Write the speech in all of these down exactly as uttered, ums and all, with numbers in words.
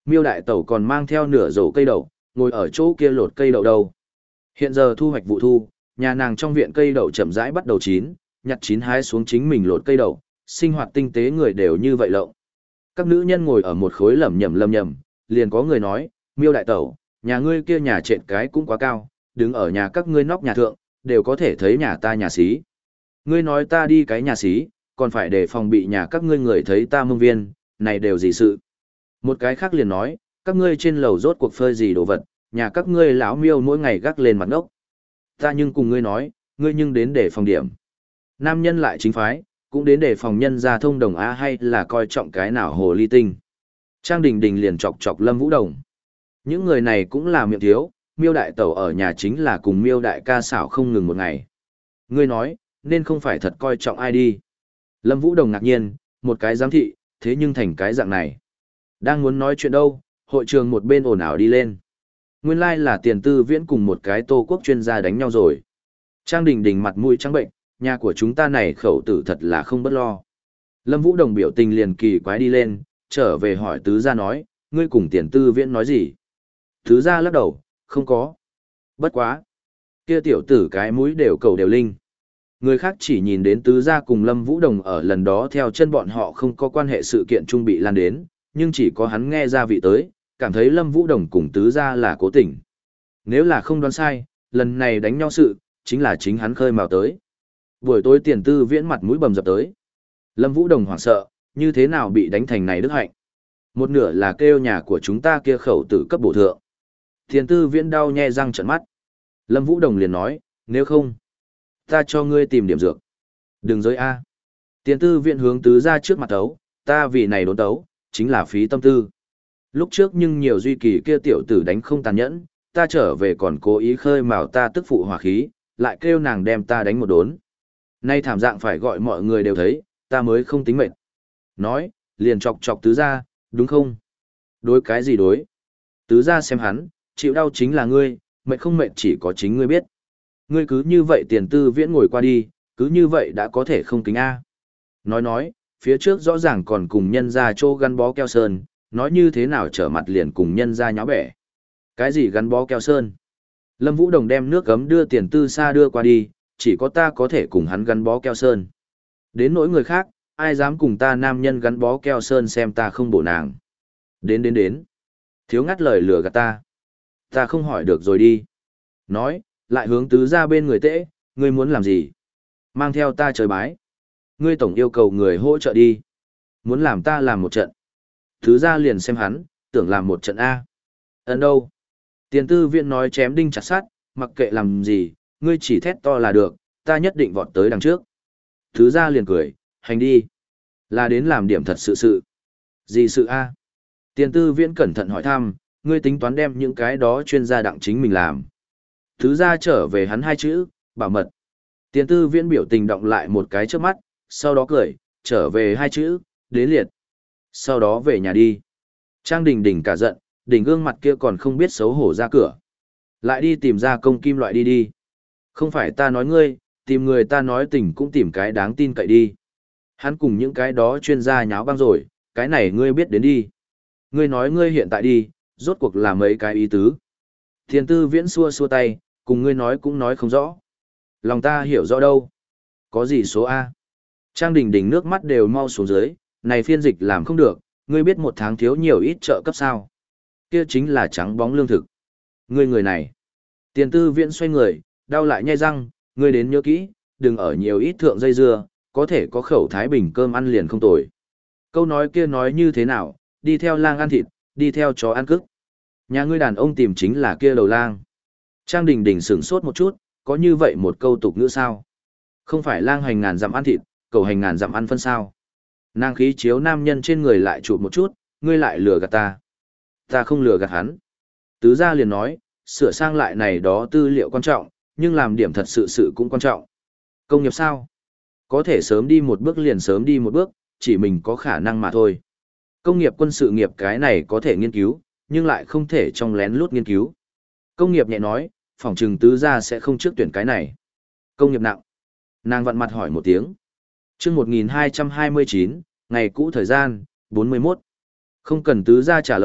Miêu đại tẩu còn mang theo nửa rổ cây đậu, ngồi ở chỗ kia lột cây đậu đâu. Hiện giờ thu hoạch vụ thu, nhà nàng trong viện cây đậu chậm rãi bắt đầu chín, nhặt chín hái xuống chính mình lột cây đậu, sinh hoạt tinh tế người đều như vậy lộng. Các nữ nhân ngồi ở một khối lẩm nhẩm lẩm nhẩm, liền có người nói, Miêu đại tẩu, nhà ngươi kia nhà trệt cái cũng quá cao, đứng ở nhà các ngươi nóc nhà thượng, đều có thể thấy nhà ta nhà xí. Ngươi nói ta đi cái nhà xí, còn phải để phòng bị nhà các ngươi người thấy ta mông viên, này đều gì sự. Một cái khác liền nói, các ngươi trên lầu rốt cuộc phơi gì đồ vật, nhà các ngươi lão Miêu mỗi ngày gác lên mặt ngốc. Ta nhưng cùng ngươi nói, ngươi nhưng đến để phòng điểm. Nam nhân lại chính phái, cũng đến để phòng nhân ra thông đồng á hay là coi trọng cái nào hồ ly tinh. Trang Đình Đình liền chọc chọc Lâm Vũ Đồng. Những người này cũng là miệng thiếu, Miêu đại tẩu ở nhà chính là cùng Miêu đại ca xảo không ngừng một ngày. Ngươi nói, nên không phải thật coi trọng ai đi. Lâm Vũ Đồng ngạc nhiên, một cái giám thị, thế nhưng thành cái dạng này. Đang muốn nói chuyện đâu, hội trường một bên ồn ào đi lên. Nguyên lai like là Tiền Tư Viễn cùng một cái Tô Quốc chuyên gia đánh nhau rồi. Trang Đình Đình mặt mũi trắng bệnh, nhà của chúng ta này khẩu tử thật là không bất lo. Lâm Vũ Đồng biểu tình liền kỳ quái đi lên, trở về hỏi Tứ gia nói, ngươi cùng Tiền Tư Viễn nói gì? Tứ gia lắc đầu, không có. Bất quá. Kia tiểu tử cái mũi đều cầu đều linh. Người khác chỉ nhìn đến Tứ gia cùng Lâm Vũ Đồng ở lần đó theo chân bọn họ không có quan hệ sự kiện trung bị lan đến, nhưng chỉ có hắn nghe ra vị tới, cảm thấy Lâm Vũ Đồng cùng Tứ gia là cố tình. Nếu là không đoán sai, lần này đánh nhau sự, chính là chính hắn khơi mào tới. Buổi tối Tiền Tư Viễn mặt mũi bầm dập tới. Lâm Vũ Đồng hoảng sợ, như thế nào bị đánh thành này đức hạnh. Một nửa là kêu nhà của chúng ta kia khẩu tử cấp bổ thượng. Tiền Tư Viễn đau nhe răng trợn mắt. Lâm Vũ Đồng liền nói, nếu không, ta cho ngươi tìm điểm dược. Đừng giới A. Tiền Tư Viễn hướng Tứ gia trước mặt tấu, ta vì này đốn tấu, chính là phí tâm tư. Lúc trước nhưng nhiều duy kỳ kia tiểu tử đánh không tàn nhẫn, ta trở về còn cố ý khơi mào ta tức phụ hỏa khí, lại kêu nàng đem ta đánh một đốn. Nay thảm dạng phải gọi mọi người đều thấy, ta mới không tính mệt. Nói, liền chọc chọc Tứ gia, đúng không? Đối cái gì đối? Tứ gia xem hắn, chịu đau chính là ngươi, mệt không mệt chỉ có chính ngươi biết. Ngươi cứ như vậy Tiền Tư Viễn ngồi qua đi, cứ như vậy đã có thể không kính A. Nói nói, phía trước rõ ràng còn cùng nhân ra chỗ gắn bó keo sơn, nói như thế nào trở mặt liền cùng nhân ra nháo bẻ. Cái gì gắn bó keo sơn? Lâm Vũ Đồng đem nước gấm đưa Tiền Tư Sa đưa qua đi, chỉ có ta có thể cùng hắn gắn bó keo sơn. Đến nỗi người khác, ai dám cùng ta nam nhân gắn bó keo sơn xem ta không bổ nàng. Đến đến đến. Thiếu ngắt lời lừa gạt ta. Ta không hỏi được rồi đi. Nói, lại hướng Tứ gia bên người tễ, ngươi muốn làm gì? Mang theo ta trời bái. Ngươi tổng yêu cầu người hỗ trợ đi. Muốn làm ta làm một trận. Tứ gia liền xem hắn, tưởng làm một trận A. Ấn đâu? Tiền Tư Viễn nói chém đinh chặt sắt, mặc kệ làm gì, ngươi chỉ thét to là được, ta nhất định vọt tới đằng trước. Tứ gia liền cười, hành đi. Là đến làm điểm thật sự sự. Gì sự A? Tiền Tư Viễn cẩn thận hỏi thăm, ngươi tính toán đem những cái đó chuyên gia đặng chính mình làm. Tứ gia trở về hắn hai chữ, bảo mật. Tiền Tư Viễn biểu tình động lại một cái trước mắt, sau đó cười, trở về hai chữ, đến liệt. Sau đó về nhà đi. Trang Đình Đình cả giận, đỉnh gương mặt kia còn không biết xấu hổ ra cửa. Lại đi tìm ra công kim loại đi đi. Không phải ta nói ngươi, tìm người ta nói tình cũng tìm cái đáng tin cậy đi. Hắn cùng những cái đó chuyên gia nháo băng rồi, cái này ngươi biết đến đi. Ngươi nói ngươi hiện tại đi, rốt cuộc là mấy cái ý tứ. Tiền Tư Viễn xua xua tay, cùng ngươi nói cũng nói không rõ. Lòng ta hiểu rõ đâu. Có gì số A. Trang Đình Đình nước mắt đều mau xuống dưới, này phiên dịch làm không được, ngươi biết một tháng thiếu nhiều ít trợ cấp sao. Kia chính là trắng bóng lương thực. Ngươi người này. Tiền Tư Viễn xoay người, đau lại nhai răng, ngươi đến nhớ kỹ, đừng ở nhiều ít thượng dây dưa, có thể có khẩu thái bình cơm ăn liền không tồi. Câu nói kia nói như thế nào, đi theo lang ăn thịt, đi theo chó ăn cức. Nhà ngươi đàn ông tìm chính là kia đầu lang. Trang Đình Đình sửng sốt một chút, có như vậy một câu tục ngữ sao? Không phải lang hành ngàn dặm ăn thịt, cầu hành ngàn dặm ăn phân sao? Nàng khí chiếu nam nhân trên người lại chụp một chút, ngươi lại lừa gạt ta. Ta không lừa gạt hắn. Tứ gia liền nói, sửa sang lại này đó tư liệu quan trọng, nhưng làm điểm thật sự sự cũng quan trọng. Công nghiệp sao? Có thể sớm đi một bước liền sớm đi một bước, chỉ mình có khả năng mà thôi. Công nghiệp quân sự nghiệp cái này có thể nghiên cứu, nhưng lại không thể trong lén lút nghiên cứu. Công nghiệp nhẹ nói, phỏng trừng tứ gia sẽ không trước tuyển cái này. Công nghiệp nặng. Nàng vặn mặt hỏi một tiếng. chương một nghìn hai trăm hai mươi chín, ngày cũ thời gian, bốn mươi mốt. Không cần tứ gia trả lời,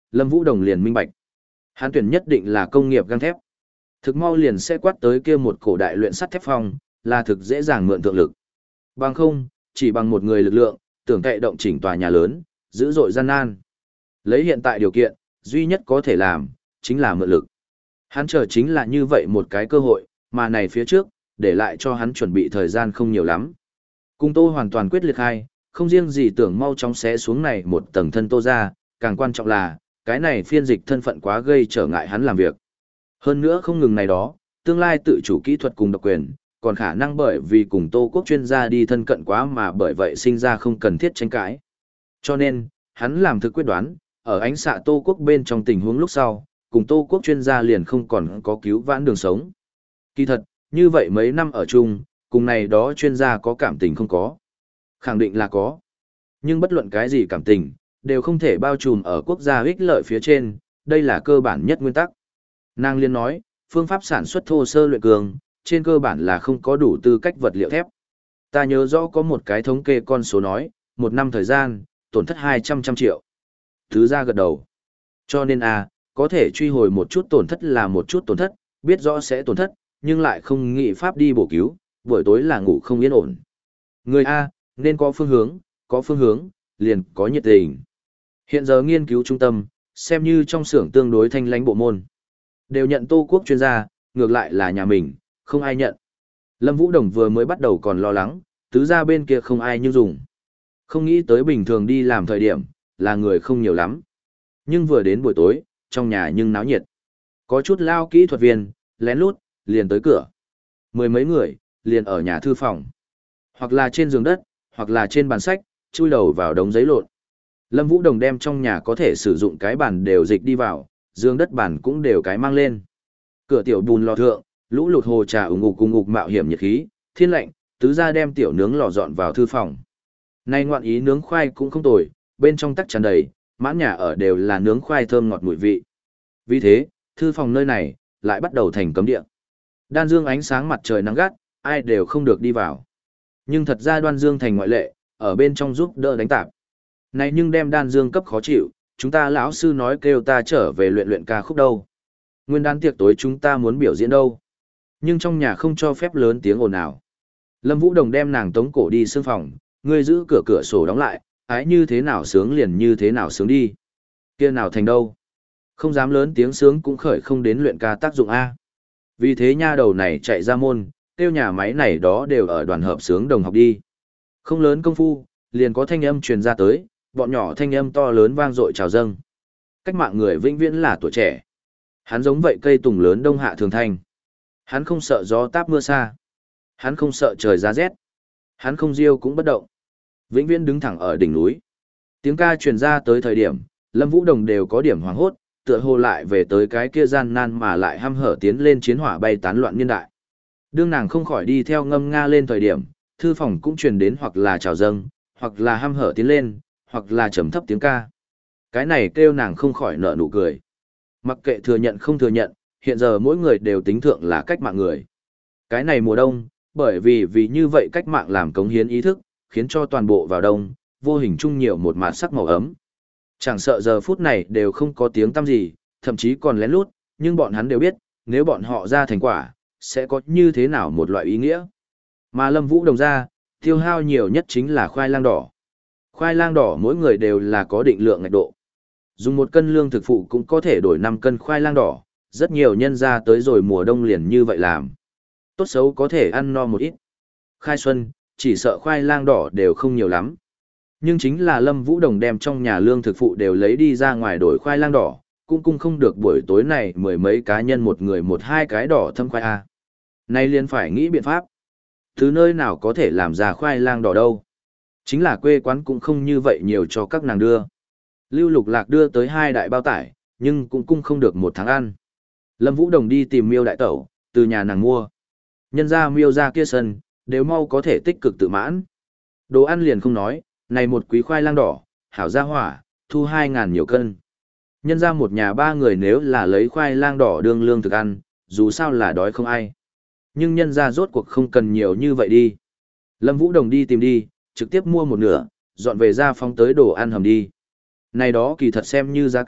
Lâm Vũ Đồng liền minh bạch. Hắn tuyển nhất định là công nghiệp gang thép. Thực mau liền sẽ quát tới kia một cổ đại luyện sắt thép phong, là thực dễ dàng mượn thượng lực. Bằng không, chỉ bằng một người lực lượng, tưởng cậy động chỉnh tòa nhà lớn, dữ dội gian nan. Lấy hiện tại điều kiện, duy nhất có thể làm, chính là mượn lực. Hắn chờ chính là như vậy một cái cơ hội, mà này phía trước, để lại cho hắn chuẩn bị thời gian không nhiều lắm. Cung Tô hoàn toàn quyết liệt hai, không riêng gì tưởng mau chóng xé xuống này một tầng thân Tô ra, càng quan trọng là, cái này phiên dịch thân phận quá gây trở ngại hắn làm việc. Hơn nữa không ngừng này đó, tương lai tự chủ kỹ thuật cùng độc quyền, còn khả năng bởi vì cùng Tô Quốc chuyên gia đi thân cận quá mà bởi vậy sinh ra không cần thiết tranh cãi. Cho nên, hắn làm thực quyết đoán, ở ánh xạ Tô Quốc bên trong tình huống lúc sau, cùng Tô Quốc chuyên gia liền không còn có cứu vãn đường sống. Kỳ thật, như vậy mấy năm ở chung, cùng này đó chuyên gia có cảm tình không có. Khẳng định là có. Nhưng bất luận cái gì cảm tình, đều không thể bao trùm ở quốc gia ích lợi phía trên, đây là cơ bản nhất nguyên tắc. Nàng liên nói, phương pháp sản xuất thô sơ luyện cường, trên cơ bản là không có đủ tư cách vật liệu thép. Ta nhớ rõ có một cái thống kê con số nói, một năm thời gian, tổn thất hai trăm trăm triệu. Thứ ra gật đầu. Cho nên a có thể truy hồi một chút tổn thất là một chút tổn thất, biết rõ sẽ tổn thất, nhưng lại không nghĩ pháp đi bổ cứu, buổi tối là ngủ không yên ổn. Người A, nên có phương hướng, có phương hướng, liền có nhiệt tình. Hiện giờ nghiên cứu trung tâm, xem như trong xưởng tương đối thanh lãnh bộ môn. Đều nhận Tô Quốc chuyên gia, ngược lại là nhà mình, không ai nhận. Lâm Vũ Đồng vừa mới bắt đầu còn lo lắng, tứ ra bên kia không ai nhưng dùng. Không nghĩ tới bình thường đi làm thời điểm, là người không nhiều lắm. Nhưng vừa đến buổi tối, trong nhà nhưng náo nhiệt. Có chút lao kỹ thuật viên, lén lút, liền tới cửa. Mười mấy người, liền ở nhà thư phòng. Hoặc là trên giường đất, hoặc là trên bàn sách, chui đầu vào đống giấy lộn. Lâm Vũ Đồng đem trong nhà có thể sử dụng cái bàn đều dịch đi vào, giường đất bàn cũng đều cái mang lên. Cửa tiểu bùn lò thượng, lũ lụt hồ trà ủng ngục cùng ngục mạo hiểm nhiệt khí, thiên lạnh, tứ gia đem tiểu nướng lò dọn vào thư phòng. Nay ngoạn ý nướng khoai cũng không tồi, bên trong tắc tràn đầy, mãn nhà ở đều là nướng khoai thơm ngọt mùi vị. Vì thế, thư phòng nơi này, lại bắt đầu thành cấm địa. Đan Dương ánh sáng mặt trời nắng gắt, ai đều không được đi vào. Nhưng thật ra Đoan Dương thành ngoại lệ, ở bên trong giúp đỡ đánh tạp. Này nhưng đem Đan Dương cấp khó chịu, chúng ta lão sư nói kêu ta trở về luyện luyện ca khúc đâu. Nguyên đán tiệc tối chúng ta muốn biểu diễn đâu. Nhưng trong nhà không cho phép lớn tiếng ồn ào. Lâm Vũ Đồng đem nàng tống cổ đi sương phòng, ngươi giữ cửa cửa sổ đóng lại, ái như thế nào sướng liền như thế nào sướng đi. Kia nào thành đâu. Không dám lớn tiếng sướng cũng khởi không đến luyện ca tác dụng A. Vì thế nha đầu này chạy ra môn, tiêu nhà máy này đó đều ở đoàn hợp sướng đồng học đi. Không lớn công phu, liền có thanh âm truyền ra tới, bọn nhỏ thanh âm to lớn vang dội chào dâng. Cách mạng người vĩnh viễn là tuổi trẻ. Hắn giống vậy cây tùng lớn đông hạ thường thanh. Hắn không sợ gió táp mưa xa. Hắn không sợ trời giá rét. Hắn không riêu cũng bất động. Vĩnh viễn đứng thẳng ở đỉnh núi. Tiếng ca truyền ra tới thời điểm, Lâm Vũ Đồng đều có điểm hoảng hốt, tựa hồ lại về tới cái kia gian nan mà lại hăm hở tiến lên chiến hỏa bay tán loạn niên đại. Đương nàng không khỏi đi theo ngâm nga lên thời điểm, thư phòng cũng truyền đến hoặc là chào dâng, hoặc là hăm hở tiến lên, hoặc là trầm thấp tiếng ca. Cái này kêu nàng không khỏi nở nụ cười. Mặc kệ thừa nhận không thừa nhận, hiện giờ mỗi người đều tính thượng là cách mạng người. Cái này mùa đông, bởi vì vì như vậy cách mạng làm cống hiến ý thức, khiến cho toàn bộ vào đông, vô hình chung nhiều một mạt sắc màu ấm. Chẳng sợ giờ phút này đều không có tiếng tăm gì, thậm chí còn lén lút, nhưng bọn hắn đều biết, nếu bọn họ ra thành quả, sẽ có như thế nào một loại ý nghĩa. Mà Lâm Vũ Đồng ra, tiêu hao nhiều nhất chính là khoai lang đỏ. Khoai lang đỏ mỗi người đều là có định lượng ngạch độ. Dùng một cân lương thực phụ cũng có thể đổi năm cân khoai lang đỏ, rất nhiều nhân ra tới rồi mùa đông liền như vậy làm. Tốt xấu có thể ăn no một ít. Khai xuân, chỉ sợ khoai lang đỏ đều không nhiều lắm. Nhưng chính là Lâm Vũ Đồng đem trong nhà lương thực phụ đều lấy đi ra ngoài đổi khoai lang đỏ, cũng cung không được buổi tối này mười mấy cá nhân một người một hai cái đỏ thâm khoai A. Nay liền phải nghĩ biện pháp. Thứ nơi nào có thể làm ra khoai lang đỏ đâu. Chính là quê quán cũng không như vậy nhiều cho các nàng đưa. Lưu Lục Lạc đưa tới hai đại bao tải, nhưng cũng cung không được một tháng ăn. Lâm Vũ Đồng đi tìm Miêu đại tẩu, từ nhà nàng mua. Nhân ra Miêu ra kia sân, đều mau có thể tích cực tự mãn. Đồ ăn liền không nói, này một quý khoai lang đỏ, hảo gia hỏa, thu hai ngàn nhiều cân. Nhân ra một nhà ba người nếu là lấy khoai lang đỏ đương lương thực ăn, dù sao là đói không ai. Nhưng nhân ra rốt cuộc không cần nhiều như vậy đi. Lâm Vũ Đồng đi tìm đi, trực tiếp mua một nửa, dọn về ra phóng tới đồ ăn hầm đi. Này đó kỳ thật xem như giá cao,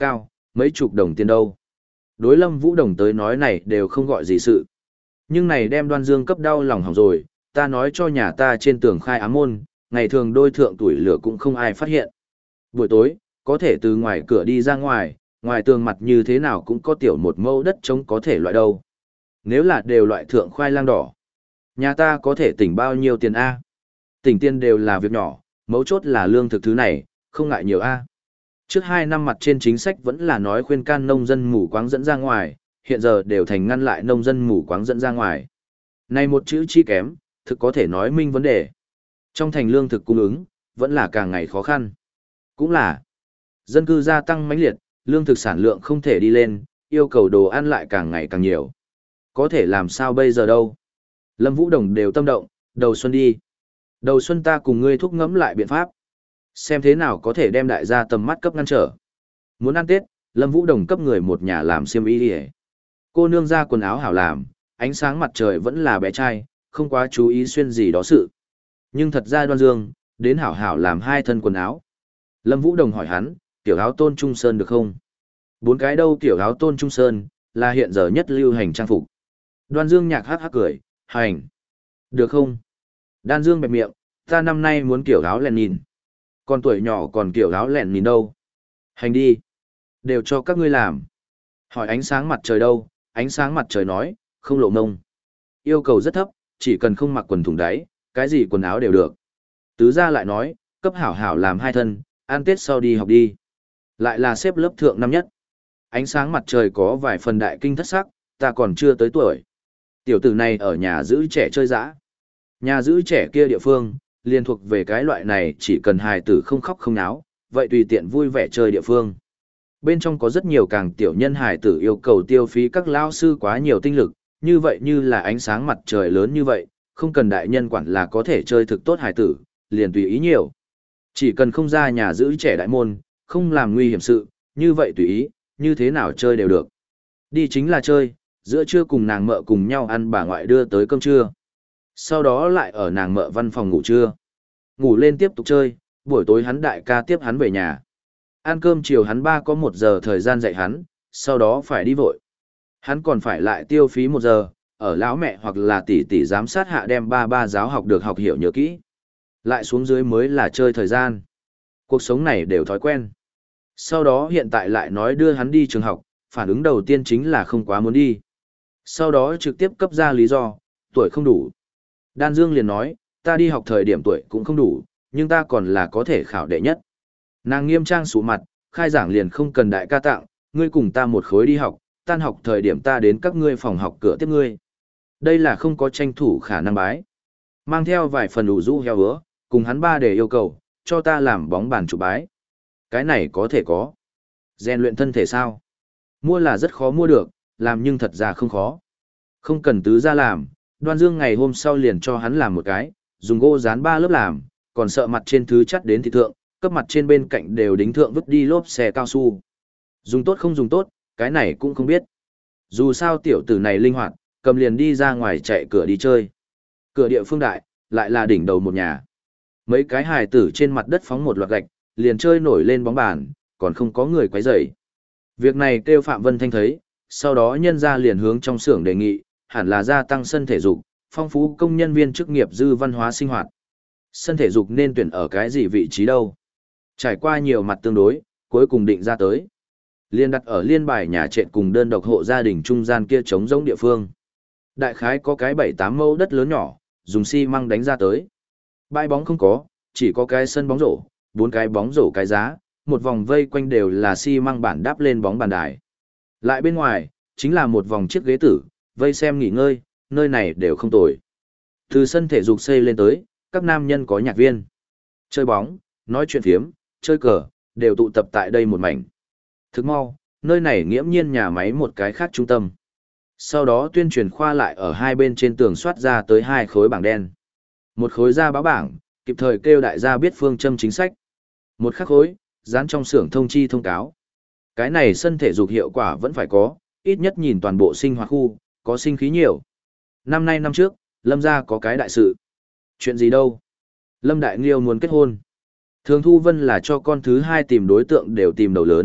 mấy chục đồng tiền đâu. Đối Lâm Vũ Đồng tới nói này đều không gọi gì sự. Nhưng này đem Đoan Dương cấp đau lòng hỏng rồi, ta nói cho nhà ta trên tường khai ám môn, ngày thường đôi thượng tuổi lửa cũng không ai phát hiện. Buổi tối, có thể từ ngoài cửa đi ra ngoài, ngoài tường mặt như thế nào cũng có tiểu một mẫu đất trống có thể loại đâu. Nếu là đều loại thượng khoai lang đỏ, nhà ta có thể tỉnh bao nhiêu tiền A? Tỉnh tiền đều là việc nhỏ, mấu chốt là lương thực thứ này, không ngại nhiều A. Trước hai năm mặt trên chính sách vẫn là nói khuyên can nông dân mù quáng dẫn ra ngoài, hiện giờ đều thành ngăn lại nông dân mù quáng dẫn ra ngoài. Này một chữ chi kém, thực có thể nói minh vấn đề. Trong thành lương thực cung ứng, vẫn là càng ngày khó khăn. Cũng là, dân cư gia tăng mãnh liệt, lương thực sản lượng không thể đi lên, yêu cầu đồ ăn lại càng ngày càng nhiều. Có thể làm sao bây giờ đâu? Lâm Vũ Đồng đều tâm động, đầu xuân đi. Đầu xuân ta cùng ngươi thúc ngẫm lại biện pháp. Xem thế nào có thể đem đại gia tầm mắt cấp ngăn trở. Muốn ăn Tết, Lâm Vũ Đồng cấp người một nhà làm xiêm y đi. Cô nương ra quần áo hảo làm, ánh sáng mặt trời vẫn là bé trai, không quá chú ý xuyên gì đó sự. Nhưng thật ra Đoan Dương, đến hảo hảo làm hai thân quần áo. Lâm Vũ Đồng hỏi hắn, tiểu áo tôn trung sơn được không? Bốn cái đâu tiểu áo tôn trung sơn, là hiện giờ nhất lưu hành trang phục. Đoan Dương nhạc hát hát cười, hành. Được không? Đan Dương bẹp miệng, ta năm nay muốn kiểu áo lèn nhìn. Còn tuổi nhỏ còn kiểu áo lèn nhìn đâu? Hành đi. Đều cho các ngươi làm. Hỏi ánh sáng mặt trời đâu? Ánh sáng mặt trời nói, không lộ mông. Yêu cầu rất thấp, chỉ cần không mặc quần thùng đáy, cái gì quần áo đều được. Tứ gia lại nói, cấp hảo hảo làm hai thân, ăn Tết sau đi học đi. Lại là xếp lớp thượng năm nhất. Ánh sáng mặt trời có vài phần đại kinh thất sắc, ta còn chưa tới tuổi. Tiểu tử này ở nhà giữ trẻ chơi dã. Nhà giữ trẻ kia địa phương, liên thuộc về cái loại này chỉ cần hài tử không khóc không náo, vậy tùy tiện vui vẻ chơi địa phương. Bên trong có rất nhiều càng tiểu nhân hài tử yêu cầu tiêu phí các lao sư quá nhiều tinh lực, như vậy như là ánh sáng mặt trời lớn như vậy, không cần đại nhân quản là có thể chơi thực tốt hài tử, liền tùy ý nhiều. Chỉ cần không ra nhà giữ trẻ đại môn, không làm nguy hiểm sự, như vậy tùy ý, như thế nào chơi đều được. Đi chính là chơi, giữa trưa cùng nàng mợ cùng nhau ăn bà ngoại đưa tới cơm trưa. Sau đó lại ở nàng mợ văn phòng ngủ trưa. Ngủ lên tiếp tục chơi, buổi tối hắn đại ca tiếp hắn về nhà. Ăn cơm chiều hắn ba có một giờ thời gian dạy hắn, sau đó phải đi vội. Hắn còn phải lại tiêu phí một giờ, ở lão mẹ hoặc là tỷ tỷ giám sát hạ đem ba ba giáo học được học hiểu nhớ kỹ. Lại xuống dưới mới là chơi thời gian. Cuộc sống này đều thói quen. Sau đó hiện tại lại nói đưa hắn đi trường học, phản ứng đầu tiên chính là không quá muốn đi. Sau đó trực tiếp cấp ra lý do, tuổi không đủ. Đan Dương liền nói, ta đi học thời điểm tuổi cũng không đủ, nhưng ta còn là có thể khảo đệ nhất. Nàng nghiêm trang sụ mặt, khai giảng liền không cần đại ca tặng, ngươi cùng ta một khối đi học, tan học thời điểm ta đến các ngươi phòng học cửa tiếp ngươi. Đây là không có tranh thủ khả năng bái. Mang theo vài phần ủ rũ heo hứa, cùng hắn ba để yêu cầu, cho ta làm bóng bàn chụp bái. Cái này có thể có. Rèn luyện thân thể sao? Mua là rất khó mua được, làm nhưng thật ra không khó. Không cần tứ ra làm, Đoan Dương ngày hôm sau liền cho hắn làm một cái, dùng gỗ dán ba lớp làm, còn sợ mặt trên thứ chắt đến thị thượng, cấp mặt trên bên cạnh đều đính thượng vứt đi lốp xe cao su. Dùng tốt không dùng tốt, cái này cũng không biết. Dù sao tiểu tử này linh hoạt, cầm liền đi ra ngoài chạy cửa đi chơi. Cửa địa phương đại, lại là đỉnh đầu một nhà. Mấy cái hài tử trên mặt đất phóng một loạt gạch, liền chơi nổi lên bóng bàn, còn không có người quấy rầy. Việc này kêu Phạm Vân Thanh thấy, sau đó nhân ra liền hướng trong xưởng đề nghị, hẳn là gia tăng sân thể dục, phong phú công nhân viên chức nghiệp dư văn hóa sinh hoạt. Sân thể dục nên tuyển ở cái gì vị trí đâu? Trải qua nhiều mặt tương đối, cuối cùng định ra tới. Liên đặt ở liên bài nhà trệt cùng đơn độc hộ gia đình trung gian kia trống rỗng địa phương. Đại khái có cái bảy tám mẫu đất lớn nhỏ, dùng xi măng đánh ra tới. Bãi bóng không có, chỉ có cái sân bóng rổ, bốn cái bóng rổ cái giá, một vòng vây quanh đều là xi măng bản đắp lên bóng bàn đài. Lại bên ngoài, chính là một vòng chiếc ghế tử, vây xem nghỉ ngơi, nơi này đều không tồi. Từ sân thể dục xây lên tới, các nam nhân có nhạc viên. Chơi bóng, nói chuyện phiếm, chơi cờ, đều tụ tập tại đây một mảnh. Thức mau, nơi này nghiễm nhiên nhà máy một cái khác trung tâm. Sau đó tuyên truyền khoa lại ở hai bên trên tường soát ra tới hai khối bảng đen. Một khối ra báo bảng, kịp thời kêu đại gia biết phương châm chính sách. Một khắc khối, dán trong xưởng thông chi thông cáo. Cái này sân thể dục hiệu quả vẫn phải có, ít nhất nhìn toàn bộ sinh hoạt khu, có sinh khí nhiều. Năm nay năm trước, Lâm gia có cái đại sự. Chuyện gì đâu? Lâm Đại Nghiêu muốn kết hôn. Thường Thu Vân là cho con thứ hai tìm đối tượng đều tìm đầu lớn,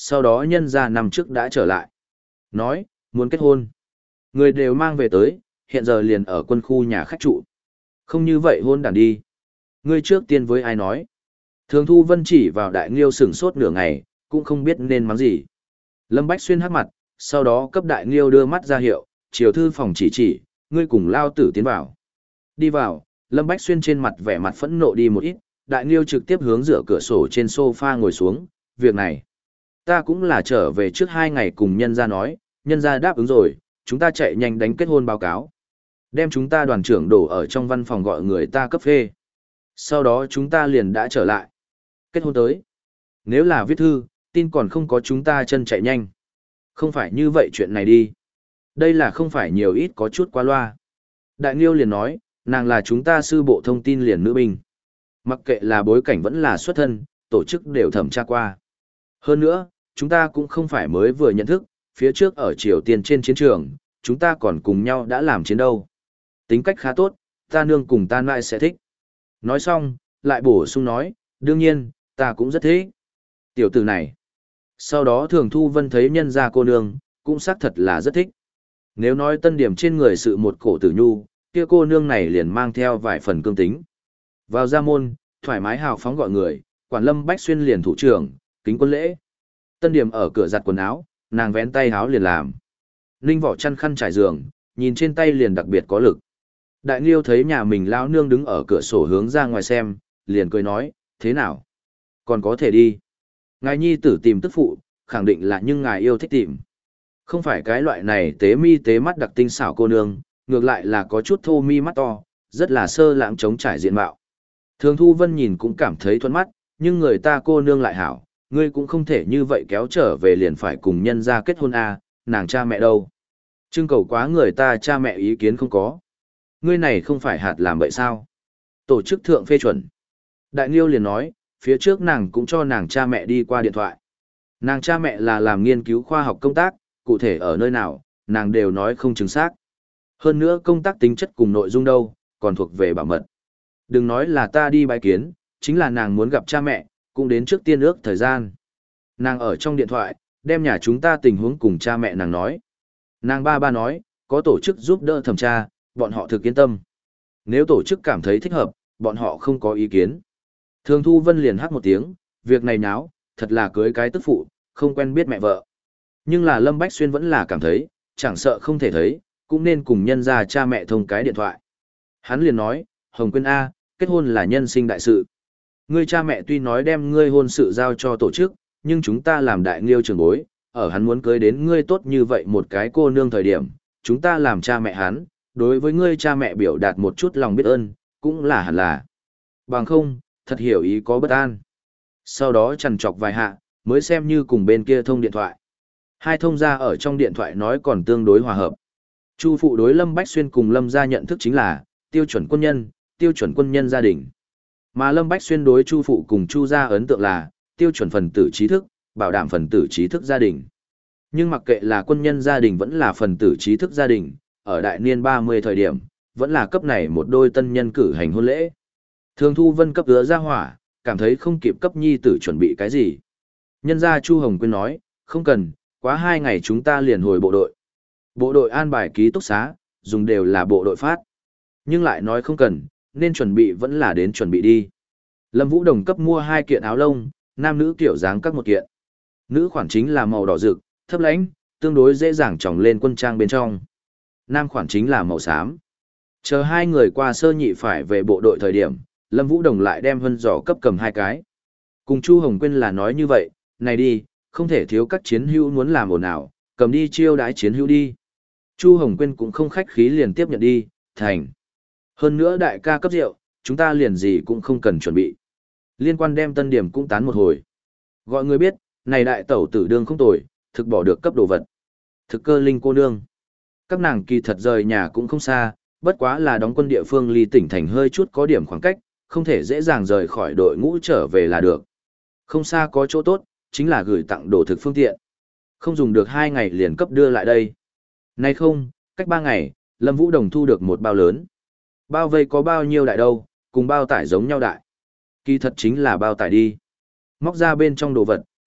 sau đó nhân ra năm trước đã trở lại. Nói, muốn kết hôn. Người đều mang về tới, hiện giờ liền ở quân khu nhà khách trụ. Không như vậy hôn đàn đi. Ngươi trước tiên với ai nói. Thường Thu Vân chỉ vào Đại Nghiêu sửng sốt nửa ngày, cũng không biết nên mắng gì. Lâm Bách Xuyên hắc mặt, sau đó cấp Đại Nghiêu đưa mắt ra hiệu, chiều thư phòng chỉ chỉ, ngươi cùng lao tử tiến vào. Đi vào, Lâm Bách Xuyên trên mặt vẻ mặt phẫn nộ đi một ít, Đại Nghiêu trực tiếp hướng dựa cửa sổ trên sofa ngồi xuống, việc này. Ta cũng là trở về trước hai ngày cùng nhân gia nói, nhân gia đáp ứng rồi, chúng ta chạy nhanh đánh kết hôn báo cáo. Đem chúng ta đoàn trưởng đổ ở trong văn phòng gọi người ta cấp phê. Sau đó chúng ta liền đã trở lại. Kết hôn tới. Nếu là viết thư, tin còn không có chúng ta chân chạy nhanh. Không phải như vậy chuyện này đi. Đây là không phải nhiều ít có chút quá loa. Đại Nghiêu liền nói, nàng là chúng ta sư bộ thông tin liền nữ binh. Mặc kệ là bối cảnh vẫn là xuất thân, tổ chức đều thẩm tra qua. Hơn nữa, chúng ta cũng không phải mới vừa nhận thức, phía trước ở Triều Tiên trên chiến trường, chúng ta còn cùng nhau đã làm chiến đâu. Tính cách khá tốt, ta nương cùng ta nại sẽ thích. Nói xong, lại bổ sung nói, đương nhiên, ta cũng rất thích. Tiểu tử này. Sau đó Thường Thu Vân thấy nhân gia cô nương, cũng xác thật là rất thích. Nếu nói tân điểm trên người sự một cổ tử nhu, kia cô nương này liền mang theo vài phần cương tính. Vào gia môn, thoải mái hào phóng gọi người, quản Lâm Bách Xuyên liền thủ trưởng, kính quân lễ. Tân điểm ở cửa giặt quần áo, nàng vén tay áo liền làm. Ninh vỏ chăn khăn trải giường, nhìn trên tay liền đặc biệt có lực. Đại Nghiêu thấy nhà mình lão nương đứng ở cửa sổ hướng ra ngoài xem, liền cười nói, thế nào? Còn có thể đi. Ngài nhi tử tìm tức phụ, khẳng định là nhưng ngài yêu thích tìm. Không phải cái loại này tế mi tế mắt đặc tinh xảo cô nương, ngược lại là có chút thô mi mắt to, rất là sơ lãng trống trải diện mạo. Thường Thu Vân nhìn cũng cảm thấy thuận mắt, nhưng người ta cô nương lại hảo, ngươi cũng không thể như vậy kéo trở về liền phải cùng nhân ra kết hôn à, nàng cha mẹ đâu. Trưng cầu quá người ta cha mẹ ý kiến không có. Ngươi này không phải hạt làm vậy sao? Tổ chức thượng phê chuẩn. Đại Nghiêu liền nói, phía trước nàng cũng cho nàng cha mẹ đi qua điện thoại. Nàng cha mẹ là làm nghiên cứu khoa học công tác, cụ thể ở nơi nào, nàng đều nói không chính xác. Hơn nữa công tác tính chất cùng nội dung đâu, còn thuộc về bảo mật. Đừng nói là ta đi bái kiến, chính là nàng muốn gặp cha mẹ, cũng đến trước tiên ước thời gian. Nàng ở trong điện thoại, đem nhà chúng ta tình huống cùng cha mẹ nàng nói. Nàng ba ba nói, có tổ chức giúp đỡ thẩm tra, bọn họ thực yên tâm. Nếu tổ chức cảm thấy thích hợp, bọn họ không có ý kiến. Thường Thu Vân liền hát một tiếng, việc này náo, thật là cưới cái tức phụ, không quen biết mẹ vợ. Nhưng là Lâm Bách Xuyên vẫn là cảm thấy, chẳng sợ không thể thấy, cũng nên cùng nhân ra cha mẹ thông cái điện thoại. Hắn liền nói, Hồng Quyên A, kết hôn là nhân sinh đại sự. Ngươi cha mẹ tuy nói đem ngươi hôn sự giao cho tổ chức, nhưng chúng ta làm Đại Nghiêu trưởng bối, ở hắn muốn cưới đến ngươi tốt như vậy một cái cô nương thời điểm, chúng ta làm cha mẹ hắn, đối với ngươi cha mẹ biểu đạt một chút lòng biết ơn, cũng là hẳn là. Bằng không, thật hiểu ý có bất an. Sau đó chằn chọc vài hạ, mới xem như cùng bên kia thông điện thoại. Hai thông gia ở trong điện thoại nói còn tương đối hòa hợp. Chu phụ đối Lâm Bách Xuyên cùng Lâm gia nhận thức chính là tiêu chuẩn quân nhân, tiêu chuẩn quân nhân gia đình. Mà Lâm Bách Xuyên đối Chu phụ cùng Chu gia ấn tượng là tiêu chuẩn phần tử trí thức, bảo đảm phần tử trí thức gia đình. Nhưng mặc kệ là quân nhân gia đình vẫn là phần tử trí thức gia đình, ở đại niên ba mươi thời điểm, vẫn là cấp này một đôi tân nhân cử hành hôn lễ. Thường Thu Vân cấp ứa ra hỏa, cảm thấy không kịp cấp nhi tử chuẩn bị cái gì. Nhân gia Chu Hồng Quyên nói, không cần, quá hai ngày chúng ta liền hồi bộ đội. Bộ đội an bài ký túc xá, dùng đều là bộ đội phát. Nhưng lại nói không cần, nên chuẩn bị vẫn là đến chuẩn bị đi. Lâm Vũ Đồng cấp mua hai kiện áo lông, nam nữ kiểu dáng các một kiện. Nữ khoản chính là màu đỏ rực, thấp lãnh, tương đối dễ dàng tròng lên quân trang bên trong. Nam khoản chính là màu xám. Chờ hai người qua sơ nhị phải về bộ đội thời điểm, Lâm Vũ Đồng lại đem hân giỏ cấp cầm hai cái. Cùng Chu Hồng Quyên là nói như vậy, này đi, không thể thiếu các chiến hữu muốn làm ồn ào, cầm đi chiêu đái chiến hữu đi. Chu Hồng Quyên cũng không khách khí liền tiếp nhận đi, thành. Hơn nữa đại ca cấp rượu, chúng ta liền gì cũng không cần chuẩn bị. Liên quan đem tân điểm cũng tán một hồi. Gọi người biết, này đại tẩu tử đương không tồi, thực bỏ được cấp đồ vật. Thực cơ linh cô nương. Các nàng kỳ thật rời nhà cũng không xa, bất quá là đóng quân địa phương ly tỉnh thành hơi chút có điểm khoảng cách, không thể dễ dàng rời khỏi đội ngũ trở về là được. Không xa có chỗ tốt, chính là gửi tặng đồ thực phương tiện. Không dùng được hai ngày liền cấp đưa lại đây. Nay không, cách ba ngày, Lâm Vũ Đồng thu được một bao lớn. Bao vây có bao nhiêu đại đâu, cùng bao tải giống nhau đại. Kỳ thật chính là bao tải đi. Móc ra bên trong đồ vật,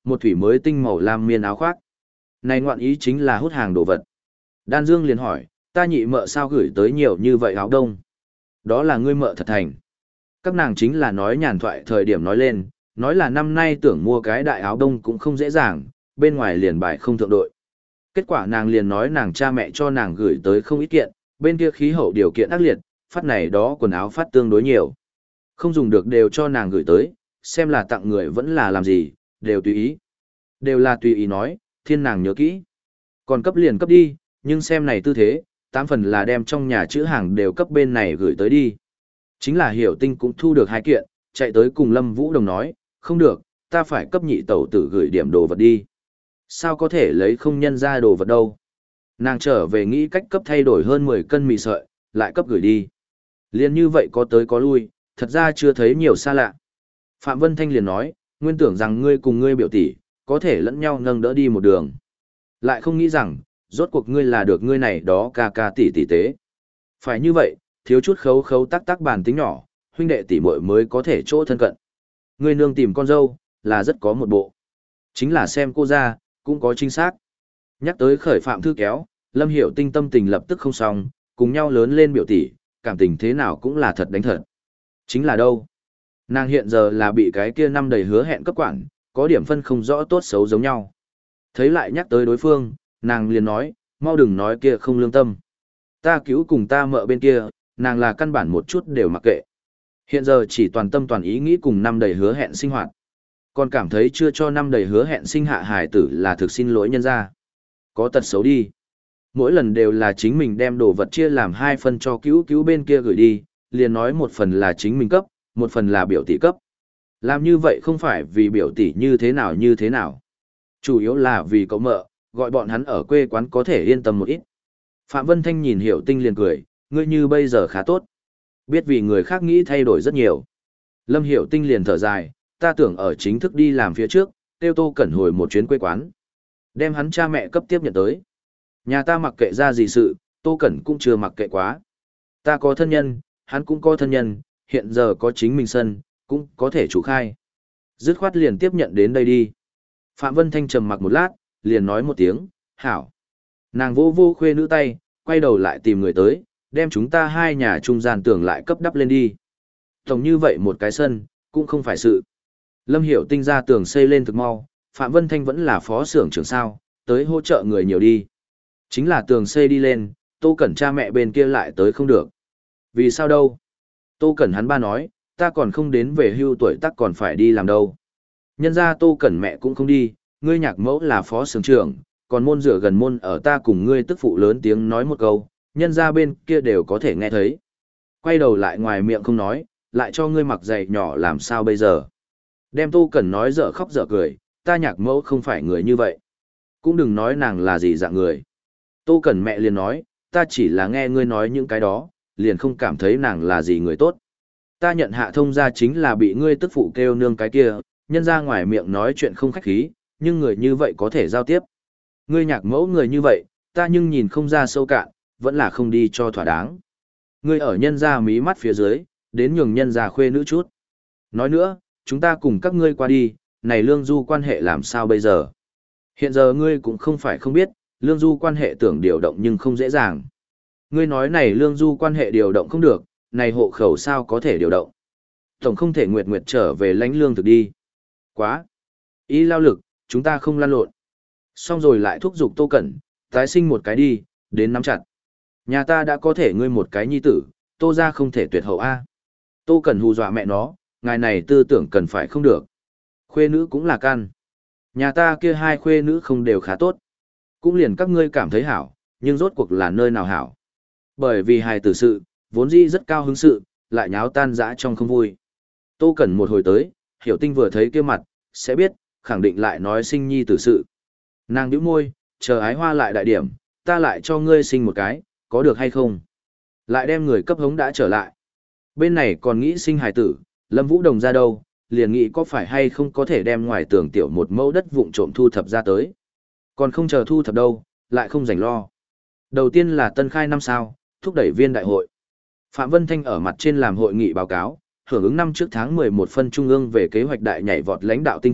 một thủy mới tinh màu lam miên áo khoác. Này ngoạn ý chính là hút hàng đồ vật. Đan Dương liền hỏi, ta nhị mợ sao gửi tới nhiều như vậy áo đông? Đó là ngươi mợ thật thành. Các nàng chính là nói nhàn thoại thời điểm nói lên, nói là năm nay tưởng mua cái đại áo đông cũng không dễ dàng, bên ngoài liền bài không thượng đội. Kết quả nàng liền nói nàng cha mẹ cho nàng gửi tới không ít kiện, bên kia khí hậu điều kiện ác liệt, phát này đó quần áo phát tương đối nhiều. Không dùng được đều cho nàng gửi tới, xem là tặng người vẫn là làm gì, đều tùy ý. Đều là tùy ý nói, thiên nàng nhớ kỹ. Còn cấp liền cấp đi, nhưng xem này tư thế, tám phần là đem trong nhà chữ hàng đều cấp bên này gửi tới đi. Chính là Hiểu Tinh cũng thu được hai kiện, chạy tới cùng Lâm Vũ Đồng nói, không được, ta phải cấp nhị tẩu tử gửi điểm đồ vật đi. Sao có thể lấy không nhân ra đồ vật đâu? Nàng trở về nghĩ cách cấp thay đổi hơn mười cân mì sợi, lại cấp gửi đi. Liên như vậy có tới có lui, thật ra chưa thấy nhiều xa lạ. Phạm Vân Thanh liền nói, nguyên tưởng rằng ngươi cùng ngươi biểu tỷ có thể lẫn nhau nâng đỡ đi một đường. Lại không nghĩ rằng, rốt cuộc ngươi là được ngươi này đó ca ca tỷ tỷ tế. Phải như vậy, thiếu chút khấu khấu tắc tắc bàn tính nhỏ, huynh đệ tỷ muội mới có thể chỗ thân cận. Ngươi nương tìm con dâu, là rất có một bộ. Chính là xem cô ra, cũng có chính xác. Nhắc tới khởi Phạm Thư Kéo, Lâm Hiểu Tinh tâm tình lập tức không xong, cùng nhau lớn lên biểu tỷ, cảm tình thế nào cũng là thật đánh thật. Chính là đâu? Nàng hiện giờ là bị cái kia năm đầy hứa hẹn cấp quản, có điểm phân không rõ tốt xấu giống nhau. Thấy lại nhắc tới đối phương, nàng liền nói, mau đừng nói kia không lương tâm. Ta cứu cùng ta mợ bên kia, nàng là căn bản một chút đều mặc kệ. Hiện giờ chỉ toàn tâm toàn ý nghĩ cùng năm đầy hứa hẹn sinh hoạt. Còn cảm thấy chưa cho năm đầy hứa hẹn sinh hạ hài tử là thực xin lỗi nhân ra. Có tật xấu đi. Mỗi lần đều là chính mình đem đồ vật chia làm hai phần cho cứu cứu bên kia gửi đi, liền nói một phần là chính mình cấp, một phần là biểu tỷ cấp. Làm như vậy không phải vì biểu tỷ như thế nào như thế nào. Chủ yếu là vì cậu mợ, gọi bọn hắn ở quê quán có thể yên tâm một ít. Phạm Vân Thanh nhìn Hiểu Tinh liền cười, ngươi như bây giờ khá tốt. Biết vì người khác nghĩ thay đổi rất nhiều. Lâm Hiểu Tinh liền thở dài, ta tưởng ở chính thức đi làm phía trước, tiêu Tô Cẩn hồi một chuyến quê quán. Đem hắn cha mẹ cấp tiếp nhận tới. Nhà ta mặc kệ ra gì sự, Tô Cẩn cũng chưa mặc kệ quá. Ta có thân nhân, hắn cũng có thân nhân, hiện giờ có chính mình sân, cũng có thể chủ khai. Dứt khoát liền tiếp nhận đến đây đi. Phạm Vân Thanh trầm mặc một lát, liền nói một tiếng, hảo. Nàng vô vô khuê nữ tay, quay đầu lại tìm người tới, đem chúng ta hai nhà trung gian tưởng lại cấp đắp lên đi. Tổng như vậy một cái sân, cũng không phải sự. Lâm Hiểu Tinh ra tường xây lên thực mau, Phạm Vân Thanh vẫn là phó xưởng trưởng sao, tới hỗ trợ người nhiều đi. Chính là tường xây đi lên, Tô Cẩn cha mẹ bên kia lại tới không được. Vì sao đâu? Tô Cẩn hắn ba nói, ta còn không đến về hưu tuổi tác còn phải đi làm đâu. Nhân ra Tô Cẩn mẹ cũng không đi, ngươi nhạc mẫu là phó xưởng trưởng, còn môn rửa gần môn ở ta cùng ngươi tức phụ lớn tiếng nói một câu, nhân ra bên kia đều có thể nghe thấy. Quay đầu lại ngoài miệng không nói, lại cho ngươi mặc giày nhỏ làm sao bây giờ. Đem Tô Cẩn nói dở khóc dở cười, ta nhạc mẫu không phải người như vậy. Cũng đừng nói nàng là gì dạng người. Tô Cẩn mẹ liền nói, ta chỉ là nghe ngươi nói những cái đó, liền không cảm thấy nàng là gì người tốt. Ta nhận hạ thông ra chính là bị ngươi tức phụ kêu nương cái kia, nhân ra ngoài miệng nói chuyện không khách khí, nhưng người như vậy có thể giao tiếp. Ngươi nhạc mẫu người như vậy, ta nhưng nhìn không ra sâu cạn, vẫn là không đi cho thỏa đáng. Ngươi ở nhân ra mí mắt phía dưới, đến nhường nhân ra khuê nữ chút. Nói nữa, chúng ta cùng các ngươi qua đi, này lương du quan hệ làm sao bây giờ? Hiện giờ ngươi cũng không phải không biết, lương du quan hệ tưởng điều động nhưng không dễ dàng. Ngươi nói này lương du quan hệ điều động không được, này hộ khẩu sao có thể điều động? Tổng không thể nguyệt nguyệt trở về lãnh lương thực đi. Quá! Ý lao lực, chúng ta không lăn lộn. Xong rồi lại thúc giục Tô Cẩn, tái sinh một cái đi, đến nắm chặt. Nhà ta đã có thể ngươi một cái nhi tử, Tô ra không thể tuyệt hậu A. Tô Cẩn hù dọa mẹ nó, ngài này tư tưởng cần phải không được. Khuê nữ cũng là can. Nhà ta kia hai khuê nữ không đều khá tốt. Cũng liền các ngươi cảm thấy hảo, nhưng rốt cuộc là nơi nào hảo. Bởi vì hài tử sự, vốn dĩ rất cao hứng sự, lại nháo tan dã trong không vui. Tô Cẩn một hồi tới, Hiểu Tinh vừa thấy kia mặt, sẽ biết, khẳng định lại nói sinh nhi tử sự. Nàng nhíu môi, chờ ái hoa lại đại điểm, ta lại cho ngươi sinh một cái, có được hay không? Lại đem người cấp hống đã trở lại. Bên này còn nghĩ sinh hài tử, Lâm Vũ Đồng ra đâu, liền nghĩ có phải hay không có thể đem ngoài tường tiểu một mẫu đất vụn trộm thu thập ra tới. Còn không chờ thu thập đâu, lại không rảnh lo. Đầu tiên là tân khai năm sao, thúc đẩy viên đại hội. Phạm Vân Thanh ở mặt trên làm hội nghị báo cáo, hưởng ứng năm trước tháng mười một phân trung ương về kế hoạch đại nhảy vọt lãnh đạo tinh thần,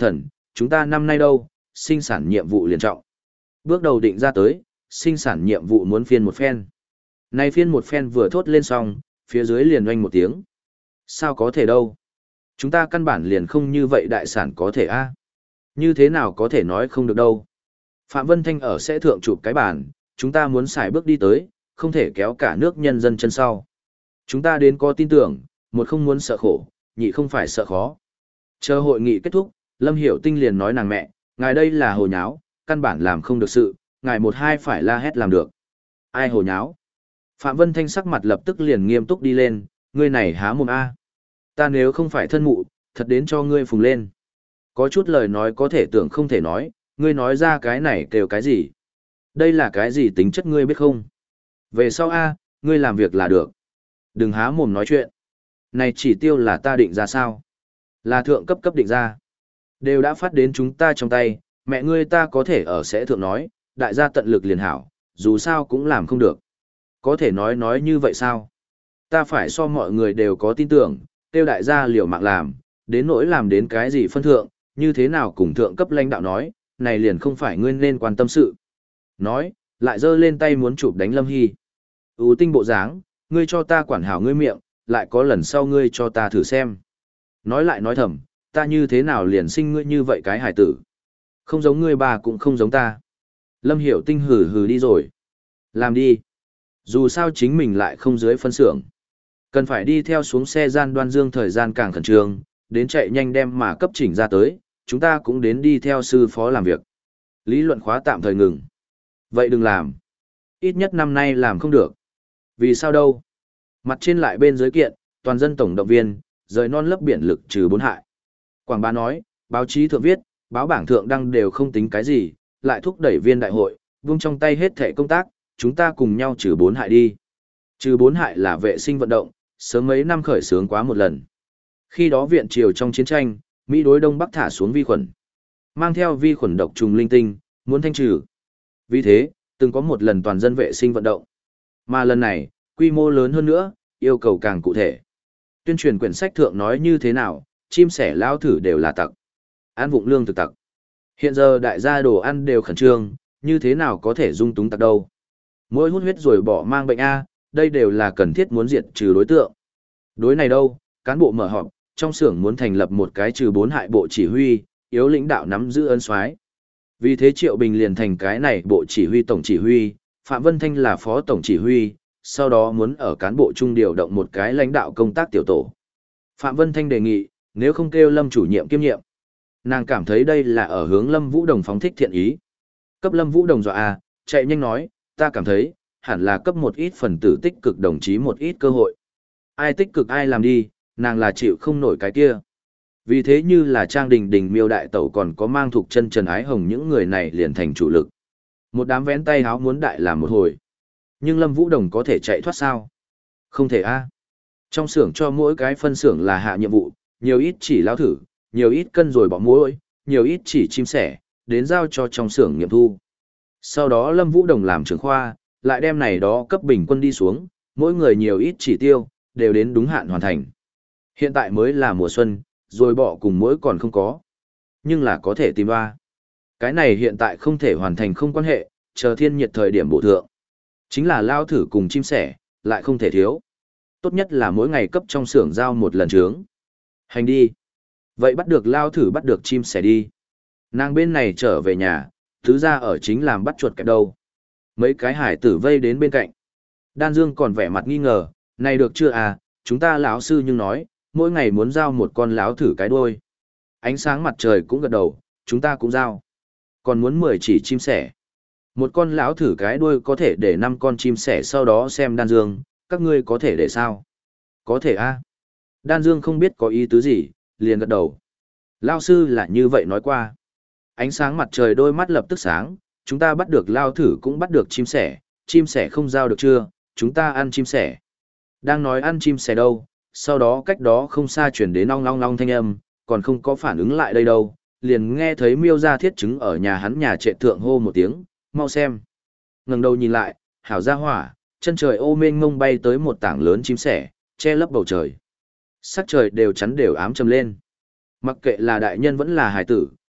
chúng ta năm nay đâu, sinh sản nhiệm vụ liền trọng. Bước đầu định ra tới, sinh sản nhiệm vụ muốn phiên một phen. Này phiên một phen vừa thốt lên xong, phía dưới liền oanh một tiếng. Sao có thể đâu? Chúng ta căn bản liền không như vậy đại sản có thể a. Như thế nào có thể nói không được đâu. Phạm Vân Thanh ở sẽ thượng chụp cái bản, chúng ta muốn xài bước đi tới, không thể kéo cả nước nhân dân chân sau. Chúng ta đến có tin tưởng, một không muốn sợ khổ, nhị không phải sợ khó. Chờ hội nghị kết thúc, Lâm Hiểu Tinh liền nói nàng mẹ, ngài đây là hồ nháo, căn bản làm không được sự, ngài một hai phải la hét làm được. Ai hồ nháo? Phạm Vân Thanh sắc mặt lập tức liền nghiêm túc đi lên, ngươi này há mồm a. Ta nếu không phải thân mụ, thật đến cho ngươi phùng lên. Có chút lời nói có thể tưởng không thể nói, ngươi nói ra cái này kêu cái gì? Đây là cái gì tính chất ngươi biết không? Về sau a, ngươi làm việc là được. Đừng há mồm nói chuyện. Này chỉ tiêu là ta định ra sao? Là thượng cấp cấp định ra. Đều đã phát đến chúng ta trong tay, mẹ ngươi ta có thể ở sẽ thượng nói, đại gia tận lực liền hảo, dù sao cũng làm không được. Có thể nói nói như vậy sao? Ta phải so mọi người đều có tin tưởng, tiêu đại gia liều mạng làm, đến nỗi làm đến cái gì phân thượng, như thế nào cùng thượng cấp lãnh đạo nói, này liền không phải ngươi nên quan tâm sự. Nói, lại giơ lên tay muốn chụp đánh Lâm Hy. Ú tinh bộ dáng, ngươi cho ta quản hảo ngươi miệng, lại có lần sau ngươi cho ta thử xem. Nói lại nói thầm, ta như thế nào liền sinh ngươi như vậy cái hải tử. Không giống ngươi bà cũng không giống ta. Lâm Hiểu Tinh hừ hừ đi rồi. Làm đi. Dù sao chính mình lại không dưới phân xưởng. Cần phải đi theo xuống xe gian Đoan Dương thời gian càng khẩn trương, đến chạy nhanh đem mà cấp chỉnh ra tới, chúng ta cũng đến đi theo sư phó làm việc. Lý luận khóa tạm thời ngừng. Vậy đừng làm. Ít nhất năm nay làm không được. Vì sao đâu? Mặt trên lại bên dưới kiện, toàn dân tổng động viên, rời non lấp biển lực trừ bốn hại. Quảng bá nói, báo chí thượng viết, báo bảng thượng đăng đều không tính cái gì, lại thúc đẩy viên đại hội, vung trong tay hết thể công tác, chúng ta cùng nhau trừ bốn hại đi. Trừ bốn hại là vệ sinh vận động, sớm mấy năm khởi xướng quá một lần. Khi đó viện triều trong chiến tranh, Mỹ đối Đông Bắc thả xuống vi khuẩn. Mang theo vi khuẩn độc trùng linh tinh, muốn thanh trừ. Vì thế, từng có một lần toàn dân vệ sinh vận động. Mà lần này, quy mô lớn hơn nữa, yêu cầu càng cụ thể. Tuyên truyền quyển sách thượng nói như thế nào, chim sẻ lao thử đều là tặc. Ăn vụng lương thực tặc. Hiện giờ đại gia đồ ăn đều khẩn trương, như thế nào có thể dung túng tặc đâu. Mỗi hút huyết rồi bỏ mang bệnh A, đây đều là cần thiết muốn diệt trừ đối tượng. Đối này đâu, cán bộ mở họp, trong xưởng muốn thành lập một cái trừ bốn hại bộ chỉ huy, yếu lãnh đạo nắm giữ ân soái. Vì thế Triệu Bình liền thành cái này bộ chỉ huy tổng chỉ huy, Phạm Vân Thanh là phó tổng chỉ huy, sau đó muốn ở cán bộ trung điều động một cái lãnh đạo công tác tiểu tổ. Phạm Vân Thanh đề nghị, nếu không kêu Lâm chủ nhiệm kiêm nhiệm. Nàng cảm thấy đây là ở hướng Lâm Vũ Đồng phóng thích thiện ý. Cấp Lâm Vũ Đồng dọa à, chạy nhanh nói, ta cảm thấy, hẳn là cấp một ít phần tử tích cực đồng chí một ít cơ hội. Ai tích cực ai làm đi, nàng là chịu không nổi cái kia. Vì thế như là Trang Đình Đình Miêu Đại Tẩu còn có mang thuộc chân Trần Ái Hồng những người này liền thành chủ lực. Một đám vén tay háo muốn đại làm một hồi. Nhưng Lâm Vũ Đồng có thể chạy thoát sao? Không thể a. Trong xưởng cho mỗi cái phân xưởng là hạ nhiệm vụ, nhiều ít chỉ lao thử, nhiều ít cân rồi bỏ muối, nhiều ít chỉ chim sẻ, đến giao cho trong xưởng nghiệm thu. Sau đó Lâm Vũ Đồng làm trưởng khoa, lại đem này đó cấp bình quân đi xuống, mỗi người nhiều ít chỉ tiêu, đều đến đúng hạn hoàn thành. Hiện tại mới là mùa xuân, rồi bỏ cùng mỗi còn không có. Nhưng là có thể tìm ra. Cái này hiện tại không thể hoàn thành không quan hệ, chờ thiên nhiệt thời điểm bổ thượng. Chính là lao thử cùng chim sẻ, lại không thể thiếu. Tốt nhất là mỗi ngày cấp trong xưởng giao một lần trướng. Hành đi. Vậy bắt được lao thử bắt được chim sẻ đi. Nàng bên này trở về nhà, thứ ra ở chính làm bắt chuột kẹp đâu. Mấy cái hải tử vây đến bên cạnh. Đan Dương còn vẻ mặt nghi ngờ, này được chưa à, chúng ta lão sư nhưng nói, mỗi ngày muốn giao một con láo thử cái đuôi. Ánh sáng mặt trời cũng gật đầu, chúng ta cũng giao. Còn muốn mười chỉ chim sẻ. Một con láo thử cái đuôi có thể để năm con chim sẻ sau đó xem Đan Dương, các ngươi có thể để sao? Có thể a. À? Đan Dương không biết có ý tứ gì, liền gật đầu. Lao sư là như vậy nói qua. Ánh sáng mặt trời đôi mắt lập tức sáng, chúng ta bắt được lao thử cũng bắt được chim sẻ, chim sẻ không giao được chưa, chúng ta ăn chim sẻ. Đang nói ăn chim sẻ đâu, sau đó cách đó không xa chuyển đến ong long long thanh âm, còn không có phản ứng lại đây đâu, liền nghe thấy Miêu Gia Thiết Trứng ở nhà hắn nhà trệ thượng hô một tiếng, mau xem. Ngẩng đầu nhìn lại, hảo gia hỏa, chân trời ô mênh mông bay tới một tảng lớn chim sẻ, che lấp bầu trời. Sắc trời đều chắn đều ám trầm lên. Mặc kệ là đại nhân vẫn là hài tử,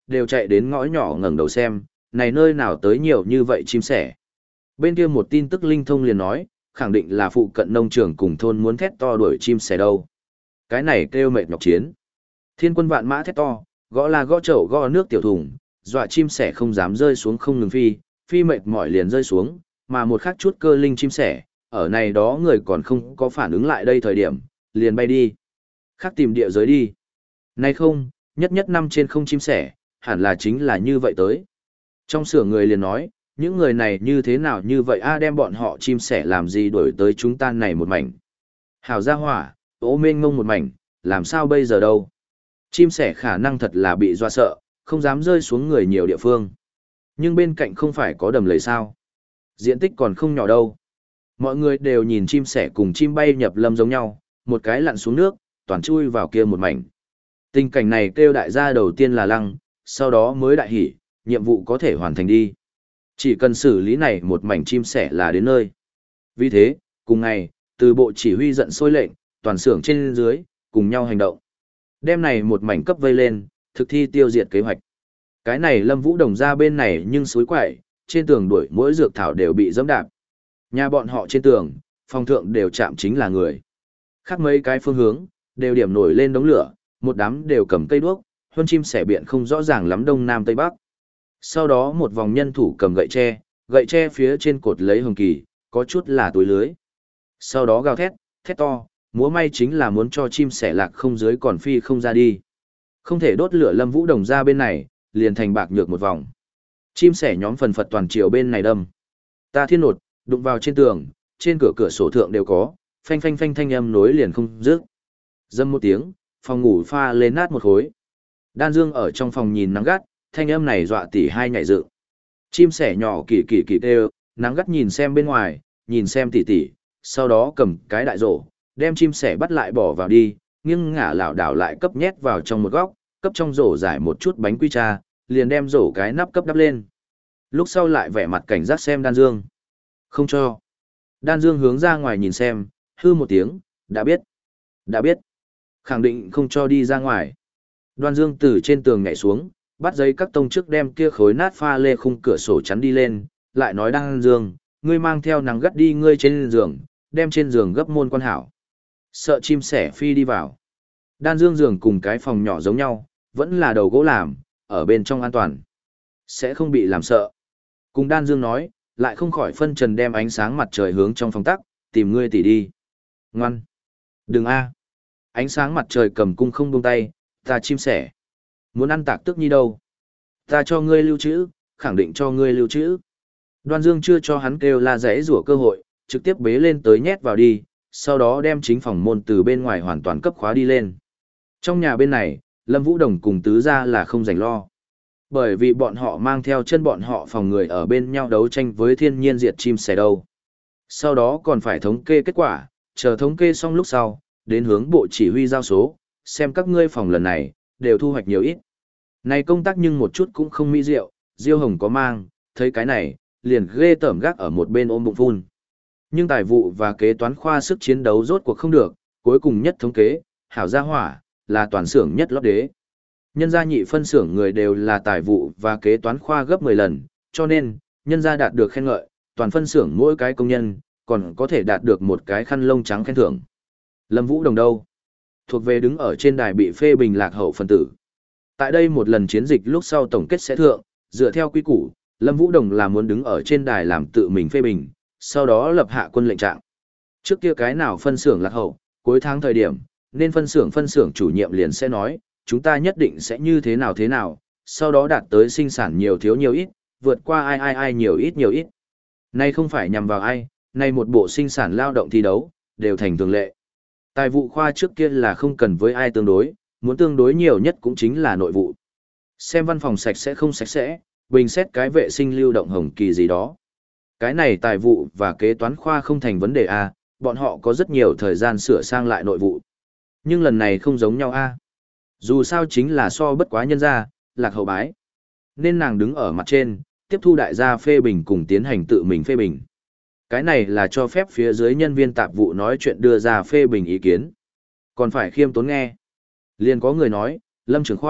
đều chạy đến ngõ nhỏ ngẩng đầu xem, này nơi nào tới nhiều như vậy chim sẻ. Bên kia một tin tức linh thông liền nói, khẳng định là phụ cận nông trường cùng thôn muốn thét to đuổi chim sẻ đâu. Cái này kêu mệt nhọc chiến. Thiên quân vạn mã thét to, gõ là gõ chậu gõ nước tiểu thùng, dọa chim sẻ không dám rơi xuống không ngừng phi, phi mệt mỏi liền rơi xuống, mà một khắc chút cơ linh chim sẻ, ở này đó người còn không có phản ứng lại đây thời điểm, liền bay đi. Khác tìm địa giới đi. Nay không, nhất nhất năm trên không chim sẻ, hẳn là chính là như vậy tới. Trong xưởng người liền nói, những người này như thế nào như vậy a đem bọn họ chim sẻ làm gì đuổi tới chúng ta này một mảnh. Hảo gia hỏa, ố mênh ngông một mảnh, làm sao bây giờ đâu. Chim sẻ khả năng thật là bị doa sợ, không dám rơi xuống người nhiều địa phương. Nhưng bên cạnh không phải có đầm lầy sao. Diện tích còn không nhỏ đâu. Mọi người đều nhìn chim sẻ cùng chim bay nhập lâm giống nhau, một cái lặn xuống nước, toàn chui vào kia một mảnh. Tình cảnh này kêu đại gia đầu tiên là lăng, sau đó mới đại hỉ, nhiệm vụ có thể hoàn thành đi. Chỉ cần xử lý này một mảnh chim sẻ là đến nơi. Vì thế, cùng ngày, từ bộ chỉ huy giận sôi lệnh, toàn xưởng trên dưới, cùng nhau hành động. Đêm này một mảnh cấp vây lên, thực thi tiêu diệt kế hoạch. Cái này Lâm Vũ Đồng ra bên này nhưng suối quậy, trên tường đuổi mỗi dược thảo đều bị dẫm đạp. Nhà bọn họ trên tường, phòng thượng đều chạm chính là người. Khác mấy cái phương hướng, đều điểm nổi lên đống lửa, một đám đều cầm cây đuốc, huân chim sẻ biện không rõ ràng lắm đông nam tây bắc. Sau đó một vòng nhân thủ cầm gậy tre, gậy tre phía trên cột lấy hồng kỳ, có chút là túi lưới. Sau đó gào thét, thét to, múa may chính là muốn cho chim sẻ lạc không dưới còn phi không ra đi. Không thể đốt lửa Lâm Vũ Đồng ra bên này, liền thành bạc nhược một vòng. Chim sẻ nhóm phần phật toàn chiều bên này đâm. Ta thiên nột, đụng vào trên tường, trên cửa cửa sổ thượng đều có, phanh phanh phanh thanh âm nối liền không dứt. Dâm một tiếng, phòng ngủ pha lên nát một khối. Đan Dương ở trong phòng nhìn nắng gắt, thanh âm này dọa tỉ hai nhảy dựng. Chim sẻ nhỏ kỳ kỳ kỳ kêu, nắng gắt nhìn xem bên ngoài, nhìn xem tỉ tỉ, sau đó cầm cái đại rổ, đem chim sẻ bắt lại bỏ vào đi, nghiêng ngả lảo đảo lại cấp nhét vào trong một góc, cấp trong rổ giải một chút bánh quy cha, liền đem rổ cái nắp cấp đắp lên. Lúc sau lại vẻ mặt cảnh giác xem Đan Dương. Không cho. Đan Dương hướng ra ngoài nhìn xem, hư một tiếng, đã biết. Đã biết. Khẳng định không cho đi ra ngoài. Đoan Dương từ trên tường nhảy xuống, bắt giấy các tông trước đem kia khối nát pha lê khung cửa sổ chắn đi lên, lại nói Đan Dương, ngươi mang theo nắng gắt đi ngươi trên giường, đem trên giường gấp môn quan hảo. Sợ chim sẻ phi đi vào. Đan Dương giường cùng cái phòng nhỏ giống nhau, vẫn là đầu gỗ làm, ở bên trong an toàn. Sẽ không bị làm sợ. Cùng Đan Dương nói, lại không khỏi phân trần đem ánh sáng mặt trời hướng trong phòng tắc, tìm ngươi tỉ đi. Ngoan. Đừng a. Ánh sáng mặt trời cầm cung không buông tay, ta chim sẻ. Muốn ăn tạc tức nhi đâu. Ta cho ngươi lưu trữ, khẳng định cho ngươi lưu trữ. Đoan Dương chưa cho hắn kêu la rẽ rủa cơ hội, trực tiếp bế lên tới nhét vào đi, sau đó đem chính phòng môn từ bên ngoài hoàn toàn cấp khóa đi lên. Trong nhà bên này, Lâm Vũ Đồng cùng tứ gia là không rảnh lo. Bởi vì bọn họ mang theo chân bọn họ phòng người ở bên nhau đấu tranh với thiên nhiên diệt chim sẻ đâu. Sau đó còn phải thống kê kết quả, chờ thống kê xong lúc sau, đến hướng bộ chỉ huy giao số, xem các ngươi phòng lần này, đều thu hoạch nhiều ít. Này công tác nhưng một chút cũng không mỹ diệu, Diêu Hồng có mang, thấy cái này, liền ghê tởm gác ở một bên ôm bụng phun. Nhưng tài vụ và kế toán khoa sức chiến đấu rốt cuộc không được, cuối cùng nhất thống kế, hảo gia hỏa, là toàn xưởng nhất lót đế. Nhân gia nhị phân xưởng người đều là tài vụ và kế toán khoa gấp mười lần, cho nên, nhân gia đạt được khen ngợi, toàn phân xưởng mỗi cái công nhân, còn có thể đạt được một cái khăn lông trắng khen thưởng. Lâm Vũ Đồng đâu? Thuộc về đứng ở trên đài bị phê bình lạc hậu phân tử. Tại đây một lần chiến dịch lúc sau tổng kết sẽ thượng, dựa theo quy củ, Lâm Vũ Đồng là muốn đứng ở trên đài làm tự mình phê bình, sau đó lập hạ quân lệnh trạng. Trước kia cái nào phân xưởng lạc hậu, cuối tháng thời điểm, nên phân xưởng phân xưởng chủ nhiệm liền sẽ nói, chúng ta nhất định sẽ như thế nào thế nào, sau đó đạt tới sinh sản nhiều thiếu nhiều ít, vượt qua ai ai ai nhiều ít nhiều ít. Nay không phải nhằm vào ai, nay một bộ sinh sản lao động thi đấu, đều thành thường lệ. Tài vụ khoa trước kia là không cần với ai tương đối, muốn tương đối nhiều nhất cũng chính là nội vụ. Xem văn phòng sạch sẽ không sạch sẽ, bình xét cái vệ sinh lưu động hồng kỳ gì đó. Cái này tài vụ và kế toán khoa không thành vấn đề a, bọn họ có rất nhiều thời gian sửa sang lại nội vụ. Nhưng lần này không giống nhau a. Dù sao chính là so bất quá nhân gia, lạc hậu bái. Nên nàng đứng ở mặt trên, tiếp thu đại gia phê bình cùng tiến hành tự mình phê bình. Cái này là cho phép phía dưới nhân viên tạp vụ nói chuyện đưa ra phê bình ý kiến. Còn phải khiêm tốn nghe. Liền có người nói, Lâm trưởng khoa,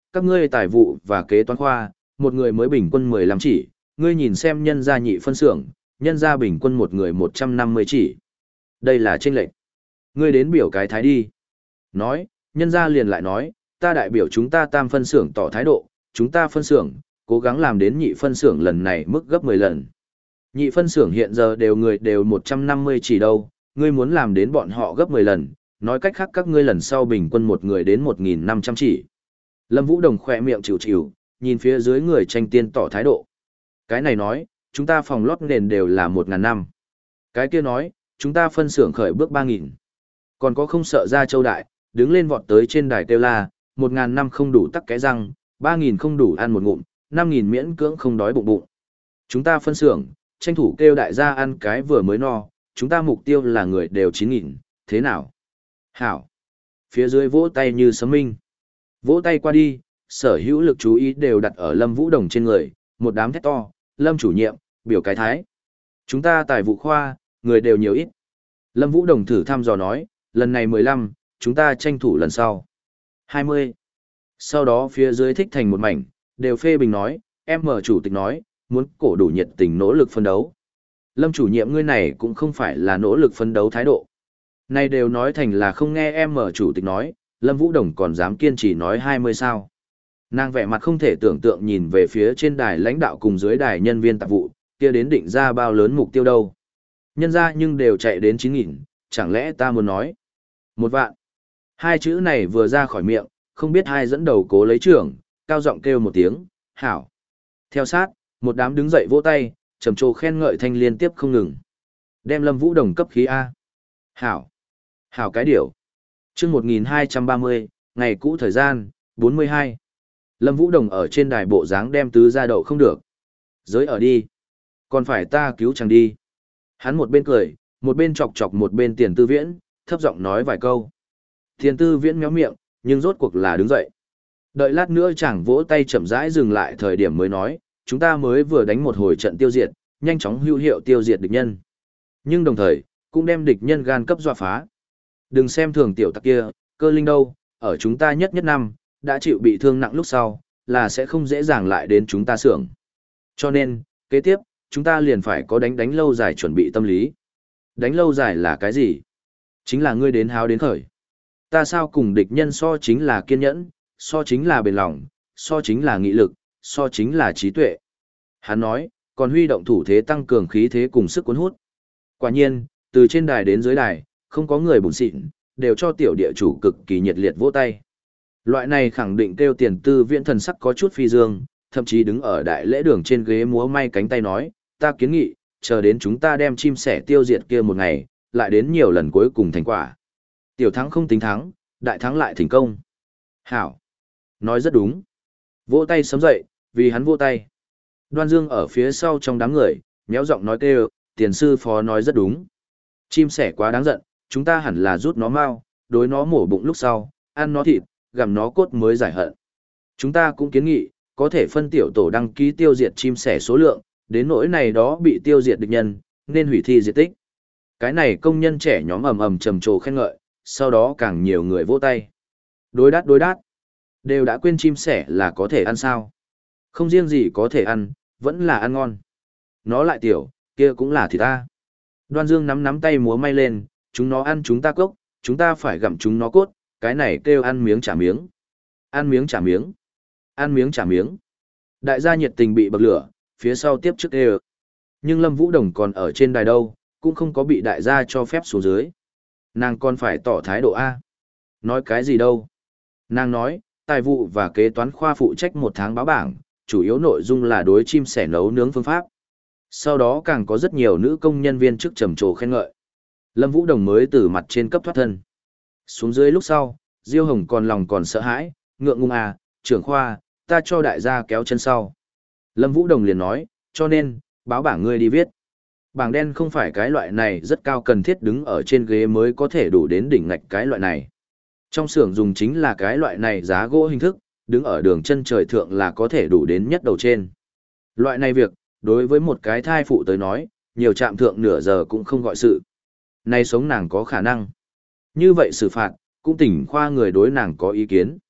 các ngươi tài vụ và kế toán khoa, một người mới bình quân mười lăm chỉ, ngươi nhìn xem nhân gia nhị phân xưởng, nhân gia bình quân một người một trăm năm mươi chỉ. Đây là chênh lệch. Ngươi đến biểu cái thái đi. Nói, nhân gia liền lại nói, ta đại biểu chúng ta tam phân xưởng tỏ thái độ, chúng ta phân xưởng, cố gắng làm đến nhị phân xưởng lần này mức gấp mười lần. Nhị phân xưởng hiện giờ đều người đều một trăm năm mươi chỉ đâu, ngươi muốn làm đến bọn họ gấp mười lần, nói cách khác các ngươi lần sau bình quân một người đến một nghìn năm trăm chỉ. Lâm Vũ Đồng khỏe miệng chịu chịu, nhìn phía dưới người tranh tiên tỏ thái độ. Cái này nói, chúng ta phòng lót nền đều là một ngàn năm. Cái kia nói, chúng ta phân xưởng khởi bước ba nghìn. Còn có không sợ ra châu đại, đứng lên vọt tới trên đài kêu la, một ngàn năm không đủ tắc cái răng, ba nghìn không đủ ăn một ngụm, năm nghìn miễn cưỡng không đói bụng bụng. Chúng ta phân xưởng, tranh thủ kêu đại gia ăn cái vừa mới no, chúng ta mục tiêu là người đều chín nghìn, thế nào? Hảo. Phía dưới vỗ tay như sấm minh. Vỗ tay qua đi, sở hữu lực chú ý đều đặt ở Lâm Vũ Đồng trên người, một đám thét to, Lâm chủ nhiệm, biểu cái thái. Chúng ta tài vụ khoa, người đều nhiều ít. Lâm Vũ Đồng thử thăm dò nói, lần này mười lăm, chúng ta tranh thủ lần sau. hai mươi. Sau đó phía dưới thích thành một mảnh, đều phê bình nói, em mở chủ tịch nói, muốn cổ đủ nhiệt tình nỗ lực phân đấu. Lâm chủ nhiệm ngươi này cũng không phải là nỗ lực phân đấu thái độ. Này đều nói thành là không nghe em mở chủ tịch nói, Lâm Vũ Đồng còn dám kiên trì nói hai mươi sao. Nàng vẻ mặt không thể tưởng tượng nhìn về phía trên đài lãnh đạo cùng dưới đài nhân viên tạp vụ, kia đến định ra bao lớn mục tiêu đâu. Nhân ra nhưng đều chạy đến chín nghìn, chẳng lẽ ta muốn nói. Một vạn. Hai chữ này vừa ra khỏi miệng, không biết hai dẫn đầu cố lấy trưởng, cao giọng kêu một tiếng, hảo. Theo sát, một đám đứng dậy vỗ tay, trầm trồ khen ngợi thanh liên tiếp không ngừng. Đem Lâm Vũ Đồng cấp khí A. Hảo. Hảo cái điểu. Chương một nghìn hai trăm ba mươi, ngày cũ thời gian, bốn mươi hai. Lâm Vũ Đồng ở trên đài bộ dáng đem tứ ra đậu không được. Giới ở đi. Còn phải ta cứu chẳng đi. Hắn một bên cười, một bên chọc chọc một bên Tiền Tư Viễn, thấp giọng nói vài câu. Tiền Tư Viễn méo miệng, nhưng rốt cuộc là đứng dậy. Đợi lát nữa chẳng vỗ tay chậm rãi dừng lại thời điểm mới nói, chúng ta mới vừa đánh một hồi trận tiêu diệt, nhanh chóng hữu hiệu tiêu diệt địch nhân. Nhưng đồng thời, cũng đem địch nhân gan cấp dọa phá. Đừng xem thường tiểu tặc kia, cơ linh đâu, ở chúng ta nhất nhất năm, đã chịu bị thương nặng lúc sau, là sẽ không dễ dàng lại đến chúng ta xưởng. Cho nên, kế tiếp, chúng ta liền phải có đánh đánh lâu dài chuẩn bị tâm lý. Đánh lâu dài là cái gì? Chính là ngươi đến háo đến khởi. Ta sao cùng địch nhân so chính là kiên nhẫn, so chính là bền lòng, so chính là nghị lực, so chính là trí tuệ. Hắn nói, còn huy động thủ thế tăng cường khí thế cùng sức cuốn hút. Quả nhiên, từ trên đài đến dưới đài, không có người bùn xịn, đều cho tiểu địa chủ cực kỳ nhiệt liệt vỗ tay. Loại này khẳng định kêu Tiền Tư Viễn thần sắc có chút phi dương, thậm chí đứng ở đại lễ đường trên ghế múa may cánh tay nói, ta kiến nghị, chờ đến chúng ta đem chim sẻ tiêu diệt kia một ngày, lại đến nhiều lần cuối cùng thành quả. Tiểu thắng không tính thắng, đại thắng lại thành công. Hảo. Nói rất đúng. Vỗ tay sớm dậy, vì hắn vỗ tay. Đoan Dương ở phía sau trong đám người, méo giọng nói kêu, Tiền sư phó nói rất đúng. Chim sẻ quá đáng giận, chúng ta hẳn là rút nó mau, đối nó mổ bụng lúc sau, ăn nó thịt, gặm nó cốt mới giải hận. Chúng ta cũng kiến nghị, có thể phân tiểu tổ đăng ký tiêu diệt chim sẻ số lượng, đến nỗi này đó bị tiêu diệt địch nhân, nên hủy thi diệt tích. Cái này công nhân trẻ nhóm ầm ầm trầm trồ khen ngợi, sau đó càng nhiều người vỗ tay. Đối đát đối đát, đều đã quên chim sẻ là có thể ăn sao. Không riêng gì có thể ăn, vẫn là ăn ngon. Nó lại tiểu, kia cũng là thịt ta. Đoan Dương nắm nắm tay múa may lên, chúng nó ăn chúng ta cốc, chúng ta phải gặm chúng nó cốt, cái này kêu ăn miếng trả miếng. Ăn miếng trả miếng. Ăn miếng trả miếng. Đại gia nhiệt tình bị bậc lửa, phía sau tiếp trước kêu. Nhưng Lâm Vũ Đồng còn ở trên đài đâu, cũng không có bị đại gia cho phép xuống dưới. Nàng còn phải tỏ thái độ A. Nói cái gì đâu. Nàng nói, tài vụ và kế toán khoa phụ trách một tháng báo bảng, chủ yếu nội dung là đối chim sẻ nấu nướng phương pháp. Sau đó càng có rất nhiều nữ công nhân viên chức trầm trồ khen ngợi. Lâm Vũ Đồng mới từ mặt trên cấp thoát thân. Xuống dưới lúc sau, Diêu Hồng còn lòng còn sợ hãi, ngượng ngùng à, trưởng khoa, ta cho đại gia kéo chân sau. Lâm Vũ Đồng liền nói, cho nên, báo bảng ngươi đi viết. Bảng đen không phải cái loại này rất cao cần thiết đứng ở trên ghế mới có thể đủ đến đỉnh ngạch cái loại này. Trong xưởng dùng chính là cái loại này giá gỗ hình thức, đứng ở đường chân trời thượng là có thể đủ đến nhất đầu trên. Loại này việc, đối với một cái thai phụ tới nói, nhiều chạm thượng nửa giờ cũng không gọi sự. Nay sống nàng có khả năng. Như vậy xử phạt, cũng tỉnh khoa người đối nàng có ý kiến.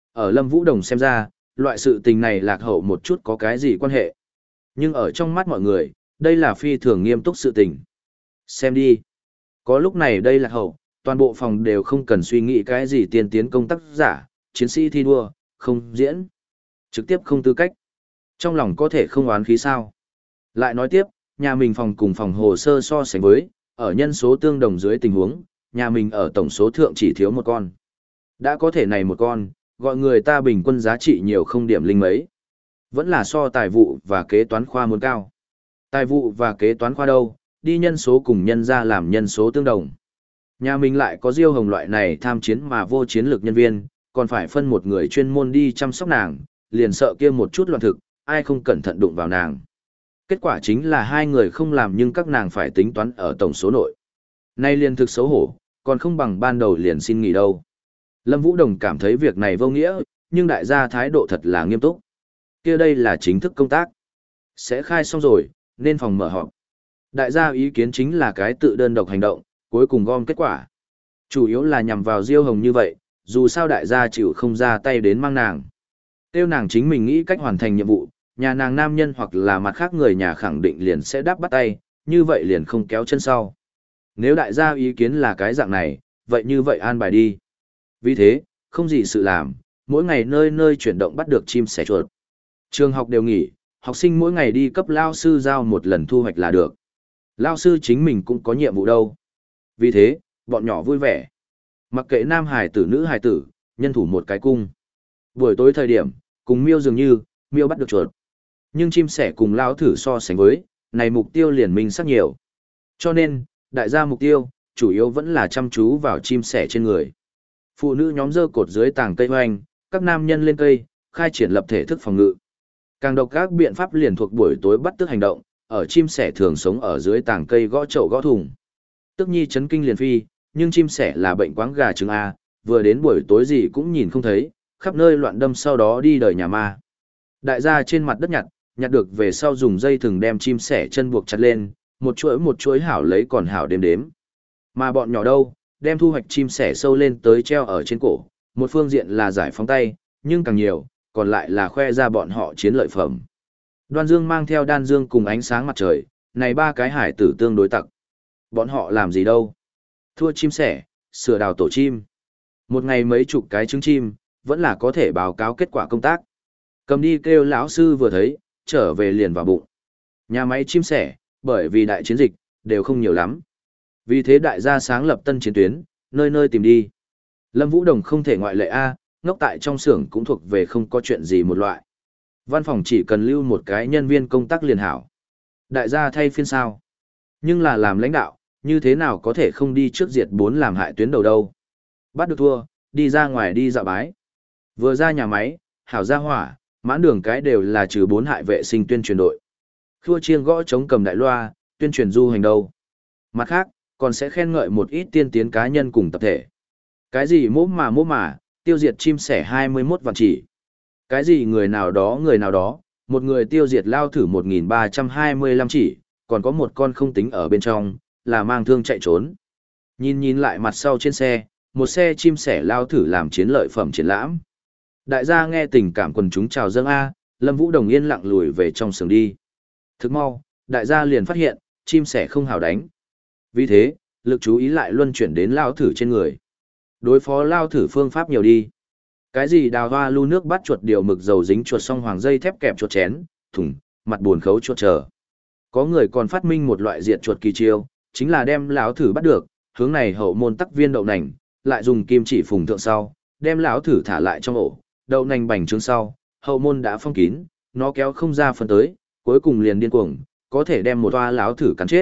Ở Lâm Vũ Đồng xem ra, loại sự tình này lạc hậu một chút có cái gì quan hệ. Nhưng ở trong mắt mọi người, đây là phi thường nghiêm túc sự tình. Xem đi. Có lúc này đây lạc hậu, toàn bộ phòng đều không cần suy nghĩ cái gì tiên tiến công tác giả, chiến sĩ thi đua, không diễn. Trực tiếp không tư cách. Trong lòng có thể không oán khí sao. Lại nói tiếp, nhà mình phòng cùng phòng hồ sơ so sánh với, ở nhân số tương đồng dưới tình huống, nhà mình ở tổng số thượng chỉ thiếu một con. Đã có thể này một con, gọi người ta bình quân giá trị nhiều không điểm linh mấy. Vẫn là so tài vụ và kế toán khoa muốn cao. Tài vụ và kế toán khoa đâu, đi nhân số cùng nhân ra làm nhân số tương đồng. Nhà mình lại có Diêu Hồng loại này tham chiến mà vô chiến lược nhân viên, còn phải phân một người chuyên môn đi chăm sóc nàng, liền sợ kia một chút loạn thực, ai không cẩn thận đụng vào nàng. Kết quả chính là hai người không làm nhưng các nàng phải tính toán ở tổng số nội. Nay liền thực xấu hổ, còn không bằng ban đầu liền xin nghỉ đâu. Lâm Vũ Đồng cảm thấy việc này vô nghĩa, nhưng đại gia thái độ thật là nghiêm túc. Kia đây là chính thức công tác. Sẽ khai xong rồi, nên phòng mở họp. Đại gia ý kiến chính là cái tự đơn độc hành động, cuối cùng gom kết quả. Chủ yếu là nhằm vào Diêu Hồng như vậy, dù sao đại gia chịu không ra tay đến mang nàng. Tiêu nàng chính mình nghĩ cách hoàn thành nhiệm vụ, nhà nàng nam nhân hoặc là mặt khác người nhà khẳng định liền sẽ đáp bắt tay, như vậy liền không kéo chân sau. Nếu đại gia ý kiến là cái dạng này, vậy như vậy an bài đi. Vì thế, không gì sự làm, mỗi ngày nơi nơi chuyển động bắt được chim sẻ chuột. Trường học đều nghỉ, học sinh mỗi ngày đi cấp lao sư giao một lần thu hoạch là được. Lao sư chính mình cũng có nhiệm vụ đâu. Vì thế, bọn nhỏ vui vẻ. Mặc kệ nam hài tử nữ hài tử, nhân thủ một cái cung. Buổi tối thời điểm, cùng miêu dường như, miêu bắt được chuột. Nhưng chim sẻ cùng lao thử so sánh với, này mục tiêu liền minh sắc nhiều. Cho nên, đại gia mục tiêu, chủ yếu vẫn là chăm chú vào chim sẻ trên người. Phụ nữ nhóm dơ cột dưới tàng cây hoành, các nam nhân lên cây, khai triển lập thể thức phòng ngự. Càng độc các biện pháp liền thuộc buổi tối bắt tước hành động, ở chim sẻ thường sống ở dưới tàng cây gõ chậu gõ thùng. Tức nhi chấn kinh liền phi, nhưng chim sẻ là bệnh quáng gà trứng A, vừa đến buổi tối gì cũng nhìn không thấy, khắp nơi loạn đâm sau đó đi đời nhà ma. Đại gia trên mặt đất nhặt, nhặt được về sau dùng dây thừng đem chim sẻ chân buộc chặt lên, một chuỗi một chuỗi hảo lấy còn hảo đếm đếm. Mà bọn nhỏ đâu, đem thu hoạch chim sẻ sâu lên tới treo ở trên cổ, một phương diện là giải phóng tay, nhưng càng nhiều, còn lại là khoe ra bọn họ chiến lợi phẩm. Đoan Dương mang theo Đan Dương cùng ánh sáng mặt trời, này ba cái hải tử tương đối tặc. Bọn họ làm gì đâu? Thua chim sẻ, sửa đào tổ chim. Một ngày mấy chục cái trứng chim, vẫn là có thể báo cáo kết quả công tác. Cầm đi kêu lão sư vừa thấy, trở về liền vào bụng. Nhà máy chim sẻ, bởi vì đại chiến dịch, đều không nhiều lắm. Vì thế đại gia sáng lập tân chiến tuyến, nơi nơi tìm đi. Lâm Vũ Đồng không thể ngoại lệ A, ngốc tại trong xưởng cũng thuộc về không có chuyện gì một loại. Văn phòng chỉ cần lưu một cái nhân viên công tác liền hảo. Đại gia thay phiên sao. Nhưng là làm lãnh đạo, như thế nào có thể không đi trước diệt bốn làm hại tuyến đầu đâu. Bắt được thua, đi ra ngoài đi dạo bái. Vừa ra nhà máy, hảo ra hỏa, mãn đường cái đều là trừ bốn hại vệ sinh tuyên truyền đội. Khua chiêng gõ chống cầm đại loa, tuyên truyền du hành đâu. Mặt khác, còn sẽ khen ngợi một ít tiên tiến cá nhân cùng tập thể. Cái gì mốt mà mốt mà, tiêu diệt chim sẻ hai mươi mốt vạn chỉ. Cái gì người nào đó người nào đó, một người tiêu diệt lao thử một nghìn ba trăm hai mươi lăm chỉ, còn có một con không tính ở bên trong, là mang thương chạy trốn. Nhìn nhìn lại mặt sau trên xe, một xe chim sẻ lao thử làm chiến lợi phẩm triển lãm. Đại gia nghe tình cảm quần chúng chào dâng A, Lâm Vũ Đồng yên lặng lùi về trong sườn đi. Thức mau, đại gia liền phát hiện, chim sẻ không hào đánh. Vì thế, lực chú ý lại luân chuyển đến lao thử trên người. Đối phó lao thử phương pháp nhiều đi. Cái gì đào hoa lu nước bắt chuột điều mực dầu dính chuột song hoàng dây thép kẹp chuột chén, thùng, mặt buồn khấu chuột chờ. Có người còn phát minh một loại diệt chuột kỳ chiêu, chính là đem lão thử bắt được, hướng này hậu môn tắc viên đậu nành, lại dùng kim chỉ phùng thượng sau, đem lão thử thả lại trong ổ, đậu nành bành trướng sau, hậu môn đã phong kín, nó kéo không ra phân tới, cuối cùng liền điên cuồng, có thể đem một toa lão thử cắn chết.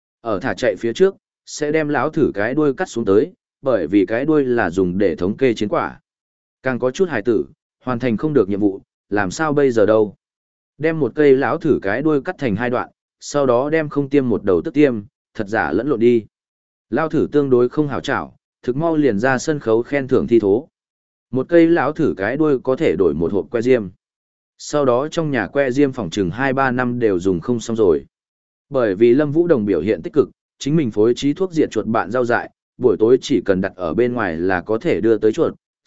Ở thả chạy phía trước, sẽ đem lão thử cái đuôi cắt xuống tới, bởi vì cái đuôi là dùng để thống kê chiến quả. Càng có chút hài tử, hoàn thành không được nhiệm vụ, làm sao bây giờ đâu. Đem một cây lão thử cái đuôi cắt thành hai đoạn, sau đó đem không tiêm một đầu tức tiêm, thật giả lẫn lộn đi. Lão thử tương đối không hảo chảo, thực mau liền ra sân khấu khen thưởng thi thố. Một cây lão thử cái đuôi có thể đổi một hộp que diêm. Sau đó trong nhà que diêm phòng chừng hai ba năm đều dùng không xong rồi. Bởi vì Lâm Vũ Đồng biểu hiện tích cực, chính mình phối trí thuốc diệt chuột bạn rau dại, buổi tối chỉ cần đặt ở bên ngoài là có thể đưa tới chuột,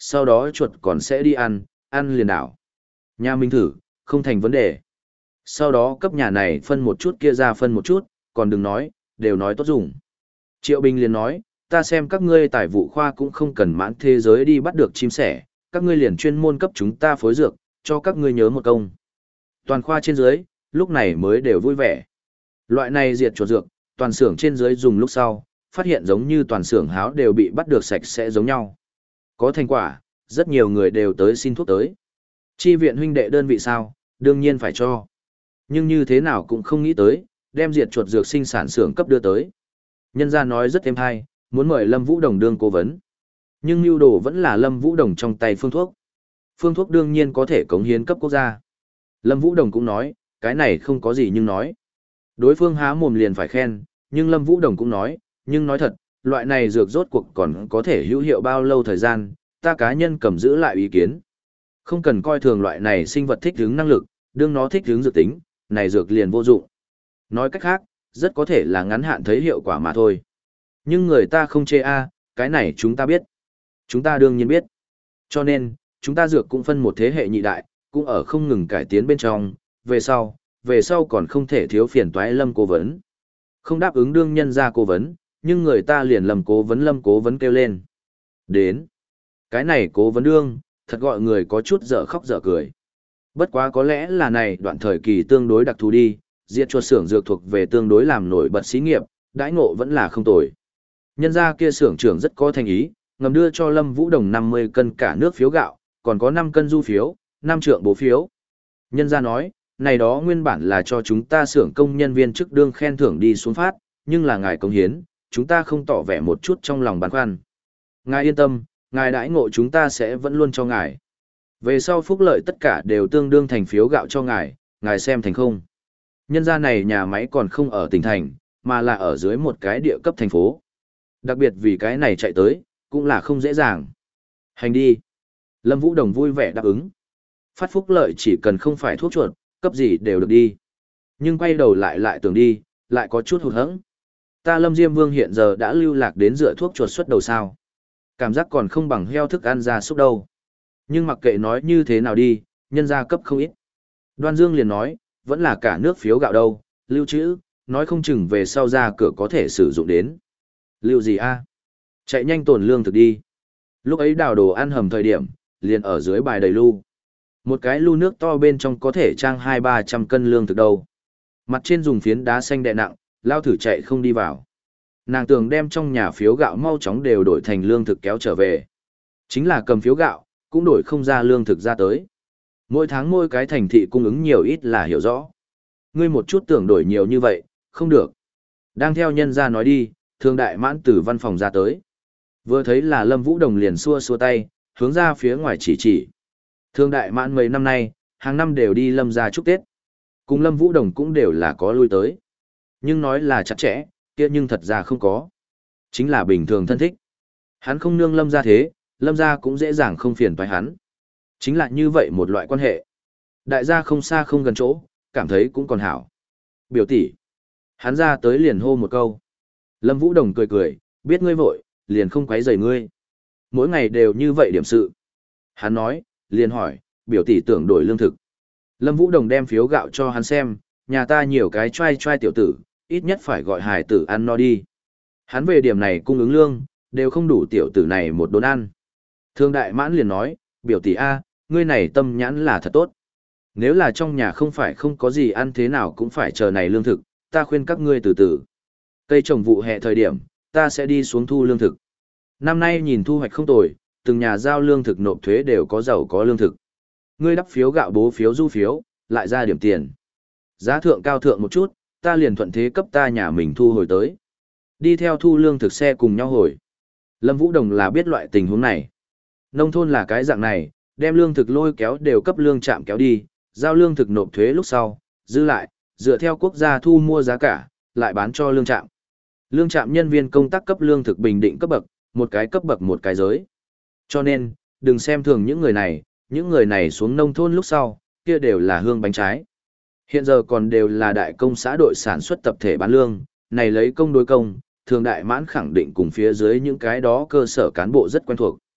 sau đó chuột còn sẽ đi ăn, ăn liền đảo. Nhà mình thử, không thành vấn đề. Sau đó cấp nhà này phân một chút kia ra phân một chút, còn đừng nói, đều nói tốt dùng. Triệu Bình liền nói, ta xem các ngươi tài vụ khoa cũng không cần mãn thế giới đi bắt được chim sẻ, các ngươi liền chuyên môn cấp chúng ta phối dược, cho các ngươi nhớ một công. Toàn khoa trên dưới, lúc này mới đều vui vẻ. Loại này diệt chuột dược, toàn xưởng trên dưới dùng lúc sau, phát hiện giống như toàn xưởng háo đều bị bắt được sạch sẽ giống nhau. Có thành quả, rất nhiều người đều tới xin thuốc tới. Chi viện huynh đệ đơn vị sao, đương nhiên phải cho. Nhưng như thế nào cũng không nghĩ tới, đem diệt chuột dược sinh sản xưởng cấp đưa tới. Nhân gia nói rất êm hay, muốn mời Lâm Vũ Đồng đương cố vấn. Nhưng mưu đồ vẫn là Lâm Vũ Đồng trong tay phương thuốc. Phương thuốc đương nhiên có thể cống hiến cấp quốc gia. Lâm Vũ Đồng cũng nói, cái này không có gì nhưng nói. Đối phương há mồm liền phải khen, nhưng Lâm Vũ Đồng cũng nói, nhưng nói thật, loại này dược rốt cuộc còn có thể hữu hiệu bao lâu thời gian, ta cá nhân cầm giữ lại ý kiến. Không cần coi thường loại này sinh vật thích ứng năng lực, đương nó thích ứng dược tính, này dược liền vô dụng. Nói cách khác, rất có thể là ngắn hạn thấy hiệu quả mà thôi. Nhưng người ta không chê a, cái này chúng ta biết. Chúng ta đương nhiên biết. Cho nên, chúng ta dược cũng phân một thế hệ nhị đại, cũng ở không ngừng cải tiến bên trong, về sau, về sau còn không thể thiếu phiền toái Lâm cố vấn. Không đáp ứng đương nhân ra cố vấn, nhưng người ta liền Lâm cố vấn Lâm cố vấn kêu lên. Đến. Cái này cố vấn đương, thật gọi người có chút dở khóc dở cười. Bất quá có lẽ là này đoạn thời kỳ tương đối đặc thù đi, diệt chuột xưởng dược thuộc về tương đối làm nổi bật xí nghiệp, đãi ngộ vẫn là không tồi. Nhân gia kia xưởng trưởng rất có thành ý, ngầm đưa cho Lâm Vũ Đồng năm mươi cân cả nước phiếu gạo, còn có năm cân du phiếu, năm trượng bố phiếu. Nhân gia nói, này đó nguyên bản là cho chúng ta xưởng công nhân viên chức đương khen thưởng đi xuống phát, nhưng là ngài công hiến, chúng ta không tỏ vẻ một chút trong lòng băn khoăn. Ngài yên tâm, ngài đãi ngộ chúng ta sẽ vẫn luôn cho ngài. Về sau phúc lợi tất cả đều tương đương thành phiếu gạo cho ngài, ngài xem thành không. Nhân gia này nhà máy còn không ở tỉnh thành, mà là ở dưới một cái địa cấp thành phố. Đặc biệt vì cái này chạy tới, cũng là không dễ dàng. Hành đi. Lâm Vũ Đồng vui vẻ đáp ứng. Phát phúc lợi chỉ cần không phải thuốc chuột, cấp gì đều được đi. Nhưng quay đầu lại lại tưởng đi, lại có chút hụt hẫng. Ta Lâm Diêm Vương hiện giờ đã lưu lạc đến dựa thuốc chuột xuất đầu sao. Cảm giác còn không bằng heo thức ăn ra súc đâu. Nhưng mặc kệ nói như thế nào đi, nhân gia cấp không ít. Đoan Dương liền nói, vẫn là cả nước phiếu gạo đâu, lưu trữ, nói không chừng về sau ra cửa có thể sử dụng đến. Lưu gì a? Chạy nhanh tồn lương thực đi. Lúc ấy đào đồ ăn hầm thời điểm, liền ở dưới bài đầy lu. Một cái lu nước to bên trong có thể trang hai ba trăm cân lương thực đâu. Mặt trên dùng phiến đá xanh đè nặng, lao thử chạy không đi vào. Nàng tưởng đem trong nhà phiếu gạo mau chóng đều đổi thành lương thực kéo trở về. Chính là cầm phiếu gạo, cũng đổi không ra lương thực ra tới. Mỗi tháng mỗi cái thành thị cung ứng nhiều ít là hiểu rõ. Ngươi một chút tưởng đổi nhiều như vậy, không được. Đang theo nhân ra nói đi, thương đại mãn từ văn phòng ra tới. Vừa thấy là Lâm Vũ Đồng liền xua xua tay, hướng ra phía ngoài chỉ chỉ. Thương đại mãn mấy năm nay, hàng năm đều đi Lâm ra chúc Tết. Cùng Lâm Vũ Đồng cũng đều là có lui tới. Nhưng nói là chặt chẽ, kia nhưng thật ra không có. Chính là bình thường thân thích. Hắn không nương Lâm ra thế, Lâm ra cũng dễ dàng không phiền toái hắn. Chính là như vậy một loại quan hệ. Đại gia không xa không gần chỗ, cảm thấy cũng còn hảo. Biểu tỷ. Hắn ra tới liền hô một câu. Lâm Vũ Đồng cười cười, biết ngươi vội, liền không quấy rầy ngươi. Mỗi ngày đều như vậy điểm sự. Hắn nói, liền hỏi, biểu tỷ tưởng đổi lương thực. Lâm Vũ Đồng đem phiếu gạo cho hắn xem, nhà ta nhiều cái trai trai tiểu tử, ít nhất phải gọi hài tử ăn no đi. Hắn về điểm này cung ứng lương, đều không đủ tiểu tử này một đốn ăn. Thương đại mãn liền nói, biểu tỷ A, ngươi này tâm nhãn là thật tốt. Nếu là trong nhà không phải không có gì ăn thế nào cũng phải chờ này lương thực, ta khuyên các ngươi từ từ. Cây trồng vụ hè thời điểm, ta sẽ đi xuống thu lương thực. Năm nay nhìn thu hoạch không tồi, từng nhà giao lương thực nộp thuế đều có giàu có lương thực. Ngươi đắp phiếu gạo bố phiếu du phiếu, lại ra điểm tiền. Giá thượng cao thượng một chút, ta liền thuận thế cấp ta nhà mình thu hồi tới. Đi theo thu lương thực xe cùng nhau hồi. Lâm Vũ Đồng là biết loại tình huống này. Nông thôn là cái dạng này, đem lương thực lôi kéo đều cấp lương trạm kéo đi, giao lương thực nộp thuế lúc sau, dư lại, dựa theo quốc gia thu mua giá cả, lại bán cho lương trạm. Lương trạm nhân viên công tác cấp lương thực bình định cấp bậc, một cái cấp bậc một cái giới. Cho nên, đừng xem thường những người này, những người này xuống nông thôn lúc sau, kia đều là hương bánh trái. Hiện giờ còn đều là đại công xã đội sản xuất tập thể bán lương, này lấy công đối công, thường đại mãn khẳng định cùng phía dưới những cái đó cơ sở cán bộ rất quen thuộc.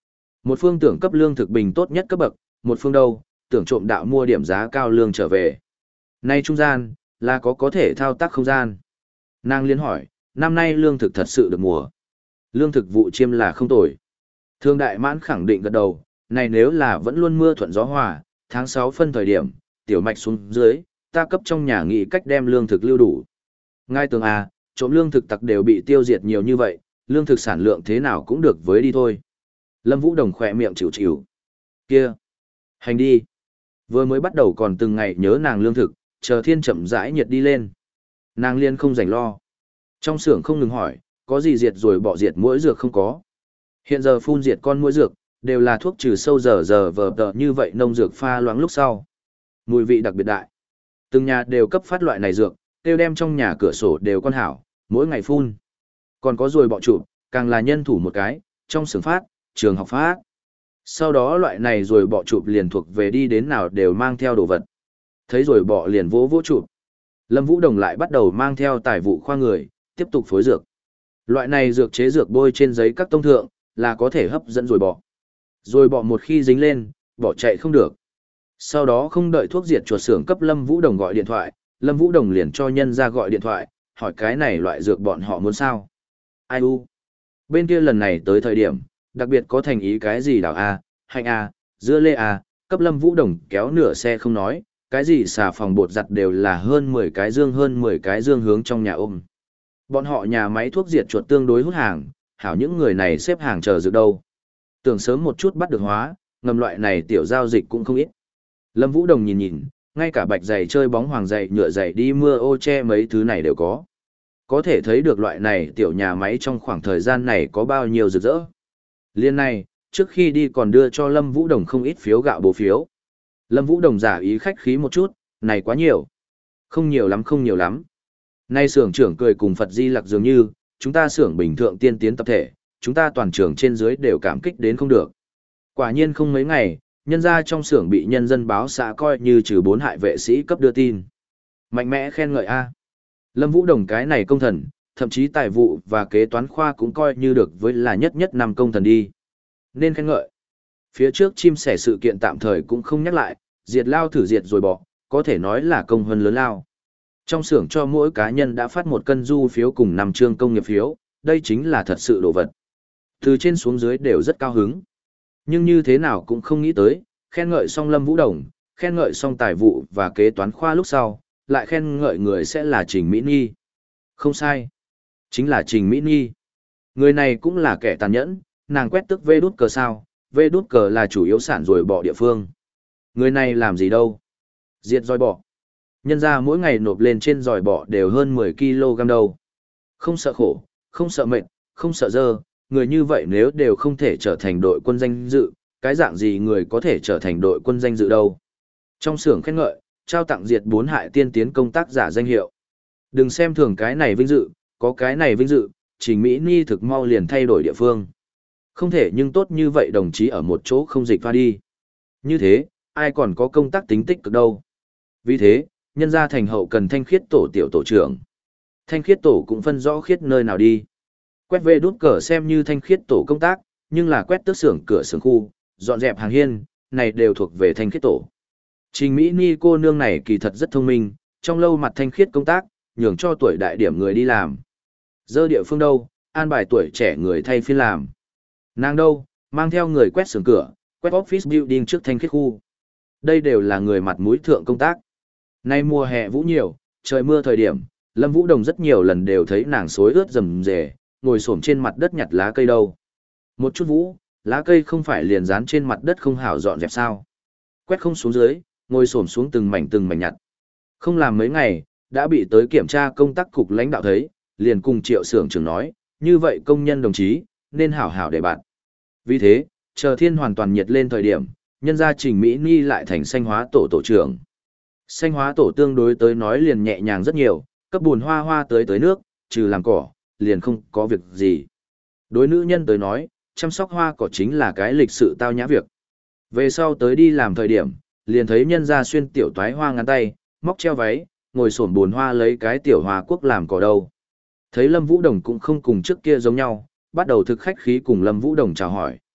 Một phương tưởng cấp lương thực bình tốt nhất cấp bậc, một phương đâu, tưởng trộm đạo mua điểm giá cao lương trở về. Nay trung gian, là có có thể thao tác không gian. Nàng liên hỏi, năm nay lương thực thật sự được mùa. Lương thực vụ chiêm là không tồi. Thương đại mãn khẳng định gật đầu, này nếu là vẫn luôn mưa thuận gió hòa, tháng sáu phân thời điểm, tiểu mạch xuống dưới, ta cấp trong nhà nghĩ cách đem lương thực lưu đủ. Ngay tường à, trộm lương thực tặc đều bị tiêu diệt nhiều như vậy, lương thực sản lượng thế nào cũng được với đi thôi. Lâm Vũ Đồng khỏe miệng chịu chịu. Kia! Hành đi! Vừa mới bắt đầu còn từng ngày nhớ nàng lương thực, chờ thiên chậm rãi nhiệt đi lên. Nàng liên không rảnh lo. Trong xưởng không ngừng hỏi, có gì diệt rồi bỏ diệt mũi dược không có. Hiện giờ phun diệt con mũi dược, đều là thuốc trừ sâu giờ giờ vờ tờ như vậy nông dược pha loãng lúc sau. Mùi vị đặc biệt đại. Từng nhà đều cấp phát loại này dược, đều đem trong nhà cửa sổ đều con hảo, mỗi ngày phun. Còn có rồi bọ chụp, càng là nhân thủ một cái, trong xưởng phát, trường học phát. Sau đó loại này rồi bọ chụp liền thuộc về đi đến nào đều mang theo đồ vật. Thấy rồi bọ liền vỗ vỗ chụp. Lâm Vũ Đồng lại bắt đầu mang theo tài vụ khoa người, tiếp tục phối dược. Loại này dược chế dược bôi trên giấy các tông thượng, là có thể hấp dẫn rồi bọ. Rồi bọ một khi dính lên, bỏ chạy không được. Sau đó không đợi thuốc diệt chuột xưởng cấp Lâm Vũ Đồng gọi điện thoại, Lâm Vũ Đồng liền cho nhân ra gọi điện thoại, hỏi cái này loại dược bọn họ muốn sao. Ai u? Bên kia lần này tới thời điểm, đặc biệt có thành ý cái gì đảo A, hành A, dưa lê A, cấp Lâm Vũ Đồng kéo nửa xe không nói, cái gì xà phòng bột giặt đều là hơn mười cái dương hơn mười cái dương hướng trong nhà ôm. Bọn họ nhà máy thuốc diệt chuột tương đối hút hàng, hảo những người này xếp hàng chờ dự đâu. Tưởng sớm một chút bắt được hóa, ngầm loại này tiểu giao dịch cũng không ít. Lâm Vũ Đồng nhìn nhìn, ngay cả bạch giày chơi bóng hoàng giày nhựa giày đi mưa ô che mấy thứ này đều có. Có thể thấy được loại này tiểu nhà máy trong khoảng thời gian này có bao nhiêu rực rỡ. Liên này, trước khi đi còn đưa cho Lâm Vũ Đồng không ít phiếu gạo bố phiếu. Lâm Vũ Đồng giả ý khách khí một chút, này quá nhiều. Không nhiều lắm không nhiều lắm. Nay xưởng trưởng cười cùng Phật Di Lặc dường như, chúng ta xưởng bình thượng tiên tiến tập thể, chúng ta toàn trường trên dưới đều cảm kích đến không được. Quả nhiên không mấy ngày, nhân ra trong xưởng bị nhân dân báo xã coi như trừ bốn hại vệ sĩ cấp đưa tin. Mạnh mẽ khen ngợi A. Lâm Vũ Đồng cái này công thần, thậm chí tài vụ và kế toán khoa cũng coi như được với là nhất nhất năm công thần đi. Nên khen ngợi. Phía trước chim sẻ sự kiện tạm thời cũng không nhắc lại, diệt lao thử diệt rồi bỏ, có thể nói là công hơn lớn lao. Trong xưởng cho mỗi cá nhân đã phát một cân du phiếu cùng năm chương công nghiệp phiếu, đây chính là thật sự đồ vật. Từ trên xuống dưới đều rất cao hứng. Nhưng như thế nào cũng không nghĩ tới, khen ngợi xong Lâm Vũ Đồng, khen ngợi xong tài vụ và kế toán khoa lúc sau, lại khen ngợi người sẽ là Trình Mỹ Nhi. Không sai. Chính là Trình Mỹ Nhi. Người này cũng là kẻ tàn nhẫn, nàng quét tức vê đút cờ sao, vê đút cờ là chủ yếu sản rồi bỏ địa phương. Người này làm gì đâu? Diệt roi bọ. Nhân ra mỗi ngày nộp lên trên giỏi bọ đều hơn mười ki lô gam đâu. Không sợ khổ, không sợ mệt, không sợ dơ, người như vậy nếu đều không thể trở thành đội quân danh dự, cái dạng gì người có thể trở thành đội quân danh dự đâu. Trong xưởng khen ngợi, trao tặng diệt bốn hại tiên tiến công tác giả danh hiệu. Đừng xem thường cái này vinh dự, có cái này vinh dự, Trình Mỹ Ni thực mau liền thay đổi địa phương. Không thể nhưng tốt như vậy đồng chí ở một chỗ không dịch pha đi. Như thế, ai còn có công tác tính tích cực đâu. Vì thế, nhân gia thành hậu cần thanh khiết tổ tiểu tổ trưởng. Thanh khiết tổ cũng phân rõ khiết nơi nào đi. Quét về đút cờ xem như thanh khiết tổ công tác, nhưng là quét tước xưởng cửa xưởng khu, dọn dẹp hàng hiên, này đều thuộc về thanh khiết tổ. Trình Mỹ Ni cô nương này kỳ thật rất thông minh, trong lâu mặt thanh khiết công tác, nhường cho tuổi đại điểm người đi làm. Dơ địa phương đâu, an bài tuổi trẻ người thay phiên làm. Nàng đâu, mang theo người quét xưởng cửa, quét office building trước thanh khiết khu. Đây đều là người mặt mũi thượng công tác. Nay mùa hè vũ nhiều, trời mưa thời điểm, Lâm Vũ Đồng rất nhiều lần đều thấy nàng xối ướt rầm rề, ngồi xổm trên mặt đất nhặt lá cây đâu. Một chút vũ, lá cây không phải liền dán trên mặt đất không hảo dọn dẹp sao. Quét không xuống dưới, ngồi xổm xuống từng mảnh từng mảnh nhặt. Không làm mấy ngày, đã bị tới kiểm tra công tác cục lãnh đạo thấy, liền cùng Triệu xưởng trưởng nói, như vậy công nhân đồng chí, nên hảo hảo để bạn. Vì thế, chờ thiên hoàn toàn nhiệt lên thời điểm, nhân gia Trình Mỹ Ni lại thành xanh hóa tổ tổ trưởng. Xanh hóa tổ tương đối tới nói liền nhẹ nhàng rất nhiều, cấp bùn hoa hoa tới tới nước, trừ làm cỏ, liền không có việc gì. Đối nữ nhân tới nói, chăm sóc hoa cỏ chính là cái lịch sự tao nhã việc. Về sau tới đi làm thời điểm, liền thấy nhân gia xuyên tiểu toái hoa ngắn tay, móc treo váy, ngồi xổm bùn hoa lấy cái tiểu hoa quốc làm cỏ đâu. Thấy Lâm Vũ Đồng cũng không cùng trước kia giống nhau, bắt đầu thực khách khí cùng Lâm Vũ Đồng chào hỏi.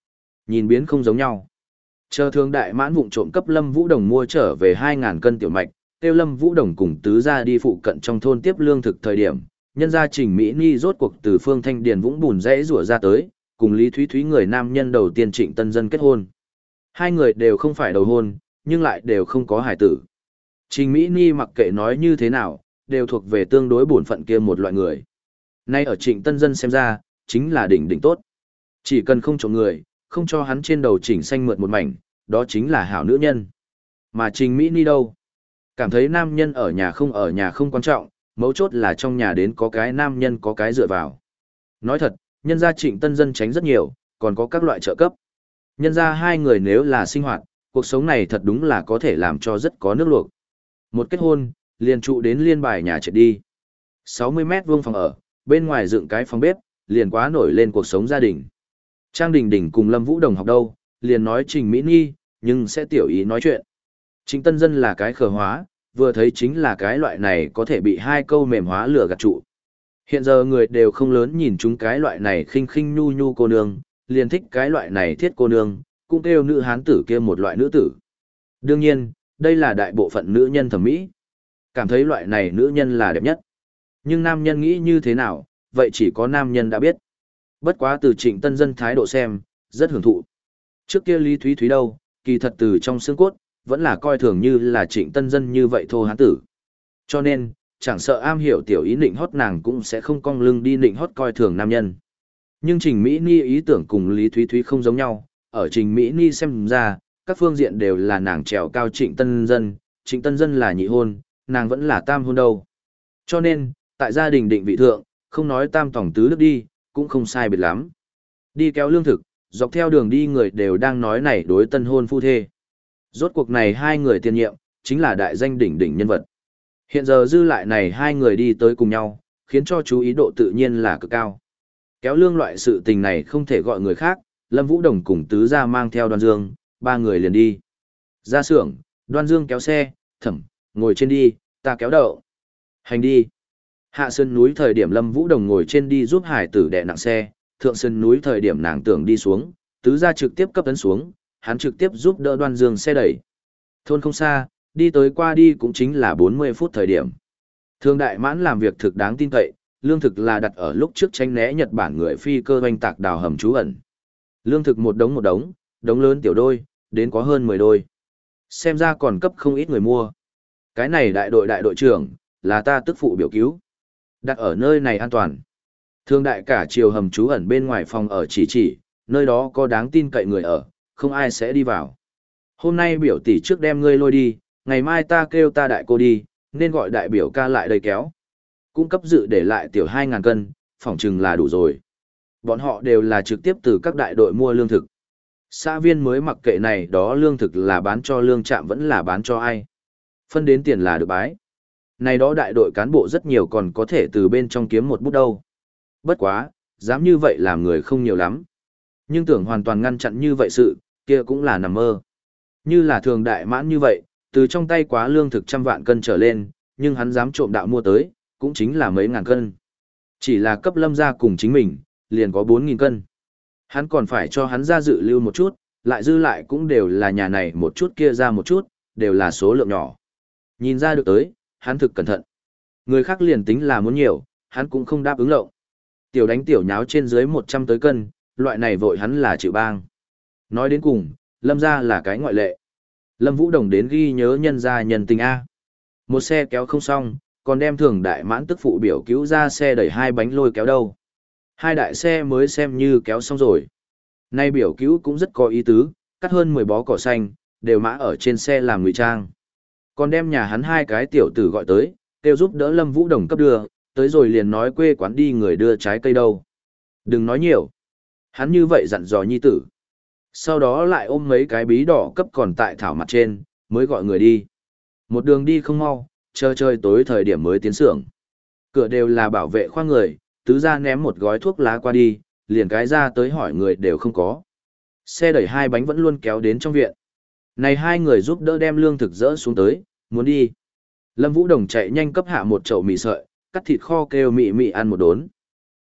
nhìn biến không giống nhau. Chờ thương đại mãn vụng trộm cấp Lâm Vũ Đồng mua trở về hai ngàn cân tiểu mạch, kêu Lâm Vũ Đồng cùng tứ gia đi phụ cận trong thôn tiếp lương thực thời điểm, nhân gia Trình Mỹ Ni rốt cuộc từ Phương Thanh Điền Vũng Bùn rẽ rủa ra tới, cùng Lý Thúy Thúy người nam nhân đầu tiên Trịnh Tân Dân kết hôn. Hai người đều không phải đầu hôn, nhưng lại đều không có hài tử. Trình Mỹ Ni mặc kệ nói như thế nào, đều thuộc về tương đối bổn phận kia một loại người. Nay ở Trịnh Tân Dân xem ra, chính là đỉnh đỉnh tốt. Chỉ cần không trộm người, không cho hắn trên đầu chỉnh xanh mượt một mảnh, đó chính là hảo nữ nhân. Mà Trình Mỹ Ni đâu? Cảm thấy nam nhân ở nhà không ở nhà không quan trọng, mấu chốt là trong nhà đến có cái nam nhân có cái dựa vào. Nói thật, nhân gia Trịnh Tân Dân tránh rất nhiều, còn có các loại trợ cấp. Nhân gia hai người nếu là sinh hoạt, cuộc sống này thật đúng là có thể làm cho rất có nước luộc. Một kết hôn, liền trụ đến liên bài nhà trệt đi. sáu mươi mét vuông phòng ở, bên ngoài dựng cái phòng bếp, liền quá nổi lên cuộc sống gia đình. Trang Đình Đình cùng Lâm Vũ Đồng học đâu, liền nói Trình Mỹ Ni, nhưng sẽ tiểu ý nói chuyện. Trịnh Tân Dân là cái khờ hóa, vừa thấy chính là cái loại này có thể bị hai câu mềm hóa lửa gạt trụ. Hiện giờ người đều không lớn nhìn chúng cái loại này khinh khinh nhu nhu cô nương, liền thích cái loại này thiết cô nương, cũng kêu nữ hán tử kia một loại nữ tử. Đương nhiên, đây là đại bộ phận nữ nhân thẩm mỹ. Cảm thấy loại này nữ nhân là đẹp nhất. Nhưng nam nhân nghĩ như thế nào, vậy chỉ có nam nhân đã biết. Bất quá từ Trịnh Tân Dân thái độ xem, rất hưởng thụ. Trước kia Lý Thúy Thúy đâu, kỳ thật từ trong xương cốt, vẫn là coi thường như là Trịnh Tân Dân như vậy thô hán tử. Cho nên, chẳng sợ am hiểu tiểu ý nịnh hót nàng cũng sẽ không cong lưng đi nịnh hót coi thường nam nhân. Nhưng Trình Mỹ Ni ý tưởng cùng Lý Thúy Thúy không giống nhau, ở Trình Mỹ Ni xem ra, các phương diện đều là nàng trèo cao Trịnh Tân Dân, Trịnh Tân Dân là nhị hôn, nàng vẫn là tam hôn đâu. Cho nên, tại gia đình định vị thượng, không nói tam tổng tứ đức đi, cũng không sai biệt lắm. Đi kéo lương thực, dọc theo đường đi người đều đang nói này đối tân hôn phu thê. Rốt cuộc này hai người tiền nhiệm, chính là đại danh đỉnh đỉnh nhân vật. Hiện giờ dư lại này hai người đi tới cùng nhau, khiến cho chú ý độ tự nhiên là cực cao. Kéo lương loại sự tình này không thể gọi người khác, Lâm Vũ Đồng cùng tứ gia mang theo Đoan Dương, ba người liền đi. Ra xưởng, Đoan Dương kéo xe, Thẩm, ngồi trên đi, ta kéo đậu. Hành đi. Hạ sơn núi thời điểm Lâm Vũ Đồng ngồi trên đi giúp hải tử đè nặng xe, thượng sơn núi thời điểm nàng tưởng đi xuống, tứ gia trực tiếp cấp tấn xuống, hắn trực tiếp giúp đỡ Đoan Dương xe đẩy. Thôn không xa, đi tới qua đi cũng chính là bốn mươi phút thời điểm. Thương Đại Mãn làm việc thực đáng tin cậy, lương thực là đặt ở lúc trước tranh né Nhật Bản người phi cơ oanh tạc đào hầm trú ẩn. Lương thực một đống một đống, đống lớn tiểu đôi, đến có hơn mười đôi. Xem ra còn cấp không ít người mua. Cái này đại đội đại đội trưởng, là ta tức phụ biểu cứu. Đặt ở nơi này an toàn. Thương đại cả chiều hầm trú ẩn bên ngoài phòng ở chỉ chỉ, nơi đó có đáng tin cậy người ở, không ai sẽ đi vào. Hôm nay biểu tỷ trước đem ngươi lôi đi, ngày mai ta kêu ta đại cô đi, nên gọi đại biểu ca lại đây kéo. Cung cấp dự để lại tiểu hai ngàn cân, phỏng chừng là đủ rồi. Bọn họ đều là trực tiếp từ các đại đội mua lương thực. Xã viên mới mặc kệ này đó lương thực là bán cho lương trạm vẫn là bán cho ai. Phân đến tiền là được bái. Này đó đại đội cán bộ rất nhiều còn có thể từ bên trong kiếm một bút đâu. Bất quá, dám như vậy làm người không nhiều lắm. Nhưng tưởng hoàn toàn ngăn chặn như vậy sự, kia cũng là nằm mơ. Như là thường đại mãn như vậy, từ trong tay quá lương thực trăm vạn cân trở lên, nhưng hắn dám trộm đạo mua tới, cũng chính là mấy ngàn cân. Chỉ là cấp Lâm gia cùng chính mình, liền có bốn nghìn cân. Hắn còn phải cho hắn ra dự lưu một chút, lại dư lại cũng đều là nhà này một chút kia ra một chút, đều là số lượng nhỏ. Nhìn ra được tới, hắn thực cẩn thận. Người khác liền tính là muốn nhiều, hắn cũng không đáp ứng lộng. Tiểu đánh tiểu nháo trên dưới một trăm tới cân, loại này vội hắn là chịu bang. Nói đến cùng, Lâm gia là cái ngoại lệ. Lâm Vũ Đồng đến ghi nhớ nhân gia nhân tình A. Một xe kéo không xong, còn đem thường đại mãn tức phụ biểu cứu ra xe đẩy hai bánh lôi kéo đâu. Hai đại xe mới xem như kéo xong rồi. Nay biểu cứu cũng rất có ý tứ, cắt hơn mười bó cỏ xanh, đều mã ở trên xe làm ngụy trang. Còn đem nhà hắn hai cái tiểu tử gọi tới, kêu giúp đỡ Lâm Vũ Đồng cấp đưa, tới rồi liền nói quê quán đi người đưa trái cây đâu. Đừng nói nhiều. Hắn như vậy dặn dò nhi tử. Sau đó lại ôm mấy cái bí đỏ cấp còn tại thảo mặt trên, mới gọi người đi. Một đường đi không mau, chờ trời tối thời điểm mới tiến xưởng. Cửa đều là bảo vệ khoang người, tứ ra ném một gói thuốc lá qua đi, liền cái ra tới hỏi người đều không có. Xe đẩy hai bánh vẫn luôn kéo đến trong viện. Này hai người giúp đỡ đem lương thực dỡ xuống tới, muốn đi. Lâm Vũ Đồng chạy nhanh cấp hạ một chậu mì sợi, cắt thịt kho kêu mị mị ăn một đốn.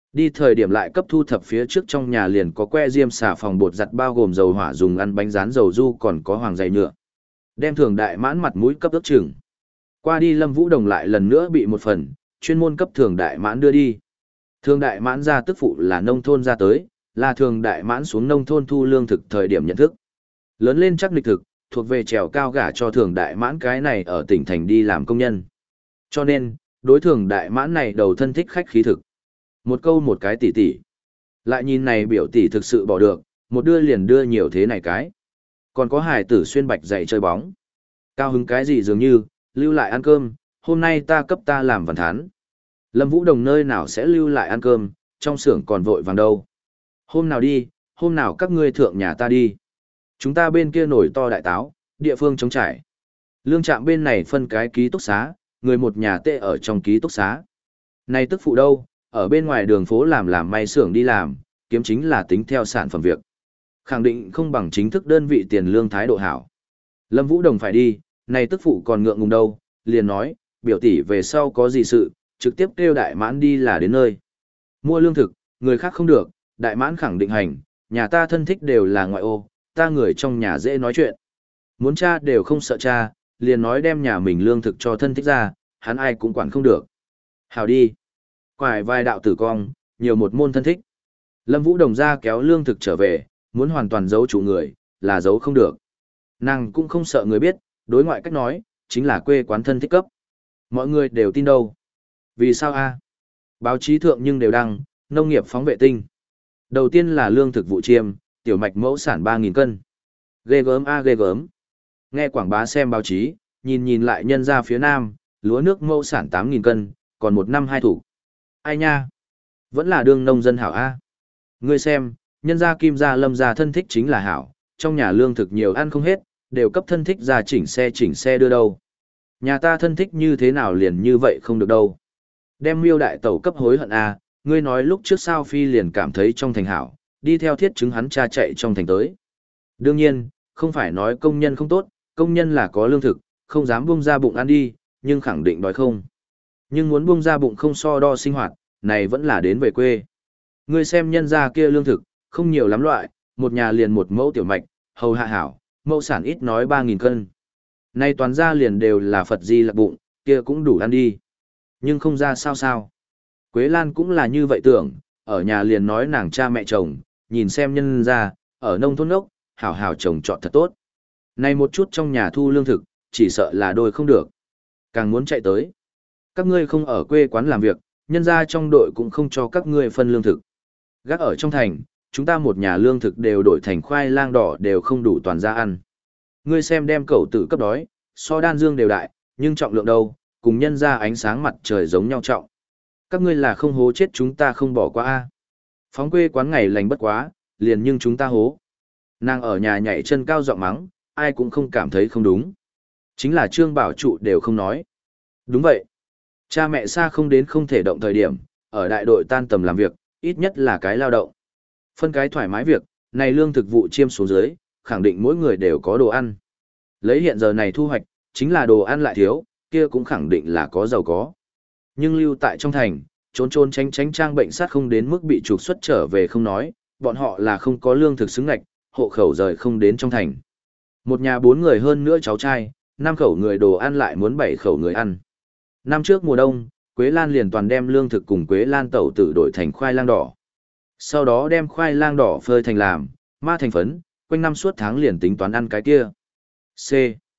Đi thời điểm lại cấp thu thập phía trước trong nhà liền có que diêm xà phòng bột giặt bao gồm dầu hỏa dùng ăn bánh rán dầu du còn có hoàng dày nhựa. Đem thường đại mãn mặt mũi cấp ước chừng. Qua đi Lâm Vũ Đồng lại lần nữa bị một phần, chuyên môn cấp thường đại mãn đưa đi. Thường đại mãn ra tức phụ là nông thôn ra tới, là thường đại mãn xuống nông thôn thu lương thực thời điểm nhận thức. Lớn lên chắc lịch thực, thuộc về trèo cao gả cho thường đại mãn cái này ở tỉnh thành đi làm công nhân. Cho nên, đối thường đại mãn này đầu thân thích khách khí thực. Một câu một cái tỉ tỉ. Lại nhìn này biểu tỷ thực sự bỏ được, một đưa liền đưa nhiều thế này cái. Còn có hải tử xuyên bạch dạy chơi bóng. Cao hứng cái gì dường như, lưu lại ăn cơm, hôm nay ta cấp ta làm văn thán. Lâm Vũ Đồng nơi nào sẽ lưu lại ăn cơm, trong xưởng còn vội vàng đâu. Hôm nào đi, hôm nào các ngươi thượng nhà ta đi. Chúng ta bên kia nổi to đại táo, địa phương chống trải. Lương trạm bên này phân cái ký túc xá, người một nhà tệ ở trong ký túc xá. Này tức phụ đâu, ở bên ngoài đường phố làm làm may xưởng đi làm, kiếm chính là tính theo sản phẩm việc. Khẳng định không bằng chính thức đơn vị tiền lương thái độ hảo. Lâm Vũ Đồng phải đi, này tức phụ còn ngượng ngùng đâu, liền nói, biểu tỷ về sau có gì sự, trực tiếp kêu đại mãn đi là đến nơi. Mua lương thực, người khác không được, đại mãn khẳng định hành, nhà ta thân thích đều là ngoại ô, ta người trong nhà dễ nói chuyện. Muốn cha đều không sợ cha, liền nói đem nhà mình lương thực cho thân thích ra, hắn ai cũng quản không được. Hảo đi. Quải vai đạo tử cong, nhiều một môn thân thích. Lâm Vũ Đồng ra kéo lương thực trở về, muốn hoàn toàn giấu chủ người, là giấu không được. Nàng cũng không sợ người biết, đối ngoại cách nói, chính là quê quán thân thích cấp. Mọi người đều tin đâu. Vì sao a? Báo chí thượng nhưng đều đăng, nông nghiệp phóng vệ tinh. Đầu tiên là lương thực vụ chiêm, tiểu mạch mẫu sản ba nghìn cân. Ghê gớm a ghê gớm. Nghe quảng bá xem báo chí, nhìn nhìn lại nhân ra phía nam, lúa nước mẫu sản tám nghìn cân, còn một năm hai thủ. Ai nha? Vẫn là đương nông dân hảo a. Ngươi xem, nhân gia kim gia lâm gia thân thích chính là hảo, trong nhà lương thực nhiều ăn không hết, đều cấp thân thích ra chỉnh xe chỉnh xe đưa đâu. Nhà ta thân thích như thế nào liền như vậy không được đâu. Đem miêu đại tẩu cấp hối hận a, ngươi nói lúc trước sao phi liền cảm thấy trong thành hảo, đi theo thiết chứng hắn cha chạy trong thành tới. Đương nhiên, không phải nói công nhân không tốt, công nhân là có lương thực, không dám buông ra bụng ăn đi, nhưng khẳng định đói không. Nhưng muốn buông ra bụng không so đo sinh hoạt, này vẫn là đến về quê. Ngươi xem nhân gia kia lương thực, không nhiều lắm loại, một nhà liền một mẫu tiểu mạch, hầu hạ hảo, mẫu sản ít nói ba nghìn cân. Nay toàn ra liền đều là Phật di lạc bụng, kia cũng đủ ăn đi. Nhưng không ra sao sao. Quế Lan cũng là như vậy tưởng, ở nhà liền nói nàng cha mẹ chồng, nhìn xem nhân ra, ở nông thôn ốc, hảo hảo chồng chọn thật tốt. Này một chút trong nhà thu lương thực, chỉ sợ là đôi không được. Càng muốn chạy tới. Các ngươi không ở quê quán làm việc, nhân ra trong đội cũng không cho các ngươi phân lương thực. Gác ở trong thành, chúng ta một nhà lương thực đều đổi thành khoai lang đỏ đều không đủ toàn ra ăn. Ngươi xem đem cẩu tử cấp đói, so đan dương đều đại, nhưng trọng lượng đâu, cùng nhân ra ánh sáng mặt trời giống nhau trọng. Các ngươi là không hố chết chúng ta không bỏ qua a. Phóng quê quán ngày lành bất quá, liền nhưng chúng ta hố. Nàng ở nhà nhảy chân cao giọng mắng, ai cũng không cảm thấy không đúng. Chính là Trương Bảo Trụ đều không nói. Đúng vậy. Cha mẹ xa không đến không thể động thời điểm, ở đại đội tan tầm làm việc, ít nhất là cái lao động. Phân cái thoải mái việc, này lương thực vụ chiêm xuống dưới, khẳng định mỗi người đều có đồ ăn. Lấy hiện giờ này thu hoạch, chính là đồ ăn lại thiếu, kia cũng khẳng định là có giàu có. Nhưng lưu tại trong thành, trốn trốn tránh tránh trang bệnh sát không đến mức bị trục xuất trở về không nói, bọn họ là không có lương thực xứng ngạch, hộ khẩu rời không đến trong thành. Một nhà bốn người hơn nữa cháu trai, năm khẩu người đồ ăn lại muốn bảy khẩu người ăn. Năm trước mùa đông, Quế Lan liền toàn đem lương thực cùng Quế Lan tẩu tử đổi thành khoai lang đỏ. Sau đó đem khoai lang đỏ phơi thành làm, ma thành phấn, quanh năm suốt tháng liền tính toán ăn cái kia. C.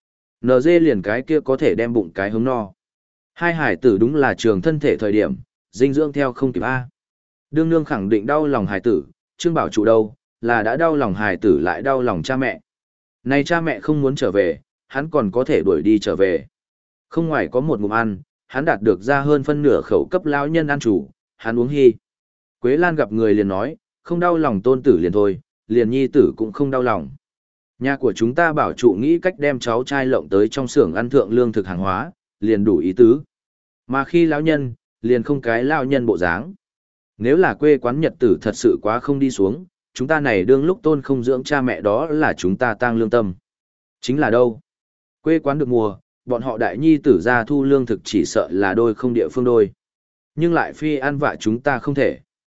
en giê liền cái kia có thể đem bụng cái hống no. Hai hải tử đúng là trường thân thể thời điểm, dinh dưỡng theo không kịp A. Đương nương khẳng định đau lòng hải tử, Trương Bảo Trụ đâu, là đã đau lòng hải tử lại đau lòng cha mẹ. Này cha mẹ không muốn trở về, hắn còn có thể đuổi đi trở về. Không ngoài có một ngụm ăn, hắn đạt được ra hơn phân nửa khẩu cấp lão nhân ăn chủ, hắn uống hy. Quế Lan gặp người liền nói, không đau lòng tôn tử liền thôi, liền nhi tử cũng không đau lòng. Nhà của chúng ta Bảo Trụ nghĩ cách đem cháu trai lộng tới trong xưởng ăn thượng lương thực hàng hóa, liền đủ ý tứ. Mà khi lão nhân, liền không cái lão nhân bộ dáng. Nếu là quê quán nhật tử thật sự quá không đi xuống, chúng ta này đương lúc tôn không dưỡng cha mẹ đó là chúng ta tang lương tâm. Chính là đâu? Quê quán được mùa, bọn họ đại nhi tử ra thu lương thực chỉ sợ là đôi không địa phương đôi. Nhưng lại phi ăn vạ chúng ta không thể.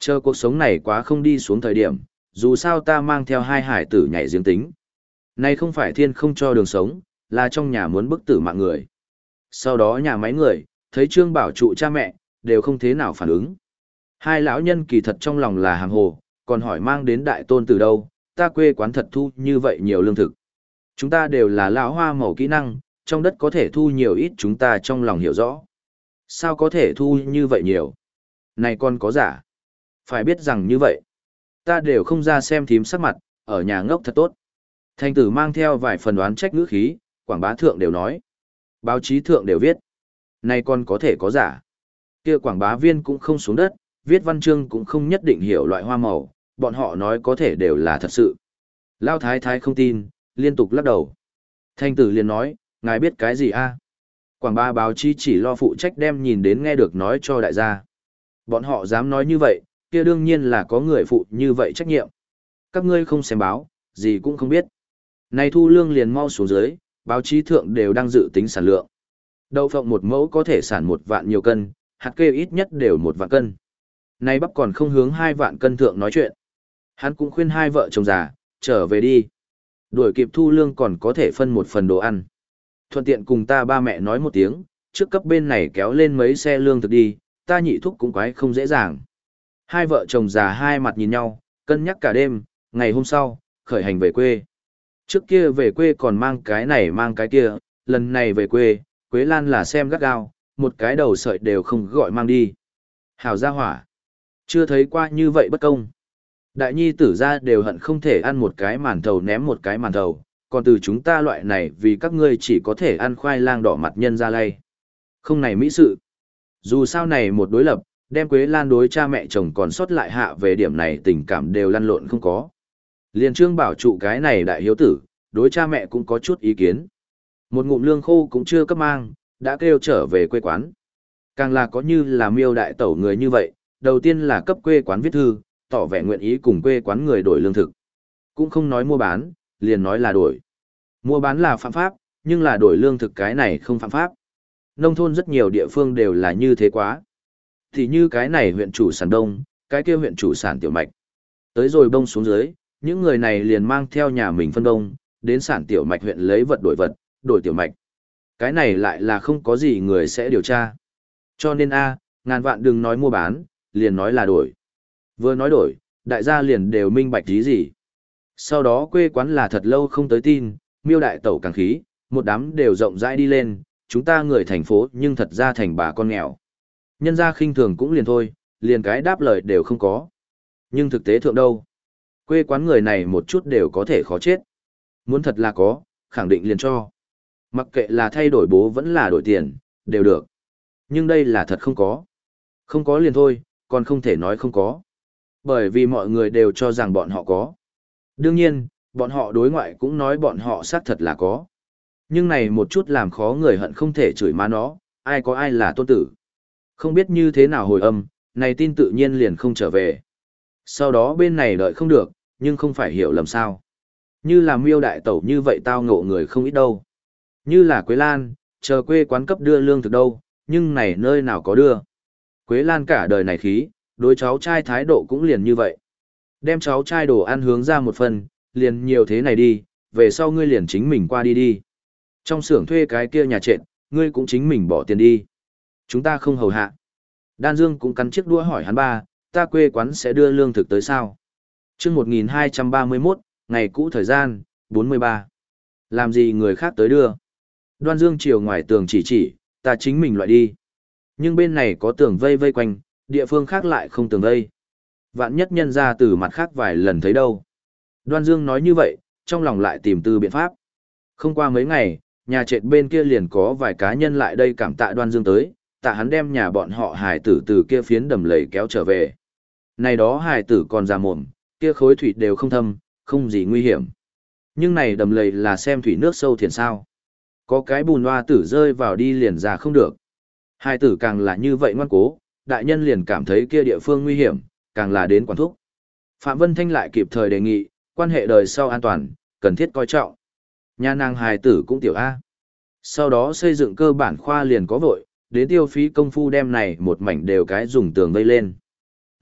Chờ cuộc sống này quá không đi xuống thời điểm, dù sao ta mang theo hai hải tử nhảy giếng tính. Này không phải thiên không cho đường sống, là trong nhà muốn bức tử mạng người. Sau đó nhà máy người, thấy Trương Bảo Trụ cha mẹ, đều không thế nào phản ứng. Hai lão nhân kỳ thật trong lòng là hàng hồ, còn hỏi mang đến đại tôn từ đâu, ta quê quán thật thu như vậy nhiều lương thực. Chúng ta đều là lão hoa màu kỹ năng, trong đất có thể thu nhiều ít chúng ta trong lòng hiểu rõ. Sao có thể thu như vậy nhiều? Này con có giả. Phải biết rằng như vậy. Ta đều không ra xem thím sắc mặt, ở nhà ngốc thật tốt. Thành tử mang theo vài phần đoán trách ngữ khí, quảng bá thượng đều nói. Báo chí thượng đều viết. Này con có thể có giả. Kia quảng bá viên cũng không xuống đất, viết văn chương cũng không nhất định hiểu loại hoa màu, bọn họ nói có thể đều là thật sự. Lao thái thái không tin, liên tục lắc đầu. Thanh tử liền nói, ngài biết cái gì a? Quảng bá báo chí chỉ lo phụ trách đem nhìn đến nghe được nói cho đại gia. Bọn họ dám nói như vậy, kia đương nhiên là có người phụ như vậy trách nhiệm. Các ngươi không xem báo, gì cũng không biết. Này thu lương liền mau xuống dưới, báo chí thượng đều đang dự tính sản lượng. Đậu phộng một mẫu có thể sản một vạn nhiều cân, hạt kê ít nhất đều một vạn cân. Này bắp còn không hướng hai vạn cân thượng nói chuyện. Hắn cũng khuyên hai vợ chồng già, trở về đi. Đuổi kịp thu lương còn có thể phân một phần đồ ăn. Thuận tiện cùng ta ba mẹ nói một tiếng, trước cấp bên này kéo lên mấy xe lương thực đi, ta nhị thúc cũng quái không dễ dàng. Hai vợ chồng già hai mặt nhìn nhau, cân nhắc cả đêm, ngày hôm sau, khởi hành về quê. Trước kia về quê còn mang cái này mang cái kia, lần này về quê, Quế Lan là xem gắt gao, một cái đầu sợi đều không gọi mang đi. Hảo gia hỏa. Chưa thấy qua như vậy bất công. Đại nhi tử ra đều hận không thể ăn một cái màn thầu ném một cái màn thầu, còn từ chúng ta loại này vì các ngươi chỉ có thể ăn khoai lang đỏ mặt nhân ra lay. Không này mỹ sự. Dù sao này một đối lập, đem Quế Lan đối cha mẹ chồng còn sót lại hạ về điểm này tình cảm đều lăn lộn không có. Liên Trương Bảo Trụ cái này đại hiếu tử, đối cha mẹ cũng có chút ý kiến. Một ngụm lương khô cũng chưa cấp mang, đã kêu trở về quê quán. Càng là có như là miêu đại tẩu người như vậy, đầu tiên là cấp quê quán viết thư, tỏ vẻ nguyện ý cùng quê quán người đổi lương thực. Cũng không nói mua bán, liền nói là đổi. Mua bán là phạm pháp, nhưng là đổi lương thực cái này không phạm pháp. Nông thôn rất nhiều địa phương đều là như thế quá. Thì như cái này huyện chủ sản đông, cái kia huyện chủ sản tiểu mạch. Tới rồi bông xuống dưới, những người này liền mang theo nhà mình phân đông, đến sản tiểu mạch huyện lấy vật đổi vật, đổi tiểu mạch. Cái này lại là không có gì người sẽ điều tra. Cho nên a, ngàn vạn đừng nói mua bán, liền nói là đổi. Vừa nói đổi, đại gia liền đều minh bạch tí gì. Sau đó quê quán là thật lâu không tới tin, miêu đại tẩu càng khí, một đám đều rộng rãi đi lên, chúng ta người thành phố nhưng thật ra thành bà con nghèo. Nhân gia khinh thường cũng liền thôi, liền cái đáp lời đều không có. Nhưng thực tế thượng đâu? Quê quán người này một chút đều có thể khó chết. Muốn thật là có, khẳng định liền cho. Mặc kệ là thay đổi bố vẫn là đổi tiền, đều được. Nhưng đây là thật không có. Không có liền thôi, còn không thể nói không có. Bởi vì mọi người đều cho rằng bọn họ có. Đương nhiên, bọn họ đối ngoại cũng nói bọn họ xác thật là có. Nhưng này một chút làm khó người hận không thể chửi má nó, ai có ai là tôn tử. Không biết như thế nào hồi âm, này tin tự nhiên liền không trở về. Sau đó bên này đợi không được, nhưng không phải hiểu lầm sao. Như là miêu đại tẩu như vậy tao ngộ người không ít đâu. Như là Quế Lan, chờ quê quán cấp đưa lương thực đâu, nhưng này nơi nào có đưa. Quế Lan cả đời này khí, đối cháu trai thái độ cũng liền như vậy. Đem cháu trai đồ ăn hướng ra một phần, liền nhiều thế này đi, về sau ngươi liền chính mình qua đi đi. Trong xưởng thuê cái kia nhà trệt, ngươi cũng chính mình bỏ tiền đi. Chúng ta không hầu hạ. Đan Dương cũng cắn chiếc đũa hỏi hắn ba, ta quê quán sẽ đưa lương thực tới sao? chương một nghìn hai trăm ba mươi mốt, ngày cũ thời gian, bốn mươi ba. Làm gì người khác tới đưa? Đoan Dương chiều ngoài tường chỉ chỉ, ta chính mình loại đi. Nhưng bên này có tường vây vây quanh, địa phương khác lại không tường vây. Vạn nhất nhân ra từ mặt khác vài lần thấy đâu. Đoan Dương nói như vậy, trong lòng lại tìm từ biện pháp. Không qua mấy ngày, nhà trệt bên kia liền có vài cá nhân lại đây cảm tạ Đoan Dương tới, tạ hắn đem nhà bọn họ hài tử từ kia phiến đầm lầy kéo trở về. Này đó hài tử còn già mồm, kia khối thủy đều không thâm, không gì nguy hiểm. Nhưng này đầm lầy là xem thủy nước sâu thiền sao. Có cái bùn hoa tử rơi vào đi liền ra không được. Hài tử càng là như vậy ngoan cố, đại nhân liền cảm thấy kia địa phương nguy hiểm, càng là đến quản thúc. Phạm Vân Thanh lại kịp thời đề nghị, quan hệ đời sau an toàn, cần thiết coi trọng. Nhà nàng hài tử cũng tiểu A. Sau đó xây dựng cơ bản khoa liền có vội, đến tiêu phí công phu đem này một mảnh đều cái dùng tường vây lên.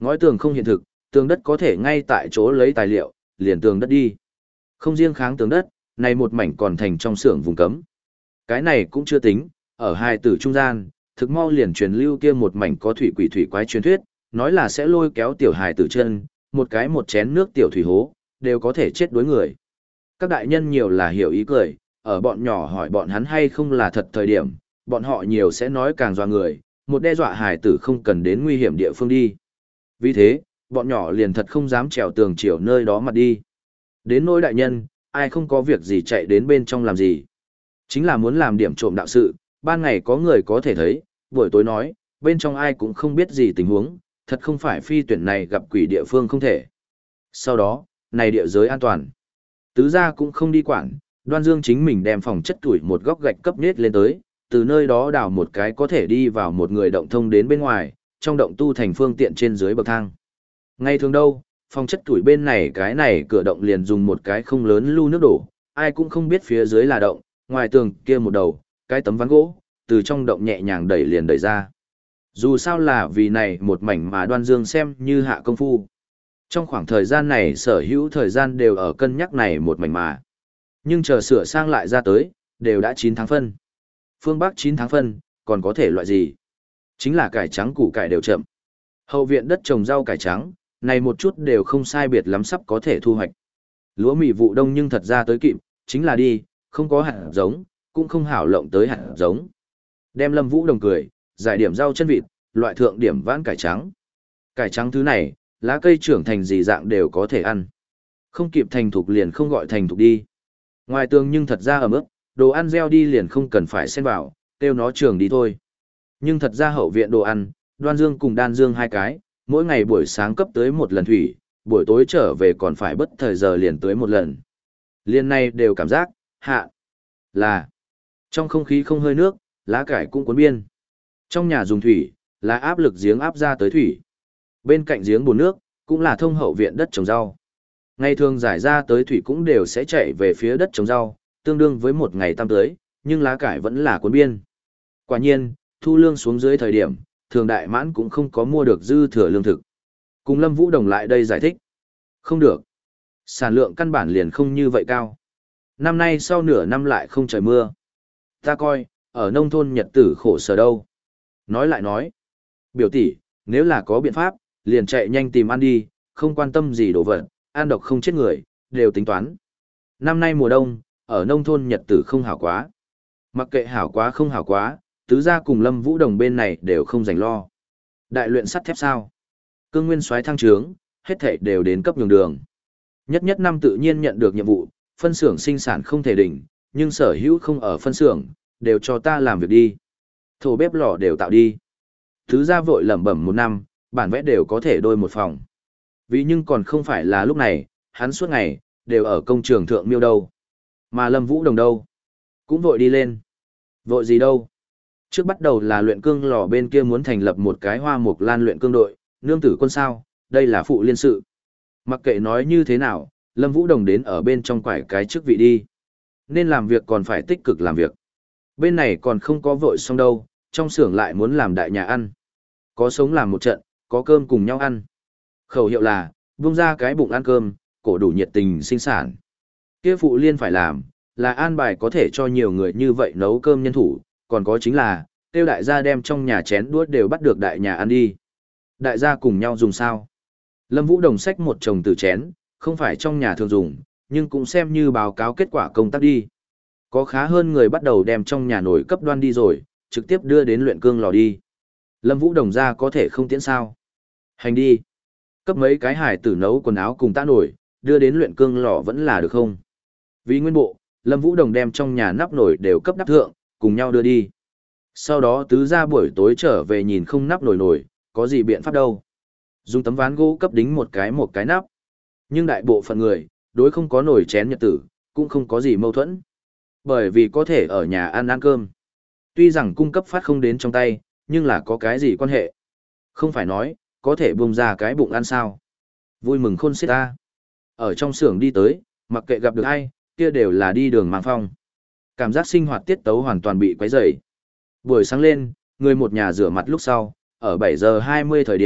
Ngói tường không hiện thực, tường đất có thể ngay tại chỗ lấy tài liệu, liền tường đất đi. Không riêng kháng tường đất, này một mảnh còn thành trong xưởng vùng cấm. Cái này cũng chưa tính, ở hai tử trung gian, thực mau liền truyền lưu kia một mảnh có thủy quỷ thủy quái truyền thuyết, nói là sẽ lôi kéo tiểu hài tử chân, một cái một chén nước tiểu thủy hố, đều có thể chết đuối người. Các đại nhân nhiều là hiểu ý cười, ở bọn nhỏ hỏi bọn hắn hay không là thật thời điểm, bọn họ nhiều sẽ nói càng dọa người, một đe dọa hài tử không cần đến nguy hiểm địa phương đi. Vì thế, bọn nhỏ liền thật không dám trèo tường chiều nơi đó mà đi. Đến nỗi đại nhân, ai không có việc gì chạy đến bên trong làm gì. Chính là muốn làm điểm trộm đạo sự, ban ngày có người có thể thấy, buổi tối nói, bên trong ai cũng không biết gì tình huống, thật không phải phi tuyển này gặp quỷ địa phương không thể. Sau đó, này địa giới an toàn. Tứ gia cũng không đi quản, Đoan Dương chính mình đem phòng chất tuổi một góc gạch cấp nết lên tới, từ nơi đó đào một cái có thể đi vào một người động thông đến bên ngoài, trong động tu thành phương tiện trên dưới bậc thang. Ngay thường đâu, phòng chất tuổi bên này cái này cửa động liền dùng một cái không lớn lưu nước đổ, ai cũng không biết phía dưới là động, ngoài tường kia một đầu, cái tấm ván gỗ, từ trong động nhẹ nhàng đẩy liền đẩy ra. Dù sao là vì này một mảnh mà Đoan Dương xem như hạ công phu. Trong khoảng thời gian này sở hữu thời gian đều ở cân nhắc này một mảnh mà. Nhưng chờ sửa sang lại ra tới, đều đã chín tháng phân. Phương Bắc chín tháng phân, còn có thể loại gì? Chính là cải trắng củ cải đều chậm. Hậu viện đất trồng rau cải trắng, này một chút đều không sai biệt lắm sắp có thể thu hoạch. Lúa mì vụ đông nhưng thật ra tới kịp, chính là đi, không có hạt giống, cũng không hảo lộng tới hạt giống. Đem Lâm Vũ Đồng cười, giải điểm rau chân vịt, loại thượng điểm vãn cải trắng. Cải trắng thứ này, lá cây trưởng thành gì dạng đều có thể ăn. Không kịp thành thục liền không gọi thành thục đi. Ngoài tường nhưng thật ra ẩm ướt, đồ ăn gieo đi liền không cần phải xen vào, kêu nó trường đi thôi. Nhưng thật ra hậu viện đồ ăn, Đoan Dương cùng Đan Dương hai cái, mỗi ngày buổi sáng cấp tới một lần thủy, buổi tối trở về còn phải bất thời giờ liền tới một lần. Liên này đều cảm giác, hạ, là, trong không khí không hơi nước, lá cải cũng cuốn biên. Trong nhà dùng thủy, là áp lực giếng áp ra tới thủy. Bên cạnh giếng bồn nước, cũng là thông hậu viện đất trồng rau. Ngày thường giải ra tới thủy cũng đều sẽ chạy về phía đất trồng rau, tương đương với một ngày tam tới, nhưng lá cải vẫn là cuốn biên. Quả nhiên, thu lương xuống dưới thời điểm, thường đại mãn cũng không có mua được dư thừa lương thực. Cùng Lâm Vũ Đồng lại đây giải thích. Không được. Sản lượng căn bản liền không như vậy cao. Năm nay sau nửa năm lại không trời mưa. Ta coi, ở nông thôn nhật tử khổ sở đâu. Nói lại nói. Biểu tỷ, nếu là có biện pháp, liền chạy nhanh tìm ăn đi, không quan tâm gì đồ vật, ăn độc không chết người, đều tính toán. Năm nay mùa đông, ở nông thôn nhật tử không hảo quá. Mặc kệ hảo quá không hảo quá, tứ gia cùng Lâm Vũ Đồng bên này đều không dành lo. Đại luyện sắt thép sao? Cương nguyên soái thăng trướng, hết thảy đều đến cấp nhường đường. Nhất nhất năm tự nhiên nhận được nhiệm vụ, phân xưởng sinh sản không thể đỉnh, nhưng sở hữu không ở phân xưởng, đều cho ta làm việc đi. Thổ bếp lò đều tạo đi. Tứ gia vội lẩm bẩm một năm, bản vẽ đều có thể đôi một phòng. Vì nhưng còn không phải là lúc này, hắn suốt ngày, đều ở công trường thượng miêu đâu. Mà Lâm Vũ Đồng đâu? Cũng vội đi lên. Vội gì đâu? Trước bắt đầu là luyện cương lò bên kia muốn thành lập một cái hoa mục lan luyện cương đội, nương tử quân sao, đây là phụ liên sự. Mặc kệ nói như thế nào, Lâm Vũ Đồng đến ở bên trong quải cái chức vị đi. Nên làm việc còn phải tích cực làm việc. Bên này còn không có vội xong đâu, trong xưởng lại muốn làm đại nhà ăn. Có sống làm một trận, có cơm cùng nhau ăn. Khẩu hiệu là, buông ra cái bụng ăn cơm, cổ đủ nhiệt tình sinh sản. Kia phụ liên phải làm, là an bài có thể cho nhiều người như vậy nấu cơm nhân thủ, còn có chính là, tiêu đại gia đem trong nhà chén đũa đều bắt được đại nhà ăn đi. Đại gia cùng nhau dùng sao? Lâm Vũ Đồng xách một chồng từ chén, không phải trong nhà thường dùng, nhưng cũng xem như báo cáo kết quả công tác đi. Có khá hơn người bắt đầu đem trong nhà nồi cấp đoan đi rồi, trực tiếp đưa đến luyện cương lò đi. Lâm Vũ Đồng ra có thể không tiễn sao? Hành đi. Cấp mấy cái hải tử nấu quần áo cùng ta nổi, đưa đến luyện cương lò vẫn là được không? Vì nguyên bộ, Lâm Vũ Đồng đem trong nhà nắp nổi đều cấp đắp thượng, cùng nhau đưa đi. Sau đó tứ ra buổi tối trở về nhìn không nắp nổi nổi, có gì biện pháp đâu. Dùng tấm ván gỗ cấp đính một cái một cái nắp. Nhưng đại bộ phận người, đối không có nổi chén nhật tử, cũng không có gì mâu thuẫn. Bởi vì có thể ở nhà ăn ăn cơm. Tuy rằng cung cấp phát không đến trong tay, nhưng là có cái gì quan hệ. Không phải nói, có thể buông ra cái bụng ăn sao. Vui mừng khôn xiết ta. Ở trong xưởng đi tới, mặc kệ gặp được ai, kia đều là đi đường mang phong. Cảm giác sinh hoạt tiết tấu hoàn toàn bị quấy rầy. Buổi sáng lên, người một nhà rửa mặt lúc sau, ở bảy giờ hai mươi thời điểm,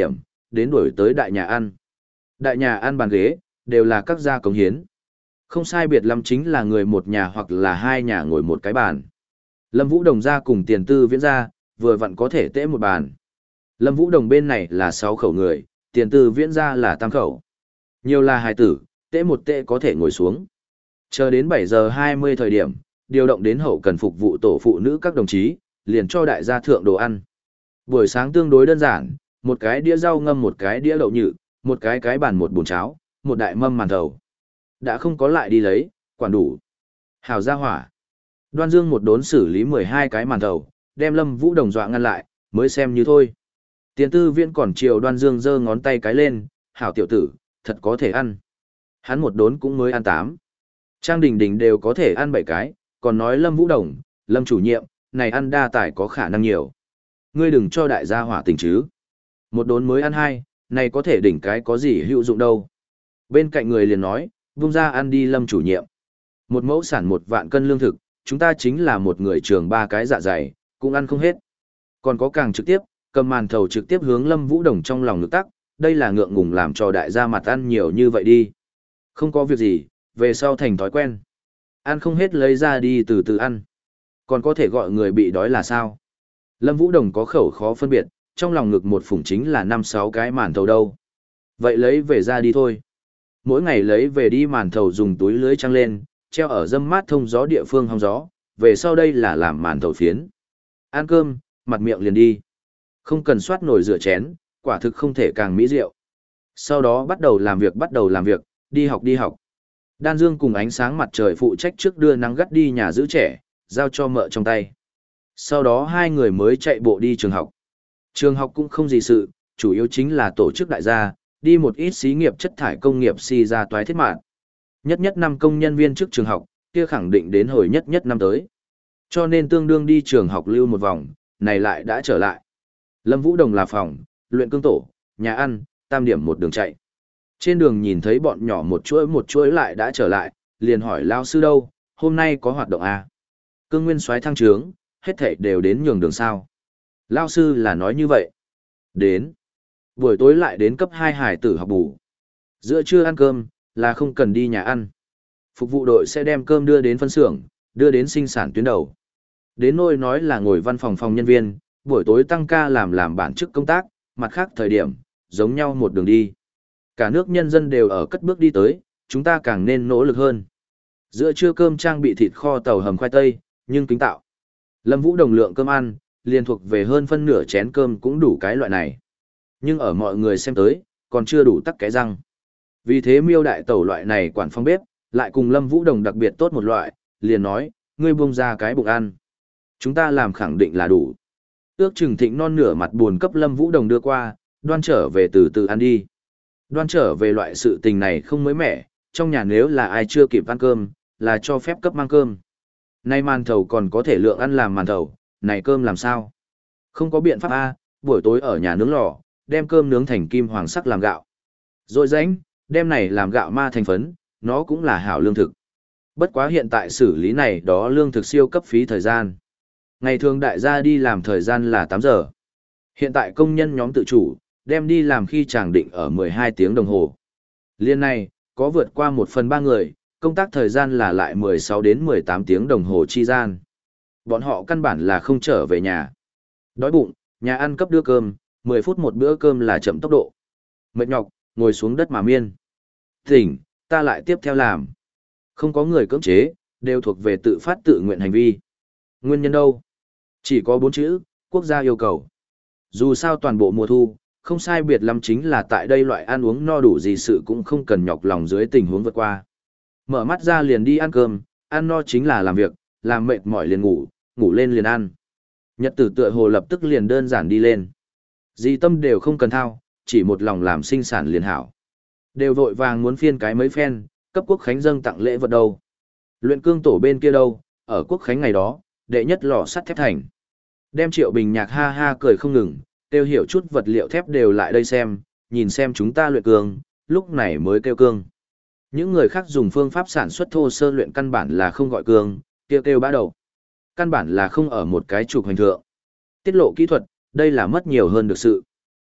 đến đuổi tới đại nhà ăn. Đại nhà ăn bàn ghế, đều là các gia cống hiến. Không sai biệt lắm chính là người một nhà hoặc là hai nhà ngồi một cái bàn. Lâm Vũ Đồng gia cùng Tiền Tư Viễn gia, vừa vặn có thể tễ một bàn. Lâm Vũ Đồng bên này là sáu khẩu người, Tiền Tư Viễn gia là tám khẩu. Nhiều là hài tử, tễ một tễ có thể ngồi xuống. Chờ đến bảy giờ hai mươi thời điểm, điều động đến hậu cần phục vụ tổ phụ nữ các đồng chí, liền cho đại gia thượng đồ ăn. Buổi sáng tương đối đơn giản, một cái đĩa rau ngâm một cái đĩa đậu nhự, một cái cái bàn một bồn cháo, một đại mâm màn thầu. Đã không có lại đi lấy, quản đủ. Hào ra hỏa. Đoan Dương một đốn xử lý mười hai cái màn thầu, đem Lâm Vũ Đồng dọa ngăn lại, mới xem như thôi. Tiền Tư Viễn còn chiều Đoan Dương giơ ngón tay cái lên, hảo tiểu tử, thật có thể ăn. Hắn một đốn cũng mới ăn tám. Trang Đình Đình đều có thể ăn bảy cái, còn nói Lâm Vũ Đồng, Lâm chủ nhiệm, này ăn đa tài có khả năng nhiều. Ngươi đừng cho đại gia hỏa tình chứ. Một đốn mới ăn hai, này có thể đỉnh cái có gì hữu dụng đâu. Bên cạnh người liền nói, vung ra ăn đi Lâm chủ nhiệm. Một mẫu sản một vạn cân lương thực, chúng ta chính là một người trường ba cái dạ dày, cũng ăn không hết. Còn có càng trực tiếp, cầm màn thầu trực tiếp hướng Lâm Vũ Đồng trong lòng ngực tắc, đây là ngượng ngùng làm cho đại gia mặt ăn nhiều như vậy đi. Không có việc gì, về sau thành thói quen. Ăn không hết lấy ra đi từ từ ăn. Còn có thể gọi người bị đói là sao? Lâm Vũ Đồng có khẩu khó phân biệt, trong lòng ngực một phủng chính là năm sáu cái màn thầu đâu. Vậy lấy về ra đi thôi. Mỗi ngày lấy về đi màn thầu dùng túi lưới trăng lên, treo ở dâm mát thông gió địa phương hong gió, về sau đây là làm màn thầu phiến. Ăn cơm, mặt miệng liền đi. Không cần soát nồi rửa chén, quả thực không thể càng mỹ diệu. Sau đó bắt đầu làm việc bắt đầu làm việc, đi học đi học. Đan Dương cùng ánh sáng mặt trời phụ trách trước đưa nắng gắt đi nhà giữ trẻ, giao cho mợ trong tay. Sau đó hai người mới chạy bộ đi trường học. Trường học cũng không gì sự, chủ yếu chính là tổ chức đại gia, đi một ít xí nghiệp chất thải công nghiệp xì ra toái thiết mạng. Nhất nhất năm công nhân viên trước trường học, kia khẳng định đến hồi nhất nhất năm tới. Cho nên tương đương đi trường học lưu một vòng, này lại đã trở lại. Lâm Vũ Đồng là phòng, luyện cương tổ, nhà ăn, tam điểm một đường chạy. Trên đường nhìn thấy bọn nhỏ một chuỗi một chuỗi lại đã trở lại, liền hỏi lao sư đâu, hôm nay có hoạt động à? Cương nguyên soái thăng trướng, hết thảy đều đến nhường đường sao. Lao sư là nói như vậy. Đến. Buổi tối lại đến cấp hai hải tử học bù. Giữa trưa ăn cơm, là không cần đi nhà ăn. Phục vụ đội sẽ đem cơm đưa đến phân xưởng, đưa đến sinh sản tuyến đầu. Đến nôi nói là ngồi văn phòng phòng nhân viên, buổi tối tăng ca làm làm bản chức công tác, mặt khác thời điểm, giống nhau một đường đi. Cả nước nhân dân đều ở cất bước đi tới, chúng ta càng nên nỗ lực hơn. Giữa trưa cơm trang bị thịt kho tàu hầm khoai tây, nhưng kính tạo. Lâm Vũ Đồng lượng cơm ăn, liền thuộc về hơn phân nửa chén cơm cũng đủ cái loại này. Nhưng ở mọi người xem tới, còn chưa đủ tắc cái răng. Vì thế miêu đại tẩu loại này quản phòng bếp, lại cùng Lâm Vũ Đồng đặc biệt tốt một loại, liền nói, ngươi buông ra cái bụng ăn. Chúng ta làm khẳng định là đủ. Ước chừng thịnh non nửa mặt buồn cấp Lâm Vũ Đồng đưa qua, đoan trở về từ từ ăn đi. Đoan trở về loại sự tình này không mới mẻ, trong nhà nếu là ai chưa kịp ăn cơm, là cho phép cấp mang cơm. Nay màn thầu còn có thể lượng ăn làm màn thầu, này cơm làm sao? Không có biện pháp A, buổi tối ở nhà nướng lò, đem cơm nướng thành kim hoàng sắc làm gạo. Rồi rãnh, đem này làm gạo ma thành phấn, nó cũng là hảo lương thực. Bất quá hiện tại xử lý này đó lương thực siêu cấp phí thời gian. Ngày thường đại gia đi làm thời gian là tám giờ. Hiện tại công nhân nhóm tự chủ, đem đi làm khi chàng định ở mười hai tiếng đồng hồ. Liên này, có vượt qua một phần ba người, công tác thời gian là lại mười sáu đến mười tám tiếng đồng hồ chi gian. Bọn họ căn bản là không trở về nhà. Đói bụng, nhà ăn cấp đưa cơm, mười phút một bữa cơm là chậm tốc độ. Mệt nhọc, ngồi xuống đất mà miên. Tỉnh, ta lại tiếp theo làm. Không có người cưỡng chế, đều thuộc về tự phát tự nguyện hành vi. Nguyên nhân đâu? Chỉ có bốn chữ, quốc gia yêu cầu. Dù sao toàn bộ mùa thu, không sai biệt lắm chính là tại đây loại ăn uống no đủ gì sự cũng không cần nhọc lòng dưới tình huống vượt qua. Mở mắt ra liền đi ăn cơm, ăn no chính là làm việc, làm mệt mỏi liền ngủ, ngủ lên liền ăn. Nhật tử tựa hồ lập tức liền đơn giản đi lên. Gì tâm đều không cần thao, chỉ một lòng làm sinh sản liền hảo. Đều vội vàng muốn phiên cái mấy phen, cấp quốc khánh dâng tặng lễ vật đâu. Luyện cương tổ bên kia đâu, ở quốc khánh ngày đó, đệ nhất lò sắt thép thành. Đem Triệu Bình Nhạc ha ha cười không ngừng, tiêu hiểu chút vật liệu thép đều lại đây xem, nhìn xem chúng ta luyện cương, lúc này mới kêu cương. Những người khác dùng phương pháp sản xuất thô sơ luyện căn bản là không gọi cương, kêu kêu bã đầu. Căn bản là không ở một cái trục hành thượng. Tiết lộ kỹ thuật, đây là mất nhiều hơn được sự.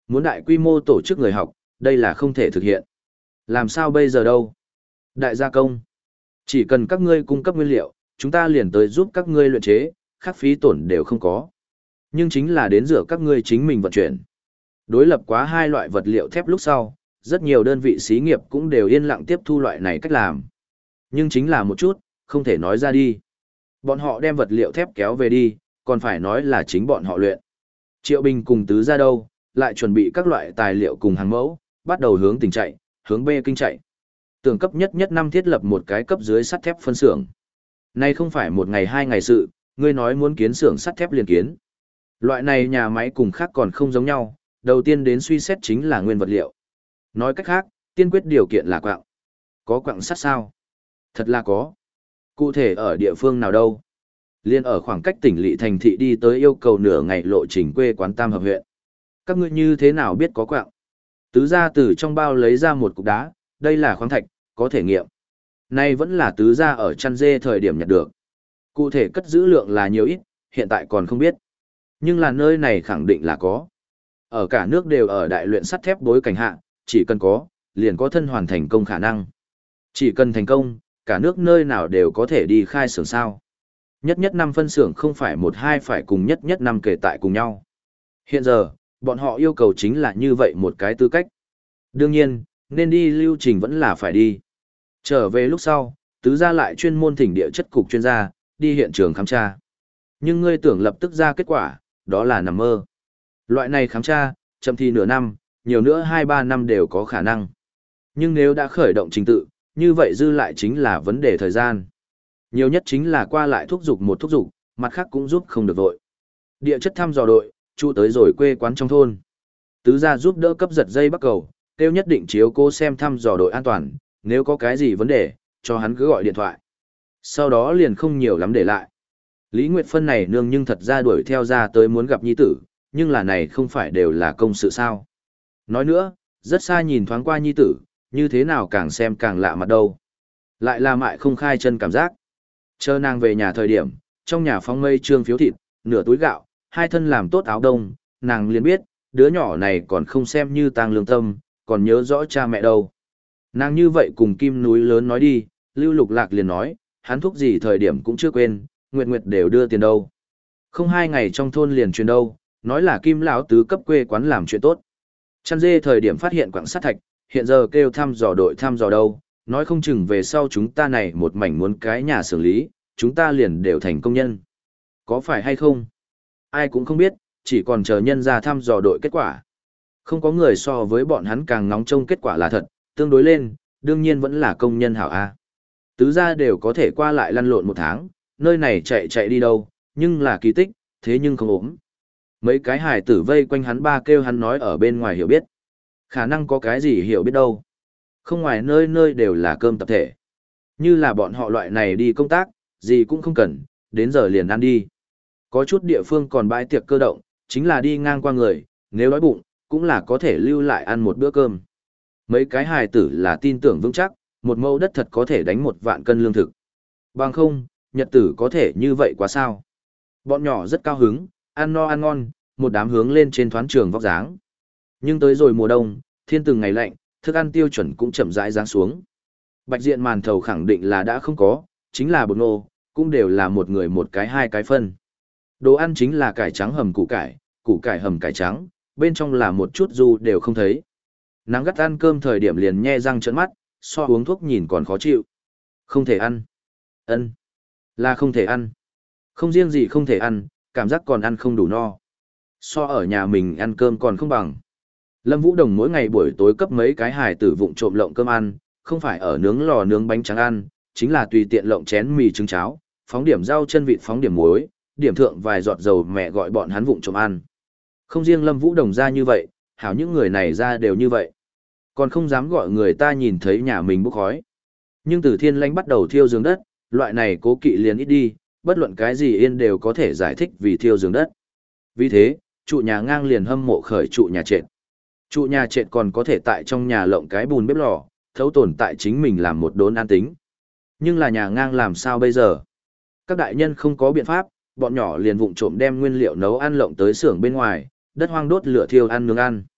Muốn đại quy mô tổ chức người học, đây là không thể thực hiện. Làm sao bây giờ đâu? Đại gia công. Chỉ cần các ngươi cung cấp nguyên liệu, chúng ta liền tới giúp các ngươi luyện chế, khác phí tổn đều không có. Nhưng chính là đến rửa các ngươi chính mình vận chuyển. Đối lập quá hai loại vật liệu thép lúc sau, rất nhiều đơn vị xí nghiệp cũng đều yên lặng tiếp thu loại này cách làm. Nhưng chính là một chút, không thể nói ra đi. Bọn họ đem vật liệu thép kéo về đi, còn phải nói là chính bọn họ luyện. Triệu Bình cùng tứ ra đâu, lại chuẩn bị các loại tài liệu cùng hàng mẫu, bắt đầu hướng tỉnh chạy, hướng B kinh chạy. Tưởng cấp nhất nhất năm thiết lập một cái cấp dưới sắt thép phân xưởng. Nay không phải một ngày hai ngày sự, ngươi nói muốn kiến xưởng sắt thép liền kiến. Loại này nhà máy cùng khác còn không giống nhau, đầu tiên đến suy xét chính là nguyên vật liệu. Nói cách khác, tiên quyết điều kiện là quặng. Có quặng sắt sao? Thật là có. Cụ thể ở địa phương nào đâu? Liên ở khoảng cách tỉnh lỵ thành thị đi tới yêu cầu nửa ngày lộ trình quê quán Tam Hợp huyện. Các ngươi như thế nào biết có quặng? Tứ gia từ trong bao lấy ra một cục đá, đây là khoáng thạch, có thể nghiệm. Nay vẫn là tứ gia ở chăn dê thời điểm nhặt được. Cụ thể cất giữ lượng là nhiều ít, hiện tại còn không biết. Nhưng là nơi này khẳng định là có. Ở cả nước đều ở đại luyện sắt thép bối cảnh hạ, chỉ cần có, liền có thân hoàn thành công khả năng. Chỉ cần thành công, cả nước nơi nào đều có thể đi khai xưởng sao. Nhất nhất năm phân xưởng không phải một hai phải cùng nhất nhất năm kể tại cùng nhau. Hiện giờ, bọn họ yêu cầu chính là như vậy một cái tư cách. Đương nhiên, nên đi lưu trình vẫn là phải đi. Trở về lúc sau, tứ gia lại chuyên môn thỉnh địa chất cục chuyên gia, đi hiện trường khám tra. Nhưng ngươi tưởng lập tức ra kết quả, đó là nằm mơ. Loại này khám tra, chậm thì nửa năm, nhiều nữa hai ba năm đều có khả năng. Nhưng nếu đã khởi động trình tự, như vậy dư lại chính là vấn đề thời gian. Nhiều nhất chính là qua lại thúc giục một thúc giục, mặt khác cũng giúp không được vội. Địa chất thăm dò đội, trụ tới rồi quê quán trong thôn. Tứ gia giúp đỡ cấp giật dây bắt cầu, kêu nhất định chiếu cố xem thăm dò đội an toàn, nếu có cái gì vấn đề, cho hắn cứ gọi điện thoại. Sau đó liền không nhiều lắm để lại. Lý Nguyệt Phân này nương nhưng thật ra đuổi theo ra tới muốn gặp nhi tử, nhưng là này không phải đều là công sự sao. Nói nữa, rất xa nhìn thoáng qua nhi tử, như thế nào càng xem càng lạ mặt đâu. Lại là mại không khai chân cảm giác. Chờ nàng về nhà thời điểm, trong nhà phong mây trương phiếu thịt, nửa túi gạo, hai thân làm tốt áo đông, nàng liền biết, đứa nhỏ này còn không xem như tang lương tâm, còn nhớ rõ cha mẹ đâu. Nàng như vậy cùng Kim núi lớn nói đi, Lưu Lục Lạc liền nói, hắn thúc gì thời điểm cũng chưa quên, Nguyệt Nguyệt đều đưa tiền đâu. Không hai ngày trong thôn liền truyền đâu, nói là Kim lão tứ cấp quê quán làm chuyện tốt. Chăn dê thời điểm phát hiện quặng sắt thạch, hiện giờ kêu thăm dò đội thăm dò đâu, nói không chừng về sau chúng ta này một mảnh muốn cái nhà xử lý, chúng ta liền đều thành công nhân. Có phải hay không? Ai cũng không biết, chỉ còn chờ nhân ra thăm dò đội kết quả. Không có người so với bọn hắn càng ngóng trông kết quả là thật, tương đối lên, đương nhiên vẫn là công nhân hảo A. Tứ gia đều có thể qua lại lăn lộn một tháng, nơi này chạy chạy đi đâu, nhưng là kỳ tích, thế nhưng không ốm. Mấy cái hài tử vây quanh hắn ba kêu hắn nói ở bên ngoài hiểu biết. Khả năng có cái gì hiểu biết đâu. Không ngoài nơi nơi đều là cơm tập thể. Như là bọn họ loại này đi công tác, gì cũng không cần, đến giờ liền ăn đi. Có chút địa phương còn bãi tiệc cơ động, chính là đi ngang qua người, nếu đói bụng, cũng là có thể lưu lại ăn một bữa cơm. Mấy cái hài tử là tin tưởng vững chắc, một mẫu đất thật có thể đánh một vạn cân lương thực. Bằng không, nhật tử có thể như vậy quá sao. Bọn nhỏ rất cao hứng, ăn no ăn ngon, một đám hướng lên trên thoán trường vóc dáng. Nhưng tới rồi mùa đông, thiên từng ngày lạnh, thức ăn tiêu chuẩn cũng chậm rãi giáng xuống. Bạch diện màn thầu khẳng định là đã không có, chính là bột nô, cũng đều là một người một cái hai cái phân. Đồ ăn chính là cải trắng hầm củ cải, củ cải hầm cải trắng, bên trong là một chút du đều không thấy. Nắng gắt ăn cơm thời điểm liền nhe răng trợn mắt, so uống thuốc nhìn còn khó chịu. Không thể ăn. Ân, là không thể ăn. Không riêng gì không thể ăn, cảm giác còn ăn không đủ no. So ở nhà mình ăn cơm còn không bằng. Lâm Vũ Đồng mỗi ngày buổi tối cấp mấy cái hài tử vụng trộm lộng cơm ăn, không phải ở nướng lò nướng bánh trắng ăn, chính là tùy tiện lộng chén mì trứng cháo, phóng điểm rau chân vịt phóng điểm muối, điểm thượng vài giọt dầu mẹ gọi bọn hắn vụng trộm ăn. Không riêng Lâm Vũ Đồng ra như vậy, hảo những người này ra đều như vậy. Còn không dám gọi người ta nhìn thấy nhà mình bốc khói. Nhưng từ thiên lãnh bắt đầu thiêu giường đất, loại này cố kỵ liền ít đi, bất luận cái gì yên đều có thể giải thích vì thiêu giường đất. Vì thế, trụ nhà ngang liền hâm mộ khởi trụ nhà trệt. Trụ nhà trệt còn có thể tại trong nhà lộng cái bùn bếp lò, thấu tồn tại chính mình làm một đốn an tính. Nhưng là nhà ngang làm sao bây giờ? Các đại nhân không có biện pháp, bọn nhỏ liền vụng trộm đem nguyên liệu nấu ăn lộng tới xưởng bên ngoài, đất hoang đốt lửa thiêu ăn nướng ăn.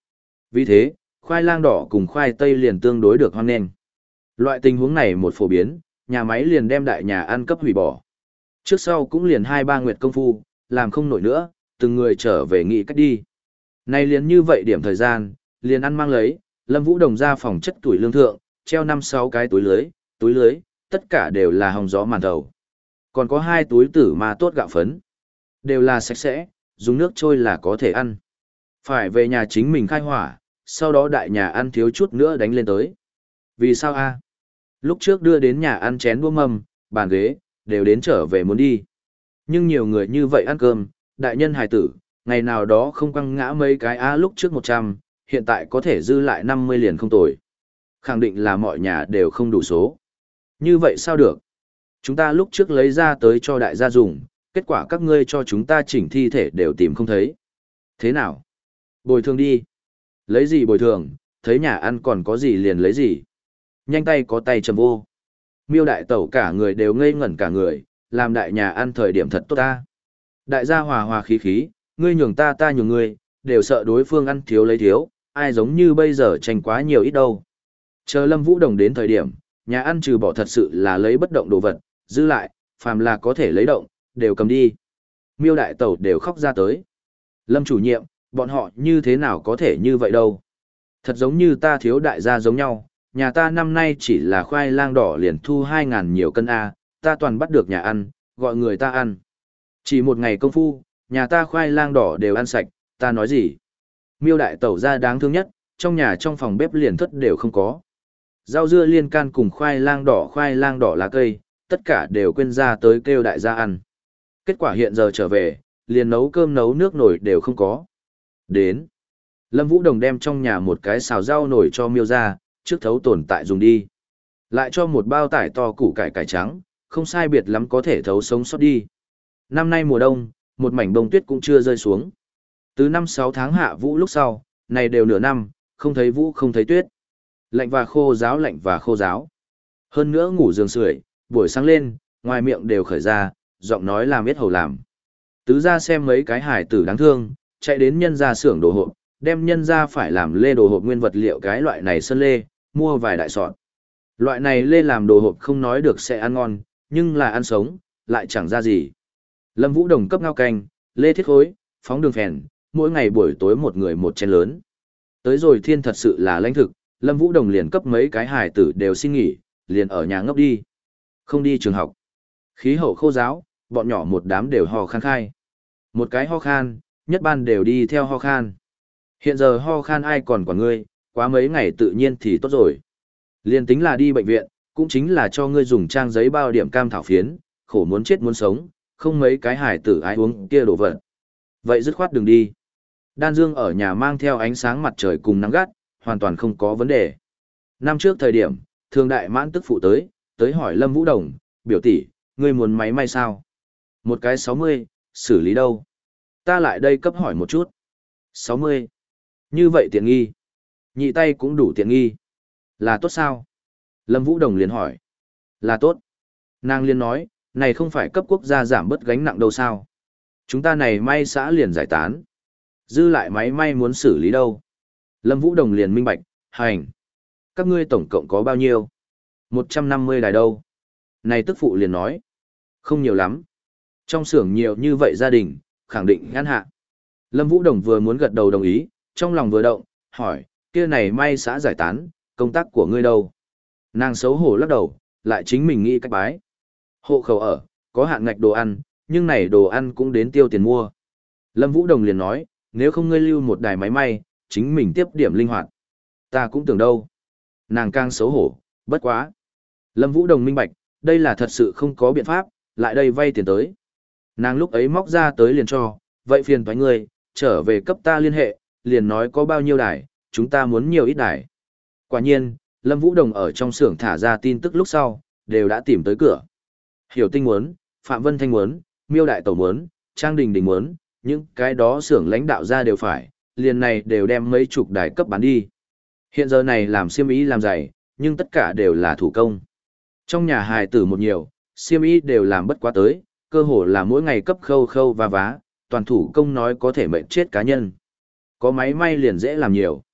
Vì thế, khoai lang đỏ cùng khoai tây liền tương đối được hoan nghênh. Loại tình huống này một phổ biến, nhà máy liền đem đại nhà ăn cấp hủy bỏ. Trước sau cũng liền hai ba nguyệt công phu, làm không nổi nữa, từng người trở về nghị cách đi. Nay liền như vậy điểm thời gian, liền ăn mang lấy, Lâm Vũ Đồng ra phòng chất tuổi lương thượng, treo năm sáu cái túi lưới, túi lưới, tất cả đều là hồng gió màn thầu. Còn có hai túi tử mà tốt gạo phấn. Đều là sạch sẽ, dùng nước trôi là có thể ăn. Phải về nhà chính mình khai hỏa, sau đó đại nhà ăn thiếu chút nữa đánh lên tới. Vì sao a? Lúc trước đưa đến nhà ăn chén đũa mâm, bàn ghế, đều đến trở về muốn đi. Nhưng nhiều người như vậy ăn cơm, đại nhân hài tử, ngày nào đó không quăng ngã mấy cái a lúc trước một trăm, hiện tại có thể dư lại năm mươi liền không tồi. Khẳng định là mọi nhà đều không đủ số. Như vậy sao được? Chúng ta lúc trước lấy ra tới cho đại gia dùng, kết quả các ngươi cho chúng ta chỉnh thi thể đều tìm không thấy. Thế nào? Bồi thường đi. Lấy gì bồi thường, thấy nhà ăn còn có gì liền lấy gì. Nhanh tay có tay chầm vô. Miêu đại tẩu cả người đều ngây ngẩn cả người, làm đại nhà ăn thời điểm thật tốt ta. Đại gia hòa hòa khí khí, ngươi nhường ta ta nhường ngươi, đều sợ đối phương ăn thiếu lấy thiếu, ai giống như bây giờ tranh quá nhiều ít đâu. Chờ Lâm Vũ Đồng đến thời điểm, nhà ăn trừ bỏ thật sự là lấy bất động đồ vật, giữ lại, phàm là có thể lấy động, đều cầm đi. Miêu đại tẩu đều khóc ra tới. Lâm chủ nhiệm, bọn họ như thế nào có thể như vậy đâu. Thật giống như ta thiếu đại gia giống nhau, nhà ta năm nay chỉ là khoai lang đỏ liền thu hai ngàn nhiều cân A, ta toàn bắt được nhà ăn, gọi người ta ăn. Chỉ một ngày công phu, nhà ta khoai lang đỏ đều ăn sạch, ta nói gì. Miêu đại tẩu ra đáng thương nhất, trong nhà trong phòng bếp liền thất đều không có. Rau dưa liên can cùng khoai lang đỏ khoai lang đỏ lá cây, tất cả đều quên ra tới kêu đại gia ăn. Kết quả hiện giờ trở về, liền nấu cơm nấu nước nổi đều không có. Đến. Lâm Vũ Đồng đem trong nhà một cái xào rau nổi cho miêu ra, trước thấu tồn tại dùng đi. Lại cho một bao tải to củ cải cải trắng, không sai biệt lắm có thể thấu sống sót đi. Năm nay mùa đông, một mảnh bông tuyết cũng chưa rơi xuống. Từ năm sáu tháng hạ vũ lúc sau, này đều nửa năm, không thấy vũ không thấy tuyết. Lạnh và khô giáo lạnh và khô giáo. Hơn nữa ngủ giường sưởi, buổi sáng lên, ngoài miệng đều khởi ra, giọng nói làm biết hầu làm. Tứ ra xem mấy cái hải tử đáng thương, chạy đến nhân ra xưởng đồ hộp, đem nhân ra phải làm lê đồ hộp nguyên vật liệu cái loại này sân lê, mua vài đại sọt. Loại này lê làm đồ hộp không nói được sẽ ăn ngon, nhưng là ăn sống, lại chẳng ra gì. Lâm Vũ Đồng cấp ngao canh, lê thiết khối, phóng đường phèn, mỗi ngày buổi tối một người một chén lớn. Tới rồi thiên thật sự là lãnh thực, Lâm Vũ Đồng liền cấp mấy cái hải tử đều xin nghỉ, liền ở nhà ngốc đi. Không đi trường học. Khí hậu khô giáo, bọn nhỏ một đám đều ho khan khai. Một cái ho khan, nhất ban đều đi theo ho khan. Hiện giờ ho khan ai còn quản ngươi, quá mấy ngày tự nhiên thì tốt rồi. Liền tính là đi bệnh viện, cũng chính là cho ngươi dùng trang giấy bao điểm cam thảo phiến, khổ muốn chết muốn sống, không mấy cái hải tử ai uống kia đổ vật. Vậy dứt khoát đừng đi. Đan Dương ở nhà mang theo ánh sáng mặt trời cùng nắng gắt, hoàn toàn không có vấn đề. Năm trước thời điểm, Thường Đại Mãn tức phụ tới, tới hỏi Lâm Vũ Đồng, biểu tỷ, ngươi muốn máy may sao? Một cái sáu mươi, xử lý đâu? Ta lại đây cấp hỏi một chút. sáu mươi. Như vậy tiện nghi. Nhị tay cũng đủ tiện nghi. Là tốt sao? Lâm Vũ Đồng liền hỏi. Là tốt. Nàng liền nói, này không phải cấp quốc gia giảm bớt gánh nặng đâu sao? Chúng ta này may xã liền giải tán. Dư lại máy may muốn xử lý đâu? Lâm Vũ Đồng liền minh bạch, hành. Các ngươi tổng cộng có bao nhiêu? một trăm năm mươi đài đâu? Này tức phụ liền nói. Không nhiều lắm. Trong xưởng nhiều như vậy gia đình, khẳng định ngăn hạ. Lâm Vũ Đồng vừa muốn gật đầu đồng ý, trong lòng vừa động, hỏi, kia này may xã giải tán, công tác của ngươi đâu? Nàng xấu hổ lắc đầu, lại chính mình nghĩ cách bái. Hộ khẩu ở, có hạn ngạch đồ ăn, nhưng này đồ ăn cũng đến tiêu tiền mua. Lâm Vũ Đồng liền nói, nếu không ngươi lưu một đài máy may, chính mình tiếp điểm linh hoạt. Ta cũng tưởng đâu. Nàng càng xấu hổ, bất quá. Lâm Vũ Đồng minh bạch, đây là thật sự không có biện pháp, lại đây vay tiền tới. Nàng lúc ấy móc ra tới liền cho, vậy phiền toái ngươi, trở về cấp ta liên hệ, liền nói có bao nhiêu đài, chúng ta muốn nhiều ít đài. Quả nhiên, Lâm Vũ Đồng ở trong xưởng thả ra tin tức lúc sau, đều đã tìm tới cửa. Hiểu Tinh muốn, Phạm Vân Thanh muốn, Miêu Đại Tẩu muốn, Trang Đình Đình muốn, những cái đó xưởng lãnh đạo ra đều phải, liền này đều đem mấy chục đài cấp bán đi. Hiện giờ này làm xiêm y làm giày, nhưng tất cả đều là thủ công. Trong nhà hài tử một nhiều, xiêm y đều làm bất quá tới, cơ hồ là mỗi ngày cấp khâu khâu và vá, toàn thủ công nói có thể mệnh chết cá nhân. Có máy may liền dễ làm nhiều.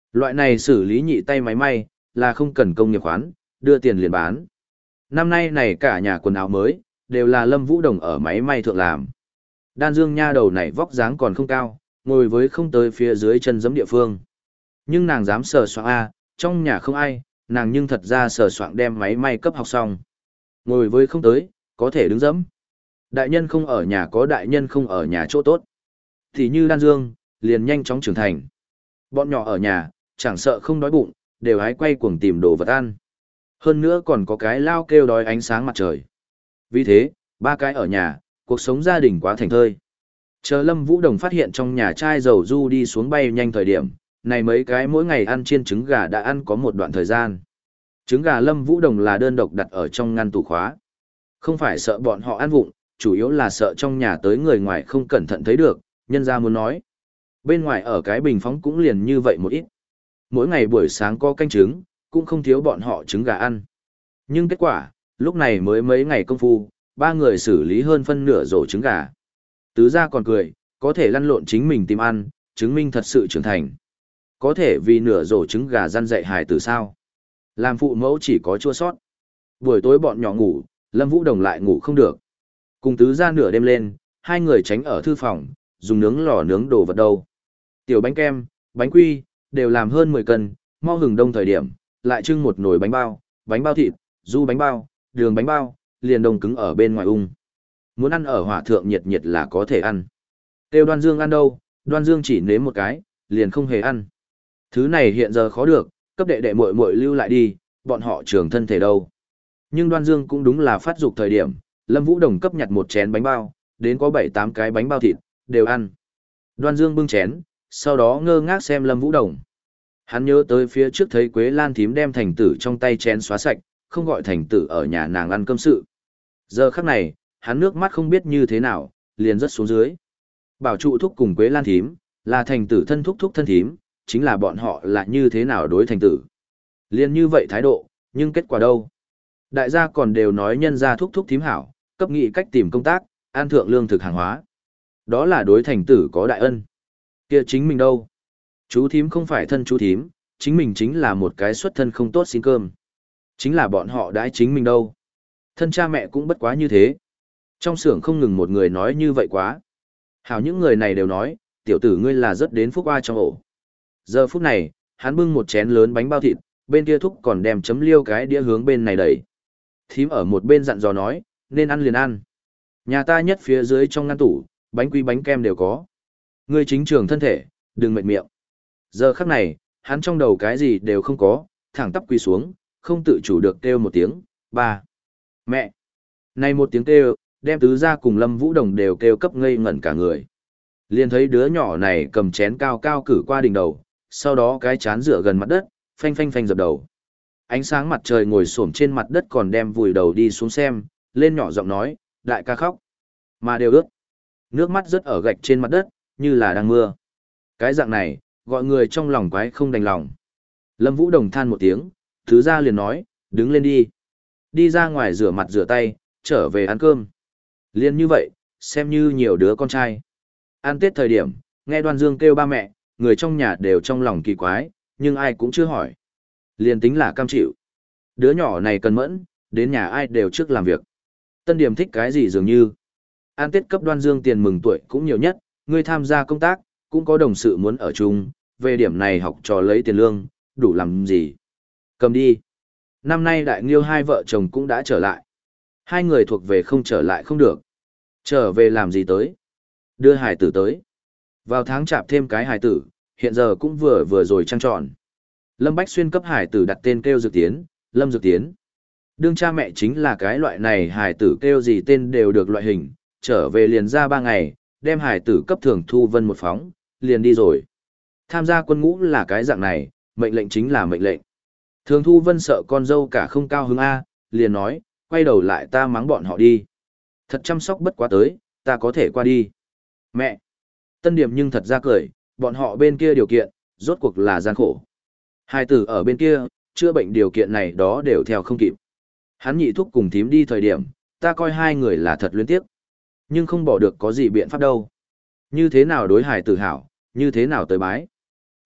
Loại này xử lý nhị tay máy may, là không cần công nghiệp khoán, đưa tiền liền bán. Năm nay này cả nhà quần áo mới, đều là Lâm Vũ Đồng ở máy may thượng làm. Đan Dương nha đầu này vóc dáng còn không cao, ngồi với không tới phía dưới chân giẫm địa phương. Nhưng nàng dám sờ soạng A, trong nhà không ai, nàng nhưng thật ra sờ soạng đem máy may cấp học xong. Ngồi với không tới, có thể đứng dẫm. Đại nhân không ở nhà có đại nhân không ở nhà chỗ tốt. Thì như Đan Dương, liền nhanh chóng trưởng thành. Bọn nhỏ ở nhà, chẳng sợ không đói bụng, đều hái quay cuồng tìm đồ vật ăn. Hơn nữa còn có cái lao kêu đói ánh sáng mặt trời. Vì thế, ba cái ở nhà, cuộc sống gia đình quá thành thơi. Chờ Lâm Vũ Đồng phát hiện trong nhà chai dầu du đi xuống bay nhanh thời điểm, này mấy cái mỗi ngày ăn chiên trứng gà đã ăn có một đoạn thời gian. Trứng gà Lâm Vũ Đồng là đơn độc đặt ở trong ngăn tủ khóa. Không phải sợ bọn họ ăn vụng, chủ yếu là sợ trong nhà tới người ngoài không cẩn thận thấy được, nhân ra muốn nói. Bên ngoài ở cái bình phóng cũng liền như vậy một ít. Mỗi ngày buổi sáng có canh trứng, cũng không thiếu bọn họ trứng gà ăn. Nhưng kết quả, lúc này mới mấy ngày công phu, ba người xử lý hơn phân nửa rổ trứng gà. Tứ gia còn cười, có thể lăn lộn chính mình tìm ăn, chứng minh thật sự trưởng thành. Có thể vì nửa rổ trứng gà răn dạy hài từ sao. Làm phụ mẫu chỉ có chua sót. Buổi tối bọn nhỏ ngủ, Lâm Vũ Đồng lại ngủ không được. Cùng tứ gia nửa đêm lên, hai người tránh ở thư phòng, dùng nướng lò nướng đồ vật đâu. Tiểu bánh kem, bánh quy, đều làm hơn mười cân, mau hừng đông thời điểm, lại trưng một nồi bánh bao, bánh bao thịt, du bánh bao, đường bánh bao, liền đông cứng ở bên ngoài ung. Muốn ăn ở hỏa thượng nhiệt nhiệt là có thể ăn. Tiêu Đoan Dương ăn đâu, Đoan Dương chỉ nếm một cái, liền không hề ăn. Thứ này hiện giờ khó được, cấp đệ đệ muội muội lưu lại đi, bọn họ trường thân thể đâu. Nhưng Đoan Dương cũng đúng là phát dục thời điểm, Lâm Vũ Đồng cấp nhặt một chén bánh bao, đến có bảy tám cái bánh bao thịt, đều ăn. Đoan Dương bưng chén, sau đó ngơ ngác xem Lâm Vũ Đồng. Hắn nhớ tới phía trước thấy Quế Lan thím đem thành tử trong tay chén xóa sạch, không gọi thành tử ở nhà nàng ăn cơm sự. Giờ khắc này, hắn nước mắt không biết như thế nào, liền rớt xuống dưới. Bảo trụ thúc cùng Quế Lan thím, là thành tử thân thúc thúc thân thím, chính là bọn họ là như thế nào đối thành tử. Liền như vậy thái độ, nhưng kết quả đâu? Đại gia còn đều nói nhân gia thúc thúc thím hảo, cấp nghị cách tìm công tác, an thượng lương thực hàng hóa. Đó là đối thành tử có đại ân. Kia chính mình đâu? Chú thím không phải thân chú thím, chính mình chính là một cái xuất thân không tốt xin cơm. Chính là bọn họ đãi chính mình đâu. Thân cha mẹ cũng bất quá như thế. Trong xưởng không ngừng một người nói như vậy quá. Hảo những người này đều nói, tiểu tử ngươi là rất đến phúc oa trong ổ. Giờ phút này, hắn bưng một chén lớn bánh bao thịt, bên kia thúc còn đem chấm liêu cái đĩa hướng bên này đẩy. Thím ở một bên dặn dò nói, nên ăn liền ăn. Nhà ta nhất phía dưới trong ngăn tủ, bánh quy bánh kem đều có. Ngươi chính trường thân thể, đừng mệt miệng. Giờ khắc này, hắn trong đầu cái gì đều không có, thẳng tắp quỳ xuống, không tự chủ được kêu một tiếng, ba. Mẹ. Này một tiếng kêu, đem tứ gia cùng Lâm Vũ Đồng đều kêu cấp ngây ngẩn cả người. Liền thấy đứa nhỏ này cầm chén cao cao cử qua đỉnh đầu, sau đó cái chán dựa gần mặt đất, phanh phanh phanh dập đầu. Ánh sáng mặt trời ngồi xổm trên mặt đất còn đem vùi đầu đi xuống xem, lên nhỏ giọng nói, đại ca khóc. Mà đều ướt. Nước mắt rớt ở gạch trên mặt đất, như là đang mưa. Cái dạng này, gọi người trong lòng quái không đành lòng. Lâm Vũ Đồng than một tiếng, thứ ra liền nói, đứng lên đi. Đi ra ngoài rửa mặt rửa tay, trở về ăn cơm. Liên như vậy, xem như nhiều đứa con trai. Ăn Tết thời điểm, nghe Đoan Dương kêu ba mẹ, người trong nhà đều trong lòng kỳ quái, nhưng ai cũng chưa hỏi. Liên tính là cam chịu. Đứa nhỏ này cần mẫn, đến nhà ai đều trước làm việc. Tân Điểm thích cái gì dường như. Ăn Tết cấp Đoan Dương tiền mừng tuổi cũng nhiều nhất, người tham gia công tác, cũng có đồng sự muốn ở chung, về điểm này học trò lấy tiền lương, đủ làm gì. Cầm đi. Năm nay Đại Nghiêu hai vợ chồng cũng đã trở lại. Hai người thuộc về không trở lại không được. Trở về làm gì tới? Đưa hải tử tới. Vào tháng chạp thêm cái hải tử, hiện giờ cũng vừa vừa rồi trăng tròn. Lâm Bách Xuyên cấp hải tử đặt tên kêu Dược Tiến, Lâm Dược Tiến. Đương cha mẹ chính là cái loại này hải tử kêu gì tên đều được loại hình, trở về liền ra ba ngày, đem hải tử cấp Thường Thu Vân một phóng, liền đi rồi. Tham gia quân ngũ là cái dạng này, mệnh lệnh chính là mệnh lệnh. Thường Thu Vân sợ con dâu cả không cao hứng A, liền nói, quay đầu lại ta mắng bọn họ đi. Thật chăm sóc bất quá tới, ta có thể qua đi. Mẹ! Tân Điểm nhưng thật ra cười, bọn họ bên kia điều kiện, rốt cuộc là gian khổ. Hai tử ở bên kia, chữa bệnh điều kiện này đó đều theo không kịp. Hắn nhị thúc cùng thím đi thời điểm, ta coi hai người là thật luyến tiếc. Nhưng không bỏ được có gì biện pháp đâu. Như thế nào đối hài tử hảo, như thế nào tới bái.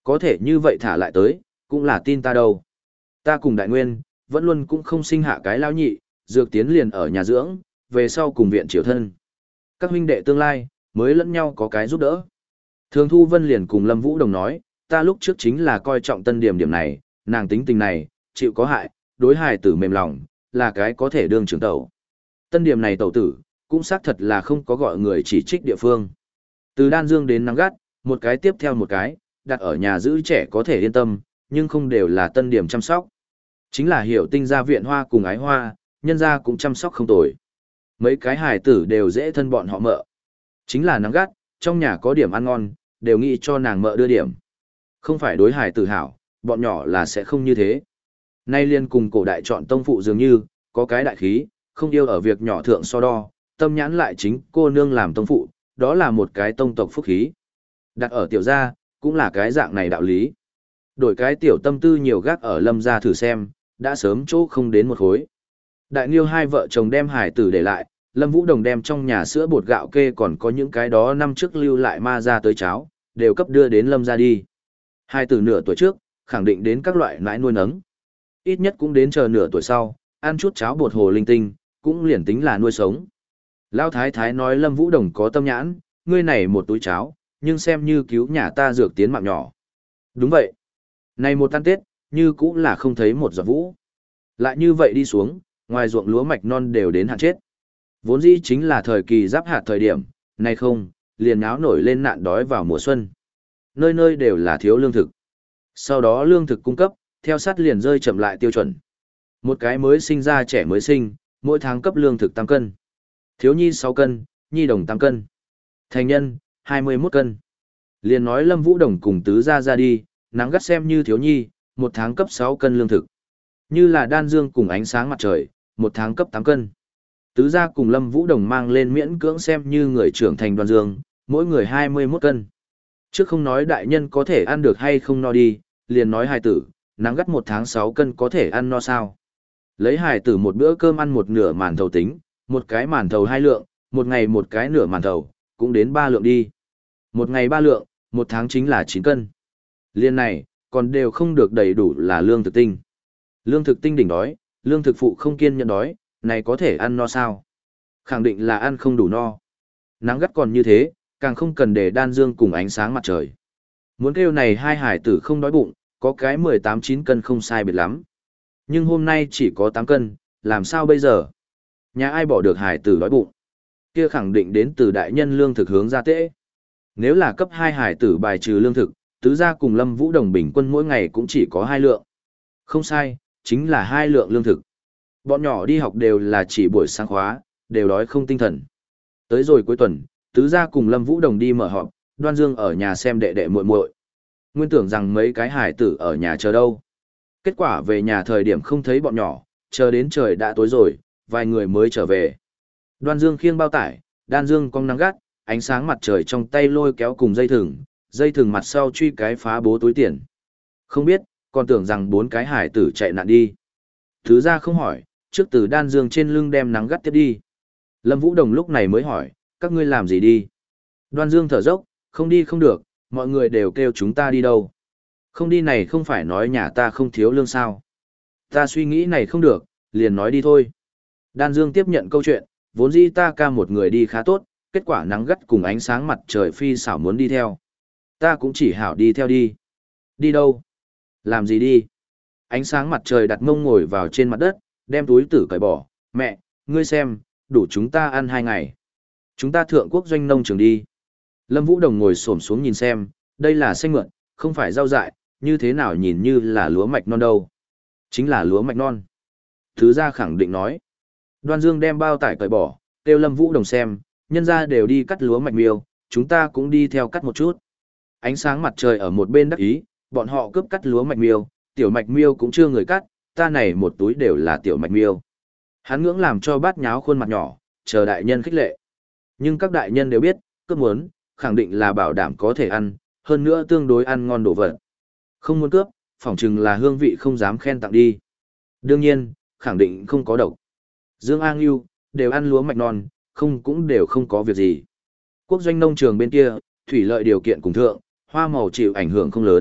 Có thể như vậy thả lại tới, cũng là tin ta đâu. Ta cùng đại nguyên, vẫn luôn cũng không sinh hạ cái lao nhị, dược tiến liền ở nhà dưỡng, về sau cùng viện triều thân. Các huynh đệ tương lai, mới lẫn nhau có cái giúp đỡ. Thường Thu Vân liền cùng Lâm Vũ Đồng nói, ta lúc trước chính là coi trọng Tân Điểm điểm này, nàng tính tình này, chịu có hại, đối hài tử mềm lòng, là cái có thể đương trưởng tẩu. Tân Điểm này tẩu tử, cũng xác thật là không có gọi người chỉ trích địa phương. Từ đan dương đến nắng gắt, một cái tiếp theo một cái, đặt ở nhà giữ trẻ có thể yên tâm, nhưng không đều là Tân Điểm chăm sóc. Chính là hiểu tinh gia viện hoa cùng ái hoa, nhân gia cũng chăm sóc không tồi. Mấy cái hài tử đều dễ thân bọn họ mợ. Chính là nắng gắt, trong nhà có điểm ăn ngon, đều nghĩ cho nàng mợ đưa điểm. Không phải đối hài tử hảo, bọn nhỏ là sẽ không như thế. Nay liên cùng cổ đại chọn tông phụ dường như, có cái đại khí, không yêu ở việc nhỏ thượng so đo, tâm nhãn lại chính cô nương làm tông phụ, đó là một cái tông tộc phúc khí. Đặt ở tiểu gia, cũng là cái dạng này đạo lý. Đổi cái tiểu tâm tư nhiều gác ở Lâm gia thử xem, đã sớm chỗ không đến một khối. Đại Nghiêu hai vợ chồng đem hải tử để lại, Lâm Vũ Đồng đem trong nhà sữa bột gạo kê còn có những cái đó năm trước lưu lại ma ra tới cháo, đều cấp đưa đến Lâm gia đi. Hai tử nửa tuổi trước, khẳng định đến các loại nãi nuôi nấng. Ít nhất cũng đến chờ nửa tuổi sau, ăn chút cháo bột hồ linh tinh, cũng liền tính là nuôi sống. Lão thái thái nói Lâm Vũ Đồng có tâm nhãn, ngươi này một túi cháo, nhưng xem như cứu nhà ta dược tiến mạng nhỏ. Đúng vậy. Này một tan Tết, như cũng là không thấy một giọt vũ. Lại như vậy đi xuống, ngoài ruộng lúa mạch non đều đến hạn chết. Vốn dĩ chính là thời kỳ giáp hạt thời điểm, nay không, liền náo nổi lên nạn đói vào mùa xuân. Nơi nơi đều là thiếu lương thực. Sau đó lương thực cung cấp, theo sát liền rơi chậm lại tiêu chuẩn. Một cái mới sinh ra trẻ mới sinh, mỗi tháng cấp lương thực tám cân. Thiếu nhi sáu cân, nhi đồng tám cân. Thành nhân, hai mươi mốt cân. Liền nói Lâm Vũ Đồng cùng tứ gia ra đi, nắng gắt xem như thiếu nhi, một tháng cấp sáu cân lương thực. Như là đan dương cùng ánh sáng mặt trời, một tháng cấp tám cân. Tứ gia cùng Lâm Vũ Đồng mang lên miễn cưỡng xem như người trưởng thành đoàn dương, mỗi người hai mươi mốt cân. Trước không nói đại nhân có thể ăn được hay không no đi, liền nói hài tử, nắng gắt một tháng sáu cân có thể ăn no sao. Lấy hài tử một bữa cơm ăn một nửa màn thầu tính, một cái màn thầu hai lượng, một ngày một cái nửa màn thầu, cũng đến ba lượng đi. Một ngày ba lượng, một tháng chính là chín cân. Liên này, còn đều không được đầy đủ là lương thực tinh. Lương thực tinh đỉnh đói, lương thực phụ không kiên nhẫn đói, này có thể ăn no sao? Khẳng định là ăn không đủ no. Nắng gắt còn như thế, càng không cần để đan dương cùng ánh sáng mặt trời. Muốn kêu này hai hải tử không đói bụng, có cái mười tám chín cân không sai biệt lắm. Nhưng hôm nay chỉ có tám cân, làm sao bây giờ? Nhà ai bỏ được hải tử đói bụng? Kia khẳng định đến từ đại nhân lương thực hướng ra tễ. Nếu là cấp hai hải tử bài trừ lương thực, tứ gia cùng Lâm Vũ Đồng bình quân mỗi ngày cũng chỉ có hai lượng. Không sai, chính là hai lượng lương thực. Bọn nhỏ đi học đều là chỉ buổi sáng khóa, đều đói không tinh thần. Tới rồi cuối tuần, tứ gia cùng Lâm Vũ Đồng đi mở họp, Đoan Dương ở nhà xem đệ đệ muội muội. Nguyên tưởng rằng mấy cái hải tử ở nhà chờ đâu. Kết quả về nhà thời điểm không thấy bọn nhỏ, chờ đến trời đã tối rồi, vài người mới trở về. Đoan Dương khiêng bao tải, Đan Dương cong nắng gắt, ánh sáng mặt trời trong tay lôi kéo cùng dây thừng, dây thừng mặt sau truy cái phá bố túi tiền. Không biết, còn tưởng rằng bốn cái hải tử chạy nạn đi. Thứ ra không hỏi, trước từ Đan Dương trên lưng đem nắng gắt tiếp đi. Lâm Vũ Đồng lúc này mới hỏi, các ngươi làm gì đi? Đoan Dương thở dốc, không đi không được, mọi người đều kêu chúng ta đi đâu. Không đi này không phải nói nhà ta không thiếu lương sao. Ta suy nghĩ này không được, liền nói đi thôi. Đan Dương tiếp nhận câu chuyện, vốn dĩ ta ca một người đi khá tốt, kết quả nắng gắt cùng ánh sáng mặt trời phi xảo muốn đi theo. Ta cũng chỉ hảo đi theo đi. Đi đâu? Làm gì đi? Ánh sáng mặt trời đặt mông ngồi vào trên mặt đất, đem túi tử cởi bỏ. Mẹ, ngươi xem, đủ chúng ta ăn hai ngày. Chúng ta thượng quốc doanh nông trường đi. Lâm Vũ Đồng ngồi xổm xuống nhìn xem, đây là xanh mượn, không phải rau dại, như thế nào nhìn như là lúa mạch non đâu. Chính là lúa mạch non. Thứ gia khẳng định nói. Đoan Dương đem bao tải cởi bỏ, kêu Lâm Vũ Đồng xem, nhân ra đều đi cắt lúa mạch miêu, chúng ta cũng đi theo cắt một chút. Ánh sáng mặt trời ở một bên đắc ý, bọn họ cướp cắt lúa mạch miêu, tiểu mạch miêu cũng chưa người cắt, ta này một túi đều là tiểu mạch miêu. Hắn ngưỡng làm cho bát nháo khuôn mặt nhỏ, chờ đại nhân khích lệ. Nhưng các đại nhân đều biết, cướp muốn, khẳng định là bảo đảm có thể ăn, hơn nữa tương đối ăn ngon đồ vật. Không muốn cướp, phỏng chừng là hương vị không dám khen tặng đi. Đương nhiên, khẳng định không có độc. Dương A Ngưu, đều ăn lúa mạch non, không cũng đều không có việc gì. Quốc doanh nông trường bên kia, thủy lợi điều kiện cùng thượng, hoa màu chịu ảnh hưởng không lớn,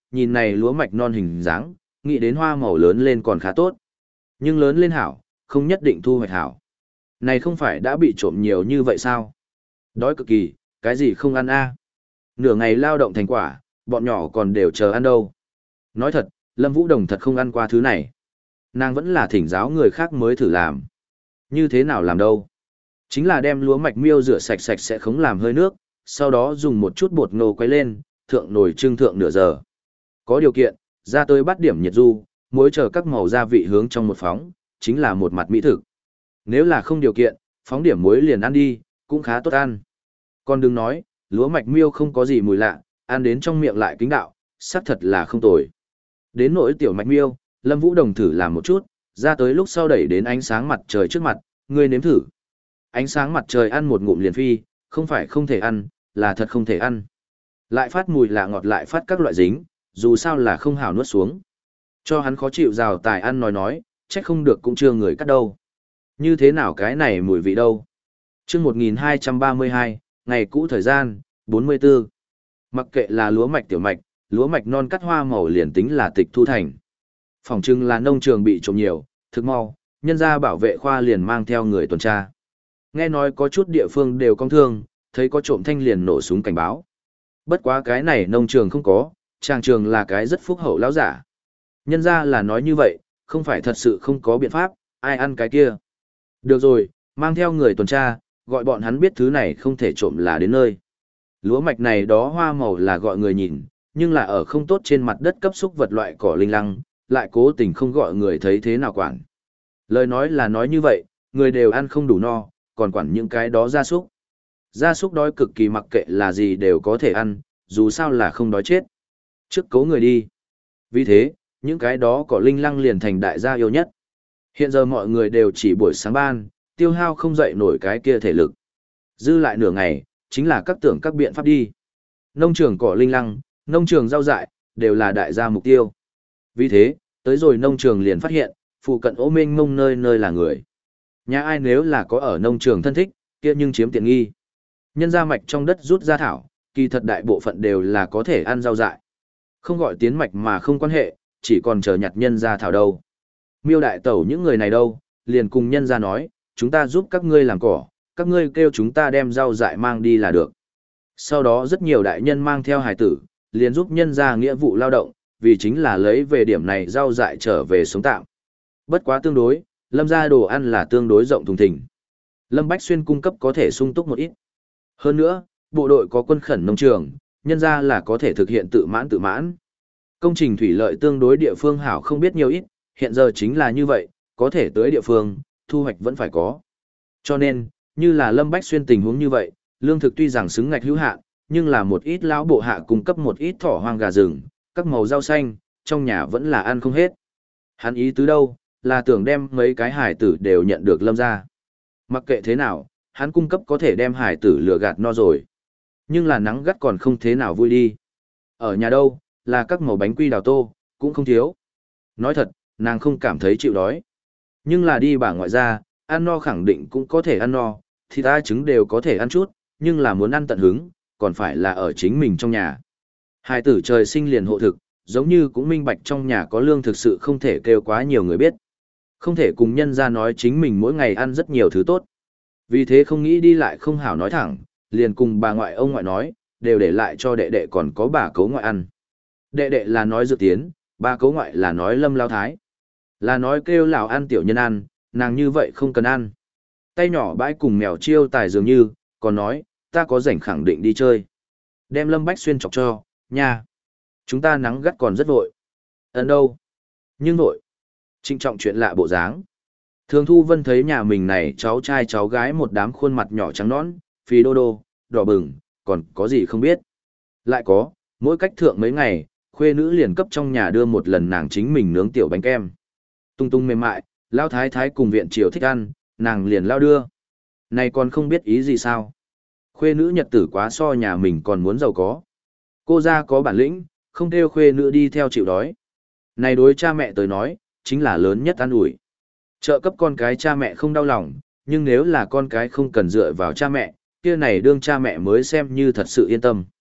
nhìn này lúa mạch non hình dáng, nghĩ đến hoa màu lớn lên còn khá tốt. Nhưng lớn lên hảo, không nhất định thu hoạch hảo. Này không phải đã bị trộm nhiều như vậy sao? Đói cực kỳ, cái gì không ăn a? Nửa ngày lao động thành quả, bọn nhỏ còn đều chờ ăn đâu. Nói thật, Lâm Vũ Đồng thật không ăn qua thứ này. Nàng vẫn là thỉnh giáo người khác mới thử làm. Như thế nào làm đâu? Chính là đem lúa mạch miêu rửa sạch sạch sẽ không làm hơi nước, sau đó dùng một chút bột ngô quay lên, thượng nồi trưng thượng nửa giờ. Có điều kiện, ra tới bắt điểm nhiệt du, muối chờ các màu gia vị hướng trong một phóng, chính là một mặt mỹ thực. Nếu là không điều kiện, phóng điểm muối liền ăn đi, cũng khá tốt ăn. Còn đừng nói, lúa mạch miêu không có gì mùi lạ, ăn đến trong miệng lại kính đạo, xác thật là không tồi. Đến nỗi tiểu mạch miêu, Lâm Vũ Đồng thử làm một chút, ra tới lúc sau đẩy đến ánh sáng mặt trời trước mặt, ngươi nếm thử. Ánh sáng mặt trời ăn một ngụm liền phi, không phải không thể ăn, là thật không thể ăn. Lại phát mùi lạ ngọt lại phát các loại dính, dù sao là không hảo nuốt xuống. Cho hắn khó chịu rào tài ăn nói nói, trách không được cũng chưa người cắt đâu. Như thế nào cái này mùi vị đâu? Chương một nghìn hai trăm ba mươi hai, ngày cũ thời gian, bốn mươi tư. Mặc kệ là lúa mạch tiểu mạch, lúa mạch non cắt hoa màu liền tính là tịch thu thành. Phòng trưng là nông trường bị trộm nhiều, thực mau, nhân gia bảo vệ khoa liền mang theo người tuần tra. Nghe nói có chút địa phương đều công thương, thấy có trộm thanh liền nổ súng cảnh báo. Bất quá cái này nông trường không có, trang trường là cái rất phúc hậu lão giả. Nhân gia là nói như vậy, không phải thật sự không có biện pháp, ai ăn cái kia. Được rồi, mang theo người tuần tra, gọi bọn hắn biết thứ này không thể trộm là đến nơi. Lúa mạch này đó hoa màu là gọi người nhìn, nhưng là ở không tốt trên mặt đất cấp xúc vật loại cỏ linh lăng, lại cố tình không gọi người thấy thế nào quản. Lời nói là nói như vậy, người đều ăn không đủ no, còn quản những cái đó gia súc. Gia súc đói cực kỳ mặc kệ là gì đều có thể ăn, dù sao là không đói chết. Trước cấu người đi. Vì thế, những cái đó cỏ linh lăng liền thành đại gia yêu nhất. Hiện giờ mọi người đều chỉ buổi sáng ban, tiêu hao không dậy nổi cái kia thể lực. Dư lại nửa ngày, chính là các tưởng các biện pháp đi. Nông trường cỏ linh lăng, nông trường rau dại, đều là đại gia mục tiêu. Vì thế, tới rồi nông trường liền phát hiện, phụ cận ố mênh mông nơi nơi là người. Nhà ai nếu là có ở nông trường thân thích, kia nhưng chiếm tiện nghi. Nhân ra mạch trong đất rút ra thảo, kỳ thật đại bộ phận đều là có thể ăn rau dại. Không gọi tiến mạch mà không quan hệ, chỉ còn chờ nhặt nhân ra thảo đâu. Miêu đại tẩu những người này đâu, liền cùng nhân ra nói, chúng ta giúp các ngươi làm cỏ, các ngươi kêu chúng ta đem rau dại mang đi là được. Sau đó rất nhiều đại nhân mang theo hài tử, liền giúp nhân ra nghĩa vụ lao động, vì chính là lấy về điểm này rau dại trở về sống tạm. Bất quá tương đối, Lâm gia đồ ăn là tương đối rộng thùng thình. Lâm Bách Xuyên cung cấp có thể sung túc một ít. Hơn nữa, bộ đội có quân khẩn nông trường, nhân ra là có thể thực hiện tự mãn tự mãn. Công trình thủy lợi tương đối địa phương hảo không biết nhiều ít, hiện giờ chính là như vậy, có thể tới địa phương, thu hoạch vẫn phải có. Cho nên, như là Lâm Bách Xuyên tình huống như vậy, lương thực tuy rằng xứng ngạch hữu hạn, nhưng là một ít lão bộ hạ cung cấp một ít thỏ hoang gà rừng, các màu rau xanh, trong nhà vẫn là ăn không hết. Hắn ý tứ đâu, là tưởng đem mấy cái hải tử đều nhận được Lâm ra. Mặc kệ thế nào, hắn cung cấp có thể đem hải tử lừa gạt no rồi. Nhưng là nắng gắt còn không thế nào vui đi. Ở nhà đâu, là các màu bánh quy đào tô, cũng không thiếu. Nói thật, nàng không cảm thấy chịu đói. Nhưng là đi bà ngoại ra, ăn no khẳng định cũng có thể ăn no, thì ta trứng đều có thể ăn chút, nhưng là muốn ăn tận hứng, còn phải là ở chính mình trong nhà. Hải tử trời sinh liền hộ thực, giống như cũng minh bạch trong nhà có lương thực sự không thể kêu quá nhiều người biết. Không thể cùng nhân ra nói chính mình mỗi ngày ăn rất nhiều thứ tốt. Vì thế không nghĩ đi lại không hảo nói thẳng, liền cùng bà ngoại ông ngoại nói, đều để lại cho đệ đệ còn có bà cấu ngoại ăn. Đệ đệ là nói dự tiến, bà cấu ngoại là nói Lâm lao thái. Là nói kêu lão ăn tiểu nhân ăn, nàng như vậy không cần ăn. Tay nhỏ bãi cùng mèo chiêu tài dường như, còn nói, ta có rảnh khẳng định đi chơi. Đem Lâm Bách Xuyên chọc cho, nha. Chúng ta nắng gắt còn rất vội. Ấn đâu? Nhưng vội. Trinh trọng chuyện lạ bộ dáng. Thường Thu Vân thấy nhà mình này cháu trai cháu gái một đám khuôn mặt nhỏ trắng nõn, phì đô đô, đỏ bừng, còn có gì không biết. Lại có, mỗi cách thượng mấy ngày, khuê nữ liền cấp trong nhà đưa một lần nàng chính mình nướng tiểu bánh kem. Tung tung mềm mại, lao thái thái cùng viện triều thích ăn, nàng liền lao đưa. Này còn không biết ý gì sao. Khuê nữ nhật tử quá so nhà mình còn muốn giàu có. Cô ra có bản lĩnh, không kêu khuê nữ đi theo chịu đói. Này đối cha mẹ tới nói, chính là lớn nhất an ủi. Trợ cấp con cái cha mẹ không đau lòng, nhưng nếu là con cái không cần dựa vào cha mẹ, kia này đương cha mẹ mới xem như thật sự yên tâm.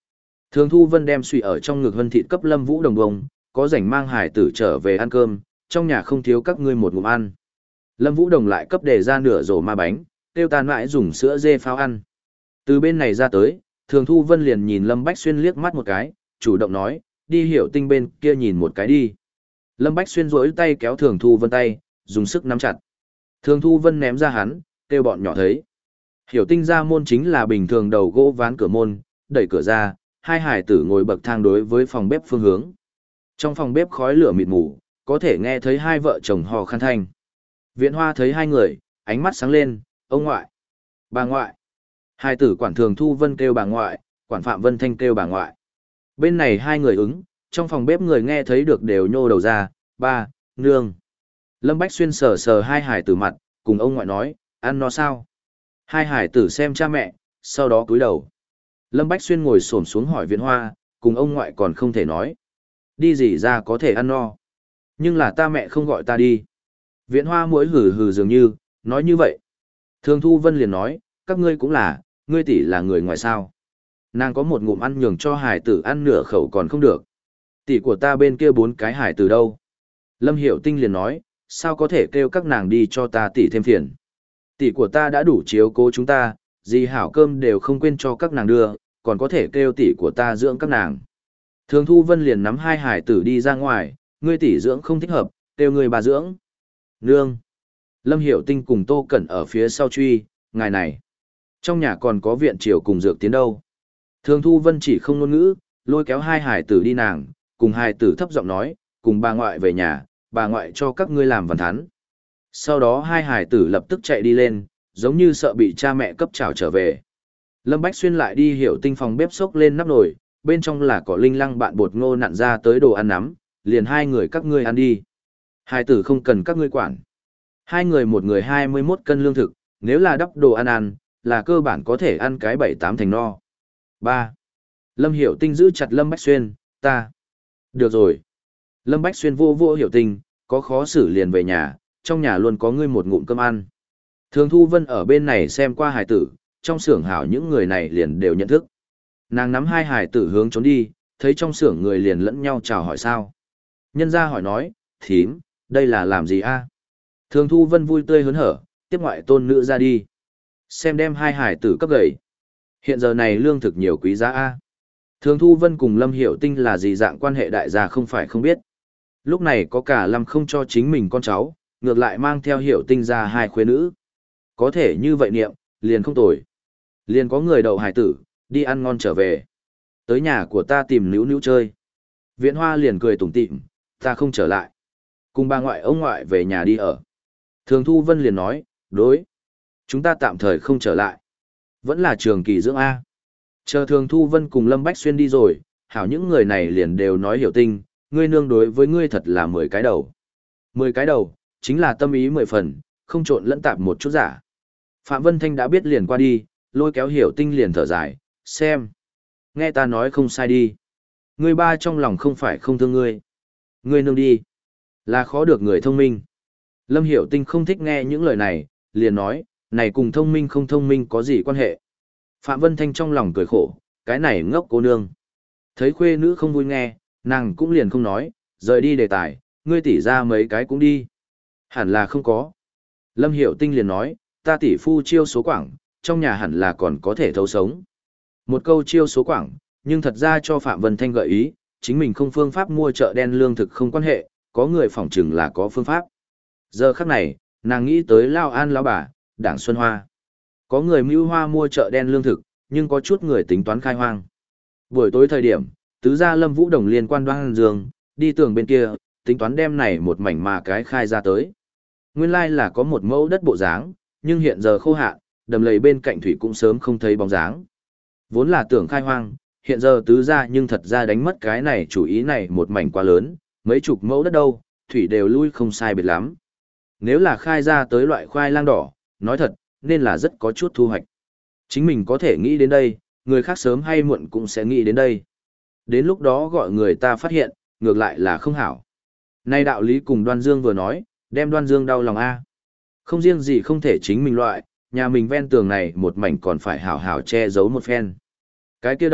Thường Thu Vân đem suy ở trong ngực Vân thịt cấp Lâm Vũ Đồng bông, có rảnh mang hải tử trở về ăn cơm, trong nhà không thiếu các ngươi một ngụm ăn. Lâm Vũ Đồng lại cấp đề ra nửa rổ ma bánh, tiêu tàn mãi dùng sữa dê phao ăn. Từ bên này ra tới, Thường Thu Vân liền nhìn Lâm Bách Xuyên liếc mắt một cái, chủ động nói, đi Hiểu Tinh bên kia nhìn một cái đi. Lâm Bách Xuyên rỗi tay kéo Thường Thu Vân tay, dùng sức nắm chặt. Thường Thu Vân ném ra hắn, kêu bọn nhỏ thấy. Hiểu Tinh ra môn chính là bình thường đầu gỗ ván cửa môn, đẩy cửa ra, hai hải tử ngồi bậc thang đối với phòng bếp phương hướng. Trong phòng bếp khói lửa mịt mù, có thể nghe thấy hai vợ chồng hò khăn thanh. Viện Hoa thấy hai người, ánh mắt sáng lên, ông ngoại, bà ngoại. Hai tử quản Thường Thu Vân kêu bà ngoại, quản Phạm Vân Thanh kêu bà ngoại. Bên này hai người ứng, trong phòng bếp người nghe thấy được đều nhô đầu ra, ba, nương. Lâm Bách Xuyên sờ sờ hai hải tử mặt, cùng ông ngoại nói, ăn nó sao? Hai hải tử xem cha mẹ, sau đó cúi đầu. Lâm Bách Xuyên ngồi xổm xuống hỏi Viện Hoa, cùng ông ngoại còn không thể nói. Đi gì ra có thể ăn no. Nhưng là ta mẹ không gọi ta đi. Viện Hoa mỗi hừ hừ dường như, nói như vậy. Thường Thu Vân liền nói, các ngươi cũng là, ngươi tỷ là người ngoài sao. Nàng có một ngụm ăn nhường cho hải tử ăn nửa khẩu còn không được. Tỷ của ta bên kia bốn cái hải tử đâu. Lâm Hiểu Tinh liền nói, sao có thể kêu các nàng đi cho ta tỷ thêm phiền. Tỷ của ta đã đủ chiếu cố chúng ta, gì hảo cơm đều không quên cho các nàng đưa, còn có thể kêu tỷ của ta dưỡng các nàng. Thường Thu Vân liền nắm hai hải tử đi ra ngoài, ngươi tỷ dưỡng không thích hợp, kêu ngươi bà dưỡng. Nương. Lâm Hiểu Tinh cùng Tô Cẩn ở phía sau truy, ngài này. Trong nhà còn có viện triều cùng dược tiến đâu. Thường Thu Vân chỉ không ngôn ngữ, lôi kéo hai hải tử đi nàng, cùng hải tử thấp giọng nói, cùng bà ngoại về nhà, bà ngoại cho các ngươi làm văn thắn. Sau đó hai hải tử lập tức chạy đi lên, giống như sợ bị cha mẹ cấp trào trở về. Lâm Bách Xuyên lại đi Hiểu Tinh phòng bếp xốc lên nắp nồi, bên trong là cỏ linh lăng bạn bột ngô nặn ra tới đồ ăn nắm, liền hai người các ngươi ăn đi. Hải tử không cần các ngươi quản. Hai người một người hai mươi mốt cân lương thực, nếu là đắp đồ ăn ăn, là cơ bản có thể ăn cái bảy tám thành no. Ba. Lâm Hiểu Tinh giữ chặt Lâm Bách Xuyên, ta. Được rồi. Lâm Bách Xuyên vô vô Hiểu Tinh, có khó xử liền về nhà, trong nhà luôn có ngươi một ngụm cơm ăn. Thường Thu Vân ở bên này xem qua hải tử, trong xưởng hảo những người này liền đều nhận thức. Nàng nắm hai hải tử hướng trốn đi, thấy trong xưởng người liền lẫn nhau chào hỏi sao. Nhân gia hỏi nói, thím, đây là làm gì a? Thường Thu Vân vui tươi hớn hở, tiếp ngoại tôn nữ ra đi. Xem đem hai hải tử cấp gầy. Hiện giờ này lương thực nhiều quý giá a. Thường Thu Vân cùng Lâm Hiểu Tinh là gì dạng quan hệ đại gia không phải không biết. Lúc này có cả Lâm không cho chính mình con cháu, ngược lại mang theo Hiểu Tinh ra hai khuê nữ. Có thể như vậy niệm, liền không tồi. Liền có người đậu hải tử, đi ăn ngon trở về. Tới nhà của ta tìm níu níu chơi. Viện Hoa liền cười tủm tỉm, ta không trở lại. Cùng bà ngoại ông ngoại về nhà đi ở. Thường Thu Vân liền nói, đối. Chúng ta tạm thời không trở lại. Vẫn là trường kỳ dưỡng A. Chờ Thường Thu Vân cùng Lâm Bách Xuyên đi rồi, hảo những người này liền đều nói Hiểu Tinh, ngươi nương đối với ngươi thật là mười cái đầu. Mười cái đầu, chính là tâm ý mười phần, không trộn lẫn tạp một chút giả. Phạm Vân Thanh đã biết liền qua đi, lôi kéo Hiểu Tinh liền thở dài, xem. Nghe ta nói không sai đi. Ngươi ba trong lòng không phải không thương ngươi. Ngươi nương đi. Là khó được người thông minh. Lâm Hiểu Tinh không thích nghe những lời này, liền nói, này cùng thông minh không thông minh có gì quan hệ. Phạm Vân Thanh trong lòng cười khổ, cái này ngốc cô nương. Thấy khuê nữ không vui nghe, nàng cũng liền không nói, rời đi đề tài, ngươi tỷ ra mấy cái cũng đi. Hẳn là không có. Lâm Hiểu Tinh liền nói, ta tỷ phu chiêu số quảng, trong nhà hẳn là còn có thể thấu sống. Một câu chiêu số quảng, nhưng thật ra cho Phạm Vân Thanh gợi ý, chính mình không phương pháp mua chợ đen lương thực không quan hệ, có người phỏng chừng là có phương pháp. Giờ khắc này, nàng nghĩ tới Lao An lão bà, Đảng Xuân Hoa. Có người mưu hoa mua chợ đen lương thực, nhưng có chút người tính toán khai hoang. Buổi tối thời điểm, tứ gia Lâm Vũ Đồng liên quan Đoan Dương, đi tường bên kia, tính toán đem này một mảnh mà cái khai ra tới. Nguyên lai là có một mẫu đất bộ dáng, nhưng hiện giờ khô hạn, đầm lầy bên cạnh thủy cũng sớm không thấy bóng dáng. Vốn là tưởng khai hoang, hiện giờ tứ gia nhưng thật ra đánh mất cái này chủ ý này một mảnh quá lớn, mấy chục mẫu đất đâu, thủy đều lui không sai biệt lắm. Nếu là khai ra tới loại khoai lang đỏ, nói thật, nên là rất có chút thu hoạch. Chính mình có thể nghĩ đến đây, người khác sớm hay muộn cũng sẽ nghĩ đến đây. Đến lúc đó gọi người ta phát hiện, ngược lại là không hảo. Nay đạo lý cùng Đoan Dương vừa nói, đem Đoan Dương đau lòng a. Không riêng gì không thể chính mình loại, nhà mình ven tường này một mảnh còn phải hảo hảo che giấu một phen. Cái kia động,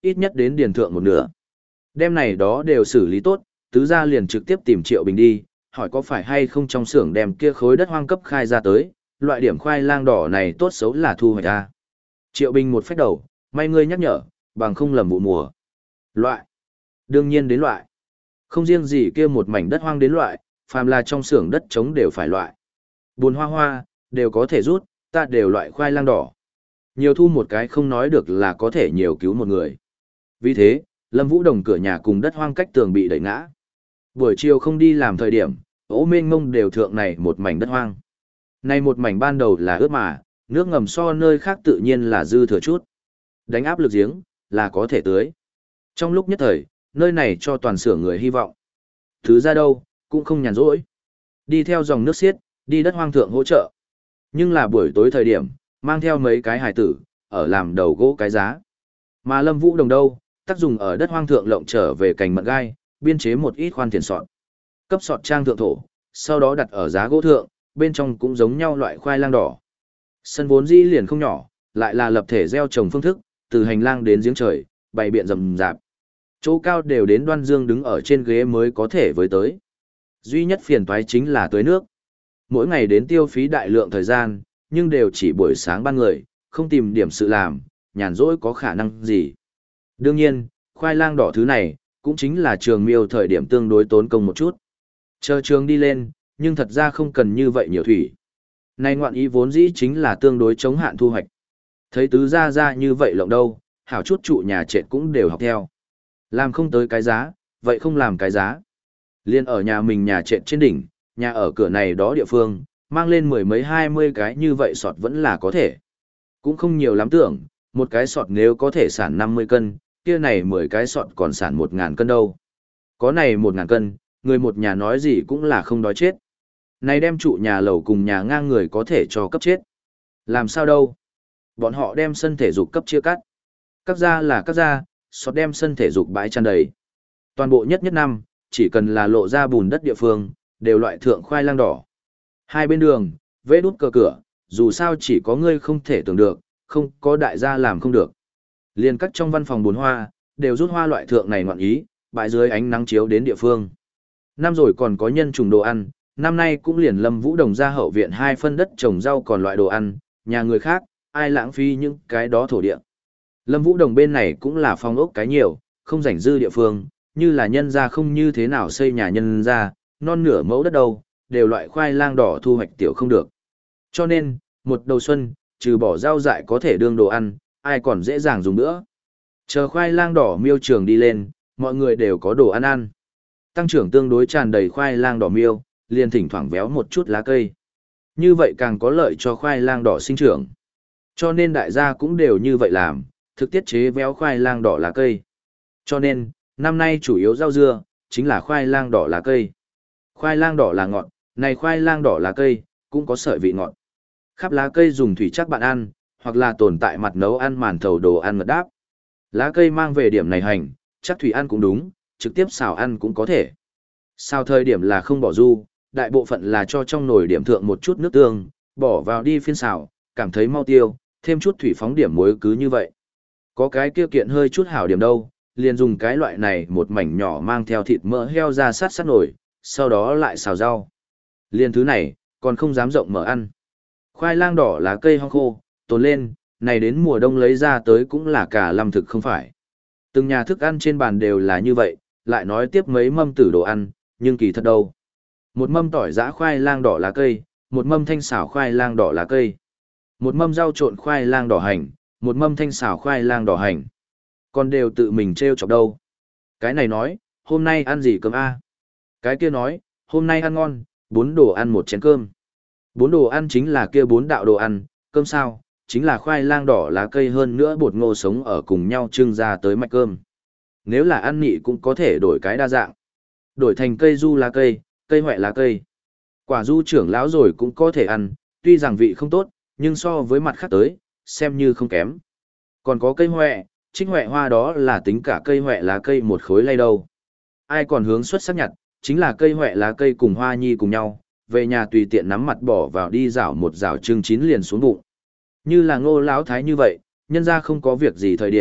ít nhất đến điền thượng một nửa. Đêm này đó đều xử lý tốt, tứ gia liền trực tiếp tìm Triệu Bình đi, hỏi có phải hay không trong xưởng đem kia khối đất hoang cấp khai ra tới, loại điểm khoai lang đỏ này tốt xấu là thu hoạch a. Triệu Bình một phách đầu, may ngươi nhắc nhở, bằng không lầm vụ mùa. Loại. Đương nhiên đến loại. Không riêng gì kia một mảnh đất hoang đến loại, phàm là trong xưởng đất trống đều phải loại. Buồn hoa hoa, đều có thể rút, ta đều loại khoai lang đỏ. Nhiều thu một cái không nói được là có thể nhiều cứu một người. Vì thế, Lâm Vũ Đồng cửa nhà cùng đất hoang cách tường bị đẩy ngã. Buổi chiều không đi làm thời điểm, ố mênh mông đều thượng này một mảnh đất hoang. Này một mảnh ban đầu là ướt mà, nước ngầm so nơi khác tự nhiên là dư thừa chút. Đánh áp lực giếng, là có thể tưới. Trong lúc nhất thời, nơi này cho toàn xưởng người hy vọng. Thứ ra đâu, cũng không nhàn rỗi. Đi theo dòng nước xiết, đi đất hoang thượng hỗ trợ. Nhưng là buổi tối thời điểm, mang theo mấy cái hài tử, ở làm đầu gỗ cái giá. Mà Lâm Vũ Đồng đâu, tác dùng ở đất hoang thượng lộng trở về cành mận gai, biên chế một ít khoan tiền sọt. Cấp sọt trang thượng thổ, sau đó đặt ở giá gỗ thượng, bên trong cũng giống nhau loại khoai lang đỏ. Sân vốn dĩ liền không nhỏ, lại là lập thể gieo trồng phương thức, từ hành lang đến giếng trời, bày biện rầm rạp. Chỗ cao đều đến Đoan Dương đứng ở trên ghế mới có thể với tới. Duy nhất phiền toái chính là tưới nước. Mỗi ngày đến tiêu phí đại lượng thời gian, nhưng đều chỉ buổi sáng ban người, không tìm điểm sự làm, nhàn rỗi có khả năng gì. Đương nhiên, khoai lang đỏ thứ này, cũng chính là trường miêu thời điểm tương đối tốn công một chút. Chờ trường đi lên, nhưng thật ra không cần như vậy nhiều thủy. Này ngoạn ý vốn dĩ chính là tương đối chống hạn thu hoạch. Thấy tứ ra ra như vậy lộng đâu, hảo chút trụ nhà trệt cũng đều học theo. Làm không tới cái giá, vậy không làm cái giá. Liên ở nhà mình nhà trệt trên đỉnh, nhà ở cửa này đó địa phương, mang lên mười mấy hai mươi cái như vậy sọt vẫn là có thể. Cũng không nhiều lắm tưởng, một cái sọt nếu có thể sản năm mươi cân, kia này mười cái sọt còn sản một ngàn cân đâu. Có này một ngàn cân, người một nhà nói gì cũng là không đói chết. Này đem trụ nhà lầu cùng nhà ngang người có thể cho cấp chết. Làm sao đâu? Bọn họ đem sân thể dục cấp chia cắt. Cắt ra là cắt ra, sọt đem sân thể dục bãi tràn đầy. Toàn bộ nhất nhất năm, chỉ cần là lộ ra bùn đất địa phương, đều loại thượng khoai lang đỏ. Hai bên đường, vẽ đút cờ cửa, dù sao chỉ có ngươi không thể tưởng được, không có đại gia làm không được. Liên cắt trong văn phòng bốn hoa, đều rút hoa loại thượng này ngoạn ý, bãi dưới ánh nắng chiếu đến địa phương. Năm rồi còn có nhân trùng đồ ăn, năm nay cũng liền Lâm Vũ Đồng ra hậu viện hai phân đất trồng rau còn loại đồ ăn, nhà người khác, ai lãng phí những cái đó thổ địa. Lâm Vũ Đồng bên này cũng là phong ốc cái nhiều, không rảnh dư địa phương, như là nhân ra không như thế nào xây nhà nhân ra, non nửa mẫu đất đâu, đều loại khoai lang đỏ thu hoạch tiểu không được. Cho nên, một đầu xuân, trừ bỏ rau dại có thể đương đồ ăn, ai còn dễ dàng dùng nữa. Chờ khoai lang đỏ miêu trường đi lên, mọi người đều có đồ ăn ăn. Tăng trưởng tương đối tràn đầy khoai lang đỏ miêu, liền thỉnh thoảng véo một chút lá cây. Như vậy càng có lợi cho khoai lang đỏ sinh trưởng. Cho nên đại gia cũng đều như vậy làm, thực tiết chế véo khoai lang đỏ lá cây. Cho nên, năm nay chủ yếu rau dưa, chính là khoai lang đỏ lá cây. Khoai lang đỏ là ngọt, này khoai lang đỏ lá cây, cũng có sợi vị ngọt. Khắp lá cây dùng thủy chắc bạn ăn, hoặc là tồn tại mặt nấu ăn màn thầu đồ ăn ngật đáp. Lá cây mang về điểm này hành, chắc thủy ăn cũng đúng, trực tiếp xào ăn cũng có thể. Xào thời điểm là không bỏ ru, đại bộ phận là cho trong nồi điểm thượng một chút nước tương, bỏ vào đi phiên xào, cảm thấy mau tiêu, thêm chút thủy phóng điểm muối cứ như vậy. Có cái kia kiện hơi chút hảo điểm đâu, liền dùng cái loại này một mảnh nhỏ mang theo thịt mỡ heo ra sát sát nồi, sau đó lại xào rau. Liên thứ này, còn không dám rộng mở ăn. Khoai lang đỏ lá cây hong khô, tồn lên, này đến mùa đông lấy ra tới cũng là cả lâm thực không phải. Từng nhà thức ăn trên bàn đều là như vậy, lại nói tiếp mấy mâm tử đồ ăn, nhưng kỳ thật đâu. Một mâm tỏi giã khoai lang đỏ lá cây, một mâm thanh xào khoai lang đỏ lá cây. Một mâm rau trộn khoai lang đỏ hành, một mâm thanh xào khoai lang đỏ hành. Còn đều tự mình trêu chọc đâu. Cái này nói, hôm nay ăn gì cơm a? Cái kia nói, hôm nay ăn ngon, bốn đồ ăn một chén cơm. Bốn đồ ăn chính là kia bốn đạo đồ ăn, cơm sao, chính là khoai lang đỏ lá cây hơn nữa bột ngô sống ở cùng nhau trưng ra tới mạch cơm. Nếu là ăn nị cũng có thể đổi cái đa dạng. Đổi thành cây du lá cây, cây hoẹ lá cây. Quả du trưởng lão rồi cũng có thể ăn, tuy rằng vị không tốt, nhưng so với mặt khác tới, xem như không kém. Còn có cây hoẹ, trích hoẹ hoa đó là tính cả cây hoẹ lá cây một khối lay đâu. Ai còn hướng xuất sắc nhặt, chính là cây hoẹ lá cây cùng hoa nhi cùng nhau, về nhà tùy tiện nắm mặt bỏ vào đi rảo một rảo trưng chín liền xuống bụng. Như là ngô lão thái như vậy, nhân ra không có việc gì thời điểm,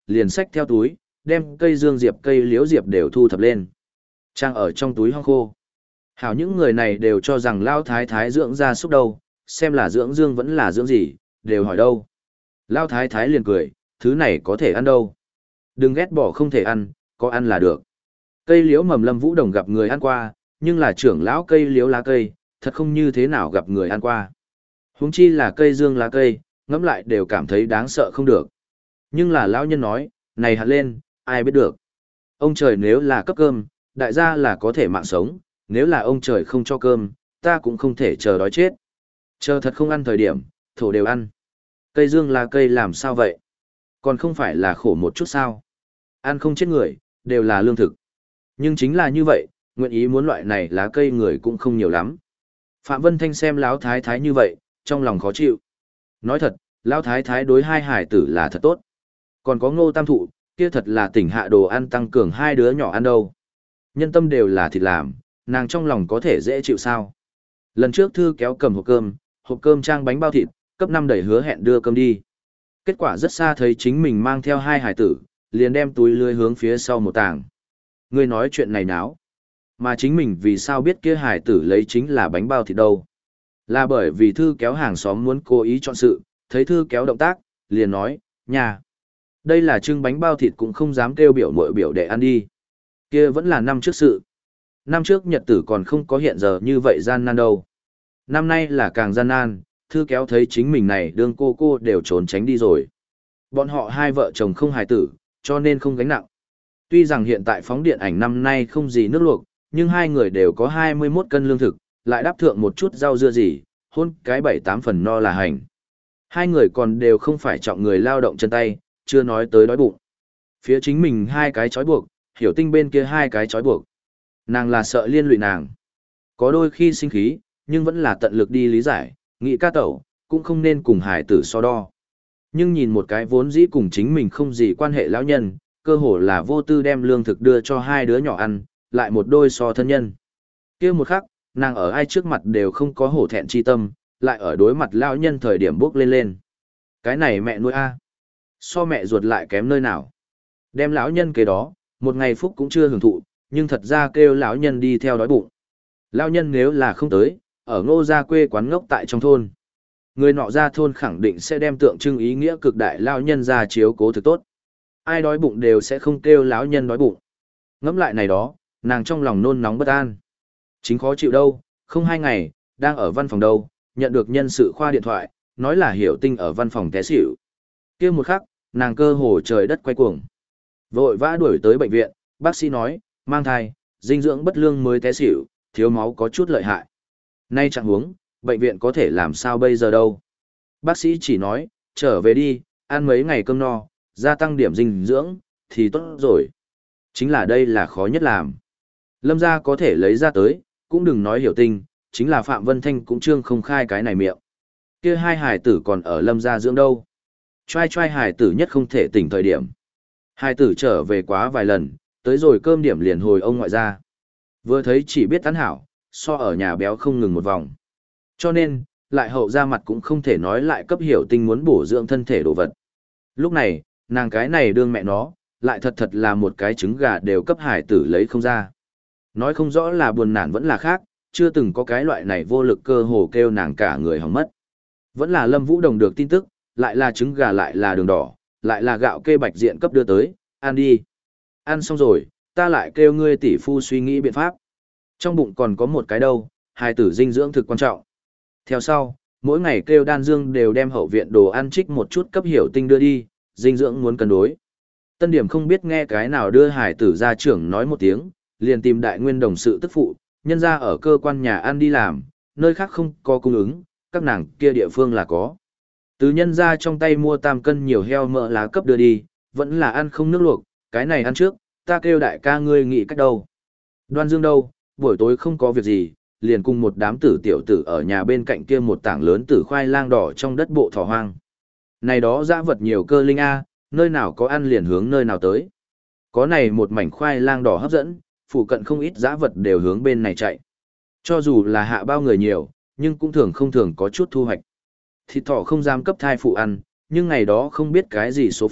liền xách theo túi, đem cây dương diệp cây liễu diệp đều thu thập lên. Trang ở trong túi hong khô. Hảo những người này đều cho rằng Lao Thái Thái dưỡng ra súc đâu, xem là dưỡng dương vẫn là dưỡng gì, đều hỏi đâu. Lao Thái Thái liền cười, thứ này có thể ăn đâu. Đừng ghét bỏ không thể ăn, có ăn là được. Cây liễu mầm Lâm Vũ Đồng gặp người ăn qua, nhưng là trưởng lão cây liễu lá cây, thật không như thế nào gặp người ăn qua. Huống chi là cây dương lá cây, ngẫm lại đều cảm thấy đáng sợ không được. Nhưng là lão nhân nói, này hạt lên, ai biết được. Ông trời nếu là cấp cơm, đại gia là có thể mạng sống, nếu là ông trời không cho cơm, ta cũng không thể chờ đói chết. Chờ thật không ăn thời điểm, thổ đều ăn. Cây dương lá cây làm sao vậy? Còn không phải là khổ một chút sao? Ăn không chết người, đều là lương thực. Nhưng chính là như vậy, nguyện ý muốn loại này lá cây người cũng không nhiều lắm. Phạm Vân Thanh xem Lão Thái Thái như vậy, trong lòng khó chịu. Nói thật, Lão Thái Thái đối hai hải tử là thật tốt. Còn có Ngô Tam Thụ, kia thật là tỉnh hạ đồ ăn tăng cường hai đứa nhỏ ăn đâu. Nhân tâm đều là thịt làm, nàng trong lòng có thể dễ chịu sao. Lần trước Thư kéo cầm hộp cơm, hộp cơm trang bánh bao thịt, cấp năm đẩy hứa hẹn đưa cơm đi. Kết quả rất xa thấy chính mình mang theo hai hải tử, liền đem túi lưới hướng phía sau một tảng. Ngươi nói chuyện này náo. Mà chính mình vì sao biết kia hải tử lấy chính là bánh bao thịt đâu. Là bởi vì Thư kéo hàng xóm muốn cố ý chọn sự, thấy Thư kéo động tác, liền nói, nhà. Đây là trưng bánh bao thịt cũng không dám kêu biểu mội biểu để ăn đi. Kia vẫn là năm trước sự. Năm trước nhật tử còn không có hiện giờ như vậy gian nan đâu. Năm nay là càng gian nan, Thư kéo thấy chính mình này đương cô cô đều trốn tránh đi rồi. Bọn họ hai vợ chồng không hài tử, cho nên không gánh nặng. Tuy rằng hiện tại phóng điện ảnh năm nay không gì nước luộc, nhưng hai người đều có hai mươi mốt cân lương thực, lại đáp thượng một chút rau dưa gì, hôn cái bảy tám phần no là hành. Hai người còn đều không phải trọng người lao động chân tay, chưa nói tới đói bụng. Phía chính mình hai cái trói buộc, Hiểu Tinh bên kia hai cái trói buộc. Nàng là sợ liên lụy nàng. Có đôi khi sinh khí, nhưng vẫn là tận lực đi lý giải, nghĩ ca tẩu, cũng không nên cùng hải tử so đo. Nhưng nhìn một cái vốn dĩ cùng chính mình không gì quan hệ lão nhân, cơ hồ là vô tư đem lương thực đưa cho hai đứa nhỏ ăn, lại một đôi so thân nhân. Kia một khắc, nàng ở ai trước mặt đều không có hổ thẹn chi tâm, lại ở đối mặt lão nhân thời điểm bước lên lên. Cái này mẹ nuôi a, so mẹ ruột lại kém nơi nào. Đem lão nhân kế đó, một ngày phúc cũng chưa hưởng thụ, nhưng thật ra kêu lão nhân đi theo đói bụng. Lão nhân nếu là không tới, ở Ngô gia quê quán ngốc tại trong thôn. Người nọ ra thôn khẳng định sẽ đem tượng trưng ý nghĩa cực đại lão nhân ra chiếu cố thực tốt. Ai đói bụng đều sẽ không kêu lão nhân đói bụng. Ngẫm lại này đó, nàng trong lòng nôn nóng bất an. Chính khó chịu đâu, không hai ngày, đang ở văn phòng đâu, nhận được nhân sự khoa điện thoại, nói là Hiểu Tinh ở văn phòng té xỉu. Kia một khắc, nàng cơ hồ trời đất quay cuồng. Vội vã đuổi tới bệnh viện, bác sĩ nói, mang thai, dinh dưỡng bất lương mới té xỉu, thiếu máu có chút lợi hại. Nay chẳng huống, bệnh viện có thể làm sao bây giờ đâu. Bác sĩ chỉ nói, trở về đi, ăn mấy ngày cơm no, gia tăng điểm dinh dưỡng, thì tốt rồi. Chính là đây là khó nhất làm. Lâm gia có thể lấy ra tới, cũng đừng nói Hiểu Tinh, chính là Phạm Vân Thanh cũng trương không khai cái này miệng. Kia hai hải tử còn ở Lâm gia dưỡng đâu. Trai trai hải tử nhất không thể tỉnh thời điểm. Hải tử trở về quá vài lần, tới rồi cơm điểm liền hồi ông ngoại gia. Vừa thấy chỉ biết tán hảo, so ở nhà béo không ngừng một vòng. Cho nên, lại hậu ra mặt cũng không thể nói lại cấp Hiểu Tinh muốn bổ dưỡng thân thể đồ vật. Lúc này, nàng cái này đương mẹ nó, lại thật thật là một cái trứng gà đều cấp hải tử lấy không ra. Nói không rõ là buồn nản vẫn là khác, chưa từng có cái loại này vô lực cơ hồ kêu nàng cả người hỏng mất. Vẫn là Lâm Vũ Đồng được tin tức, lại là trứng gà lại là đường đỏ, lại là gạo kê bạch diện cấp đưa tới, ăn đi. Ăn xong rồi, ta lại kêu ngươi tỷ phu suy nghĩ biện pháp. Trong bụng còn có một cái đâu, hài tử dinh dưỡng thực quan trọng. Theo sau, mỗi ngày kêu Đan Dương đều đem hậu viện đồ ăn trích một chút cấp Hiểu Tinh đưa đi, dinh dưỡng muốn cân đối. Tân Điểm không biết nghe cái nào đưa hài tử ra trưởng nói một tiếng, liền tìm đại nguyên đồng sự tức phụ, nhân ra ở cơ quan nhà ăn đi làm, nơi khác không có cung ứng, các nàng kia địa phương là có. Từ nhân ra trong tay mua tam cân nhiều heo mỡ lá cấp đưa đi, vẫn là ăn không nước luộc, cái này ăn trước, ta kêu đại ca ngươi nghĩ cách đâu. Đoan Dương đâu, buổi tối không có việc gì, liền cùng một đám tử tiểu tử ở nhà bên cạnh kia một tảng lớn tử khoai lang đỏ trong đất bộ thỏ hoang. Này đó dã vật nhiều cơ linh A, nơi nào có ăn liền hướng nơi nào tới. Có này một mảnh khoai lang đỏ hấp dẫn, phụ cận không ít dã vật đều hướng bên này chạy. Cho dù là hạ bao người nhiều, nhưng cũng thường không thường có chút thu hoạch. Thịt thỏ không dám cấp thai phụ ăn, nhưng ngày đó không biết cái gì số phận,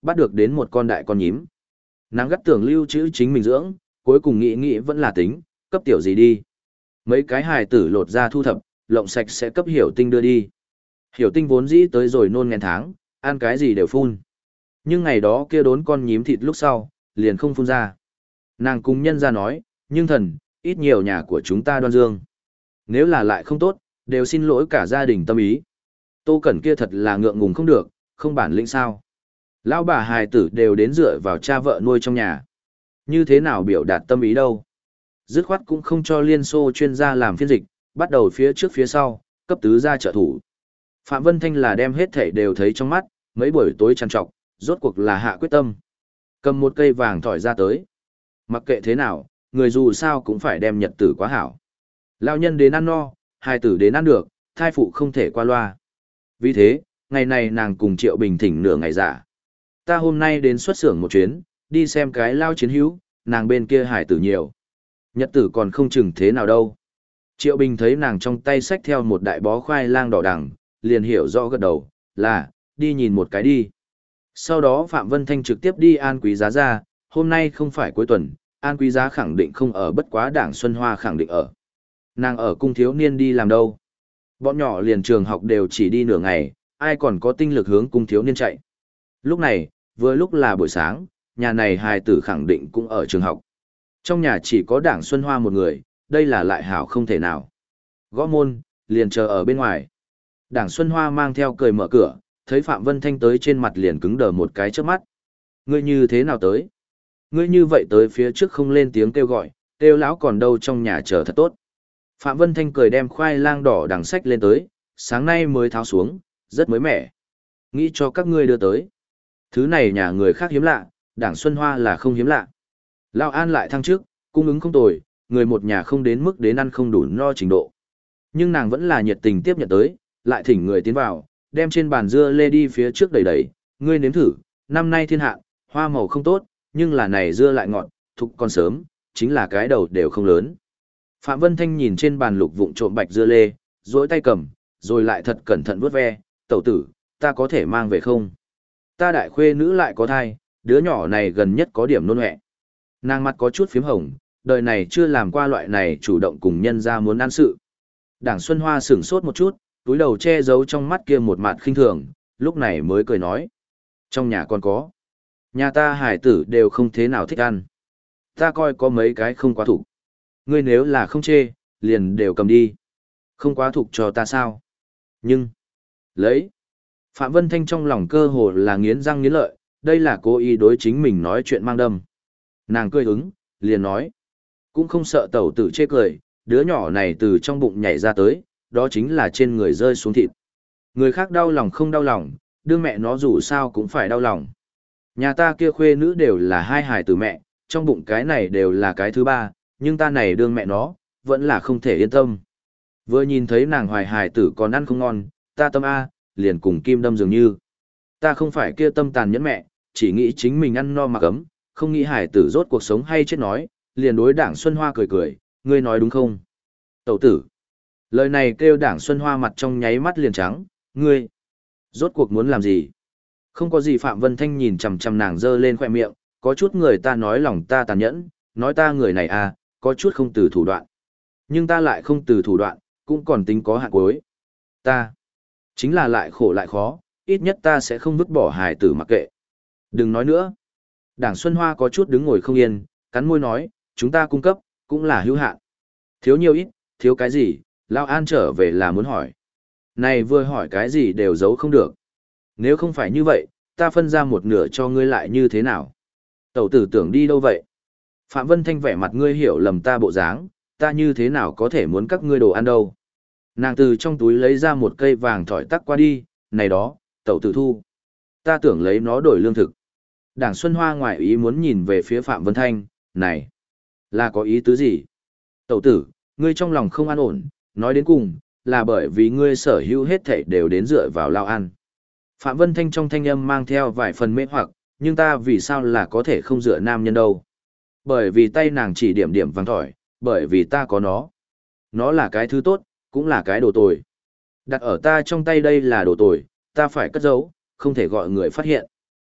bắt được đến một con đại con nhím. Nàng gắt tưởng lưu trữ chính mình dưỡng, cuối cùng nghĩ nghĩ vẫn là tính, cấp tiểu gì đi. Mấy cái hài tử lột ra thu thập, lộng sạch sẽ cấp hiểu tinh đưa đi. Hiểu tinh vốn dĩ tới rồi nôn nghẹn tháng, ăn cái gì đều phun. Nhưng ngày đó kia đốn con nhím thịt lúc sau, liền không phun ra. Nàng cùng nhân ra nói, nhưng thần, ít nhiều nhà của chúng ta đoan dương. Nếu là lại không tốt, đều xin lỗi cả gia đình tâm ý. Tô Cẩn kia thật là ngượng ngùng không được, không bản lĩnh sao. Lão bà hài tử đều đến dựa vào cha vợ nuôi trong nhà. Như thế nào biểu đạt tâm ý đâu. Dứt khoát cũng không cho Liên Xô chuyên gia làm phiên dịch, bắt đầu phía trước phía sau, cấp tứ ra trợ thủ. Phạm Vân Thanh là đem hết thảy đều thấy trong mắt, mấy buổi tối trằn trọc, rốt cuộc là hạ quyết tâm. Cầm một cây vàng thỏi ra tới. Mặc kệ thế nào, người dù sao cũng phải đem nhật tử quá hảo. Lão nhân đến ăn no, hài tử đến ăn được, thai phụ không thể qua loa. Vì thế, ngày này nàng cùng Triệu Bình thỉnh nửa ngày giả. Ta hôm nay đến xuất xưởng một chuyến, đi xem cái lao chiến hữu, nàng bên kia hài tử nhiều. Nhật tử còn không chừng thế nào đâu. Triệu Bình thấy nàng trong tay xách theo một đại bó khoai lang đỏ đằng, liền hiểu rõ gật đầu, là, đi nhìn một cái đi. Sau đó Phạm Vân Thanh trực tiếp đi An Quý Giá ra, hôm nay không phải cuối tuần, An Quý Giá khẳng định không ở, bất quá Đảng Xuân Hoa khẳng định ở. Nàng ở cung thiếu niên đi làm đâu. Bọn nhỏ liền trường học đều chỉ đi nửa ngày, ai còn có tinh lực hướng cung thiếu niên chạy. Lúc này, vừa lúc là buổi sáng, nhà này hài tử khẳng định cũng ở trường học. Trong nhà chỉ có Đảng Xuân Hoa một người, đây là lại hảo không thể nào. Gõ môn, liền chờ ở bên ngoài. Đảng Xuân Hoa mang theo cười mở cửa, thấy Phạm Vân Thanh tới trên mặt liền cứng đờ một cái trước mắt. Ngươi như thế nào tới? Ngươi như vậy tới phía trước không lên tiếng kêu gọi, kêu lão còn đâu trong nhà chờ thật tốt. Phạm Vân Thanh cười đem khoai lang đỏ đằng sách lên tới, sáng nay mới tháo xuống, rất mới mẻ. Nghĩ cho các ngươi đưa tới. Thứ này nhà người khác hiếm lạ, Đảng Xuân Hoa là không hiếm lạ. Lão An lại thăng trước, cung ứng không tồi, người một nhà không đến mức đến ăn không đủ no trình độ. Nhưng nàng vẫn là nhiệt tình tiếp nhận tới, lại thỉnh người tiến vào, đem trên bàn dưa lê đi phía trước đầy đầy, ngươi nếm thử, năm nay thiên hạ, hoa màu không tốt, nhưng là này dưa lại ngọt, thục còn sớm, chính là cái đầu đều không lớn. Phạm Vân Thanh nhìn trên bàn lục vụng trộm bạch dưa lê, duỗi tay cầm, rồi lại thật cẩn thận vuốt ve, tẩu tử, ta có thể mang về không? Ta đại khuê nữ lại có thai, đứa nhỏ này gần nhất có điểm nôn hẹ. Nàng mặt có chút phím hồng, đời này chưa làm qua loại này chủ động cùng nhân ra muốn ăn sự. Đảng Xuân Hoa sửng sốt một chút, túi đầu che giấu trong mắt kia một mặt khinh thường, lúc này mới cười nói. Trong nhà còn có. Nhà ta hải tử đều không thế nào thích ăn. Ta coi có mấy cái không quá thủ. Ngươi nếu là không chê, liền đều cầm đi. Không quá thuộc cho ta sao? Nhưng, lấy. Phạm Vân Thanh trong lòng cơ hồ là nghiến răng nghiến lợi, đây là cố ý đối chính mình nói chuyện mang đâm. Nàng cười ứng, liền nói. Cũng không sợ tẩu tử chê cười, đứa nhỏ này từ trong bụng nhảy ra tới, đó chính là trên người rơi xuống thịt. Người khác đau lòng không đau lòng, đương mẹ nó dù sao cũng phải đau lòng. Nhà ta kia khuê nữ đều là hai hài từ mẹ, trong bụng cái này đều là cái thứ ba, nhưng ta này đương mẹ nó, vẫn là không thể yên tâm. Vừa nhìn thấy nàng hoài hài tử còn ăn không ngon, ta tâm A, liền cùng kim đâm dường như. Ta không phải kia tâm tàn nhẫn mẹ, chỉ nghĩ chính mình ăn no mà cấm, không nghĩ hài tử rốt cuộc sống hay chết nói, liền đối Đảng Xuân Hoa cười cười, ngươi nói đúng không? Tẩu tử. Lời này kêu Đảng Xuân Hoa mặt trong nháy mắt liền trắng, ngươi. Rốt cuộc muốn làm gì? Không có gì. Phạm Vân Thanh nhìn chằm chằm nàng dơ lên khoẻ miệng, có chút người ta nói lòng ta tàn nhẫn, nói ta người này à, có chút không từ thủ đoạn. Nhưng ta lại không từ thủ đoạn, cũng còn tính có hạn cuối. Ta, chính là lại khổ lại khó, ít nhất ta sẽ không vứt bỏ hài tử mặc kệ. Đừng nói nữa. Đảng Xuân Hoa có chút đứng ngồi không yên, cắn môi nói, chúng ta cung cấp, cũng là hữu hạn. Thiếu nhiều ít, thiếu cái gì, Lão An trở về là muốn hỏi. Này vừa hỏi cái gì đều giấu không được. Nếu không phải như vậy, ta phân ra một nửa cho ngươi lại như thế nào? Tẩu tử tưởng đi đâu vậy? Phạm Vân Thanh vẻ mặt ngươi hiểu lầm ta bộ dáng, ta như thế nào có thể muốn các ngươi đồ ăn đâu? Nàng từ trong túi lấy ra một cây vàng thỏi tắc qua đi, này đó, tẩu tử thu. Ta tưởng lấy nó đổi lương thực. Đảng Xuân Hoa ngoại ý muốn nhìn về phía Phạm Vân Thanh, này, là có ý tứ gì? Tẩu tử, ngươi trong lòng không an ổn, nói đến cùng, là bởi vì ngươi sở hữu hết thảy đều đến dựa vào Lao An. Phạm Vân Thanh trong thanh âm mang theo vài phần mê hoặc, nhưng ta vì sao là có thể không dựa nam nhân đâu? Bởi vì tay nàng chỉ điểm điểm vàng thỏi, bởi vì ta có nó. Nó là cái thứ tốt, cũng là cái đồ tồi. Đặt ở ta trong tay đây là đồ tồi, ta phải cất giấu, không thể gọi người phát hiện.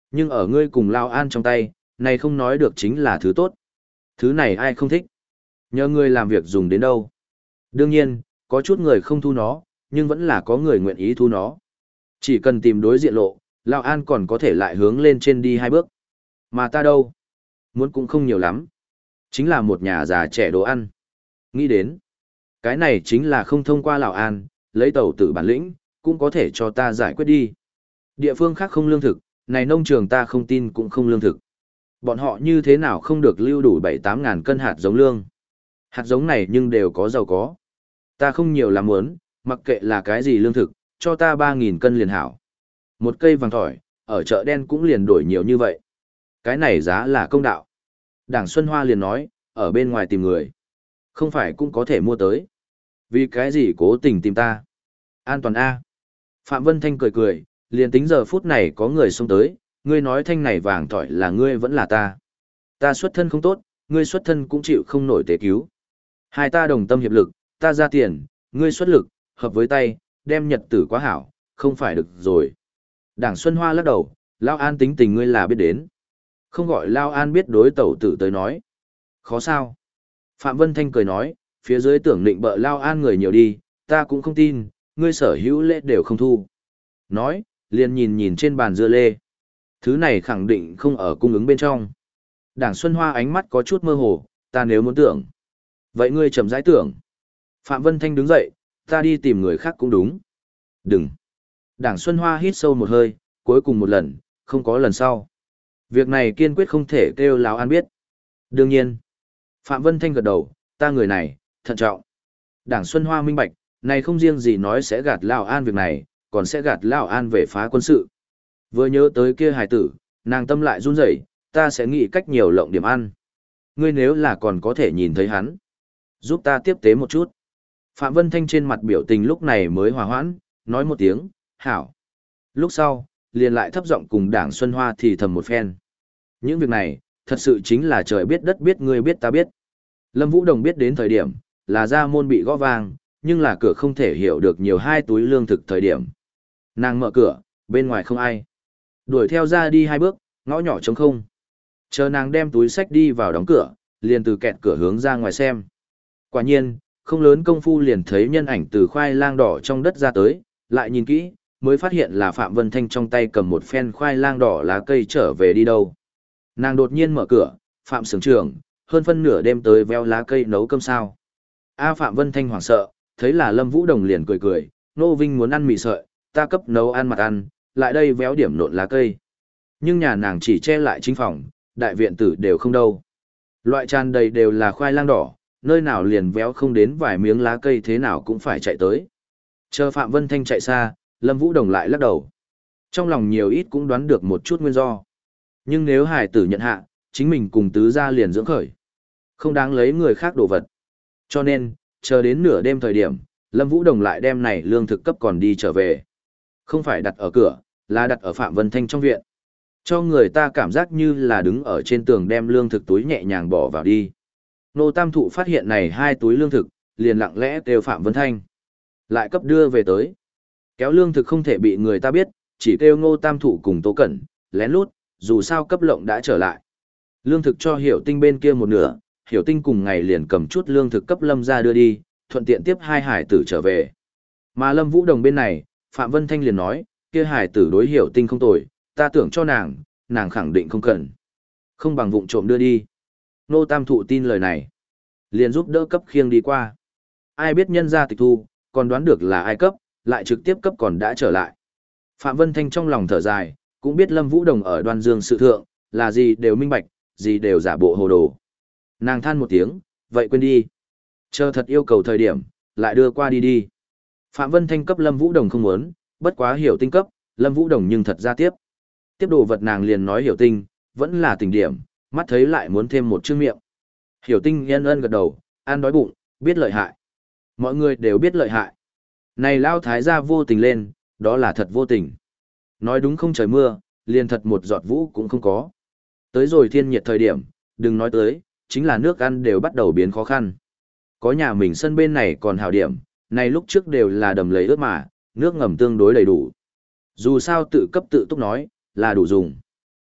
Nhưng ở ngươi cùng Lao An trong tay, này không nói được chính là thứ tốt. Thứ này ai không thích. Nhờ ngươi làm việc dùng đến đâu. Đương nhiên, có chút người không thu nó, nhưng vẫn là có người nguyện ý thu nó. Chỉ cần tìm đối diện lộ, Lao An còn có thể lại hướng lên trên đi hai bước. Mà ta đâu? Muốn cũng không nhiều lắm. Chính là một nhà già trẻ đồ ăn. Nghĩ đến, cái này chính là không thông qua Lào An, lấy tàu tử bản lĩnh, cũng có thể cho ta giải quyết đi. Địa phương khác không lương thực, này nông trường ta không tin cũng không lương thực. Bọn họ như thế nào không được lưu đủ bảy tám ngàn cân hạt giống lương. Hạt giống này nhưng đều có giàu có. Ta không nhiều lắm muốn, mặc kệ là cái gì lương thực, cho ta ba nghìn cân liền hảo. Một cây vàng thỏi, ở chợ đen cũng liền đổi nhiều như vậy. Cái này giá là công đạo. Đảng Xuân Hoa liền nói, ở bên ngoài tìm người. Không phải cũng có thể mua tới. Vì cái gì cố tình tìm ta? An toàn A. Phạm Vân Thanh cười cười, liền tính giờ phút này có người xông tới, ngươi nói thanh này vàng tỏi là ngươi vẫn là ta. Ta xuất thân không tốt, ngươi xuất thân cũng chịu không nổi tế cứu. Hai ta đồng tâm hiệp lực, ta ra tiền, ngươi xuất lực, hợp với tay, đem nhật tử quá hảo, không phải được rồi. Đảng Xuân Hoa lắc đầu, Lao An tính tình ngươi là biết đến. Không gọi Lao An biết đối tẩu tử tới nói. Khó sao? Phạm Vân Thanh cười nói, phía dưới tưởng định bợ Lao An người nhiều đi, ta cũng không tin, ngươi sở hữu lễ đều không thu. Nói, liền nhìn nhìn trên bàn dưa lê. Thứ này khẳng định không ở cung ứng bên trong. Đảng Xuân Hoa ánh mắt có chút mơ hồ, ta nếu muốn tưởng. Vậy ngươi chậm rãi tưởng. Phạm Vân Thanh đứng dậy, ta đi tìm người khác cũng đúng. Đừng. Đảng Xuân Hoa hít sâu một hơi, cuối cùng một lần, không có lần sau. Việc này kiên quyết không thể kêu Lão An biết. Đương nhiên. Phạm Vân Thanh gật đầu, ta người này, thận trọng. Đảng Xuân Hoa minh bạch, này không riêng gì nói sẽ gạt Lão An việc này, còn sẽ gạt Lão An về phá quân sự. Vừa nhớ tới kia hài tử, nàng tâm lại run rẩy, ta sẽ nghĩ cách nhiều lộng điểm ăn. Ngươi nếu là còn có thể nhìn thấy hắn, giúp ta tiếp tế một chút. Phạm Vân Thanh trên mặt biểu tình lúc này mới hòa hoãn, nói một tiếng, hảo. Lúc sau, liền lại thấp giọng cùng Đảng Xuân Hoa thì thầm một phen. Những việc này, thật sự chính là trời biết đất biết ngươi biết ta biết. Lâm Vũ Đồng biết đến thời điểm, là ra môn bị gõ vang, nhưng là cửa không thể hiểu được nhiều hai túi lương thực thời điểm. Nàng mở cửa, bên ngoài không ai. Đuổi theo ra đi hai bước, ngõ nhỏ trống không. Chờ nàng đem túi sách đi vào đóng cửa, liền từ kẹt cửa hướng ra ngoài xem. Quả nhiên, không lớn công phu liền thấy nhân ảnh từ khoai lang đỏ trong đất ra tới, lại nhìn kỹ, mới phát hiện là Phạm Vân Thanh trong tay cầm một phen khoai lang đỏ lá cây trở về đi đâu. Nàng đột nhiên mở cửa, Phạm Sưởng trưởng, hơn phân nửa đêm tới veo lá cây nấu cơm sao. A Phạm Vân Thanh hoảng sợ, thấy là Lâm Vũ Đồng liền cười cười, Nô Vinh muốn ăn mì sợi, ta cấp nấu ăn mặt ăn, lại đây véo điểm nộn lá cây. Nhưng nhà nàng chỉ che lại chính phòng, đại viện tử đều không đâu. Loại tràn đầy đều là khoai lang đỏ, nơi nào liền véo không đến vài miếng lá cây thế nào cũng phải chạy tới. Chờ Phạm Vân Thanh chạy xa, Lâm Vũ Đồng lại lắc đầu. Trong lòng nhiều ít cũng đoán được một chút nguyên do. Nhưng nếu hải tử nhận hạ, chính mình cùng tứ gia liền dưỡng khởi. Không đáng lấy người khác đồ vật. Cho nên, chờ đến nửa đêm thời điểm, Lâm Vũ Đồng lại đem này lương thực cấp còn đi trở về. Không phải đặt ở cửa, là đặt ở Phạm Vân Thanh trong viện. Cho người ta cảm giác như là đứng ở trên tường đem lương thực túi nhẹ nhàng bỏ vào đi. Nô Tam Thụ phát hiện này hai túi lương thực, liền lặng lẽ kêu Phạm Vân Thanh. Lại cấp đưa về tới. Kéo lương thực không thể bị người ta biết, chỉ kêu Ngô Tam Thụ cùng Tố Cẩn, lén lút, dù sao cấp lộng đã trở lại. Lương thực cho Hiểu Tinh bên kia một nửa, Hiểu Tinh cùng ngày liền cầm chút lương thực cấp Lâm ra đưa đi, thuận tiện tiếp hai hải tử trở về. Mà Lâm Vũ Đồng bên này, Phạm Vân Thanh liền nói, kia hải tử đối Hiểu Tinh không tồi, ta tưởng cho nàng, nàng khẳng định không cần. Không bằng vụng trộm đưa đi. Nô Tam Thụ tin lời này, liền giúp đỡ cấp khiêng đi qua. Ai biết nhân ra tịch thu, còn đoán được là ai cấp, lại trực tiếp cấp còn đã trở lại. Phạm Vân Thanh trong lòng thở dài, cũng biết Lâm Vũ Đồng ở Đoan Dương sự thượng, là gì đều minh bạch, gì đều giả bộ hồ đồ. Nàng than một tiếng, vậy quên đi. Chờ thật yêu cầu thời điểm, lại đưa qua đi đi. Phạm Vân Thanh cấp Lâm Vũ Đồng không muốn, bất quá Hiểu Tinh cấp, Lâm Vũ Đồng nhưng thật ra tiếp. Tiếp đồ vật nàng liền nói Hiểu Tinh, vẫn là tình điểm, mắt thấy lại muốn thêm một chữ miệng. Hiểu Tinh yên ân gật đầu, ăn đói bụng, biết lợi hại. Mọi người đều biết lợi hại. Này lao thái gia vô tình lên, đó là thật vô tình. Nói đúng không trời mưa, liền thật một giọt vũ cũng không có. Tới rồi thiên nhiệt thời điểm, đừng nói tới, chính là nước ăn đều bắt đầu biến khó khăn. Có nhà mình sân bên này còn hào điểm, này lúc trước đều là đầm lấy ướt mà, nước ngầm tương đối đầy đủ. Dù sao tự cấp tự túc nói, là đủ dùng.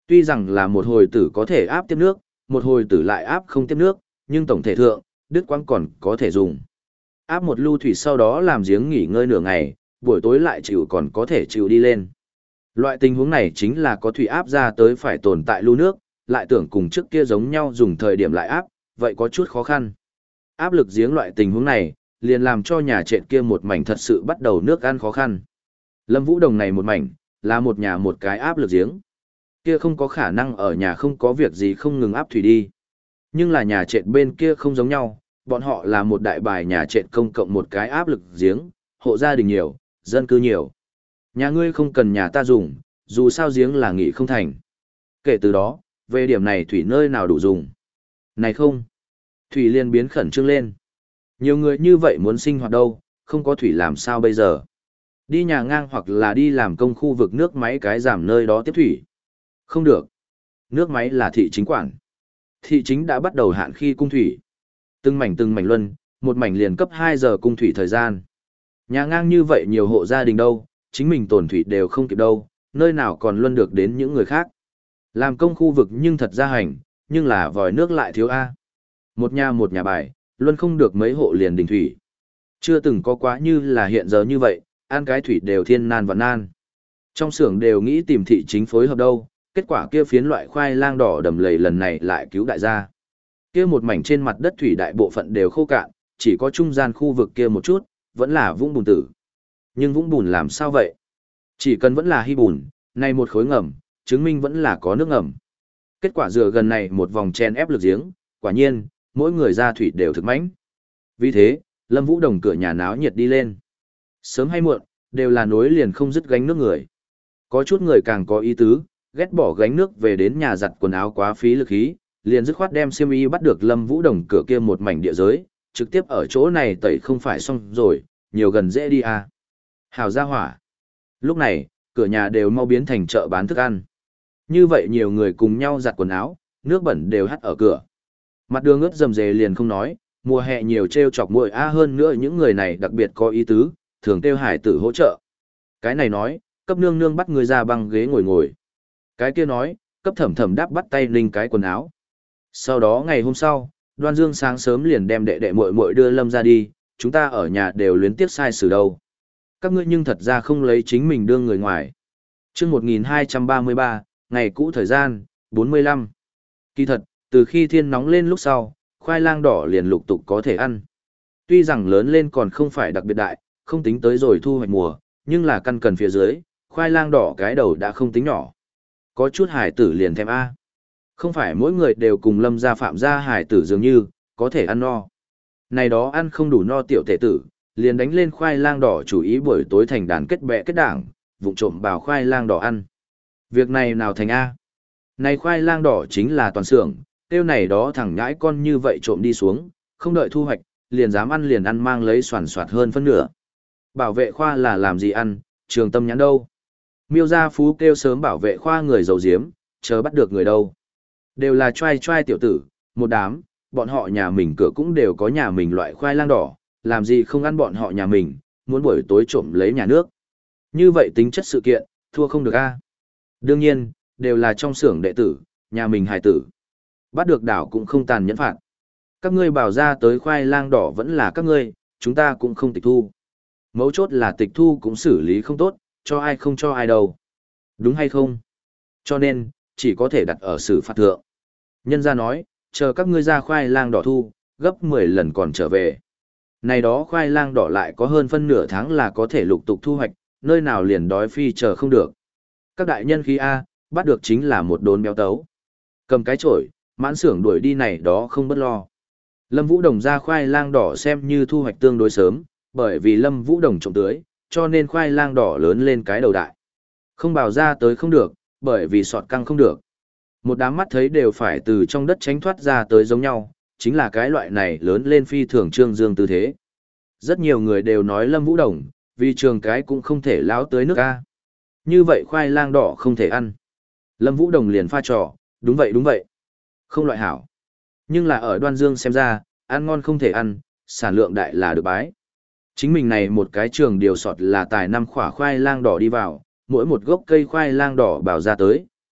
Tuy rằng là một hồi tử có thể áp tiếp nước, một hồi tử lại áp không tiếp nước, nhưng tổng thể thượng, đứt quãng còn có thể dùng. Áp một lưu thủy sau đó làm giếng nghỉ ngơi nửa ngày, buổi tối lại chịu còn có thể chịu đi lên. Loại tình huống này chính là có thủy áp ra tới phải tồn tại lưu nước, lại tưởng cùng trước kia giống nhau dùng thời điểm lại áp, vậy có chút khó khăn. Áp lực giếng loại tình huống này, liền làm cho nhà trệt kia một mảnh thật sự bắt đầu nước ăn khó khăn. Lâm Vũ Đồng này một mảnh, là một nhà một cái áp lực giếng. Kia không có khả năng ở nhà không có việc gì không ngừng áp thủy đi. Nhưng là nhà trệt bên kia không giống nhau, bọn họ là một đại bài nhà trệt công cộng một cái áp lực giếng, hộ gia đình nhiều, dân cư nhiều. Nhà ngươi không cần nhà ta dùng, dù sao giếng là nghị không thành. Kể từ đó, về điểm này thủy nơi nào đủ dùng. Này không, thủy liên biến khẩn trương lên. Nhiều người như vậy muốn sinh hoạt đâu, không có thủy làm sao bây giờ. Đi nhà ngang hoặc là đi làm công khu vực nước máy cái giảm nơi đó tiếp thủy. Không được. Nước máy là thị chính quản. Thị chính đã bắt đầu hạn khi cung thủy. Từng mảnh từng mảnh luân, một mảnh liền cấp hai giờ cung thủy thời gian. Nhà ngang như vậy nhiều hộ gia đình đâu, chính mình tồn thủy đều không kịp đâu, nơi nào còn luân được đến những người khác. Làm công khu vực nhưng thật ra hành, nhưng là vòi nước lại thiếu A. Một nhà một nhà bài, luân không được mấy hộ liền đình thủy. Chưa từng có quá như là hiện giờ như vậy, ăn cái thủy đều thiên nan và nan. Trong xưởng đều nghĩ tìm thị chính phối hợp đâu, kết quả kia phiến loại khoai lang đỏ đầm lầy lần này lại cứu đại gia. Kia một mảnh trên mặt đất thủy đại bộ phận đều khô cạn, chỉ có trung gian khu vực kia một chút, vẫn là vũng bùn tử. Nhưng vũng bùn làm sao vậy? Chỉ cần vẫn là hy bùn, này một khối ngầm, chứng minh vẫn là có nước ngầm. Kết quả dựa gần này một vòng chen ép lực giếng, quả nhiên, mỗi người ra thủy đều thực mãnh. Vì thế, Lâm Vũ Đồng cửa nhà náo nhiệt đi lên. Sớm hay muộn, đều là nối liền không dứt gánh nước người. Có chút người càng có ý tứ, ghét bỏ gánh nước về đến nhà giặt quần áo quá phí lực khí, liền dứt khoát đem xiêm y bắt được Lâm Vũ Đồng cửa kia một mảnh địa giới, trực tiếp ở chỗ này tẩy không phải xong rồi, nhiều gần dễ đi à. Hào ra hỏa. Lúc này, cửa nhà đều mau biến thành chợ bán thức ăn. Như vậy nhiều người cùng nhau giặt quần áo, nước bẩn đều hắt ở cửa. Mặt đường ướt dầm dề liền không nói, mùa hè nhiều trêu chọc muội a hơn nữa những người này đặc biệt có ý tứ, thường kêu hải tử hỗ trợ. Cái này nói, cấp nương nương bắt người ra băng ghế ngồi ngồi. Cái kia nói, cấp thẩm thẩm đáp bắt tay ninh cái quần áo. Sau đó ngày hôm sau, Đoan Dương sáng sớm liền đem đệ đệ muội muội đưa Lâm ra đi, chúng ta ở nhà đều luyến tiếc sai xử đâu. Các ngươi nhưng thật ra không lấy chính mình đưa người ngoài. Chương một nghìn hai trăm ba mươi ba, ngày cũ thời gian, bốn mươi lăm. Kỳ thật, từ khi thiên nóng lên lúc sau, khoai lang đỏ liền lục tục có thể ăn. Tuy rằng lớn lên còn không phải đặc biệt đại, không tính tới rồi thu hoạch mùa, nhưng là căn cần phía dưới, khoai lang đỏ cái đầu đã không tính nhỏ. Có chút hải tử liền thèm A. Không phải mỗi người đều cùng Lâm gia Phạm gia hải tử dường như, có thể ăn no. Này đó ăn không đủ no tiểu tể tử, liền đánh lên khoai lang đỏ chủ ý buổi tối thành đàn kết bè kết đảng, vụng trộm bào khoai lang đỏ ăn. Việc này nào thành A. Này khoai lang đỏ chính là toàn xưởng, tiêu này đó thằng nhãi con như vậy trộm đi xuống, không đợi thu hoạch, liền dám ăn liền ăn mang lấy soàn soạt hơn phân nửa. Bảo vệ khoa là làm gì ăn, trường tâm nhãn đâu. Miêu gia phú kêu sớm bảo vệ khoa người giàu diếm, chờ bắt được người đâu. Đều là trai trai tiểu tử, một đám, bọn họ nhà mình cửa cũng đều có nhà mình loại khoai lang đỏ, làm gì không ăn bọn họ nhà mình, muốn buổi tối trộm lấy nhà nước. Như vậy tính chất sự kiện, thua không được a. Đương nhiên, đều là trong xưởng đệ tử, nhà mình hài tử. Bắt được đảo cũng không tàn nhẫn phạt. Các ngươi bảo ra tới khoai lang đỏ vẫn là các ngươi, chúng ta cũng không tịch thu. Mấu chốt là tịch thu cũng xử lý không tốt, cho ai không cho ai đâu. Đúng hay không? Cho nên, chỉ có thể đặt ở xử phạt thượng. Nhân gia nói, chờ các ngươi ra khoai lang đỏ thu, gấp mười lần còn trở về. Này đó khoai lang đỏ lại có hơn phân nửa tháng là có thể lục tục thu hoạch, nơi nào liền đói phi chờ không được. Các đại nhân khí A, bắt được chính là một đốn béo tấu. Cầm cái chổi, mãn xưởng đuổi đi này đó không bất lo. Lâm Vũ Đồng ra khoai lang đỏ xem như thu hoạch tương đối sớm, bởi vì Lâm Vũ Đồng trồng tưới, cho nên khoai lang đỏ lớn lên cái đầu đại. Không bào ra tới không được, bởi vì sọt căng không được. Một đám mắt thấy đều phải từ trong đất tránh thoát ra tới giống nhau, chính là cái loại này lớn lên phi thường trương dương tư thế. Rất nhiều người đều nói Lâm Vũ Đồng, vì trường cái cũng không thể láo tới nước A. Như vậy khoai lang đỏ không thể ăn. Lâm Vũ Đồng liền pha trò, đúng vậy đúng vậy. Không loại hảo. Nhưng là ở Đoan Dương xem ra, ăn ngon không thể ăn, sản lượng đại là được bái. Chính mình này một cái trường điều sọt là tài năm khỏa khoai lang đỏ đi vào, mỗi một gốc cây khoai lang đỏ bảo ra tới,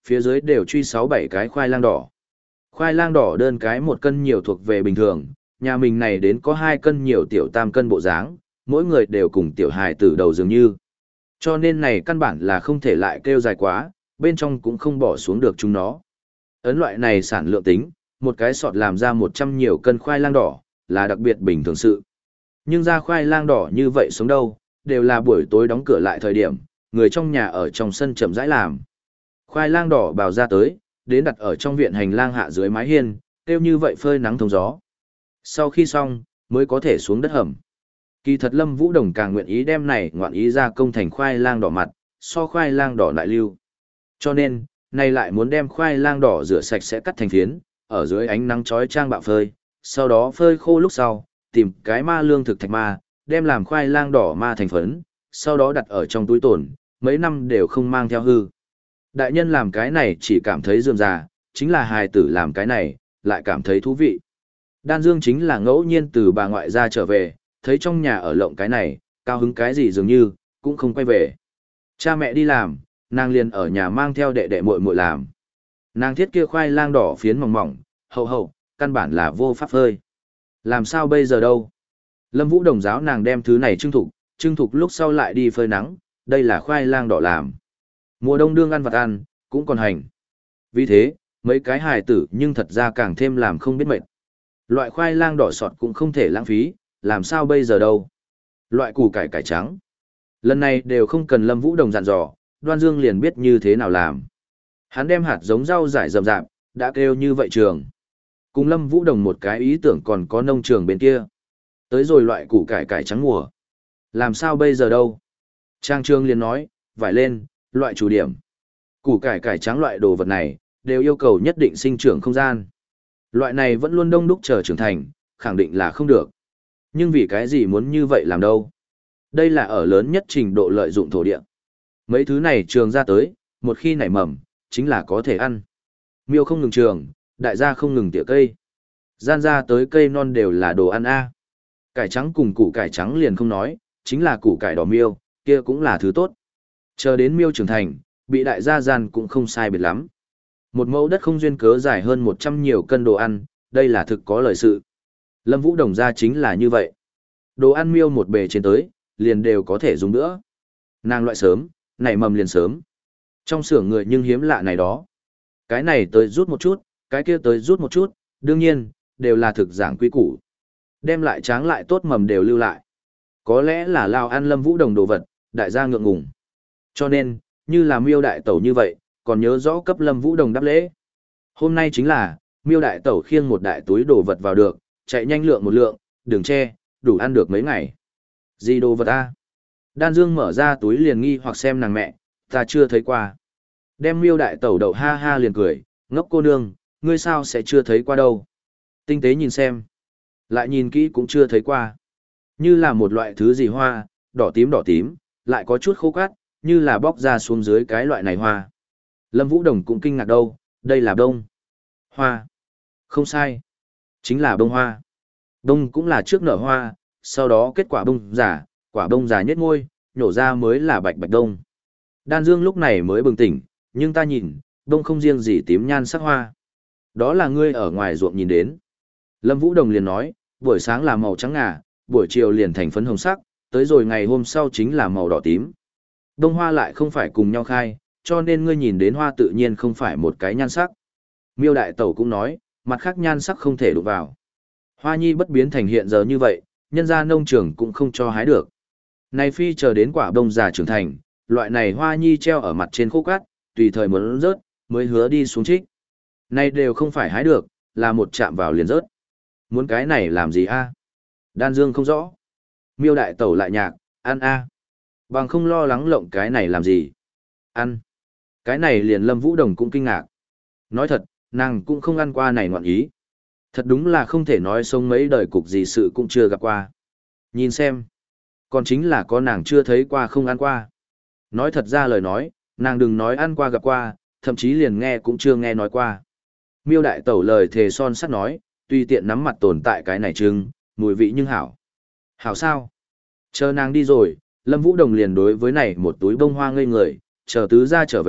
phía dưới đều truy sáu bảy cái khoai lang đỏ. Khoai lang đỏ đơn cái một cân nhiều thuộc về bình thường, nhà mình này đến có hai cân nhiều tiểu tam cân bộ dáng, mỗi người đều cùng tiểu hài tử đầu dường như. Cho nên này căn bản là không thể lại kêu dài quá, bên trong cũng không bỏ xuống được chúng nó. Ấn loại này sản lượng tính, một cái sọt làm ra một trăm nhiều cân khoai lang đỏ, là đặc biệt bình thường sự. Nhưng ra khoai lang đỏ như vậy sống đâu, đều là buổi tối đóng cửa lại thời điểm, người trong nhà ở trong sân chậm rãi làm. Khoai lang đỏ bào ra tới, đến đặt ở trong viện hành lang hạ dưới mái hiên, kêu như vậy phơi nắng thông gió. Sau khi xong, mới có thể xuống đất hầm. Kỳ thật Lâm Vũ Đồng càng nguyện ý đem này ngoạn ý ra công thành khoai lang đỏ mặt, so khoai lang đỏ lại lưu. Cho nên, nay lại muốn đem khoai lang đỏ rửa sạch sẽ cắt thành phiến, ở dưới ánh nắng chói chang bạo phơi, sau đó phơi khô lúc sau, tìm cái ma lương thực thạch ma, đem làm khoai lang đỏ ma thành phấn, sau đó đặt ở trong túi tồn, mấy năm đều không mang theo hư. Đại nhân làm cái này chỉ cảm thấy rườm rà, chính là hài tử làm cái này, lại cảm thấy thú vị. Đan Dương chính là ngẫu nhiên từ bà ngoại ra trở về, thấy trong nhà ở lộng cái này, cao hứng cái gì dường như, cũng không quay về. Cha mẹ đi làm, nàng liền ở nhà mang theo đệ đệ muội muội làm. Nàng thiết kia khoai lang đỏ phiến mỏng mỏng, hậu hậu, căn bản là vô pháp phơi. Làm sao bây giờ đâu? Lâm Vũ Đồng giáo nàng đem thứ này trưng thục, trưng thục lúc sau lại đi phơi nắng, đây là khoai lang đỏ làm. Mùa đông đương ăn vặt ăn, cũng còn hành. Vì thế, mấy cái hài tử nhưng thật ra càng thêm làm không biết mệt. Loại khoai lang đỏ sọt cũng không thể lãng phí, làm sao bây giờ đâu? Loại củ cải cải trắng. Lần này đều không cần Lâm Vũ Đồng dặn dò, Đoan Dương liền biết như thế nào làm. Hắn đem hạt giống rau rải rậm rạp, đã kêu như vậy trường. Cùng Lâm Vũ Đồng một cái ý tưởng còn có nông trường bên kia. Tới rồi loại củ cải cải trắng mùa. Làm sao bây giờ đâu? Trang Trương liền nói, vải lên, loại chủ điểm. Củ cải cải trắng loại đồ vật này, đều yêu cầu nhất định sinh trưởng không gian. Loại này vẫn luôn đông đúc chờ trưởng thành, khẳng định là không được. Nhưng vì cái gì muốn như vậy làm đâu? Đây là ở lớn nhất trình độ lợi dụng thổ địa. Mấy thứ này trường ra tới, một khi nảy mầm, chính là có thể ăn. Miêu không ngừng trường, đại gia không ngừng tỉa cây. Gian ra tới cây non đều là đồ ăn a. Cải trắng cùng củ cải trắng liền không nói, chính là củ cải đỏ miêu, kia cũng là thứ tốt. Chờ đến miêu trưởng thành, bị đại gia gian cũng không sai biệt lắm. Một mẫu đất không duyên cớ dài hơn một trăm nhiều cân đồ ăn, đây là thực có lợi sự. Lâm Vũ Đồng ra chính là như vậy. Đồ ăn miêu một bề trên tới, liền đều có thể dùng nữa. Nàng loại sớm, nảy mầm liền sớm. Trong xưởng người nhưng hiếm lạ này đó. Cái này tới rút một chút, cái kia tới rút một chút, đương nhiên, đều là thực giảng quy củ. Đem lại tráng lại tốt mầm đều lưu lại. Có lẽ là lao ăn Lâm Vũ Đồng đồ vật, đại gia ngượng ngùng. Cho nên, như là miêu đại tẩu như vậy, còn nhớ rõ cấp Lâm Vũ Đồng đáp lễ. Hôm nay chính là, miêu đại tẩu khiêng một đại túi đồ vật vào được, chạy nhanh lượng một lượng, đừng che, đủ ăn được mấy ngày. Gì đồ vật a? Đan Dương mở ra túi liền nghi hoặc xem nàng mẹ, ta chưa thấy qua. Đem miêu đại tẩu đậu ha ha liền cười, ngốc cô nương, ngươi sao sẽ chưa thấy qua đâu. Tinh tế nhìn xem. Lại nhìn kỹ cũng chưa thấy qua. Như là một loại thứ gì hoa, đỏ tím đỏ tím, lại có chút khô cát, như là bóc ra xuống dưới cái loại này hoa. Lâm Vũ Đồng cũng kinh ngạc đâu, đây là bông. Hoa. Không sai. Chính là bông hoa. Bông cũng là trước nở hoa, sau đó kết quả bông giả, quả bông giả nhất ngôi, nhổ ra mới là bạch bạch đông. Đan Dương lúc này mới bừng tỉnh, nhưng ta nhìn, bông không riêng gì tím nhan sắc hoa. Đó là ngươi ở ngoài ruộng nhìn đến. Lâm Vũ Đồng liền nói, buổi sáng là màu trắng ngà, buổi chiều liền thành phấn hồng sắc, tới rồi ngày hôm sau chính là màu đỏ tím. Đông hoa lại không phải cùng nhau khai, cho nên ngươi nhìn đến hoa tự nhiên không phải một cái nhan sắc. Miêu đại tẩu cũng nói, mặt khác nhan sắc không thể đụng vào. Hoa nhi bất biến thành hiện giờ như vậy, nhân gia nông trường cũng không cho hái được. Này phi chờ đến quả bông già trưởng thành, loại này hoa nhi treo ở mặt trên khô cát, tùy thời muốn rớt, mới hứa đi xuống trích. Này đều không phải hái được, là một chạm vào liền rớt. Muốn cái này làm gì a? Đan Dương không rõ. Miêu đại tẩu lại nhạc, ăn a. Bằng không lo lắng lộng cái này làm gì. Ăn. Cái này liền Lâm Vũ Đồng cũng kinh ngạc. Nói thật, nàng cũng không ăn qua này ngoạn ý. Thật đúng là không thể nói sống mấy đời cục gì sự cũng chưa gặp qua. Nhìn xem. Còn chính là có nàng chưa thấy qua không ăn qua. Nói thật ra lời nói, nàng đừng nói ăn qua gặp qua, thậm chí liền nghe cũng chưa nghe nói qua. Miêu đại tẩu lời thề son sắt nói, tùy tiện nắm mặt tồn tại cái này trưng, mùi vị nhưng hảo. Hảo sao? Chờ nàng đi rồi, Lâm Vũ Đồng liền đối với này một túi bông hoa ngây người, chờ tứ ra trở về,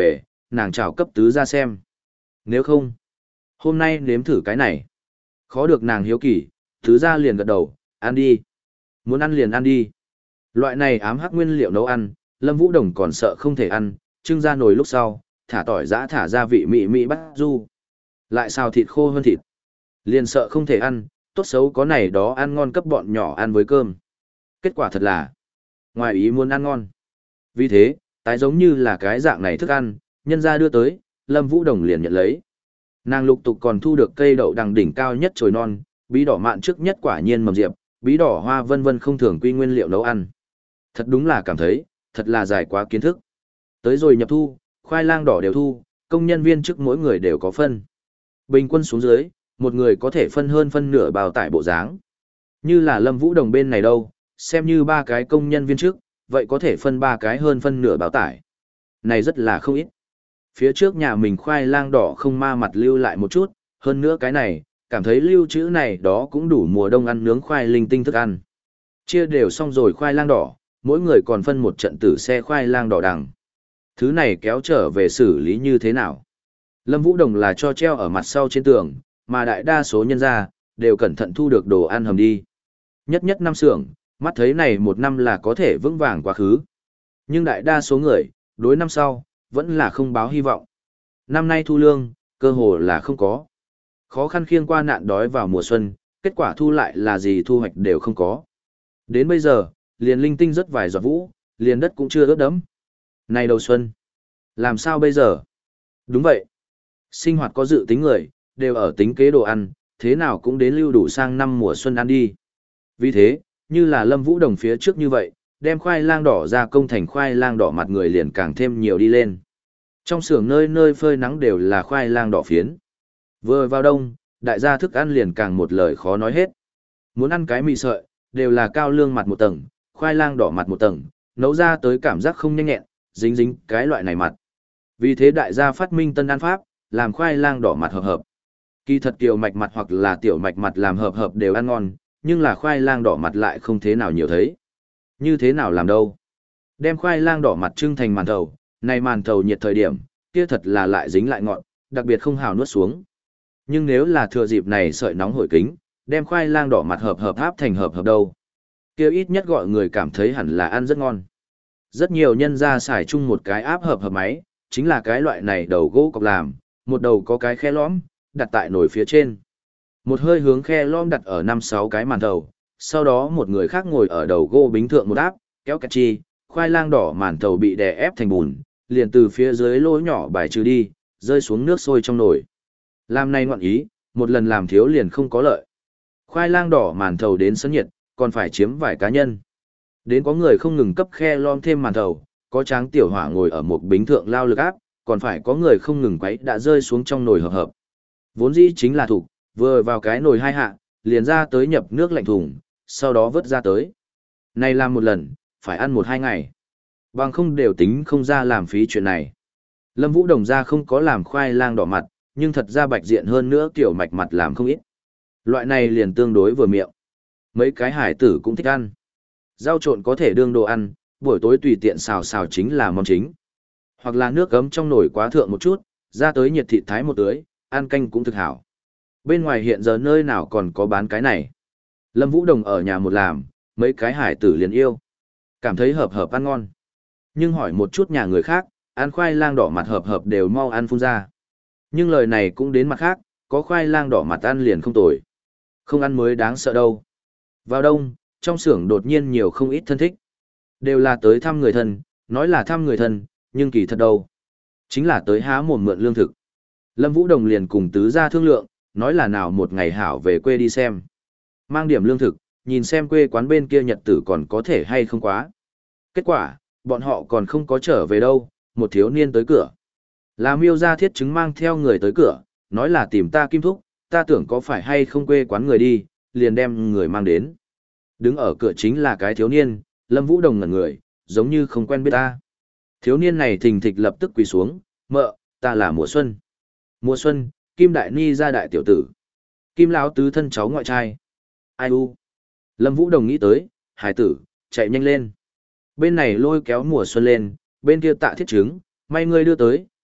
nàng chào cấp tứ ra xem. Nếu không, hôm nay nếm thử cái này. Khó được nàng hiếu kỳ, tứ ra liền gật đầu, ăn đi. Muốn ăn liền ăn đi. Loại này ám hắc nguyên liệu nấu ăn, Lâm Vũ Đồng còn sợ không thể ăn, trưng ra nồi lúc sau, thả tỏi giã thả gia vị mị mị bắt du. Lại xào thịt khô hơn thịt. Liền sợ không thể ăn, tốt xấu có này đó ăn ngon cấp bọn nhỏ ăn với cơm. Kết quả thật là, ngoài ý muốn ăn ngon. Vì thế, tái giống như là cái dạng này thức ăn, nhân ra đưa tới, Lâm Vũ Đồng liền nhận lấy. Nàng lục tục còn thu được cây đậu đằng đỉnh cao nhất chồi non, bí đỏ mạn trước nhất quả nhiên mầm diệp, bí đỏ hoa vân vân không thường quy nguyên liệu nấu ăn. Thật đúng là cảm thấy, thật là dài quá kiến thức. Tới rồi nhập thu, khoai lang đỏ đều thu, công nhân viên chức mỗi người đều có phân. Bình quân xuống dưới, một người có thể phân hơn phân nửa bào tải bộ dáng. Như là Lâm Vũ Đồng bên này đâu, xem như ba cái công nhân viên chức, vậy có thể phân ba cái hơn phân nửa bào tải. Này rất là không ít. Phía trước nhà mình khoai lang đỏ không ma mặt lưu lại một chút, hơn nữa cái này, cảm thấy lưu trữ này đó cũng đủ mùa đông ăn nướng khoai linh tinh thức ăn. Chia đều xong rồi khoai lang đỏ, mỗi người còn phân một trận tử xe khoai lang đỏ đằng. Thứ này kéo trở về xử lý như thế nào? Lâm Vũ Đồng là cho treo ở mặt sau trên tường, mà đại đa số nhân gia đều cẩn thận thu được đồ ăn hầm đi. Nhất nhất năm xưởng, mắt thấy này một năm là có thể vững vàng quá khứ. Nhưng đại đa số người, đối năm sau, vẫn là không báo hy vọng. Năm nay thu lương, cơ hồ là không có. Khó khăn khiêng qua nạn đói vào mùa xuân, kết quả thu lại là gì thu hoạch đều không có. Đến bây giờ, liền linh tinh rất vài giọt vũ, liền đất cũng chưa ướt đẫm. Này đầu xuân, làm sao bây giờ? Đúng vậy. Sinh hoạt có dự tính người, đều ở tính kế đồ ăn, thế nào cũng đến lưu đủ sang năm mùa xuân ăn đi. Vì thế, như là Lâm Vũ Đồng phía trước như vậy, đem khoai lang đỏ ra công thành khoai lang đỏ mặt người liền càng thêm nhiều đi lên. Trong xưởng nơi nơi phơi nắng đều là khoai lang đỏ phiến. Vừa vào đông, đại gia thức ăn liền càng một lời khó nói hết. Muốn ăn cái mì sợi, đều là cao lương mặt một tầng, khoai lang đỏ mặt một tầng, nấu ra tới cảm giác không nhanh nhẹn, dính dính cái loại này mặt. Vì thế đại gia phát minh tân ăn pháp, làm khoai lang đỏ mặt hợp hợp. Kỳ thật tiểu mạch mặt hoặc là tiểu mạch mặt làm hợp hợp đều ăn ngon, nhưng là khoai lang đỏ mặt lại không thế nào nhiều thấy. Như thế nào làm đâu? Đem khoai lang đỏ mặt trưng thành màn thầu, này màn thầu nhiệt thời điểm, kia thật là lại dính lại ngọt, đặc biệt không hào nuốt xuống. Nhưng nếu là thừa dịp này sợi nóng hổi kính, đem khoai lang đỏ mặt hợp hợp áp thành hợp hợp đâu, kia ít nhất gọi người cảm thấy hẳn là ăn rất ngon. Rất nhiều nhân gia xài chung một cái áp hợp hợp máy, chính là cái loại này đầu gỗ cọc làm, một đầu có cái khe lõm, đặt tại nồi phía trên. Một hơi hướng khe lõm đặt ở năm sáu cái màn thầu, sau đó một người khác ngồi ở đầu gỗ bính thượng một áp, kéo cắt chi, khoai lang đỏ màn thầu bị đè ép thành bùn, liền từ phía dưới lỗ nhỏ bài trừ đi, rơi xuống nước sôi trong nồi. Làm này ngoạn ý, một lần làm thiếu liền không có lợi. Khoai lang đỏ màn thầu đến sân nhiệt, còn phải chiếm vài cá nhân. Đến có người không ngừng cấp khe lom thêm màn thầu, có tráng tiểu hỏa ngồi ở một bính thượng lao lực áp, còn phải có người không ngừng quấy đã rơi xuống trong nồi hợp hợp. Vốn dĩ chính là thủ, vừa vào cái nồi hai hạ, liền ra tới nhập nước lạnh thùng, sau đó vớt ra tới. Này làm một lần, phải ăn một hai ngày. Bằng không đều tính không ra làm phí chuyện này. Lâm Vũ Đồng ra không có làm khoai lang đỏ mặt, nhưng thật ra bạch diện hơn nữa kiểu mạch mặt làm không ít. Loại này liền tương đối vừa miệng. Mấy cái hải tử cũng thích ăn. Rau trộn có thể đương đồ ăn, buổi tối tùy tiện xào xào chính là món chính. Hoặc là nước gấm trong nồi quá thượng một chút, ra tới nhiệt thịt thái một tưới, ăn canh cũng thực hảo. Bên ngoài hiện giờ nơi nào còn có bán cái này. Lâm Vũ Đồng ở nhà một làm, mấy cái hải tử liền yêu. Cảm thấy hợp hợp ăn ngon. Nhưng hỏi một chút nhà người khác, ăn khoai lang đỏ mặt hợp hợp đều mau ăn phun ra. Nhưng lời này cũng đến mặt khác, có khoai lang đỏ mặt ăn liền không tồi. Không ăn mới đáng sợ đâu. Vào đông, trong xưởng đột nhiên nhiều không ít thân thích. Đều là tới thăm người thân, nói là thăm người thân, nhưng kỳ thật đâu. Chính là tới há mồm mượn lương thực. Lâm Vũ Đồng liền cùng tứ gia thương lượng, nói là nào một ngày hảo về quê đi xem. Mang điểm lương thực, nhìn xem quê quán bên kia nhật tử còn có thể hay không quá. Kết quả, bọn họ còn không có trở về đâu, một thiếu niên tới cửa. Là Miêu gia thiết chứng mang theo người tới cửa, nói là tìm ta Kim Thúc, ta tưởng có phải hay không quê quán người đi, liền đem người mang đến. Đứng ở cửa chính là cái thiếu niên, Lâm Vũ Đồng ngẩn người, giống như không quen biết ta. Thiếu niên này thình thịch lập tức quỳ xuống, mợ, ta là Mùa Xuân. Mùa Xuân, Kim Đại Ni gia đại tiểu tử. Kim lão tứ thân cháu ngoại trai. Ai u? Lâm Vũ Đồng nghĩ tới, hải tử, chạy nhanh lên. Bên này lôi kéo Mùa Xuân lên, bên kia tạ thiết chứng, may ngươi đưa tới,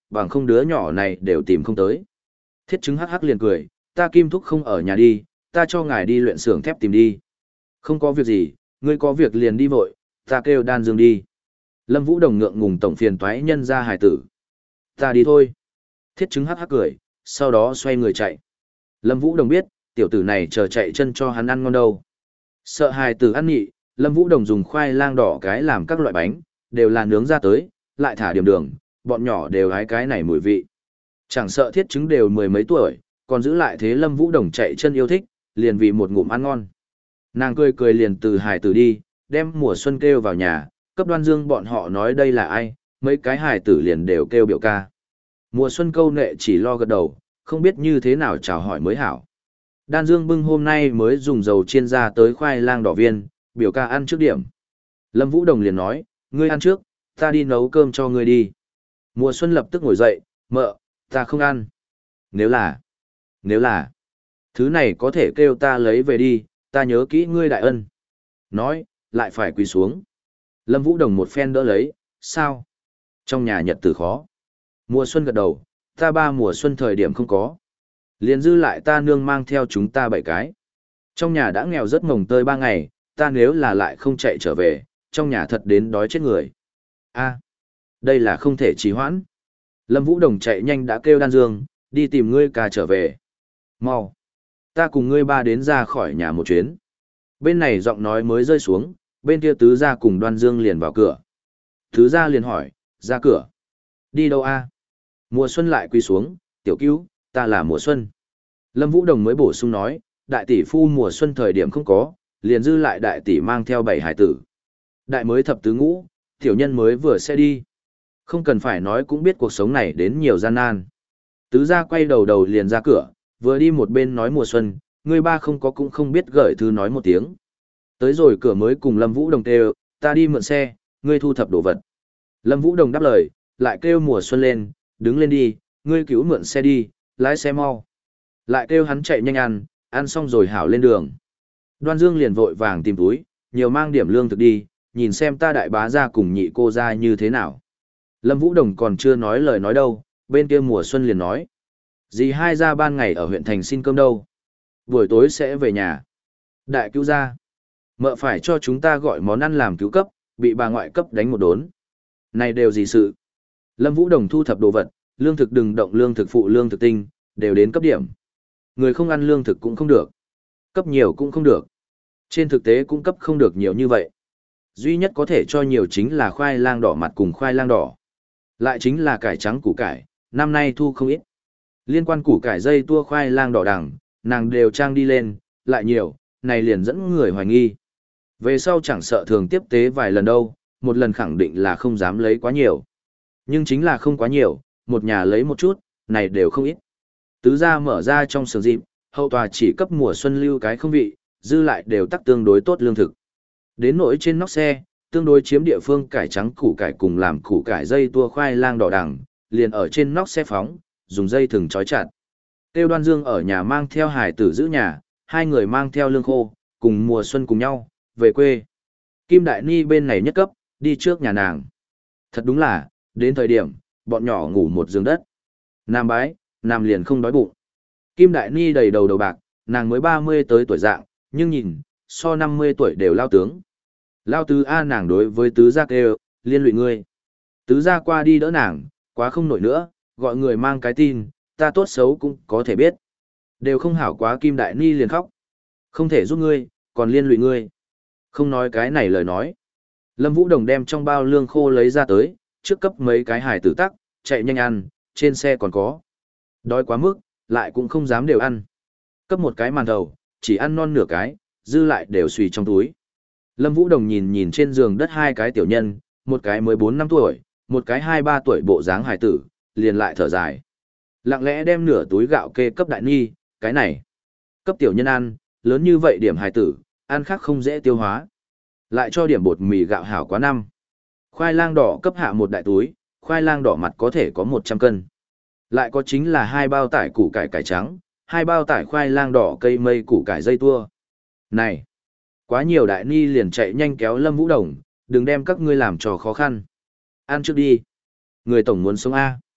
bằng không đứa nhỏ này đều tìm không tới. Thiết chứng hắc hắc liền cười, ta Kim Thúc không ở nhà đi, ta cho ngài đi luyện xưởng thép tìm đi. Không có việc gì, ngươi có việc liền đi vội, ta kêu Đan Dương đi. Lâm Vũ Đồng ngượng ngùng tổng phiền toái nhân ra hài tử. Ta đi thôi. Thiết chứng hắc hắc cười, sau đó xoay người chạy. Lâm Vũ Đồng biết, tiểu tử này chờ chạy chân cho hắn ăn ngon đâu. Sợ hài tử ăn nhị, Lâm Vũ Đồng dùng khoai lang đỏ cái làm các loại bánh, đều là nướng ra tới, lại thả điểm đường, bọn nhỏ đều hái cái này mùi vị. Chẳng sợ thiết chứng đều mười mấy tuổi, còn giữ lại thế Lâm Vũ Đồng chạy chân yêu thích, liền vì một ngụm ăn ngon. Nàng cười cười liền từ hài tử đi, đem mùa xuân kêu vào nhà, cấp Đoan Dương bọn họ nói đây là ai, mấy cái hài tử liền đều kêu biểu ca. Mùa xuân câu nệ chỉ lo gật đầu, không biết như thế nào chào hỏi mới hảo. Đan Dương bưng hôm nay mới dùng dầu chiên ra tới khoai lang đỏ viên, biểu ca ăn trước điểm. Lâm Vũ Đồng liền nói, ngươi ăn trước, ta đi nấu cơm cho ngươi đi. Mùa xuân lập tức ngồi dậy, mợ, ta không ăn. Nếu là, nếu là, thứ này có thể kêu ta lấy về đi, ta nhớ kỹ ngươi đại ân. Nói, lại phải quỳ xuống. Lâm Vũ Đồng một phen đỡ lấy, sao? Trong nhà nhật tử khó. Mùa xuân gật đầu, ta ba mùa xuân thời điểm không có. Liền dư lại ta nương mang theo chúng ta bảy cái. Trong nhà đã nghèo rất mồng tơi ba ngày, ta nếu là lại không chạy trở về, trong nhà thật đến đói chết người. A, đây là không thể trì hoãn. Lâm Vũ Đồng chạy nhanh đã kêu Đan Dương, đi tìm ngươi ca trở về. Mau, ta cùng ngươi ba đến ra khỏi nhà một chuyến. Bên này giọng nói mới rơi xuống, bên kia tứ gia cùng Đoan Dương liền vào cửa. Tứ gia liền hỏi, ra cửa. Đi đâu a? Mùa xuân lại quỳ xuống, tiểu cứu, ta là mùa xuân. Lâm Vũ Đồng mới bổ sung nói, đại tỷ phu mùa xuân thời điểm không có, liền dư lại đại tỷ mang theo bảy hải tử. Đại mới thập tứ ngũ, tiểu nhân mới vừa sẽ đi. Không cần phải nói cũng biết cuộc sống này đến nhiều gian nan. Tứ gia quay đầu đầu liền ra cửa, vừa đi một bên nói mùa xuân, người ba không có cũng không biết gửi thư nói một tiếng. Tới rồi cửa mới cùng Lâm Vũ Đồng kêu, ta đi mượn xe, ngươi thu thập đồ vật. Lâm Vũ Đồng đáp lời, lại kêu mùa xuân lên, đứng lên đi, ngươi cứu mượn xe đi, lái xe mau. Lại kêu hắn chạy nhanh ăn, ăn xong rồi hảo lên đường. Đoan Dương liền vội vàng tìm túi, nhiều mang điểm lương thực đi, nhìn xem ta đại bá ra cùng nhị cô ra như thế nào. Lâm Vũ Đồng còn chưa nói lời nói đâu, bên kia mùa xuân liền nói. Dì hai ra ban ngày ở huyện thành xin cơm đâu. Buổi tối sẽ về nhà. Đại cứu ra. Mợ phải cho chúng ta gọi món ăn làm cứu cấp, bị bà ngoại cấp đánh một đốn. Này đều gì sự. Lâm Vũ Đồng thu thập đồ vật, lương thực đừng động lương thực phụ lương thực tinh, đều đến cấp điểm. Người không ăn lương thực cũng không được. Cấp nhiều cũng không được. Trên thực tế cũng cấp không được nhiều như vậy. Duy nhất có thể cho nhiều chính là khoai lang đỏ mặt cùng khoai lang đỏ. Lại chính là cải trắng củ cải, năm nay thu không ít. Liên quan củ cải dây tua khoai lang đỏ đằng, nàng đều trang đi lên, lại nhiều, này liền dẫn người hoài nghi. Về sau chẳng sợ thường tiếp tế vài lần đâu, một lần khẳng định là không dám lấy quá nhiều. Nhưng chính là không quá nhiều, một nhà lấy một chút, này đều không ít. Tứ gia mở ra trong sườn dịp, hậu tòa chỉ cấp mùa xuân lưu cái không vị, dư lại đều tắc tương đối tốt lương thực. Đến nỗi trên nóc xe, tương đối chiếm địa phương cải trắng củ cải cùng làm củ cải dây tua khoai lang đỏ đằng, liền ở trên nóc xe phóng, dùng dây thừng trói chặt. Tiêu Đoan Dương ở nhà mang theo hải tử giữ nhà, hai người mang theo lương khô, cùng mùa xuân cùng nhau, về quê. Kim Đại Ni bên này nhất cấp, đi trước nhà nàng. Thật đúng là, đến thời điểm, bọn nhỏ ngủ một giường đất. Nam bái, Nam liền không đói bụng. Kim Đại Ni đầy đầu đầu bạc, nàng mới ba mươi tới tuổi dạng, nhưng nhìn, so năm mươi tuổi đều lao tướng. Lao tứ A nàng đối với tứ gia kêu, liên lụy ngươi. Tứ gia qua đi đỡ nàng, quá không nổi nữa, gọi người mang cái tin, ta tốt xấu cũng có thể biết. Đều không hảo quá Kim Đại Ni liền khóc. Không thể giúp ngươi, còn liên lụy ngươi. Không nói cái này lời nói. Lâm Vũ Đồng đem trong bao lương khô lấy ra tới, trước cấp mấy cái hải tử tắc, chạy nhanh ăn, trên xe còn có. Đói quá mức, lại cũng không dám đều ăn. Cấp một cái màn thầu, chỉ ăn non nửa cái, dư lại đều xùy trong túi. Lâm Vũ Đồng nhìn nhìn trên giường đất hai cái tiểu nhân, một cái mới bốn năm tuổi, một cái hai ba tuổi bộ dáng hải tử, liền lại thở dài. Lặng lẽ đem nửa túi gạo kê cấp Đại Ni, cái này. Cấp tiểu nhân ăn, lớn như vậy điểm hải tử, ăn khác không dễ tiêu hóa. Lại cho điểm bột mì gạo hảo quá năm. Khoai lang đỏ cấp hạ một đại túi, khoai lang đỏ mặt có thể có một trăm cân. Lại có chính là hai bao tải củ cải cải trắng, hai bao tải khoai lang đỏ cây mây củ cải dây tua. Này, quá nhiều. Đại Ni liền chạy nhanh kéo Lâm Vũ Đồng, đừng đem các ngươi làm trò khó khăn. Ăn trước đi. Người tổng muốn sống A.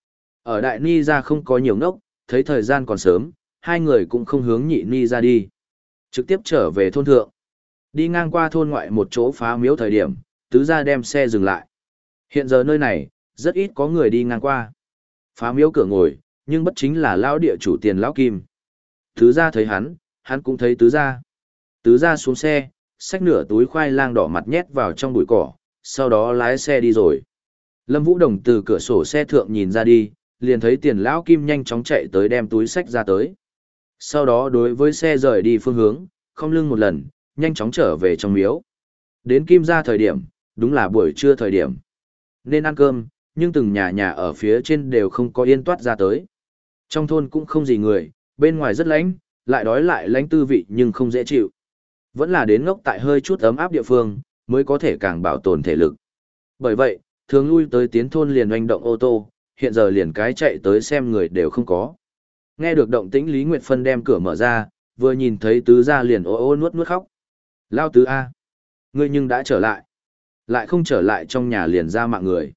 Ở Đại Ni ra không có nhiều ngốc, thấy thời gian còn sớm, hai người cũng không hướng Nhị Ni ra đi. Trực tiếp trở về thôn thượng. Đi ngang qua thôn ngoại một chỗ phá miếu thời điểm, tứ gia đem xe dừng lại. Hiện giờ nơi này, rất ít có người đi ngang qua. Phá miếu cửa ngồi, nhưng bất chính là lão địa chủ tiền lão kim. Tứ gia thấy hắn, hắn cũng thấy tứ gia. Tứ gia xuống xe, xách nửa túi khoai lang đỏ mặt nhét vào trong bụi cỏ, sau đó lái xe đi rồi. Lâm Vũ Đồng từ cửa sổ xe thượng nhìn ra đi, liền thấy tiền lão kim nhanh chóng chạy tới đem túi xách ra tới. Sau đó đối với xe rời đi phương hướng, không lưng một lần, nhanh chóng trở về trong miếu. Đến kim ra thời điểm, đúng là buổi trưa thời điểm. Nên ăn cơm, nhưng từng nhà nhà ở phía trên đều không có yên toát ra tới. Trong thôn cũng không gì người, bên ngoài rất lạnh, lại đói lại lạnh tư vị nhưng không dễ chịu. Vẫn là đến ngốc tại hơi chút ấm áp địa phương, mới có thể càng bảo tồn thể lực. Bởi vậy, thường lui tới tiến thôn liền oanh động ô tô, hiện giờ liền cái chạy tới xem người đều không có. Nghe được động tĩnh Lý Nguyệt Phân đem cửa mở ra, vừa nhìn thấy tứ gia liền ô ô nuốt nuốt khóc. Lao tứ A. Ngươi nhưng đã trở lại. Lại không trở lại trong nhà liền ra mạng người.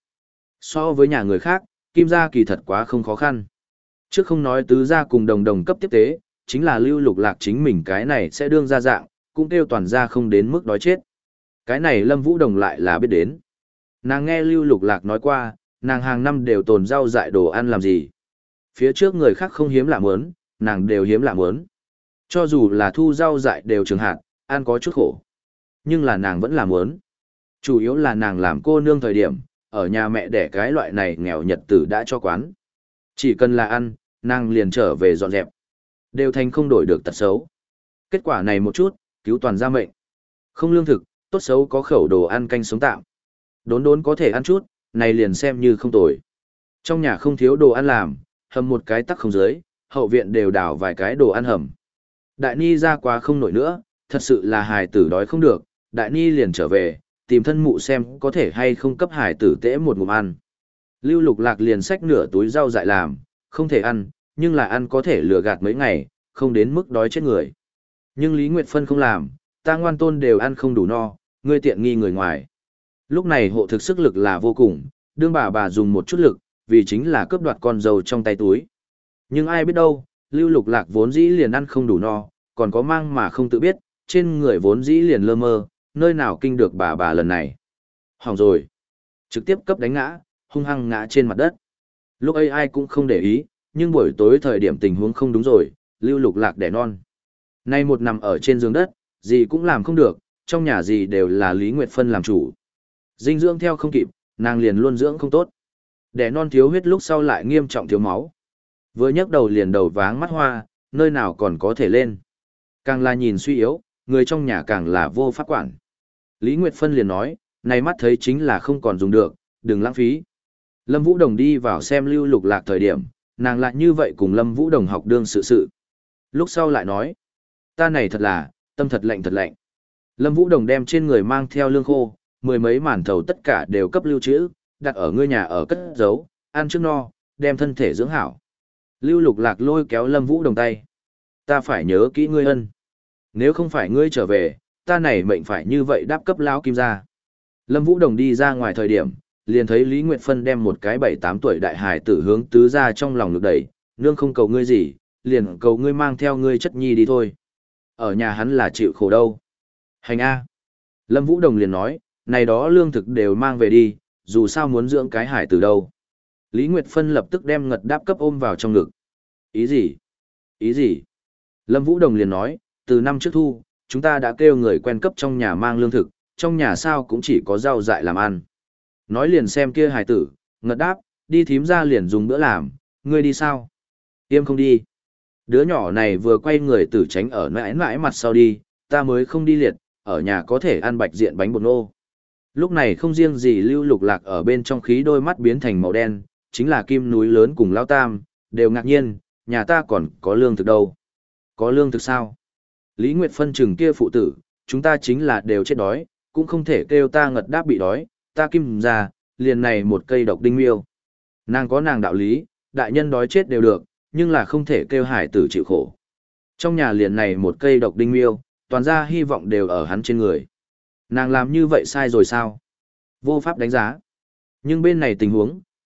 So với nhà người khác, Kim gia kỳ thật quá không khó khăn. Trước không nói tứ gia cùng đồng đồng cấp tiếp tế, chính là Lưu Lục Lạc chính mình cái này sẽ đương ra dạng, cũng kêu toàn gia không đến mức đói chết. Cái này Lâm Vũ Đồng lại là biết đến. Nàng nghe Lưu Lục Lạc nói qua, nàng hàng năm đều tồn rau dại đồ ăn làm gì. Phía trước người khác không hiếm lạ muốn, nàng đều hiếm lạ muốn. Cho dù là thu rau dại đều trường hạt, ăn có chút khổ. Nhưng là nàng vẫn làm muốn. Chủ yếu là nàng làm cô nương thời điểm, ở nhà mẹ đẻ cái loại này nghèo nhật tử đã cho quán. Chỉ cần là ăn, nàng liền trở về dọn dẹp. Đều thành không đổi được tật xấu. Kết quả này một chút, cứu toàn gia mệnh. Không lương thực, tốt xấu có khẩu đồ ăn canh sống tạm. Đốn đốn có thể ăn chút, này liền xem như không tồi. Trong nhà không thiếu đồ ăn làm, hầm một cái tắc không dưới, hậu viện đều đảo vài cái đồ ăn hầm. Đại Ni ra quá không nổi nữa, thật sự là hài tử đói không được, Đại Ni liền trở về, tìm thân mụ xem có thể hay không cấp hài tử tễ một ngụm ăn. Lưu Lục Lạc liền xách nửa túi rau dại làm, không thể ăn, nhưng là ăn có thể lừa gạt mấy ngày, không đến mức đói chết người. Nhưng Lý Nguyệt Phân không làm, ta ngoan tôn đều ăn không đủ no, ngươi tiện nghi người ngoài. Lúc này hộ thực sức lực là vô cùng, đương bà bà dùng một chút lực, vì chính là cướp đoạt con dâu trong tay túi. Nhưng ai biết đâu, Lưu Lục Lạc vốn dĩ liền ăn không đủ no, còn có mang mà không tự biết, trên người vốn dĩ liền lơ mơ, nơi nào kinh được bà bà lần này. Hỏng rồi. Trực tiếp cấp đánh ngã, hung hăng ngã trên mặt đất. Lúc ấy ai cũng không để ý, nhưng buổi tối thời điểm tình huống không đúng rồi, Lưu Lục Lạc đẻ non. Nay một nằm ở trên giường đất, gì cũng làm không được, trong nhà gì đều là Lý Nguyệt Phân làm chủ. Dinh dưỡng theo không kịp, nàng liền luôn dưỡng không tốt. Đẻ non thiếu huyết lúc sau lại nghiêm trọng thiếu máu. Vừa nhấc đầu liền đầu váng mắt hoa, nơi nào còn có thể lên. Càng là nhìn suy yếu, người trong nhà càng là vô pháp quản. Lý Nguyệt Phân liền nói, này mắt thấy chính là không còn dùng được, đừng lãng phí. Lâm Vũ Đồng đi vào xem Lưu Lục Lạc thời điểm, nàng lại như vậy cùng Lâm Vũ Đồng học đương sự sự. Lúc sau lại nói, ta này thật là, tâm thật lạnh thật lạnh. Lâm Vũ Đồng đem trên người mang theo lương khô, mười mấy màn thầu tất cả đều cấp lưu trữ, đặt ở ngươi nhà ở cất giấu, ăn trước no, đem thân thể dưỡng hảo. Lưu Lục Lạc lôi kéo Lâm Vũ Đồng tay. Ta phải nhớ kỹ ngươi ân. Nếu không phải ngươi trở về, ta này mệnh phải như vậy đáp cấp lão Kim gia. Lâm Vũ Đồng đi ra ngoài thời điểm, liền thấy Lý Nguyệt Phân đem một cái bảy tám tuổi đại hài tử hướng tứ gia trong lòng lực đẩy, nương không cầu ngươi gì, liền cầu ngươi mang theo ngươi chất nhi đi thôi. Ở nhà hắn là chịu khổ đâu. Hành A. Lâm Vũ Đồng liền nói, này đó lương thực đều mang về đi, dù sao muốn dưỡng cái hải tử đâu. Lý Nguyệt Phân lập tức đem ngật đáp cấp ôm vào trong ngực. Ý gì? Ý gì? Lâm Vũ Đồng liền nói, từ năm trước thu, chúng ta đã kêu người quen cấp trong nhà mang lương thực, trong nhà sao cũng chỉ có rau dại làm ăn. Nói liền xem kia hải tử, ngật đáp, đi thím ra liền dùng bữa làm, ngươi đi sao? Tiêm không đi. Đứa nhỏ này vừa quay người tử tránh ở mãi mãi mặt sau đi, ta mới không đi liệt, ở nhà có thể ăn bạch diện bánh bột nô. Lúc này không riêng gì Lưu Lục Lạc ở bên trong khí đôi mắt biến thành màu đen, chính là Kim núi lớn cùng Lao Tam, đều ngạc nhiên, nhà ta còn có lương thực đâu. Có lương thực sao? Lý Nguyệt Phân chừng kia phụ tử, chúng ta chính là đều chết đói, cũng không thể kêu ta ngật đáp bị đói, ta Kim ra, liền này một cây độc đinh miêu. Nàng có nàng đạo lý, đại nhân đói chết đều được, nhưng là không thể kêu hải tử chịu khổ. Trong nhà liền này một cây độc đinh miêu, toàn ra hy vọng đều ở hắn trên người. Nàng làm như vậy sai rồi sao? Vô pháp đánh giá. Nhưng bên này tình huống,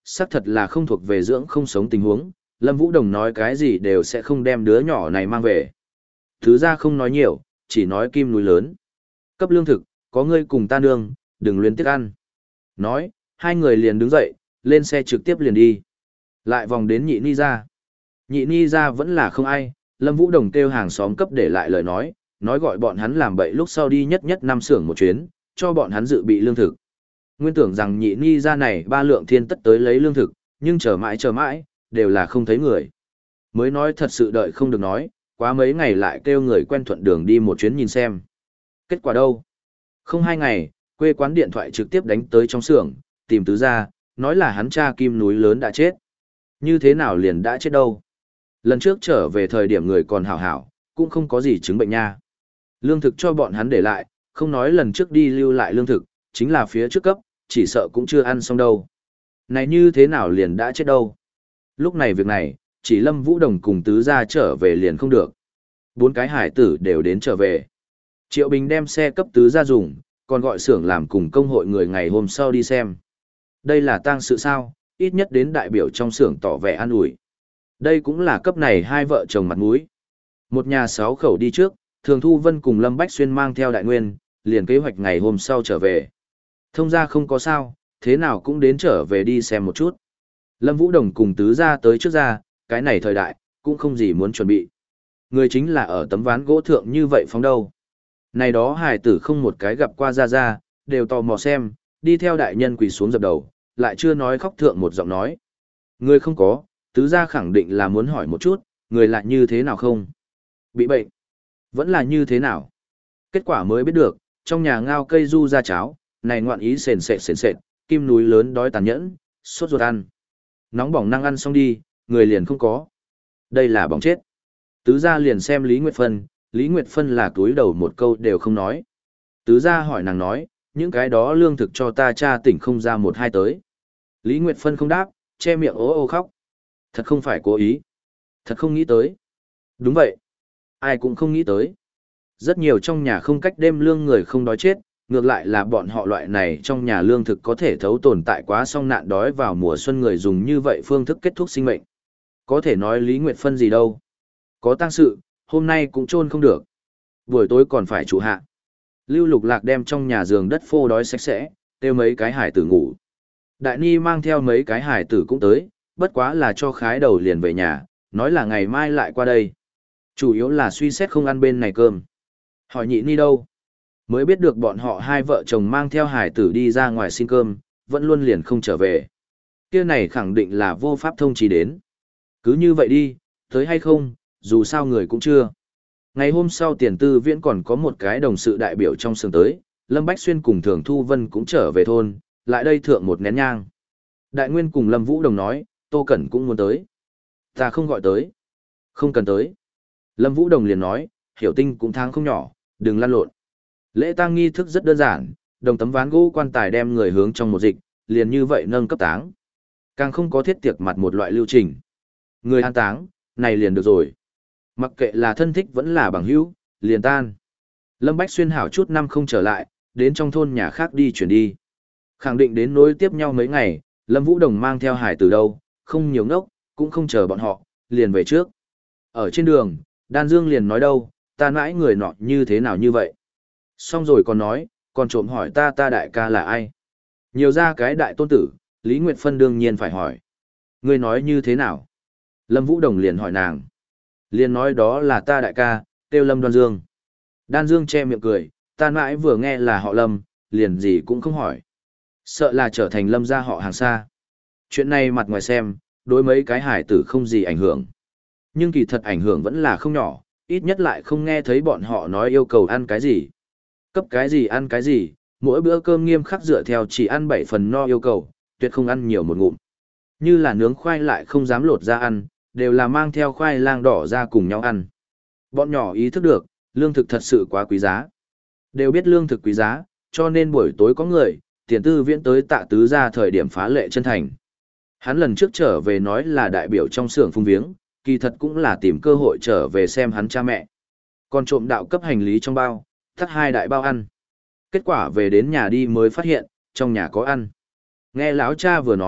xác thật là không thuộc về dưỡng không sống tình huống, Lâm Vũ Đồng nói cái gì đều sẽ không đem đứa nhỏ này mang về. Thứ ra không nói nhiều, chỉ nói kim núi lớn. Cấp lương thực, có ngươi cùng ta nương, đừng luyến tiếc ăn. Nói, hai người liền đứng dậy, lên xe trực tiếp liền đi. Lại vòng đến nhị ni ra. Nhị ni ra vẫn là không ai, Lâm Vũ Đồng kêu hàng xóm cấp để lại lời nói, nói gọi bọn hắn làm bậy lúc sau đi nhất nhất năm xưởng một chuyến, cho bọn hắn dự bị lương thực. Nguyên tưởng rằng nhị ni ra này ba lượng thiên tất tới lấy lương thực, nhưng chờ mãi chờ mãi, đều là không thấy người. Mới nói thật sự đợi không được nói, quá mấy ngày lại kêu người quen thuận đường đi một chuyến nhìn xem. Kết quả đâu? Không hai ngày, quê quán điện thoại trực tiếp đánh tới trong xưởng, tìm tứ ra, nói là hắn cha kim núi lớn đã chết. Như thế nào liền đã chết đâu? Lần trước trở về thời điểm người còn hảo hảo, cũng không có gì chứng bệnh nha. Lương thực cho bọn hắn để lại, không nói lần trước đi lưu lại lương thực, chính là phía trước cấp, chỉ sợ cũng chưa ăn xong đâu. Này như thế nào liền đã chết đâu? Lúc này việc này, chỉ Lâm Vũ Đồng cùng tứ gia trở về liền không được. Bốn cái hải tử đều đến trở về. Triệu Bình đem xe cấp tứ gia dùng, còn gọi xưởng làm cùng công hội người ngày hôm sau đi xem. Đây là tang sự sao, ít nhất đến đại biểu trong xưởng tỏ vẻ an ủi. Đây cũng là cấp này hai vợ chồng mặt mũi. Một nhà sáu khẩu đi trước, Thường Thu Vân cùng Lâm Bách Xuyên mang theo đại nguyên, liền kế hoạch ngày hôm sau trở về. Thông ra không có sao, thế nào cũng đến trở về đi xem một chút. Lâm Vũ Đồng cùng tứ gia tới trước ra, cái này thời đại, cũng không gì muốn chuẩn bị. Người chính là ở tấm ván gỗ thượng như vậy phóng đâu. Này đó hài tử không một cái gặp qua ra ra, đều tò mò xem, đi theo đại nhân quỳ xuống dập đầu, lại chưa nói khóc thượng một giọng nói. Người không có, tứ gia khẳng định là muốn hỏi một chút, người lại như thế nào không? Bị bệnh? Vẫn là như thế nào? Kết quả mới biết được, trong nhà ngao cây du ra cháo, này ngoạn ý sền sệt sền sệt, kim núi lớn đói tàn nhẫn, sốt ruột ăn. Nóng bỏng năng ăn xong đi, người liền không có. Đây là bỏng chết. Tứ gia liền xem Lý Nguyệt Phân, Lý Nguyệt Phân là túi đầu một câu đều không nói. Tứ gia hỏi nàng nói, những cái đó lương thực cho ta cha tỉnh không ra một hai tới. Lý Nguyệt Phân không đáp, che miệng ố ô khóc. Thật không phải cố ý. Thật không nghĩ tới. Đúng vậy. Ai cũng không nghĩ tới. Rất nhiều trong nhà không cách đêm lương người không đói chết, ngược lại là bọn họ loại này trong nhà lương thực có thể thấu tồn tại quá song nạn đói vào mùa xuân người dùng như vậy phương thức kết thúc sinh mệnh. Có thể nói Lý Nguyệt Phân gì đâu. Có tang sự, hôm nay cũng chôn không được. Buổi tối còn phải trụ hạ. Lưu Lục Lạc đem trong nhà giường đất phô đói sạch sẽ, kêu mấy cái hải tử ngủ. Đại Ni mang theo mấy cái hải tử cũng tới, bất quá là cho khái đầu liền về nhà, nói là ngày mai lại qua đây. Chủ yếu là suy xét không ăn bên này cơm. Hỏi Nhị Ni đâu? Mới biết được bọn họ hai vợ chồng mang theo hải tử đi ra ngoài xin cơm, vẫn luôn liền không trở về. Kia này khẳng định là vô pháp thông chỉ đến. Cứ như vậy đi, tới hay không, dù sao người cũng chưa. Ngày hôm sau tiền tư viễn còn có một cái đồng sự đại biểu trong sương tới, Lâm Bách Xuyên cùng Thường Thu Vân cũng trở về thôn, lại đây thượng một nén nhang. Đại Nguyên cùng Lâm Vũ Đồng nói, Tô Cẩn cũng muốn tới. Ta không gọi tới. Không cần tới. Lâm Vũ Đồng liền nói, Hiểu Tinh cũng tháng không nhỏ, đừng lăn lộn. Lễ tang nghi thức rất đơn giản, đồng tấm ván gỗ quan tài đem người hướng trong một dịch, liền như vậy nâng cấp táng. Càng không có thiết tiệc mặt một loại lưu trình. Người an táng, này liền được rồi. Mặc kệ là thân thích vẫn là bằng hữu, liền tan. Lâm Bách Xuyên hảo chút năm không trở lại, đến trong thôn nhà khác đi chuyển đi. Khẳng định đến nối tiếp nhau mấy ngày, Lâm Vũ Đồng mang theo hải từ đâu, không nhiều ngốc, cũng không chờ bọn họ, liền về trước. Ở trên đường, Đan Dương liền nói đâu, ta mãi người nọ như thế nào như vậy. Xong rồi còn nói, còn trộm hỏi ta ta đại ca là ai. Nhiều ra cái đại tôn tử, Lý Nguyệt Phân đương nhiên phải hỏi. Ngươi nói như thế nào? Lâm Vũ Đồng liền hỏi nàng. Liền nói đó là ta đại ca, kêu Lâm Đoan Dương. Đan Dương che miệng cười, ta mãi vừa nghe là họ Lâm, liền gì cũng không hỏi. Sợ là trở thành Lâm gia họ hàng xa. Chuyện này mặt ngoài xem, đối mấy cái hải tử không gì ảnh hưởng. Nhưng kỳ thật ảnh hưởng vẫn là không nhỏ, ít nhất lại không nghe thấy bọn họ nói yêu cầu ăn cái gì. Cấp cái gì ăn cái gì, mỗi bữa cơm nghiêm khắc dựa theo chỉ ăn bảy phần no yêu cầu, tuyệt không ăn nhiều một ngụm. Như là nướng khoai lại không dám lột ra ăn, đều là mang theo khoai lang đỏ ra cùng nhau ăn. Bọn nhỏ ý thức được, lương thực thật sự quá quý giá. Đều biết lương thực quý giá, cho nên buổi tối có người, tiền tư viễn tới tạ tứ ra thời điểm phá lệ chân thành. Hắn lần trước trở về nói là đại biểu trong xưởng phung viếng, kỳ thật cũng là tìm cơ hội trở về xem hắn cha mẹ. Còn trộm đạo cấp hành lý trong bao, thắt hai đại bao ăn. Kết quả về đến nhà đi mới phát hiện, trong nhà có ăn. Nghe lão cha vừa nói,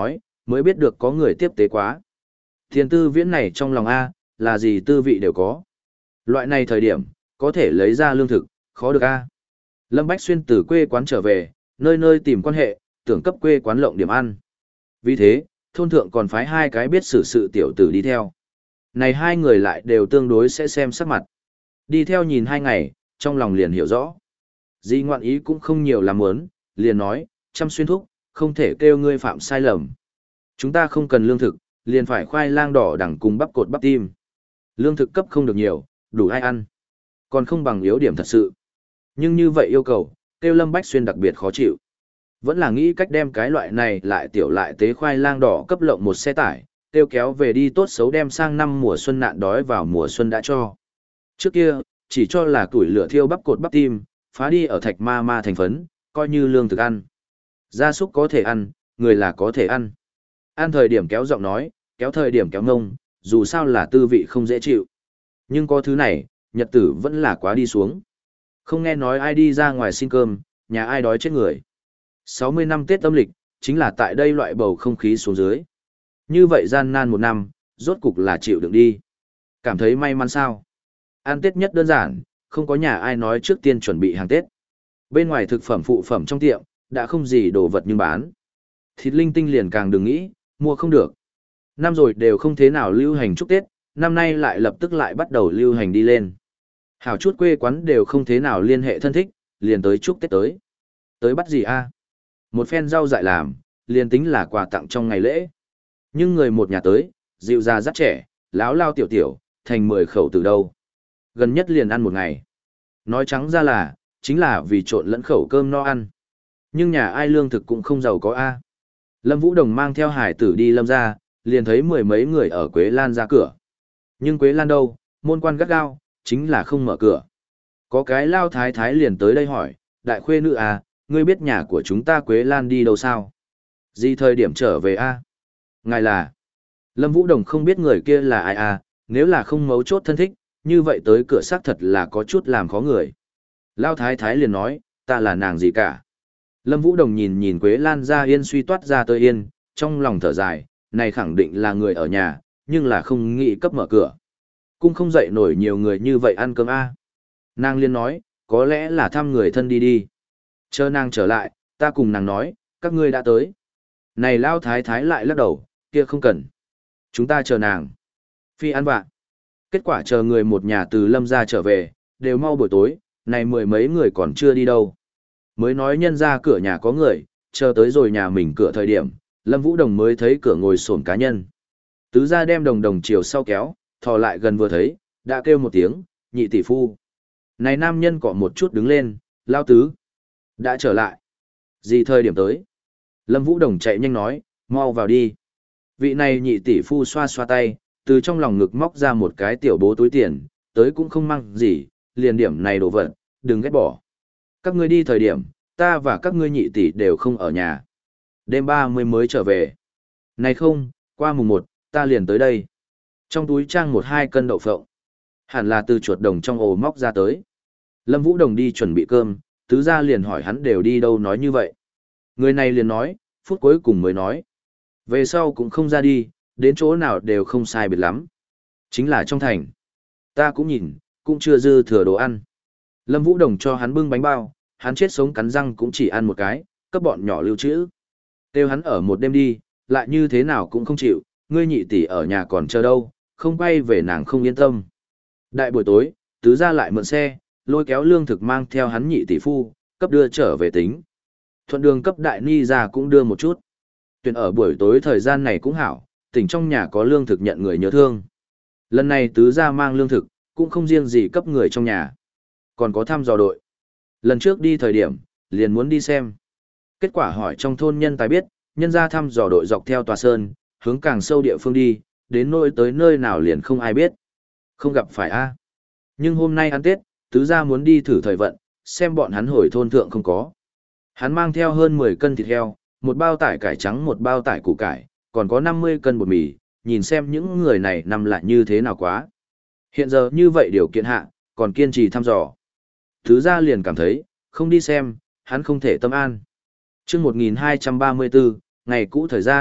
mới biết được có người tiếp tế quá. Tiền tư viễn này trong lòng A, là gì tư vị đều có. Loại này thời điểm, có thể lấy ra lương thực, khó được A. Lâm Bách Xuyên từ quê quán trở về, nơi nơi tìm quan hệ, tưởng cấp quê quán lộng điểm ăn. Vì thế, thôn thượng còn phái hai cái biết xử sự tiểu tử đi theo. Này hai người lại đều tương đối sẽ xem sắc mặt. Đi theo nhìn hai ngày, trong lòng liền hiểu rõ. Di ngoạn ý cũng không nhiều làm muốn, liền nói, chăm xuyên thúc, không thể kêu ngươi phạm sai lầm. Chúng ta không cần lương thực, liền phải khoai lang đỏ đằng cùng bắp cột bắp tim. Lương thực cấp không được nhiều, đủ ai ăn. Còn không bằng yếu điểm thật sự. Nhưng như vậy yêu cầu, kêu Lâm Bách Xuyên đặc biệt khó chịu. Vẫn là nghĩ cách đem cái loại này lại tiểu lại tế khoai lang đỏ cấp lộng một xe tải, tiêu kéo về đi tốt xấu đem sang năm mùa xuân nạn đói vào mùa xuân đã cho. Trước kia, chỉ cho là củi lửa thiêu bắp cột bắp tim, phá đi ở thạch ma ma thành phấn, coi như lương thực ăn. Gia súc có thể ăn, người là có thể ăn. Ăn thời điểm kéo giọng nói, kéo thời điểm kéo ngông, dù sao là tư vị không dễ chịu. Nhưng có thứ này, nhật tử vẫn là quá đi xuống. Không nghe nói ai đi ra ngoài xin cơm, nhà ai đói chết người. sáu mươi năm Tết âm lịch, chính là tại đây loại bầu không khí xuống dưới. Như vậy gian nan một năm, rốt cục là chịu đựng đi. Cảm thấy may mắn sao? Ăn Tết nhất đơn giản, không có nhà ai nói trước tiên chuẩn bị hàng Tết. Bên ngoài thực phẩm phụ phẩm trong tiệm, đã không gì đồ vật nhưng bán. Thịt linh tinh liền càng đừng nghĩ, mua không được. Năm rồi đều không thế nào lưu hành chúc Tết, năm nay lại lập tức lại bắt đầu lưu hành đi lên. Hảo chút quê quán đều không thế nào liên hệ thân thích, liền tới chúc Tết tới. Tới bắt gì a? Một phen rau dại làm, liền tính là quà tặng trong ngày lễ. Nhưng người một nhà tới, dịu già dắt trẻ, láo lao tiểu tiểu, thành mười khẩu từ đâu. Gần nhất liền ăn một ngày. Nói trắng ra là, chính là vì trộn lẫn khẩu cơm no ăn. Nhưng nhà ai lương thực cũng không giàu có a. Lâm Vũ Đồng mang theo hải tử đi lâm ra, liền thấy mười mấy người ở Quế Lan ra cửa. Nhưng Quế Lan đâu, môn quan gắt gao, chính là không mở cửa. Có cái lao thái thái liền tới đây hỏi, đại khuê nữ à, ngươi biết nhà của chúng ta Quế Lan đi đâu sao? Gì thời điểm trở về a? Ngài là... Lâm Vũ Đồng không biết người kia là ai à, nếu là không mấu chốt thân thích, như vậy tới cửa xác thật là có chút làm khó người. Lao thái thái liền nói, ta là nàng gì cả. Lâm Vũ Đồng nhìn nhìn Quế Lan ra yên suy toát ra tới yên, trong lòng thở dài, này khẳng định là người ở nhà, nhưng là không nghĩ cấp mở cửa. Cũng không dậy nổi nhiều người như vậy ăn cơm a. Nàng liên nói, có lẽ là thăm người thân đi đi. Chờ nàng trở lại, ta cùng nàng nói, các ngươi đã tới. Này lao thái thái lại lắc đầu, kia không cần. Chúng ta chờ nàng. Phi ăn vạ. Kết quả chờ người một nhà từ lâm ra trở về, đều mau buổi tối, này mười mấy người còn chưa đi đâu. Mới nói nhân ra cửa nhà có người, chờ tới rồi nhà mình cửa thời điểm, Lâm Vũ Đồng mới thấy cửa ngồi xổm cá nhân. Tứ ra đem đồng đồng chiều sau kéo, thò lại gần vừa thấy, đã kêu một tiếng, nhị tỷ phu. Này nam nhân cọ một chút đứng lên, lao tứ. Đã trở lại. Gì thời điểm tới? Lâm Vũ Đồng chạy nhanh nói, mau vào đi. Vị này nhị tỷ phu xoa xoa tay, từ trong lòng ngực móc ra một cái tiểu bố túi tiền, tới cũng không mang gì, liền điểm này đồ vật, đừng ghét bỏ. Các ngươi đi thời điểm, ta và các ngươi nhị tỷ đều không ở nhà. Đêm ba mươi mới trở về. Này không, qua mùng một, ta liền tới đây. Trong túi trang một hai cân đậu phộng. Hẳn là từ chuột đồng trong ổ móc ra tới. Lâm Vũ Đồng đi chuẩn bị cơm, tứ gia liền hỏi hắn đều đi đâu nói như vậy. Người này liền nói, phút cuối cùng mới nói. Về sau cũng không ra đi, đến chỗ nào đều không sai biệt lắm. Chính là trong thành. Ta cũng nhìn, cũng chưa dư thừa đồ ăn. Lâm Vũ Đồng cho hắn bưng bánh bao, hắn chết sống cắn răng cũng chỉ ăn một cái, cấp bọn nhỏ lưu trữ. Kêu hắn ở một đêm đi, lại như thế nào cũng không chịu, ngươi nhị tỷ ở nhà còn chờ đâu, không quay về nàng không yên tâm. Đại buổi tối, tứ gia lại mượn xe, lôi kéo lương thực mang theo hắn nhị tỷ phu, cấp đưa trở về tính. Thuận đường cấp đại ni ra cũng đưa một chút. Tuyển ở buổi tối thời gian này cũng hảo, tỉnh trong nhà có lương thực nhận người nhớ thương. Lần này tứ gia mang lương thực, cũng không riêng gì cấp người trong nhà. Còn có thăm dò đội. Lần trước đi thời điểm, liền muốn đi xem. Kết quả hỏi trong thôn nhân tài biết, nhân ra thăm dò đội dọc theo tòa sơn, hướng càng sâu địa phương đi, đến nơi tới nơi nào liền không ai biết. Không gặp phải a. Nhưng hôm nay ăn Tết, tứ gia muốn đi thử thời vận, xem bọn hắn hồi thôn thượng không có. Hắn mang theo hơn mười cân thịt heo, một bao tải cải trắng một bao tải củ cải, còn có năm mươi cân bột mì, nhìn xem những người này nằm lại như thế nào quá. Hiện giờ như vậy điều kiện hạ, còn kiên trì thăm dò. Tứ gia liền cảm thấy, không đi xem, hắn không thể tâm an. Trước một nghìn hai trăm ba mươi bốn, ngày cũ thời gian,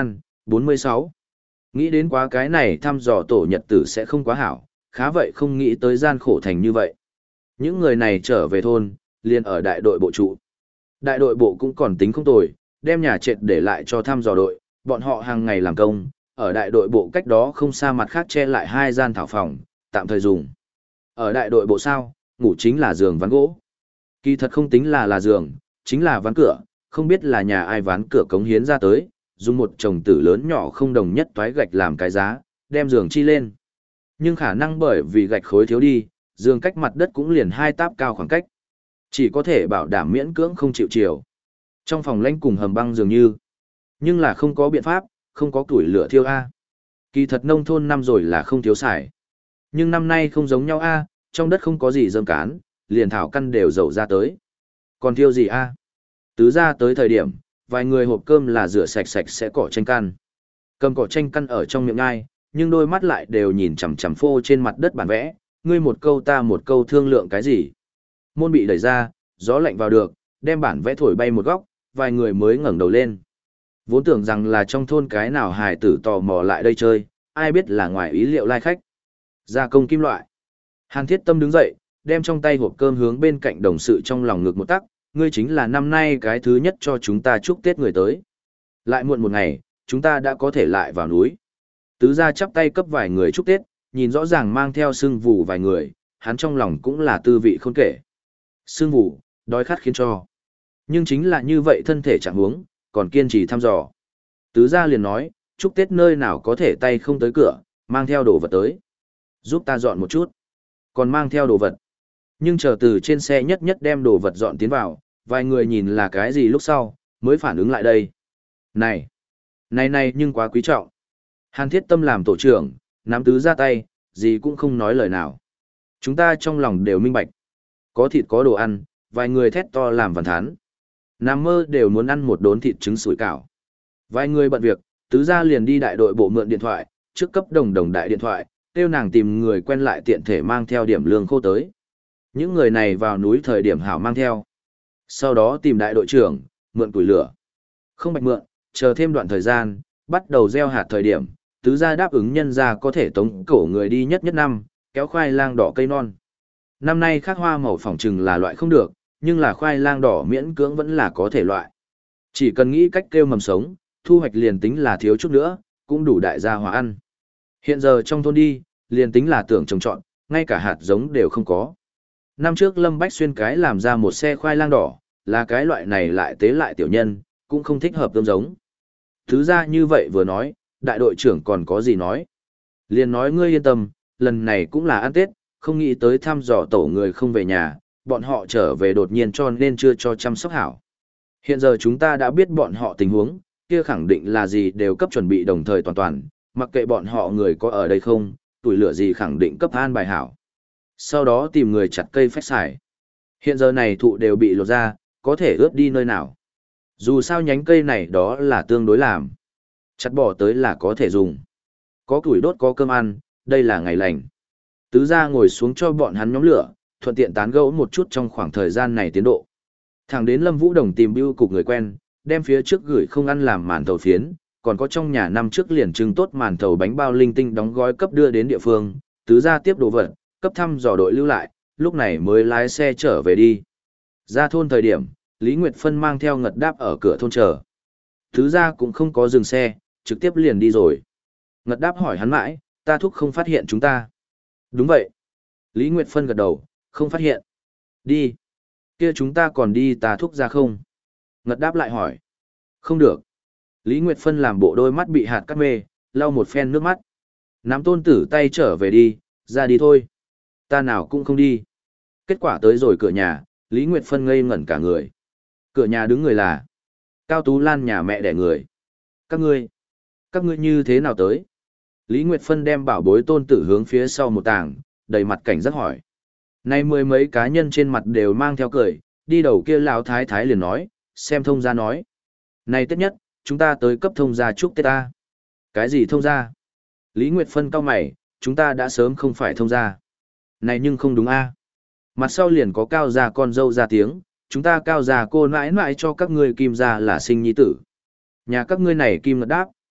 bốn mươi sáu. Nghĩ đến quá cái này thăm dò tổ nhật tử sẽ không quá hảo, khá vậy không nghĩ tới gian khổ thành như vậy. Những người này trở về thôn, liền ở đại đội bộ trụ. Đại đội bộ cũng còn tính không tồi, đem nhà trệt để lại cho thăm dò đội, bọn họ hàng ngày làm công, ở đại đội bộ cách đó không xa mặt khác che lại hai gian thảo phòng, tạm thời dùng. Ở đại đội bộ sao, ngủ chính là giường ván gỗ. Kỳ thật không tính là là giường, chính là ván cửa, không biết là nhà ai ván cửa cống hiến ra tới, dùng một chồng tử lớn nhỏ không đồng nhất toái gạch làm cái giá, đem giường chi lên. Nhưng khả năng bởi vì gạch khối thiếu đi, giường cách mặt đất cũng liền hai táp cao khoảng cách. Chỉ có thể bảo đảm miễn cưỡng không chịu chiều. Trong phòng lãnh cùng hầm băng dường như. Nhưng là không có biện pháp, không có củi lửa thiêu A. Kỳ thật nông thôn năm rồi là không thiếu xài. Nhưng năm nay không giống nhau A, trong đất không có gì dơm cán, liền thảo căn đều dầu ra tới. Còn thiêu gì A? Tứ ra tới thời điểm, vài người hộp cơm là rửa sạch sạch sẽ cỏ tranh căn. Cầm cỏ tranh căn ở trong miệng ngai, nhưng đôi mắt lại đều nhìn chằm chằm phô trên mặt đất bản vẽ, ngươi một câu ta một câu thương lượng cái gì. Môn bị đẩy ra, gió lạnh vào được, đem bản vẽ thổi bay một góc, vài người mới ngẩng đầu lên. Vốn tưởng rằng là trong thôn cái nào hài tử tò mò lại đây chơi, ai biết là ngoài ý liệu lai khách. Gia công kim loại. Hàn Thiết Tâm đứng dậy, đem trong tay hộp cơm hướng bên cạnh đồng sự trong lòng ngực một tắc, ngươi chính là năm nay cái thứ nhất cho chúng ta chúc Tết người tới. Lại muộn một ngày, chúng ta đã có thể lại vào núi. Tứ gia chắp tay cấp vài người chúc Tết, nhìn rõ ràng mang theo sưng vù vài người, hắn trong lòng cũng là tư vị không kể. Sưng vù, đói khát khiến cho. Nhưng chính là như vậy thân thể chẳng huống, còn kiên trì thăm dò. Tứ gia liền nói, chúc Tết nơi nào có thể tay không tới cửa, mang theo đồ vật tới. Giúp ta dọn một chút. Còn mang theo đồ vật. Nhưng chờ từ trên xe nhất nhất đem đồ vật dọn tiến vào, vài người nhìn là cái gì lúc sau, mới phản ứng lại đây. Này! Này này nhưng quá quý trọng. Hàn Thiết Tâm làm tổ trưởng, nắm tứ ra tay, gì cũng không nói lời nào. Chúng ta trong lòng đều minh bạch. Có thịt có đồ ăn, vài người thét to làm vằn thán. Nằm mơ đều muốn ăn một đốn thịt trứng sủi cảo. Vài người bận việc, tứ ra liền đi đại đội bộ mượn điện thoại, trước cấp đồng đồng đại điện thoại, kêu nàng tìm người quen lại tiện thể mang theo điểm lương khô tới. Những người này vào núi thời điểm hảo mang theo. Sau đó tìm đại đội trưởng, mượn củi lửa. Không bạch mượn, chờ thêm đoạn thời gian, bắt đầu gieo hạt thời điểm, tứ gia đáp ứng nhân gia có thể tống cổ người đi nhất nhất năm, kéo khoai lang đỏ cây non. Năm nay khác hoa màu phỏng trừng là loại không được, nhưng là khoai lang đỏ miễn cưỡng vẫn là có thể loại. Chỉ cần nghĩ cách kêu mầm sống, thu hoạch liền tính là thiếu chút nữa, cũng đủ đại gia hòa ăn. Hiện giờ trong thôn đi, liền tính là tưởng trồng trọt, ngay cả hạt giống đều không có. Năm trước Lâm Bách Xuyên cái làm ra một xe khoai lang đỏ, là cái loại này lại tế lại tiểu nhân, cũng không thích hợp tôm giống. Thứ ra như vậy vừa nói, đại đội trưởng còn có gì nói. Liền nói ngươi yên tâm, lần này cũng là ăn Tết, không nghĩ tới thăm dò tổ người không về nhà, bọn họ trở về đột nhiên cho nên chưa cho chăm sóc hảo. Hiện giờ chúng ta đã biết bọn họ tình huống, kia khẳng định là gì đều cấp chuẩn bị đồng thời toàn toàn, mặc kệ bọn họ người có ở đây không, tuổi lửa gì khẳng định cấp an bài hảo. Sau đó tìm người chặt cây phách xài. Hiện giờ này thụ đều bị lột ra, có thể ướp đi nơi nào. Dù sao nhánh cây này đó là tương đối làm. Chặt bỏ tới là có thể dùng. Có củi đốt có cơm ăn, đây là ngày lành. Tứ gia ngồi xuống cho bọn hắn nhóm lửa, thuận tiện tán gẫu một chút trong khoảng thời gian này tiến độ. Thẳng đến Lâm Vũ Đồng tìm bưu cục người quen, đem phía trước gửi không ăn làm màn thầu phiến, còn có trong nhà năm trước liền trưng tốt màn thầu bánh bao linh tinh đóng gói cấp đưa đến địa phương, tứ gia tiếp đồ vật, cấp thăm dò đội lưu lại, lúc này mới lái xe trở về đi. Ra thôn thời điểm, Lý Nguyệt Phân mang theo Ngật Đáp ở cửa thôn chờ. Tứ gia cũng không có dừng xe, trực tiếp liền đi rồi. Ngật Đáp hỏi hắn mãi, ta thúc không phát hiện chúng ta. Đúng vậy. Lý Nguyệt Phân gật đầu, không phát hiện. Đi. Kia chúng ta còn đi ta thúc ra không? Ngật Đáp lại hỏi. Không được. Lý Nguyệt Phân làm bộ đôi mắt bị hạt cắt mê, lau một phen nước mắt. Nắm tôn tử tay trở về đi, ra đi thôi. Ta nào cũng không đi. Kết quả tới rồi cửa nhà, Lý Nguyệt Phân ngây ngẩn cả người. Cửa nhà đứng người là Cao Tú Lan nhà mẹ đẻ người. Các ngươi, các ngươi như thế nào tới? Lý Nguyệt Phân đem bảo bối tôn tử hướng phía sau một tảng, đầy mặt cảnh giác hỏi. Nay mười mấy cá nhân trên mặt đều mang theo cười, đi đầu kia lão thái thái liền nói, xem thông gia nói. Này Tết nhất, chúng ta tới cấp thông gia chúc Tết ta. Cái gì thông gia? Lý Nguyệt Phân cau mày, chúng ta đã sớm không phải thông gia. Này nhưng không đúng a. Mặt sau liền có cao gia con dâu ra tiếng, chúng ta cao gia cô nãi nãi cho các ngươi kim gia là sinh nhi tử. Nhà các ngươi này kim Ngật Đáp,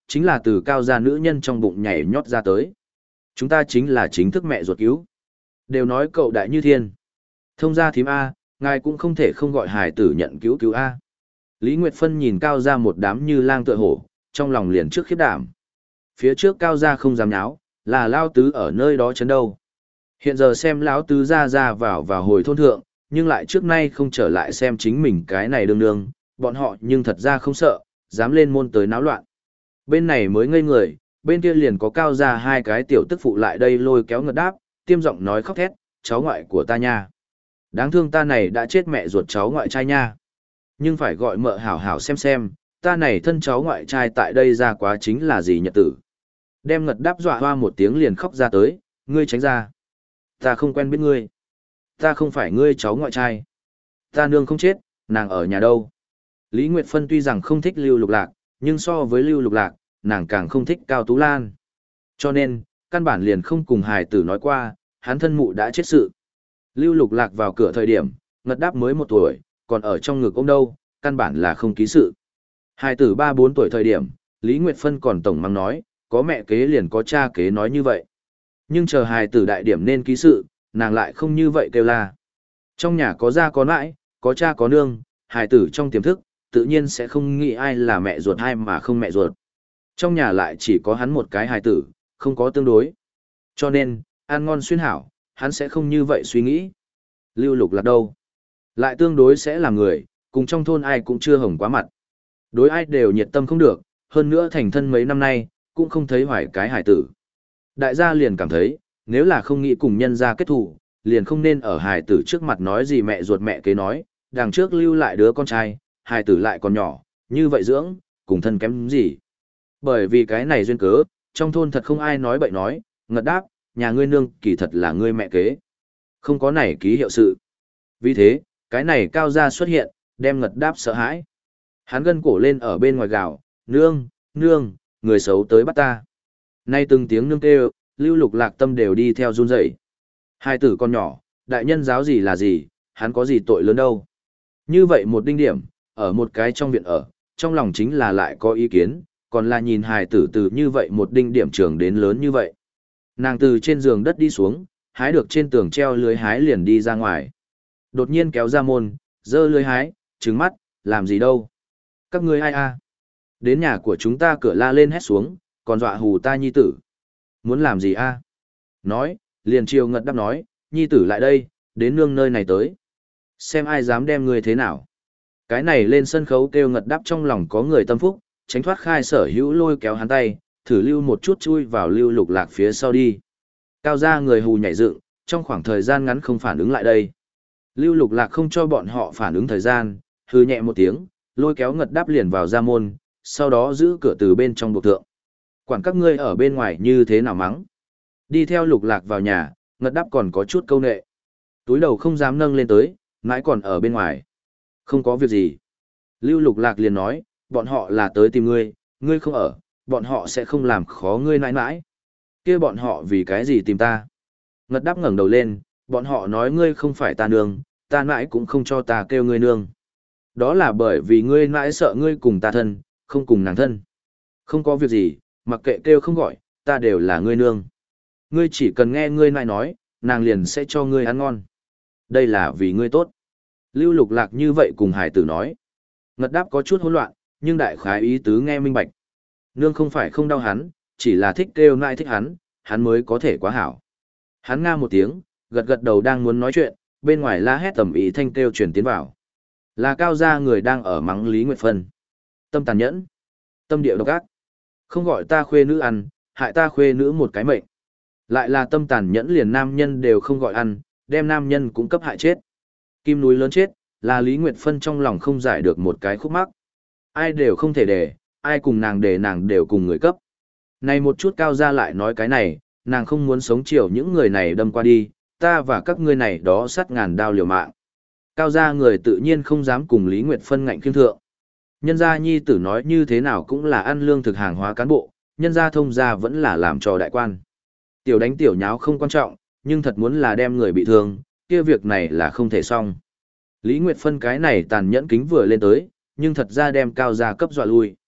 chính là từ cao gia nữ nhân trong bụng nhảy nhót ra tới. Chúng ta chính là chính thức mẹ ruột cứu. Đều nói cậu đại như thiên. Thông gia thím A, ngài cũng không thể không gọi hài tử nhận cứu cứu A. Lý Nguyệt Phân nhìn cao gia một đám như lang tựa hổ, trong lòng liền trước khiếp đảm. Phía trước cao gia không dám nháo, là lao tứ ở nơi đó chấn đâu. Hiện giờ xem lão tứ ra ra vào vào hồi thôn thượng, nhưng lại trước nay không trở lại xem chính mình cái này đương đương, bọn họ nhưng thật ra không sợ, dám lên môn tới náo loạn. Bên này mới ngây người, bên kia liền có cao ra hai cái tiểu tức phụ lại đây lôi kéo ngật đáp, tiêm giọng nói khóc thét, cháu ngoại của ta nha. Đáng thương ta này đã chết mẹ ruột cháu ngoại trai nha. Nhưng phải gọi mợ hảo hảo xem xem, ta này thân cháu ngoại trai tại đây ra quá chính là gì nhật tử. Đem ngật đáp dọa hoa một tiếng liền khóc ra tới, ngươi tránh ra. Ta không quen biết ngươi. Ta không phải ngươi cháu ngoại trai. Ta nương không chết, nàng ở nhà đâu. Lý Nguyệt Phân tuy rằng không thích Lưu Lục Lạc, nhưng so với Lưu Lục Lạc, nàng càng không thích Cao Tú Lan. Cho nên, căn bản liền không cùng hài tử nói qua, hắn thân mụ đã chết sự. Lưu Lục Lạc vào cửa thời điểm, ngật đáp mới một tuổi, còn ở trong ngực ông đâu, căn bản là không ký sự. Hài tử ba bốn tuổi thời điểm, Lý Nguyệt Phân còn tổng mang nói, có mẹ kế liền có cha kế nói như vậy. Nhưng chờ hài tử đại điểm nên ký sự, nàng lại không như vậy kêu la. Trong nhà có gia có nãi, có cha có nương, hài tử trong tiềm thức, tự nhiên sẽ không nghĩ ai là mẹ ruột hay mà không mẹ ruột. Trong nhà lại chỉ có hắn một cái hài tử, không có tương đối. Cho nên, ăn ngon xuyên hảo, hắn sẽ không như vậy suy nghĩ. Lưu Lục Lạc đâu? Lại tương đối sẽ là người, cùng trong thôn ai cũng chưa hồng quá mặt. Đối ai đều nhiệt tâm không được, hơn nữa thành thân mấy năm nay, cũng không thấy hoài cái hài tử. Đại gia liền cảm thấy, nếu là không nghĩ cùng nhân gia kết thù, liền không nên ở hài tử trước mặt nói gì mẹ ruột mẹ kế nói, đằng trước lưu lại đứa con trai, hài tử lại còn nhỏ, như vậy dưỡng, cùng thân kém gì. Bởi vì cái này duyên cớ, trong thôn thật không ai nói bậy nói, ngật đáp, nhà ngươi nương kỳ thật là ngươi mẹ kế. Không có này ký hiệu sự. Vì thế, cái này cao gia xuất hiện, đem ngật đáp sợ hãi. Hắn gân cổ lên ở bên ngoài gào, nương, nương, người xấu tới bắt ta. Nay từng tiếng nương kêu, Lưu Lục Lạc tâm đều đi theo run rẩy. Hai tử con nhỏ, đại nhân giáo gì là gì, hắn có gì tội lớn đâu. Như vậy một đinh điểm, ở một cái trong viện ở, trong lòng chính là lại có ý kiến, còn là nhìn hài tử từ như vậy một đinh điểm trường đến lớn như vậy. Nàng từ trên giường đất đi xuống, hái được trên tường treo lưới hái liền đi ra ngoài. Đột nhiên kéo ra môn, giơ lưới hái, trừng mắt, làm gì đâu. Các ngươi ai a? Đến nhà của chúng ta cửa la lên hét xuống, còn dọa hù ta nhi tử. Muốn làm gì a? Nói, liền chiều ngật đáp nói, nhi tử lại đây, đến nương nơi này tới. Xem ai dám đem ngươi thế nào. Cái này lên sân khấu kêu ngật đáp trong lòng có người tâm phúc, tránh thoát khai sở hữu lôi kéo hắn tay, thử lưu một chút chui vào Lưu Lục Lạc phía sau đi. Cao ra người hù nhảy dựng, trong khoảng thời gian ngắn không phản ứng lại đây. Lưu Lục Lạc không cho bọn họ phản ứng thời gian, hừ nhẹ một tiếng, lôi kéo ngật đáp liền vào ra môn, sau đó giữ cửa từ bên trong buộc thượng. Quản các ngươi ở bên ngoài như thế nào mắng. Đi theo Lục Lạc vào nhà, ngật đáp còn có chút câu nệ. Túi đầu không dám nâng lên tới, mãi còn ở bên ngoài. Không có việc gì. Lưu Lục Lạc liền nói, bọn họ là tới tìm ngươi, ngươi không ở, bọn họ sẽ không làm khó ngươi nãi nãi. Kia bọn họ vì cái gì tìm ta? Ngật đáp ngẩng đầu lên, bọn họ nói ngươi không phải ta nương, ta nãi cũng không cho ta kêu ngươi nương. Đó là bởi vì ngươi nãi sợ ngươi cùng ta thân, không cùng nàng thân. Không có việc gì, mặc kệ kêu không gọi, ta đều là ngươi nương. Ngươi chỉ cần nghe ngươi nãi nói, nàng liền sẽ cho ngươi ăn ngon. Đây là vì ngươi tốt. Lưu Lục Lạc như vậy cùng hải tử nói. Ngật đáp có chút hỗn loạn, nhưng đại khái ý tứ nghe minh bạch. Nương không phải không đau hắn, chỉ là thích kêu nãi thích hắn, hắn mới có thể quá hảo. Hắn nga một tiếng, gật gật đầu đang muốn nói chuyện, bên ngoài la hét tầm ý thanh kêu truyền tiến vào. Là cao gia người đang ở mắng Lý Nguyệt Phân. Tâm tàn nhẫn, tâm địa độc ác. Không gọi ta khuê nữ ăn, hại ta khuê nữ một cái mệnh. Lại là tâm tàn nhẫn liền nam nhân đều không gọi ăn, đem nam nhân cũng cấp hại chết. Kim núi lớn chết, là Lý Nguyệt Phân trong lòng không giải được một cái khúc mắc. Ai đều không thể để, ai cùng nàng để nàng đều cùng người cấp. Này một chút cao gia lại nói cái này, nàng không muốn sống chiều những người này đâm qua đi, ta và các ngươi này đó sát ngàn đao liều mạng. Cao gia người tự nhiên không dám cùng Lý Nguyệt Phân ngạnh khiêng thượng. Nhân gia nhi tử nói như thế nào cũng là ăn lương thực hàng hóa cán bộ, nhân gia thông gia vẫn là làm trò đại quan. Tiểu đánh tiểu nháo không quan trọng, nhưng thật muốn là đem người bị thương, kia việc này là không thể xong. Lý Nguyệt Phân cái này tàn nhẫn kính vừa lên tới, nhưng thật ra đem cao gia cấp dọa lui.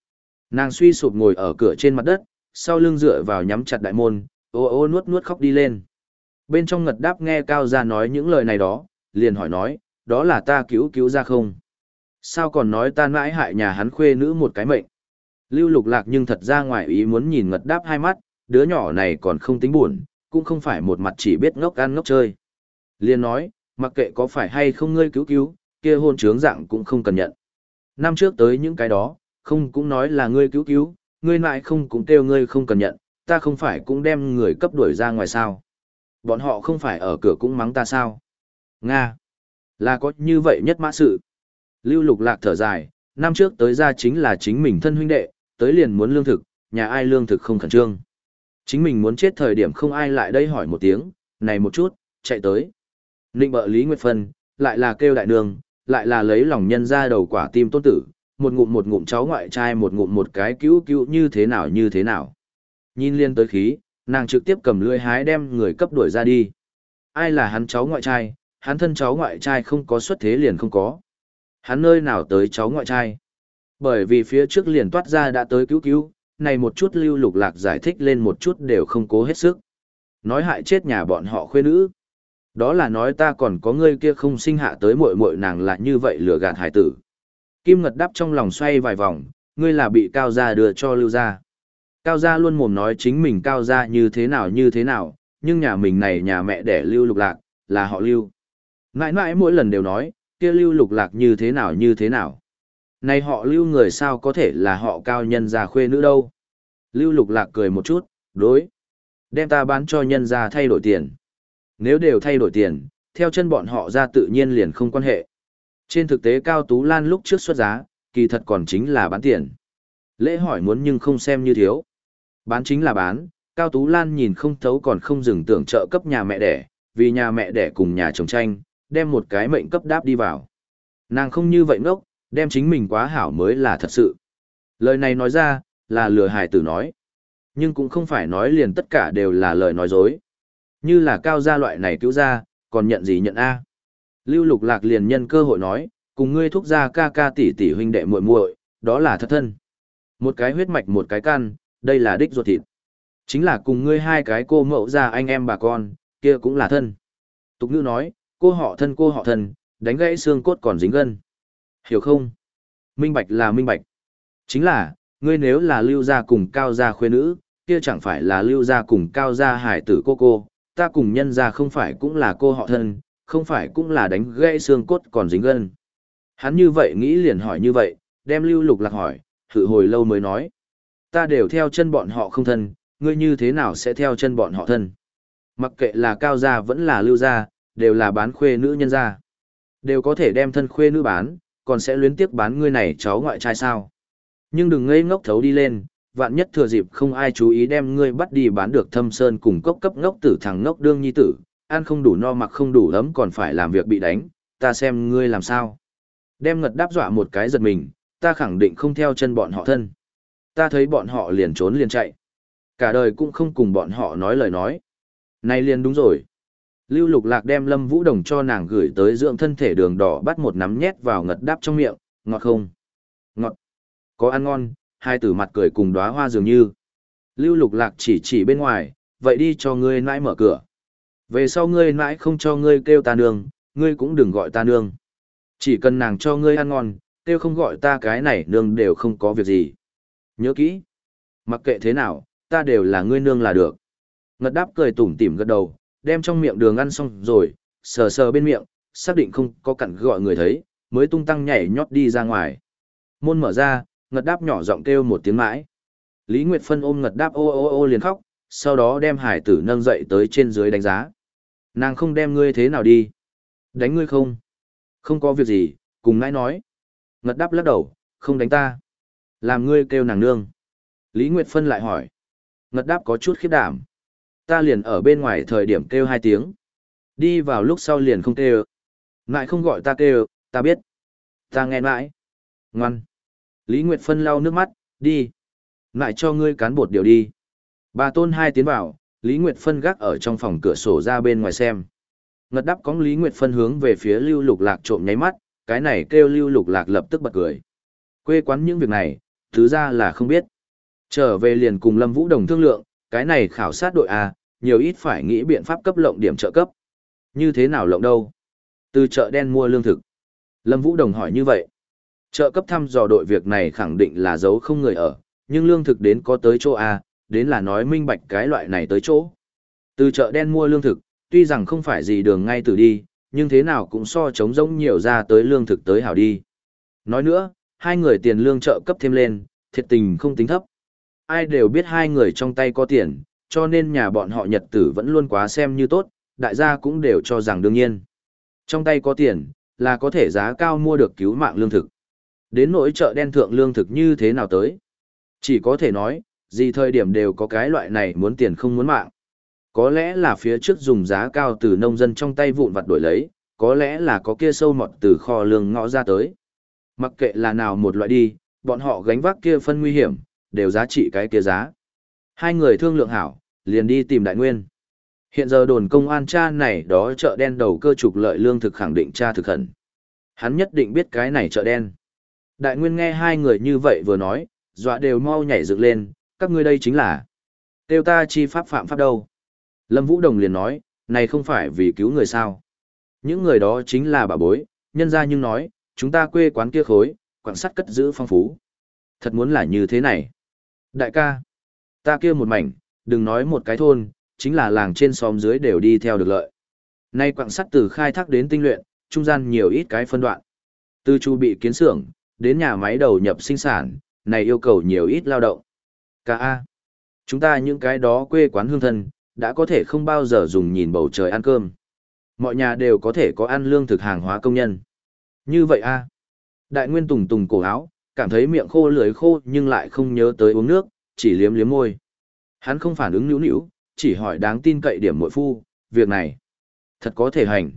Nàng suy sụp ngồi ở cửa trên mặt đất, sau lưng dựa vào nhắm chặt đại môn, ô ô nuốt nuốt khóc đi lên. Bên trong Ngật Đáp nghe Cao Gia nói những lời này đó, liền hỏi nói, đó là ta cứu cứu ra không? Sao còn nói ta mãi hại nhà hắn khuê nữ một cái mệnh? Lưu Lục Lạc nhưng thật ra ngoài ý muốn nhìn Ngật Đáp hai mắt, đứa nhỏ này còn không tính buồn, cũng không phải một mặt chỉ biết ngốc ăn ngốc chơi. Liền nói, mặc kệ có phải hay không ngươi cứu cứu, kia hôn trướng dạng cũng không cần nhận. Năm trước tới những cái đó, không cũng nói là ngươi cứu cứu, ngươi lại không cũng kêu ngươi không cần nhận, ta không phải cũng đem người cấp đuổi ra ngoài sao. Bọn họ không phải ở cửa cũng mắng ta sao. Nga, là có như vậy nhất mã sự. Lưu Lục Lạc thở dài, năm trước tới ra chính là chính mình thân huynh đệ, tới liền muốn lương thực, nhà ai lương thực không khẩn trương. Chính mình muốn chết thời điểm không ai lại đây hỏi một tiếng, này một chút, chạy tới. Ninh bợ Lý Nguyệt Phân, lại là kêu đại nương, lại là lấy lòng nhân ra đầu quả tim tôn tử, một ngụm một ngụm cháu ngoại trai một ngụm một cái cứu cứu như thế nào như thế nào. Nhìn liên tới khí, nàng trực tiếp cầm lưỡi hái đem người cấp đuổi ra đi. Ai là hắn cháu ngoại trai, hắn thân cháu ngoại trai không có xuất thế liền không có. Hắn nơi nào tới cháu ngoại trai. Bởi vì phía trước liền toát ra đã tới cứu cứu, này một chút Lưu Lục Lạc giải thích lên một chút đều không cố hết sức. Nói hại chết nhà bọn họ khuê nữ. Đó là nói ta còn có ngươi kia không sinh hạ tới muội muội nàng là như vậy lừa gạt hải tử. Kim Ngật Đáp trong lòng xoay vài vòng, ngươi là bị Cao Gia đưa cho Lưu Gia. Cao Gia luôn mồm nói chính mình Cao Gia như thế nào như thế nào, nhưng nhà mình này nhà mẹ đẻ Lưu Lục Lạc, là họ Lưu. Mãi mãi mỗi lần đều nói, kia Lưu Lục Lạc như thế nào như thế nào. Này họ Lưu người sao có thể là họ Cao nhân gia khuê nữ đâu. Lưu Lục Lạc cười một chút, đối. Đem ta bán cho nhân gia thay đổi tiền. Nếu đều thay đổi tiền, theo chân bọn họ ra tự nhiên liền không quan hệ. Trên thực tế Cao Tú Lan lúc trước xuất giá, kỳ thật còn chính là bán tiền. Lễ hỏi muốn nhưng không xem như thiếu. Bán chính là bán, Cao Tú Lan nhìn không thấu còn không dừng tưởng trợ cấp nhà mẹ đẻ, vì nhà mẹ đẻ cùng nhà chồng tranh, đem một cái mệnh cấp đáp đi vào. Nàng không như vậy ngốc, đem chính mình quá hảo mới là thật sự. Lời này nói ra, là lừa hài tử nói. Nhưng cũng không phải nói liền tất cả đều là lời nói dối. Như là Cao gia loại này cứu gia, còn nhận gì nhận A. Lưu Lục Lạc liền nhân cơ hội nói, cùng ngươi thúc gia ca ca tỷ tỷ huynh đệ muội muội, đó là thật thân. Một cái huyết mạch một cái căn, đây là đích ruột thịt. Chính là cùng ngươi hai cái cô mẫu gia anh em bà con, kia cũng là thân. Tục ngữ nói, cô họ thân cô họ thân, đánh gãy xương cốt còn dính gân. Hiểu không? Minh bạch là minh bạch. Chính là, ngươi nếu là Lưu gia cùng Cao gia khuê nữ, kia chẳng phải là Lưu gia cùng Cao gia hải tử cô cô, ta cùng nhân gia không phải cũng là cô họ thân, không phải cũng là đánh gãy xương cốt còn dính gân. Hắn như vậy nghĩ liền hỏi như vậy, đem Lưu Lục Lạc hỏi, thử hồi lâu mới nói. Ta đều theo chân bọn họ không thân, ngươi như thế nào sẽ theo chân bọn họ thân? Mặc kệ là Cao gia vẫn là Lưu gia, đều là bán khuê nữ nhân gia. Đều có thể đem thân khuê nữ bán, còn sẽ luyến tiếc bán ngươi này cháu ngoại trai sao? Nhưng đừng ngây ngốc thấu đi lên, vạn nhất thừa dịp không ai chú ý đem ngươi bắt đi bán được Thâm Sơn cùng cốc cấp ngốc tử thằng ngốc đương nhi tử, ăn không đủ no mặc không đủ ấm còn phải làm việc bị đánh, ta xem ngươi làm sao. Đem Ngật Đáp dọa một cái giật mình, ta khẳng định không theo chân bọn họ thân. Ta thấy bọn họ liền trốn liền chạy. Cả đời cũng không cùng bọn họ nói lời nói. Này liền đúng rồi. Lưu Lục Lạc đem Lâm Vũ Đồng cho nàng gửi tới dưỡng thân thể đường đỏ bắt một nắm nhét vào Ngật Đáp trong miệng, ngọt không? Ngọt. Có ăn ngon, hai tử mặt cười cùng đóa hoa dường như. Lưu Lục Lạc chỉ chỉ bên ngoài, vậy đi cho ngươi nãi mở cửa. Về sau ngươi nãi không cho ngươi kêu ta nương, ngươi cũng đừng gọi ta nương. Chỉ cần nàng cho ngươi ăn ngon, kêu không gọi ta cái này nương đều không có việc gì. Nhớ kỹ. Mặc kệ thế nào, ta đều là ngươi nương là được. Ngật Đáp cười tủm tỉm gật đầu, đem trong miệng đường ăn xong rồi, sờ sờ bên miệng, xác định không có cặn gọi người thấy, mới tung tăng nhảy nhót đi ra ngoài. Môn mở ra, Ngật Đáp nhỏ giọng kêu một tiếng mãi. Lý Nguyệt Phân ôm Ngật Đáp ô ô ô liền khóc, sau đó đem hải tử nâng dậy tới trên dưới đánh giá. Nàng không đem ngươi thế nào đi? Đánh ngươi không? Không có việc gì, cùng nãi nói. Ngật Đáp lắc đầu, không đánh ta. Làm ngươi kêu nàng nương. Lý Nguyệt Phân lại hỏi. Ngật Đáp có chút khiếp đảm. Ta liền ở bên ngoài thời điểm kêu hai tiếng. Đi vào lúc sau liền không kêu. Ngại không gọi ta kêu, ta biết. Ta nghe mãi. Ngoan. Lý Nguyệt Phân lau nước mắt, đi. Ngại cho ngươi cán bột điều đi. Bà Tôn hai tiến vào, Lý Nguyệt Phân gác ở trong phòng cửa sổ ra bên ngoài xem. Ngật Đáp cóng Lý Nguyệt Phân hướng về phía Lưu Lục Lạc trộm nháy mắt, cái này kêu Lưu Lục Lạc lập tức bật cười. Quê quán những việc này, Thứ ra là không biết. Trở về liền cùng Lâm Vũ Đồng thương lượng, cái này khảo sát đội A, nhiều ít phải nghĩ biện pháp cấp lộng điểm trợ cấp. Như thế nào lộng đâu? Từ chợ đen mua lương thực. Lâm Vũ Đồng hỏi như vậy. Trợ cấp thăm dò đội việc này khẳng định là giấu không người ở, nhưng lương thực đến có tới chỗ A, đến là nói minh bạch cái loại này tới chỗ. Từ chợ đen mua lương thực, tuy rằng không phải gì đường ngay từ đi, nhưng thế nào cũng so chống rỗng nhiều ra tới lương thực tới hảo đi. Nói nữa, hai người tiền lương trợ cấp thêm lên, thiệt tình không tính thấp. Ai đều biết hai người trong tay có tiền, cho nên nhà bọn họ nhật tử vẫn luôn quá xem như tốt, đại gia cũng đều cho rằng đương nhiên. Trong tay có tiền, là có thể giá cao mua được cứu mạng lương thực. Đến nỗi chợ đen thượng lương thực như thế nào tới. Chỉ có thể nói, gì thời điểm đều có cái loại này muốn tiền không muốn mạng. Có lẽ là phía trước dùng giá cao từ nông dân trong tay vụn vặt đổi lấy, có lẽ là có kia sâu mọt từ kho lương ngõ ra tới. Mặc kệ là nào một loại đi, bọn họ gánh vác kia phân nguy hiểm, đều giá trị cái kia giá. Hai người thương lượng hảo, liền đi tìm Đại Nguyên. Hiện giờ đồn công an cha này đó chợ đen đầu cơ trục lợi lương thực khẳng định cha thực khẩn. Hắn nhất định biết cái này chợ đen. Đại Nguyên nghe hai người như vậy vừa nói, dọa đều mau nhảy dựng lên, các ngươi đây chính là tiêu ta chi pháp phạm pháp đâu. Lâm Vũ Đồng liền nói, này không phải vì cứu người sao. Những người đó chính là bà bối, nhân ra nhưng nói, chúng ta quê quán kia khối, quảng sắt cất giữ phong phú. Thật muốn là như thế này. Đại ca, ta kia một mảnh, đừng nói một cái thôn, chính là làng trên xóm dưới đều đi theo được lợi. Nay quảng sắt từ khai thác đến tinh luyện, trung gian nhiều ít cái phân đoạn. Từ chu bị kiến xưởng, đến nhà máy đầu nhập sinh sản, này yêu cầu nhiều ít lao động. Ca A. Chúng ta những cái đó quê quán hương thân, đã có thể không bao giờ dùng nhìn bầu trời ăn cơm. Mọi nhà đều có thể có ăn lương thực hàng hóa công nhân. Như vậy A. Đại Nguyên tùng tùng cổ áo, cảm thấy miệng khô lưỡi khô nhưng lại không nhớ tới uống nước, chỉ liếm liếm môi. Hắn không phản ứng nữu nữu, chỉ hỏi đáng tin cậy điểm muội phu, việc này thật có thể hành.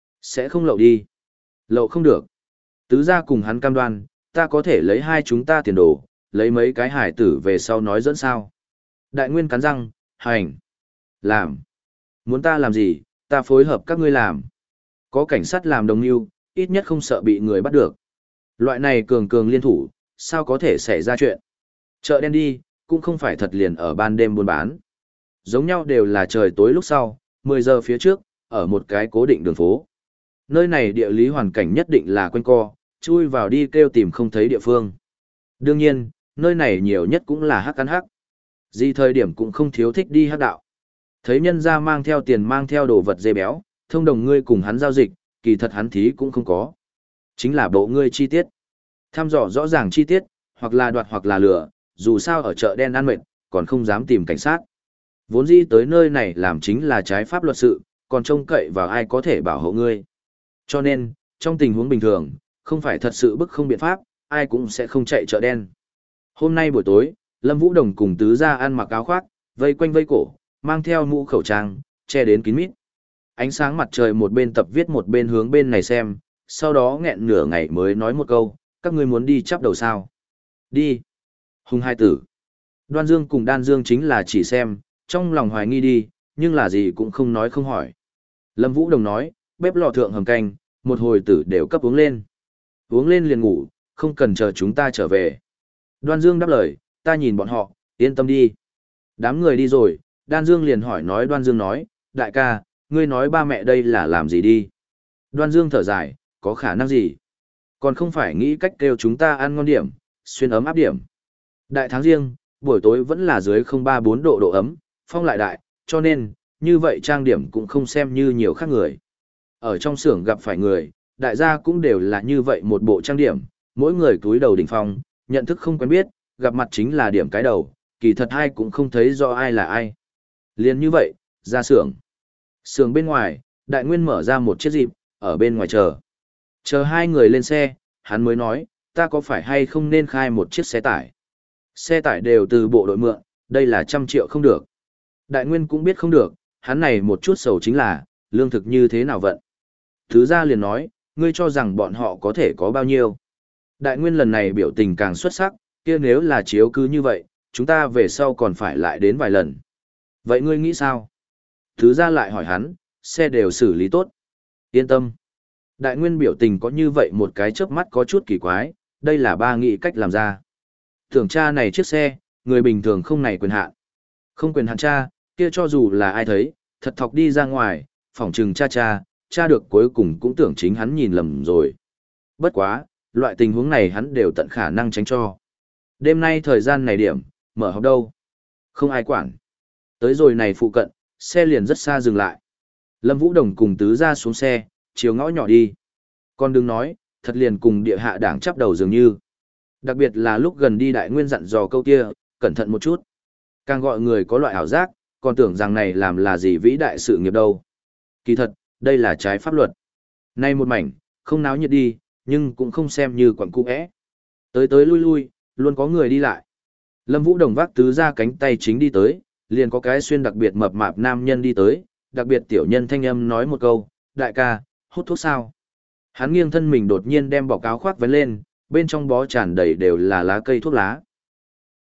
Sẽ không lậu đi. Lậu không được. Tứ gia cùng hắn cam đoan, ta có thể lấy hai chúng ta tiền đồ, lấy mấy cái hải tử về sau nói dẫn sao. Đại Nguyên cắn răng, hành. Làm. Muốn ta làm gì, ta phối hợp các ngươi làm. Có cảnh sát làm đồng mưu, ít nhất không sợ bị người bắt được. Loại này cường cường liên thủ, sao có thể xảy ra chuyện. Chợ đen đi, cũng không phải thật liền ở ban đêm buôn bán. Giống nhau đều là trời tối lúc sau, mười giờ phía trước, ở một cái cố định đường phố. Nơi này địa lý hoàn cảnh nhất định là quanh co, chui vào đi kêu tìm không thấy địa phương. Đương nhiên, nơi này nhiều nhất cũng là hắc ăn hắc. Gì thời điểm cũng không thiếu thích đi hắc đạo. Thấy nhân ra mang theo tiền mang theo đồ vật dê béo, thông đồng ngươi cùng hắn giao dịch, kỳ thật hắn thí cũng không có. Chính là bộ ngươi chi tiết. Thăm dò rõ ràng chi tiết, hoặc là đoạt hoặc là lừa, dù sao ở chợ đen ăn mệt, còn không dám tìm cảnh sát. Vốn dĩ tới nơi này làm chính là trái pháp luật sự, còn trông cậy vào ai có thể bảo hộ ngươi. Cho nên, trong tình huống bình thường, không phải thật sự bức không biện pháp, ai cũng sẽ không chạy chợ đen. Hôm nay buổi tối, Lâm Vũ Đồng cùng tứ gia ăn mặc áo khoác, vây quanh vây cổ, mang theo mũ khẩu trang, che đến kín mít. Ánh sáng mặt trời một bên tập viết một bên hướng bên này xem, sau đó nghẹn nửa ngày mới nói một câu, các ngươi muốn đi chắp đầu sao? Đi. Hùng hai tử. Đoan Dương cùng Đan Dương chính là chỉ xem, trong lòng hoài nghi đi, nhưng là gì cũng không nói không hỏi. Lâm Vũ Đồng nói, bếp lò thượng hầm canh, một hồi tử đều cấp uống lên. Uống lên liền ngủ, không cần chờ chúng ta trở về. Đoan Dương đáp lời, ta nhìn bọn họ, yên tâm đi. Đám người đi rồi, Đan Dương liền hỏi nói Đoan Dương nói, đại ca, ngươi nói ba mẹ đây là làm gì đi? Đoan Dương thở dài, có khả năng gì? Còn không phải nghĩ cách kêu chúng ta ăn ngon điểm, xuyên ấm áp điểm. Đại tháng riêng, buổi tối vẫn là dưới không ba bốn độ độ ấm, phong lại đại, cho nên, như vậy trang điểm cũng không xem như nhiều khác người. Ở trong xưởng gặp phải người, đại gia cũng đều là như vậy một bộ trang điểm, mỗi người túi đầu đỉnh phong, nhận thức không quen biết, gặp mặt chính là điểm cái đầu, kỳ thật ai cũng không thấy rõ ai là ai. Liên như vậy, ra xưởng. Xưởng bên ngoài, Đại Nguyên mở ra một chiếc dịp, ở bên ngoài chờ. Chờ hai người lên xe, hắn mới nói, ta có phải hay không nên khai một chiếc xe tải. Xe tải đều từ bộ đội mượn, đây là trăm triệu không được. Đại Nguyên cũng biết không được, hắn này một chút sầu chính là, lương thực như thế nào vận. Thứ ra liền nói, ngươi cho rằng bọn họ có thể có bao nhiêu. Đại Nguyên lần này biểu tình càng xuất sắc, kia nếu là chiếu cứ như vậy, chúng ta về sau còn phải lại đến vài lần. Vậy ngươi nghĩ sao? Thứ ra lại hỏi hắn, xe đều xử lý tốt. Yên tâm. Đại Nguyên biểu tình có như vậy một cái chớp mắt có chút kỳ quái, đây là ba nghị cách làm ra. Tưởng tra này chiếc xe, người bình thường không này quyền hạn. Không quyền hạn tra, kia cho dù là ai thấy, thật thọc đi ra ngoài, phỏng trừng cha cha, cha được cuối cùng cũng tưởng chính hắn nhìn lầm rồi. Bất quá, loại tình huống này hắn đều tận khả năng tránh cho. Đêm nay thời gian này điểm, mở học đâu? Không ai quản. Tới rồi này phụ cận, xe liền rất xa dừng lại. Lâm Vũ Đồng cùng tứ ra xuống xe, chiều ngõ nhỏ đi. Con đừng nói, thật liền cùng địa hạ đảng chắp đầu dường như. Đặc biệt là lúc gần đi đại nguyên dặn dò câu kia, cẩn thận một chút. Càng gọi người có loại ảo giác, còn tưởng rằng này làm là gì vĩ đại sự nghiệp đâu. Kỳ thật, đây là trái pháp luật. Nay một mảnh, không náo nhiệt đi, nhưng cũng không xem như quận cung ẽ. Tới tới lui lui, luôn có người đi lại. Lâm Vũ Đồng vác tứ ra cánh tay chính đi tới, liền có cái xuyên đặc biệt mập mạp nam nhân đi tới, đặc biệt tiểu nhân thanh âm nói một câu, đại ca, hút thuốc sao? Hắn nghiêng thân mình đột nhiên đem bọc áo khoác vén lên, bên trong bó tràn đầy đều là lá cây thuốc lá.